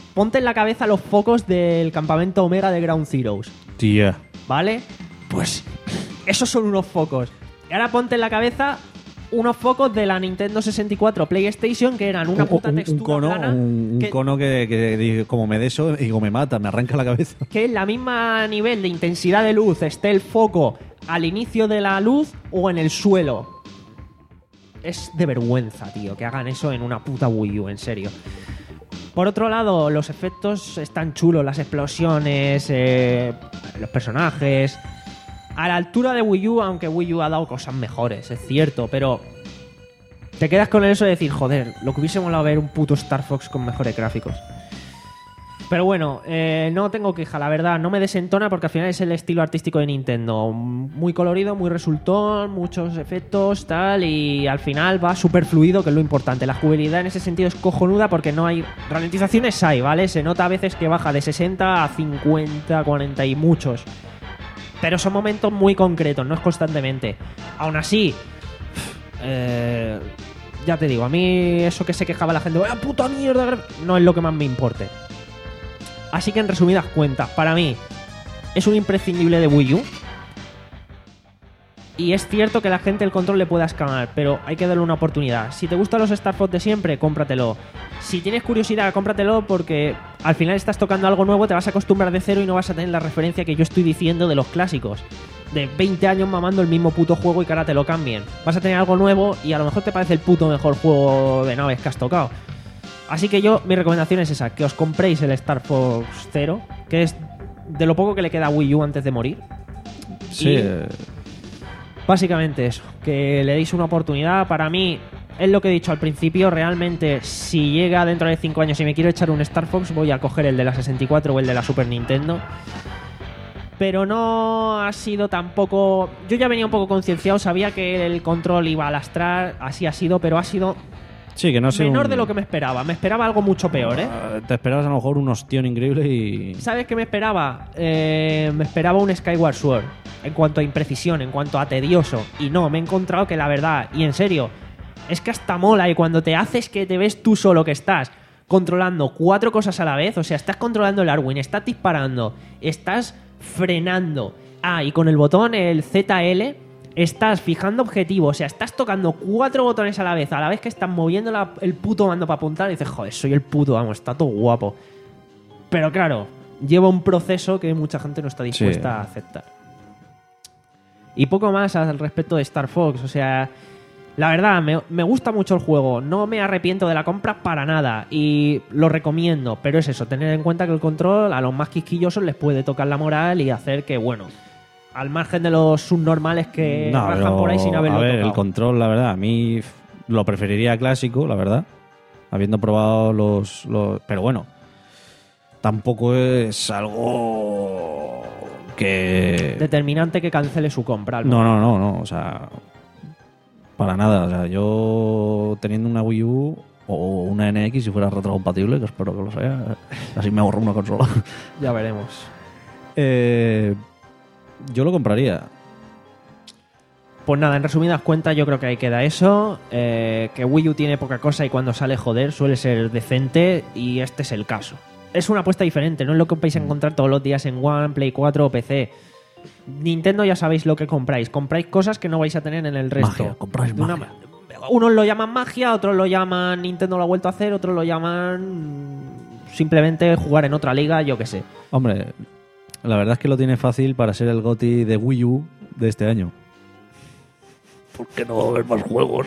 ponte en la cabeza los focos del campamento Omega de Ground Zeroes, Tía. ¿vale? Pues esos son unos focos. Y ahora ponte en la cabeza unos focos de la Nintendo sesenta y cuatro PlayStation que eran una Un- puta un, textura un cono, plana un, un que, cono que, que, digo, como me de eso, digo, me mata, me arranca la cabeza. que en la misma nivel de intensidad de luz esté el foco al inicio de la luz o en el suelo. Es de vergüenza, tío, que hagan eso en una puta Wii U, en serio. Por otro lado, los efectos están chulos, las explosiones, eh, los personajes. A la altura de Wii U, aunque Wii U ha dado cosas mejores, es cierto, pero te quedas con eso de decir, joder, lo que hubiese molado ver un puto Star Fox con mejores gráficos. Pero bueno, eh, no tengo queja, la verdad, no me desentona porque al final es el estilo artístico de Nintendo. Muy colorido, muy resultón, muchos efectos, tal, y al final va súper fluido, que es lo importante. La jugabilidad en ese sentido es cojonuda porque no hay ralentizaciones, hay, ¿vale? Se nota a veces que baja de sesenta a cincuenta, cuarenta y muchos. Pero son momentos muy concretos, no es constantemente. Aún así, eh, ya te digo, a mí eso que se quejaba la gente, ¡vaya puta mierda!, no es lo que más me importe. Así que en resumidas cuentas, para mí es un imprescindible de Wii U. Y es cierto que la gente el control le pueda escamar, pero hay que darle una oportunidad. Si te gustan los Star Fox de siempre, cómpratelo. Si tienes curiosidad, cómpratelo porque al final estás tocando algo nuevo, te vas a acostumbrar de cero y no vas a tener la referencia que yo estoy diciendo de los clásicos. De veinte años mamando el mismo puto juego y que ahora te lo cambien. Vas a tener algo nuevo y a lo mejor te parece el puto mejor juego de naves que has tocado. Así que yo, mi recomendación es esa, que os compréis el Star Fox Zero, que es de lo poco que le queda a Wii U antes de morir. Sí. Y eh, básicamente eso, que le deis una oportunidad. Para mí, es lo que he dicho al principio, realmente si llega dentro de cinco años y me quiero echar un Star Fox, voy a coger el de la sesenta y cuatro o el de la Super Nintendo. Pero no ha sido tampoco... Yo ya venía un poco concienciado, sabía que el control iba a lastrar, así ha sido, pero ha sido... Sí, que no sé. menor un- de lo que me esperaba. Me esperaba algo mucho peor, ¿eh? Ah, Te esperabas a lo mejor un ostión increíble y. ¿Sabes qué me esperaba? Eh, me esperaba un Skyward Sword. En cuanto a imprecisión, en cuanto a tedioso. Y no, me he encontrado que la verdad, y en serio, es que hasta mola. Y cuando te haces que te ves tú solo, que estás controlando cuatro cosas a la vez, o sea, estás controlando el Arwing, estás disparando, estás frenando. Ah, y con el botón, el Z L, estás fijando objetivos, o sea, estás tocando cuatro botones a la vez, a la vez que estás moviendo la- el puto mando para apuntar y dices, joder, soy el puto, vamos, está todo guapo. Pero claro, lleva un proceso que mucha gente no está dispuesta Sí. a aceptar. Y poco más al respecto de Star Fox, o sea, la verdad, me, me gusta mucho el juego, no me arrepiento de la compra para nada y lo recomiendo, pero es eso, tener en cuenta que el control a los más quisquillosos les puede tocar la moral y hacer que, bueno, al margen de los subnormales que No, rajan pero, por ahí sin haberlo a ver, tocado. el control, la verdad, a mí f- lo preferiría clásico, la verdad. Habiendo probado los, los. Pero bueno, tampoco es algo que. Determinante que cancele su compra. al No, menos. no, no, no. O sea, para nada. O sea, yo teniendo una Wii U o una N X, si fuera retrocompatible, que espero que lo sea, así me ahorro una consola. Ya veremos. Eh, yo lo compraría. Pues nada, en resumidas cuentas, yo creo que ahí queda eso. Eh, que Wii U tiene poca cosa y cuando sale, joder, suele ser decente. Y este es el caso. Es una apuesta diferente, no es lo que vais a encontrar todos los días en One, Play cuatro o P C. Nintendo ya sabéis lo que compráis. Compráis cosas que no vais a tener en el resto. Magia, compráis De una magia. ma- Unos lo llaman magia, otros lo llaman Nintendo lo ha vuelto a hacer, otros lo llaman simplemente jugar en otra liga, yo qué sé. Hombre, la verdad es que lo tiene fácil para ser el GOTY de Wii U de este año. ¿Por qué no va a haber más juegos?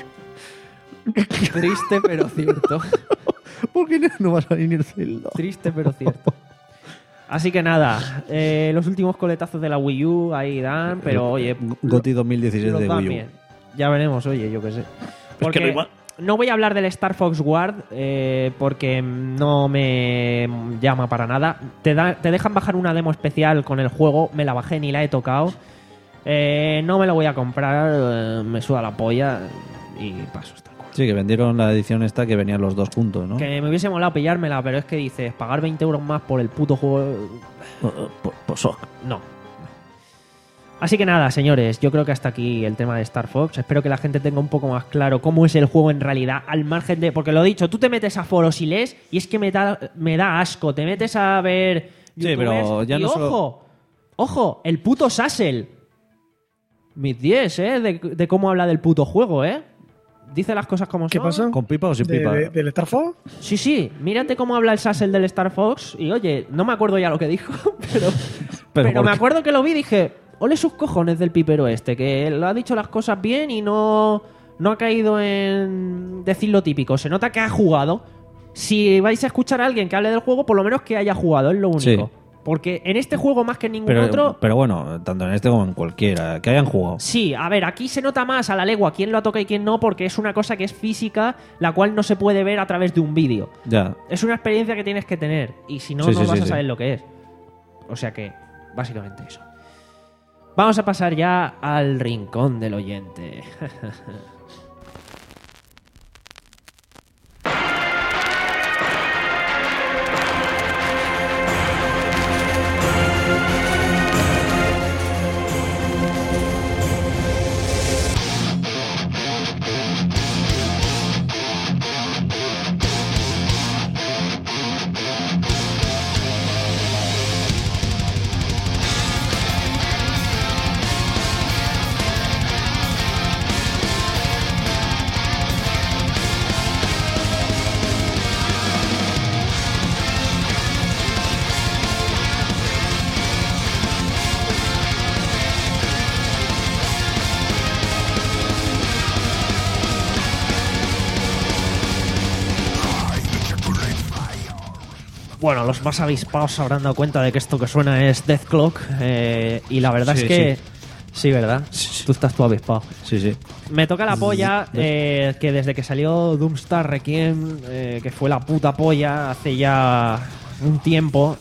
Triste pero cierto. ¿Por qué no va a salir el Zelda? Triste pero cierto. Así que nada, eh, los últimos coletazos de la Wii U ahí dan, pero oye, GOTY dos mil dieciséis los de dan Wii U. bien. Ya veremos, oye, yo qué sé. Porque no hay más. no voy a hablar del Star Fox Guard eh, porque no me llama para nada. Te, da- te dejan bajar una demo especial con el juego, me la bajé ni la he tocado. Eh, no me lo voy a comprar, eh, me suda la polla y paso. Está. Sí, que vendieron la edición esta que venían los dos juntos, ¿no? Que me hubiese molado pillármela, pero es que dices, pagar veinte euros más por el puto juego... Pues, pues, No. Así que nada, señores, yo creo que hasta aquí el tema de Star Fox. Espero que la gente tenga un poco más claro cómo es el juego en realidad, al margen de... Porque lo he dicho, tú te metes a foros y lees y es que me da, me da asco. Te metes a ver Sí, pero ya y no ojo, solo- ojo, el puto Sassel. Mis diez, ¿eh? De, de cómo habla del puto juego, ¿eh? Dice las cosas como ¿Qué son. pasa? ¿Con pipa o sin ¿De- pipa? de- ¿Del Star Fox? Sí, sí. Mírate cómo habla el Sassel del Star Fox y oye, no me acuerdo ya lo que dijo, pero... Pero Pero ¿por me qué? acuerdo que lo vi y dije, ole sus cojones del pipero este, que lo ha dicho las cosas bien y no, no ha caído en decir lo típico. Se nota que ha jugado. Si vais a escuchar a alguien que hable del juego, por lo menos que haya jugado, es lo único. Sí. Porque en este juego, más que en ningún Pero, otro... pero bueno, tanto en este como en cualquiera, que hayan jugado. Sí, a ver, aquí se nota más a la legua quién lo ha tocado y quién no, porque es una cosa que es física, la cual no se puede ver a través de un vídeo. Ya. Es una experiencia que tienes que tener y si no, Sí, no sí, vas sí, a saber sí. lo que es. O sea que, básicamente eso. Vamos a pasar ya al rincón del oyente. Bueno, los más avispados se habrán dado cuenta de que esto que suena es Death Clock. eh, y la verdad Sí, es que. sí. Sí, ¿verdad? Tú estás tú avispado. Sí, sí. Me toca la polla eh, que desde que salió Doomstar Requiem, eh, que fue la puta polla hace ya un tiempo,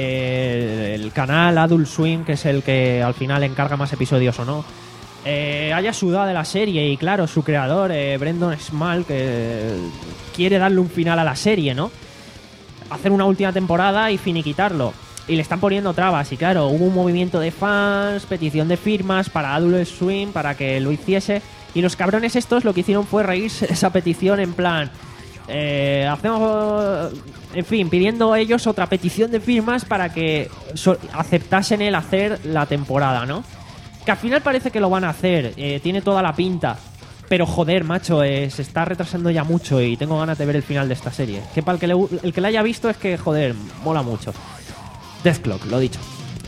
eh, el canal Adult Swim, que es el que al final encarga más episodios o no, eh, haya sudado de la serie y claro, su creador, eh, Brendan Small, que quiere darle un final a la serie, ¿no? Hacer una última temporada y finiquitarlo. Y le están poniendo trabas. Y claro, hubo un movimiento de fans, petición de firmas para Adult Swim para que lo hiciese. Y los cabrones estos lo que hicieron fue reírse de esa petición en plan... Eh, hacemos... En fin, pidiendo ellos otra petición de firmas para que so- aceptasen el hacer la temporada, ¿no? Que al final parece que lo van a hacer. Eh, tiene toda la pinta. Pero joder, macho, eh, se está retrasando ya mucho y tengo ganas de ver el final de esta serie. Que para el que, le, el que la haya visto es que, joder, mola mucho. Deathclock, lo dicho.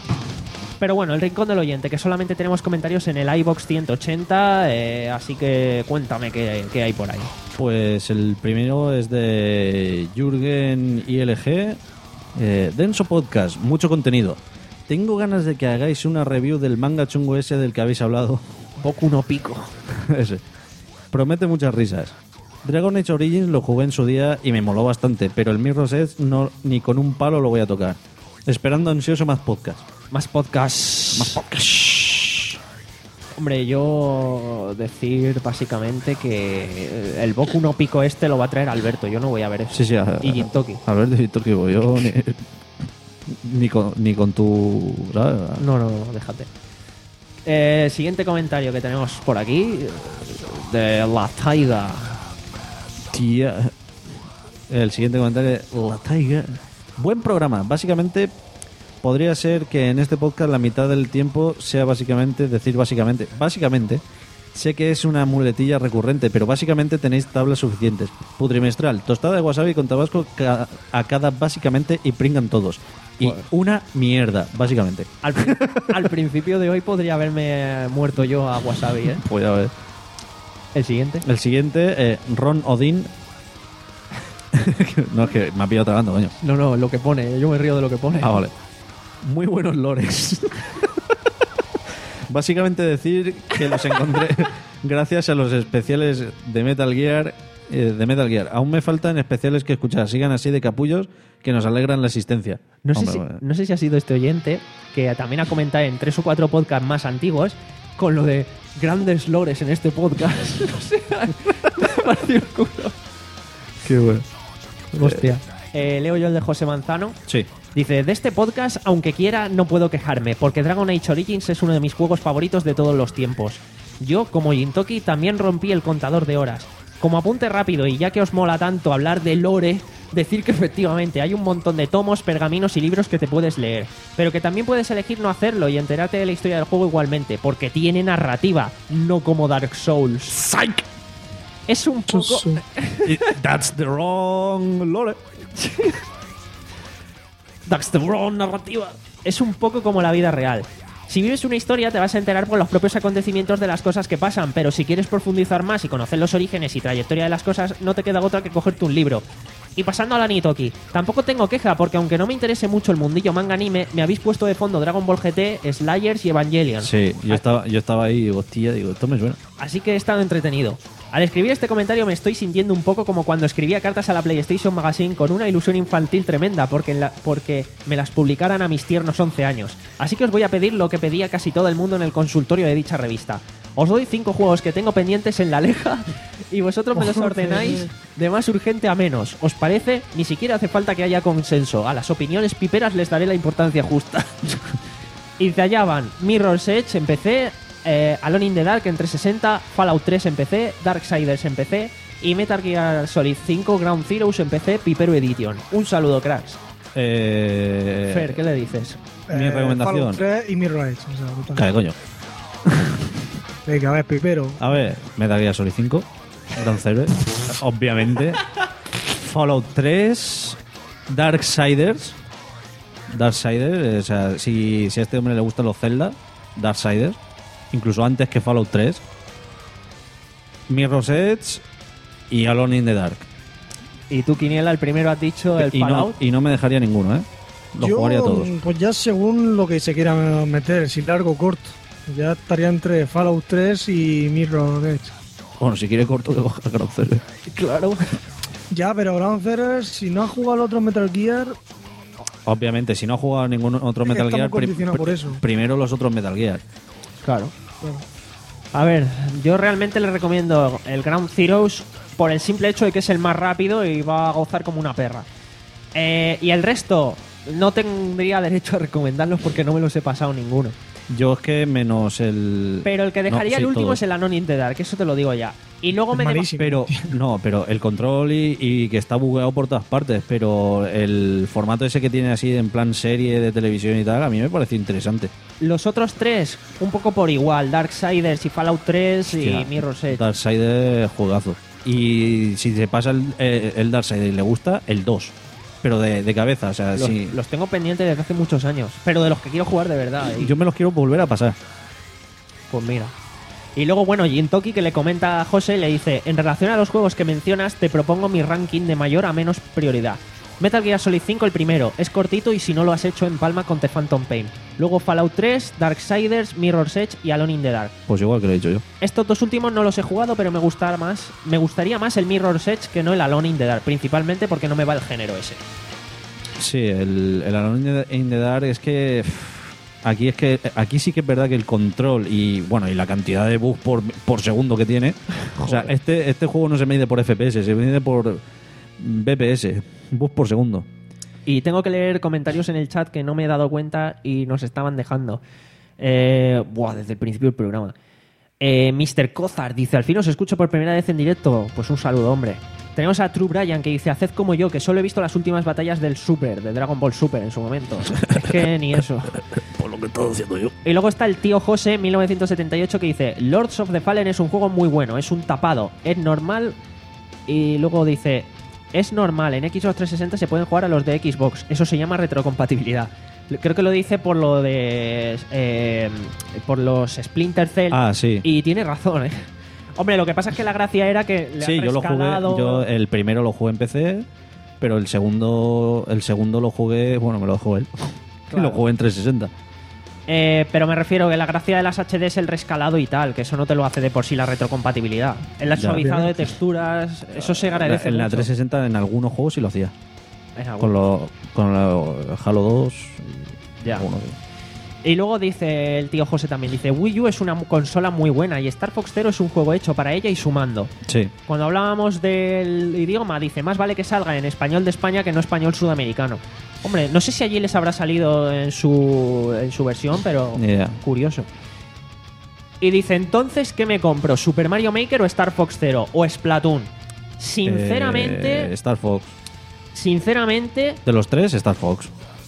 Pero bueno, el rincón del oyente, que solamente tenemos comentarios en el iVoox ciento ochenta, eh, así que cuéntame qué, qué hay por ahí. Pues el primero es de Jürgen I L G. Eh, Denso Podcast, mucho contenido. Tengo ganas de que hagáis una review del manga chungo ese del que habéis hablado. Boku no Pico. Ese. Promete muchas risas. Dragon Age Origins lo jugué en su día y me moló bastante, pero el Mirror's Edge no, ni con un palo lo voy a tocar. Esperando ansioso más podcast. Más podcast. Más podcast. Hombre, yo decir básicamente que el Boku no Pico este lo va a traer Alberto. Yo no voy a ver eso. Sí, sí. A, y Gintoki. A ver, de Gintoki, yo ni, ni, con, ni con tu... ¿sabes? No, no, no, déjate. Eh, siguiente comentario que tenemos por aquí. De La Taiga. Tía. El siguiente comentario de La Taiga. Buen programa. Básicamente, podría ser que en este podcast la mitad del tiempo sea básicamente, decir básicamente, básicamente, sé que es una muletilla recurrente, pero básicamente tenéis tablas suficientes. Putrimestral, tostada de wasabi con tabasco ca- a cada básicamente y pringan todos. Y Joder. una mierda, básicamente. Al, pri- al principio de hoy podría haberme muerto yo a wasabi, ¿eh? Pues a ver. El siguiente. El siguiente, eh, Ron Odin. No, es que me ha pillado tragando, coño. No, no, lo que pone. Yo me río de lo que pone. Ah, vale. Muy buenos lores. Básicamente decir que los encontré gracias a los especiales de Metal Gear. Eh, de Metal Gear. Aún me faltan especiales que escuchar. Sigan así de capullos que nos alegran la existencia. No sé, Hombre, si, bueno. no sé si ha sido este oyente que también ha comentado en tres o cuatro podcasts más antiguos con lo de grandes lores en este podcast. O sea, me ha parecido el culo. Qué bueno. Hostia. Eh, leo yo el de José Manzano. Sí. Dice, de este podcast, aunque quiera, no puedo quejarme, porque Dragon Age Origins es uno de mis juegos favoritos de todos los tiempos. Yo, como Jintoki, también rompí el contador de horas. Como apunte rápido, y ya que os mola tanto hablar de lore, decir que efectivamente hay un montón de tomos, pergaminos y libros que te puedes leer, pero que también puedes elegir no hacerlo y enterarte de la historia del juego igualmente, porque tiene narrativa, no como Dark Souls. ¡Psych! Es un poco... That's the wrong lore. That's the wrong narrativa. Es un poco como la vida real. Si vives una historia te vas a enterar por los propios acontecimientos de las cosas que pasan, pero si quieres profundizar más y conocer los orígenes y trayectoria de las cosas, no te queda otra que cogerte un libro. Y pasando a la Nitoki, tampoco tengo queja porque aunque no me interese mucho el mundillo manga anime, me habéis puesto de fondo Dragon Ball G T, Slayers y Evangelion. Sí, yo estaba, yo estaba ahí y digo, hostia, digo, esto me suena. Así que he estado entretenido. Al escribir este comentario me estoy sintiendo un poco como cuando escribía cartas a la PlayStation Magazine con una ilusión infantil tremenda porque, en la, porque me las publicaran a mis tiernos once años. Así que os voy a pedir lo que pedía casi todo el mundo en el consultorio de dicha revista. Os doy cinco juegos que tengo pendientes en la leja y vosotros me los ordenáis de más urgente a menos. ¿Os parece? Ni siquiera hace falta que haya consenso. A las opiniones piperas les daré la importancia justa. Y de allá van Mirror's Edge en P C, eh, Alone in the Dark en trescientos sesenta, Fallout tres en P C, Darksiders en P C y Metal Gear Solid cinco Ground Zeroes en P C, Pipero Edition. Un saludo, cracks. Eh... Fer, ¿qué le dices? Mi Eh, recomendación. Fallout tres y Mirror Edge. O sea, brutal. Cae, coño. Venga, a ver, Pipero. A ver, Metal Gear Solid cinco, Ground Zero, obviamente. Fallout tres, Darksiders. Darksiders, o sea, si, si a este hombre le gustan los Zelda, Darksiders, incluso antes que Fallout tres. Mirror's Edge y Alone in the Dark. Y tú, Quiniela, el primero has dicho el y no, Fallout. y no me dejaría ninguno, ¿eh? Los Yo, jugaría todos. pues ya según lo que se quiera meter, si largo o corto. Ya estaría entre Fallout tres y Mirror Edge. Bueno, si quiere corto, que coja Ground Zero. Claro. Ya, pero Ground Zero, si no ha jugado al otro Metal Gear, Obviamente, si no ha jugado ningún otro Metal está muy Gear, pri- condicionado por pri- eso. primero los otros Metal Gear. Claro. Claro. A ver, yo realmente le recomiendo el Ground Zeroes por el simple hecho de que es el más rápido y va a gozar como una perra. Eh, y el resto, no tendría derecho a recomendarlos porque no me los he pasado ninguno. Yo es que menos el... Pero el que dejaría No, sí, el último todos. es el Alone in the Dark, eso te lo digo ya. Y luego Es me... malísimo. Pero, no, pero el control y, y que está bugueado por todas partes, pero el formato ese que tiene así en plan serie de televisión y tal, a mí me parece interesante. Los otros tres, un poco por igual, Darksiders y Fallout tres y Hostia, Mirror's Edge. Darksiders, juegazo. Y si se pasa el, eh, el Darksiders y le gusta, el dos. Pero de, de cabeza, o sea, Los, sí. los tengo pendientes desde hace muchos años, pero de los que quiero jugar de verdad. Y, Yo me los quiero volver a pasar. Pues mira. Y luego, bueno, Jintoki, que le comenta a José, le dice: en relación a los juegos que mencionas, te propongo mi ranking de mayor a menos prioridad. Metal Gear Solid cinco el primero, es cortito y si no lo has hecho en palma con The Phantom Pain. Luego Fallout tres, Darksiders, Mirror's Edge y Alone in the Dark. Pues igual que lo he dicho yo. Estos dos últimos no los he jugado, pero me gustar más, me gustaría más el Mirror's Edge que no el Alone in the Dark, principalmente porque no me va el género ese. Sí, el, el Alone in the Dark es que... Aquí es que aquí sí que es verdad que el control y bueno y la cantidad de bugs por, por segundo que tiene. O sea, este, este juego no se mide por F P S, se mide por B P S, bugs por segundo. Y tengo que leer comentarios en el chat que no me he dado cuenta y nos estaban dejando. Eh, buah, desde el principio del programa. Eh, mister Cozar dice: al fin os escucho por primera vez en directo. Pues un saludo, hombre. Tenemos a True Brian que dice: haced como yo, que solo he visto las últimas batallas del Super, de Dragon Ball Super en su momento. Es que ni eso. Por lo que estoy diciendo yo. Y luego está el tío José, mil novecientos setenta y ocho, que dice: Lords of the Fallen es un juego muy bueno, es un tapado, es normal. Y luego dice: es normal, en Xbox trescientos sesenta se pueden jugar a los de Xbox, eso se llama retrocompatibilidad. Creo que lo dice por lo de eh, por los Splinter Cell. Ah, sí. Y tiene razón, ¿eh? Hombre, lo que pasa es que la gracia era que le Sí, han yo lo jugué, rescalado- yo el primero lo jugué en P C, pero el segundo el segundo lo jugué, bueno, me lo dejó él. Claro. Lo jugué en trescientos sesenta. Eh, pero me refiero que la gracia de las H D es el rescalado y tal, que eso no te lo hace de por sí la retrocompatibilidad. El Ya. suavizado de texturas, eso se agradece En la mucho. trescientos sesenta en algunos juegos sí lo hacía. En algunos. Con lo con lo Halo dos. Ya. algunos. Y luego dice el tío José también, dice, Wii U es una consola muy buena y Star Fox Zero es un juego hecho para ella y su mando. Sí. Cuando hablábamos del idioma, dice, más vale que salga en español de España que no español sudamericano. Hombre, no sé si allí les habrá salido en su, en su versión, pero Yeah. curioso. Y dice, entonces, ¿qué me compro? ¿Super Mario Maker o Star Fox Zero? ¿O Splatoon? Sinceramente... Eh, Star Fox. Sinceramente... De los tres, Star Fox.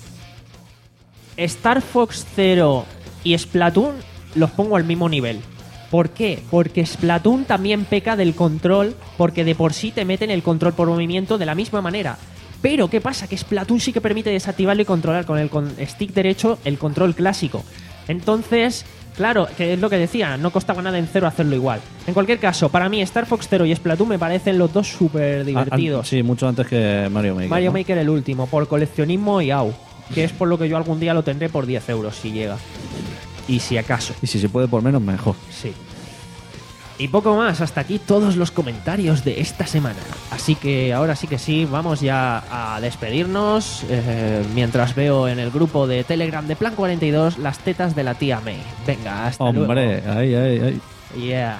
Star Fox Zero y Splatoon los pongo al mismo nivel. ¿Por qué? Porque Splatoon también peca del control, porque de por sí te meten el control por movimiento de la misma manera. Pero, ¿qué pasa? Que Splatoon sí que permite desactivarlo y controlar con el con stick derecho el control clásico. Entonces, claro, que es lo que decía, no costaba nada en Zero hacerlo igual. En cualquier caso, para mí Star Fox Zero y Splatoon me parecen los dos súper divertidos. Ah, ah, sí, mucho antes que Mario Maker. Mario ¿no? Maker el último, por coleccionismo y au. Que es por lo que yo algún día lo tendré por diez euros si llega. Y si acaso. Y si se puede por menos, mejor. Sí. Y poco más, hasta aquí todos los comentarios de esta semana. Así que ahora sí que sí, vamos ya a despedirnos. Eh, mientras veo en el grupo de Telegram de Plan cuarenta y dos las tetas de la tía May. Venga, hasta luego. Hombre, ahí, ahí, ahí. Yeah.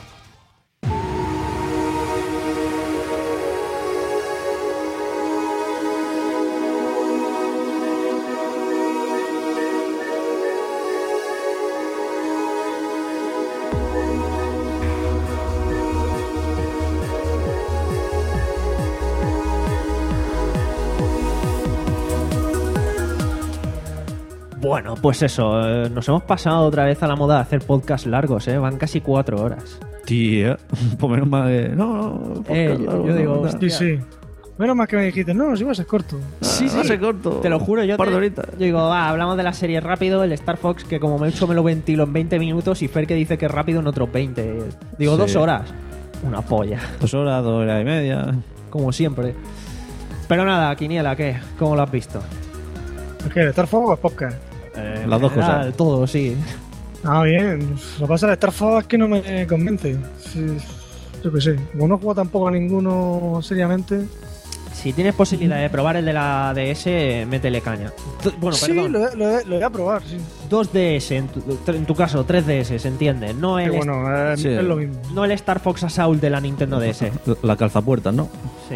Bueno, pues eso, eh, nos hemos pasado otra vez a la moda de hacer podcasts largos, ¿eh? Van casi cuatro horas. Tía, por menos mal que... No, no, Eh, yo, largo, yo no, digo, no. Sí, sí. Menos más que me dijiste, no, si va a ser corto. Sí, Va a sí, ser corto. te lo juro, yo Un par te- de horitas. yo digo, va, hablamos de la serie rápido, el Star Fox, que como me he hecho me lo ventilo en veinte minutos y Fer que dice que es rápido en otros veinte. Digo, Sí. dos horas. Una polla, Dos horas, dos horas y media. como siempre. Pero nada, Quiniela, ¿qué? ¿Cómo lo has visto? ¿Es que Star Fox o es podcast? Eh, Las dos en general, cosas. Todo, sí. Ah, bien. Lo que pasa es que Star Fox es que no me convence. Sí, yo qué sé. Como no juego tampoco a ninguno seriamente. Si tienes posibilidad de probar el de la D S, métele caña. T- Bueno, sí, perdón. lo, lo- lo voy a probar, sí. dos D S, en tu, en tu caso, tres D S, ¿se entiende? No el, Que bueno, es, Sí. es lo mismo. no el Star Fox Assault de la Nintendo D S. La calzapuertas, ¿no? Sí.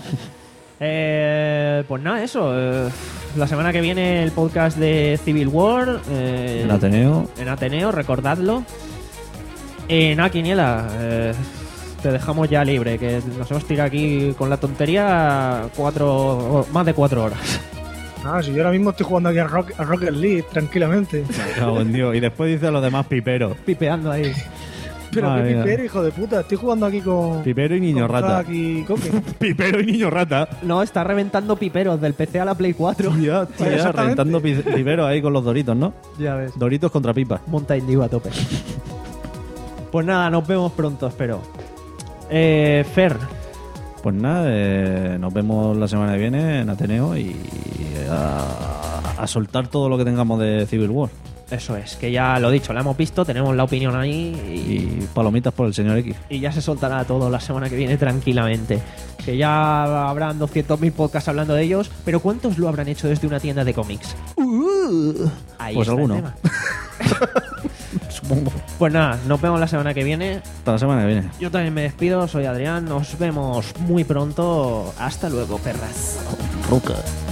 Eh, pues nada, eso. eh, la semana que viene el podcast de Civil War. eh, En Ateneo. En Ateneo, recordadlo. Eh, nada, Quiniela. eh, te dejamos ya libre, que nos hemos tirado aquí con la tontería cuatro, más de cuatro horas. Ah, si yo ahora mismo estoy jugando aquí a, Rock, a Rocket League tranquilamente. Me cago en Dios. Y después dice a los demás piperos. Pipeando ahí. Pero Madre qué mía. pipero, hijo de puta. Estoy jugando aquí con. Pipero y niño con rata. Zack y Coque. Pipero y niño rata. No, está reventando piperos del P C a la Play cuatro. Ya, Pues tía, exactamente. reventando pi- piperos ahí con los doritos, ¿no? Ya ves. Doritos contra pipas. Mountain Dew a tope. Pues nada, nos vemos pronto, espero. Eh, Fer, Pues nada, eh, nos vemos la semana que viene en Ateneo y a, a soltar todo lo que tengamos de Civil War. eso es, que ya lo dicho, la hemos visto, tenemos la opinión ahí Y palomitas por el señor X. y, y ya se soltará todo la semana que viene tranquilamente. Que ya habrán doscientos mil podcasts hablando de ellos, pero ¿cuántos lo habrán hecho desde una tienda de cómics? Ahí Pues está el alguno. tema. Supongo. Pues nada, nos vemos la semana que viene. Hasta la semana que viene. Yo también me despido, soy Adrián, nos vemos muy pronto. Hasta luego, perras. Ruca.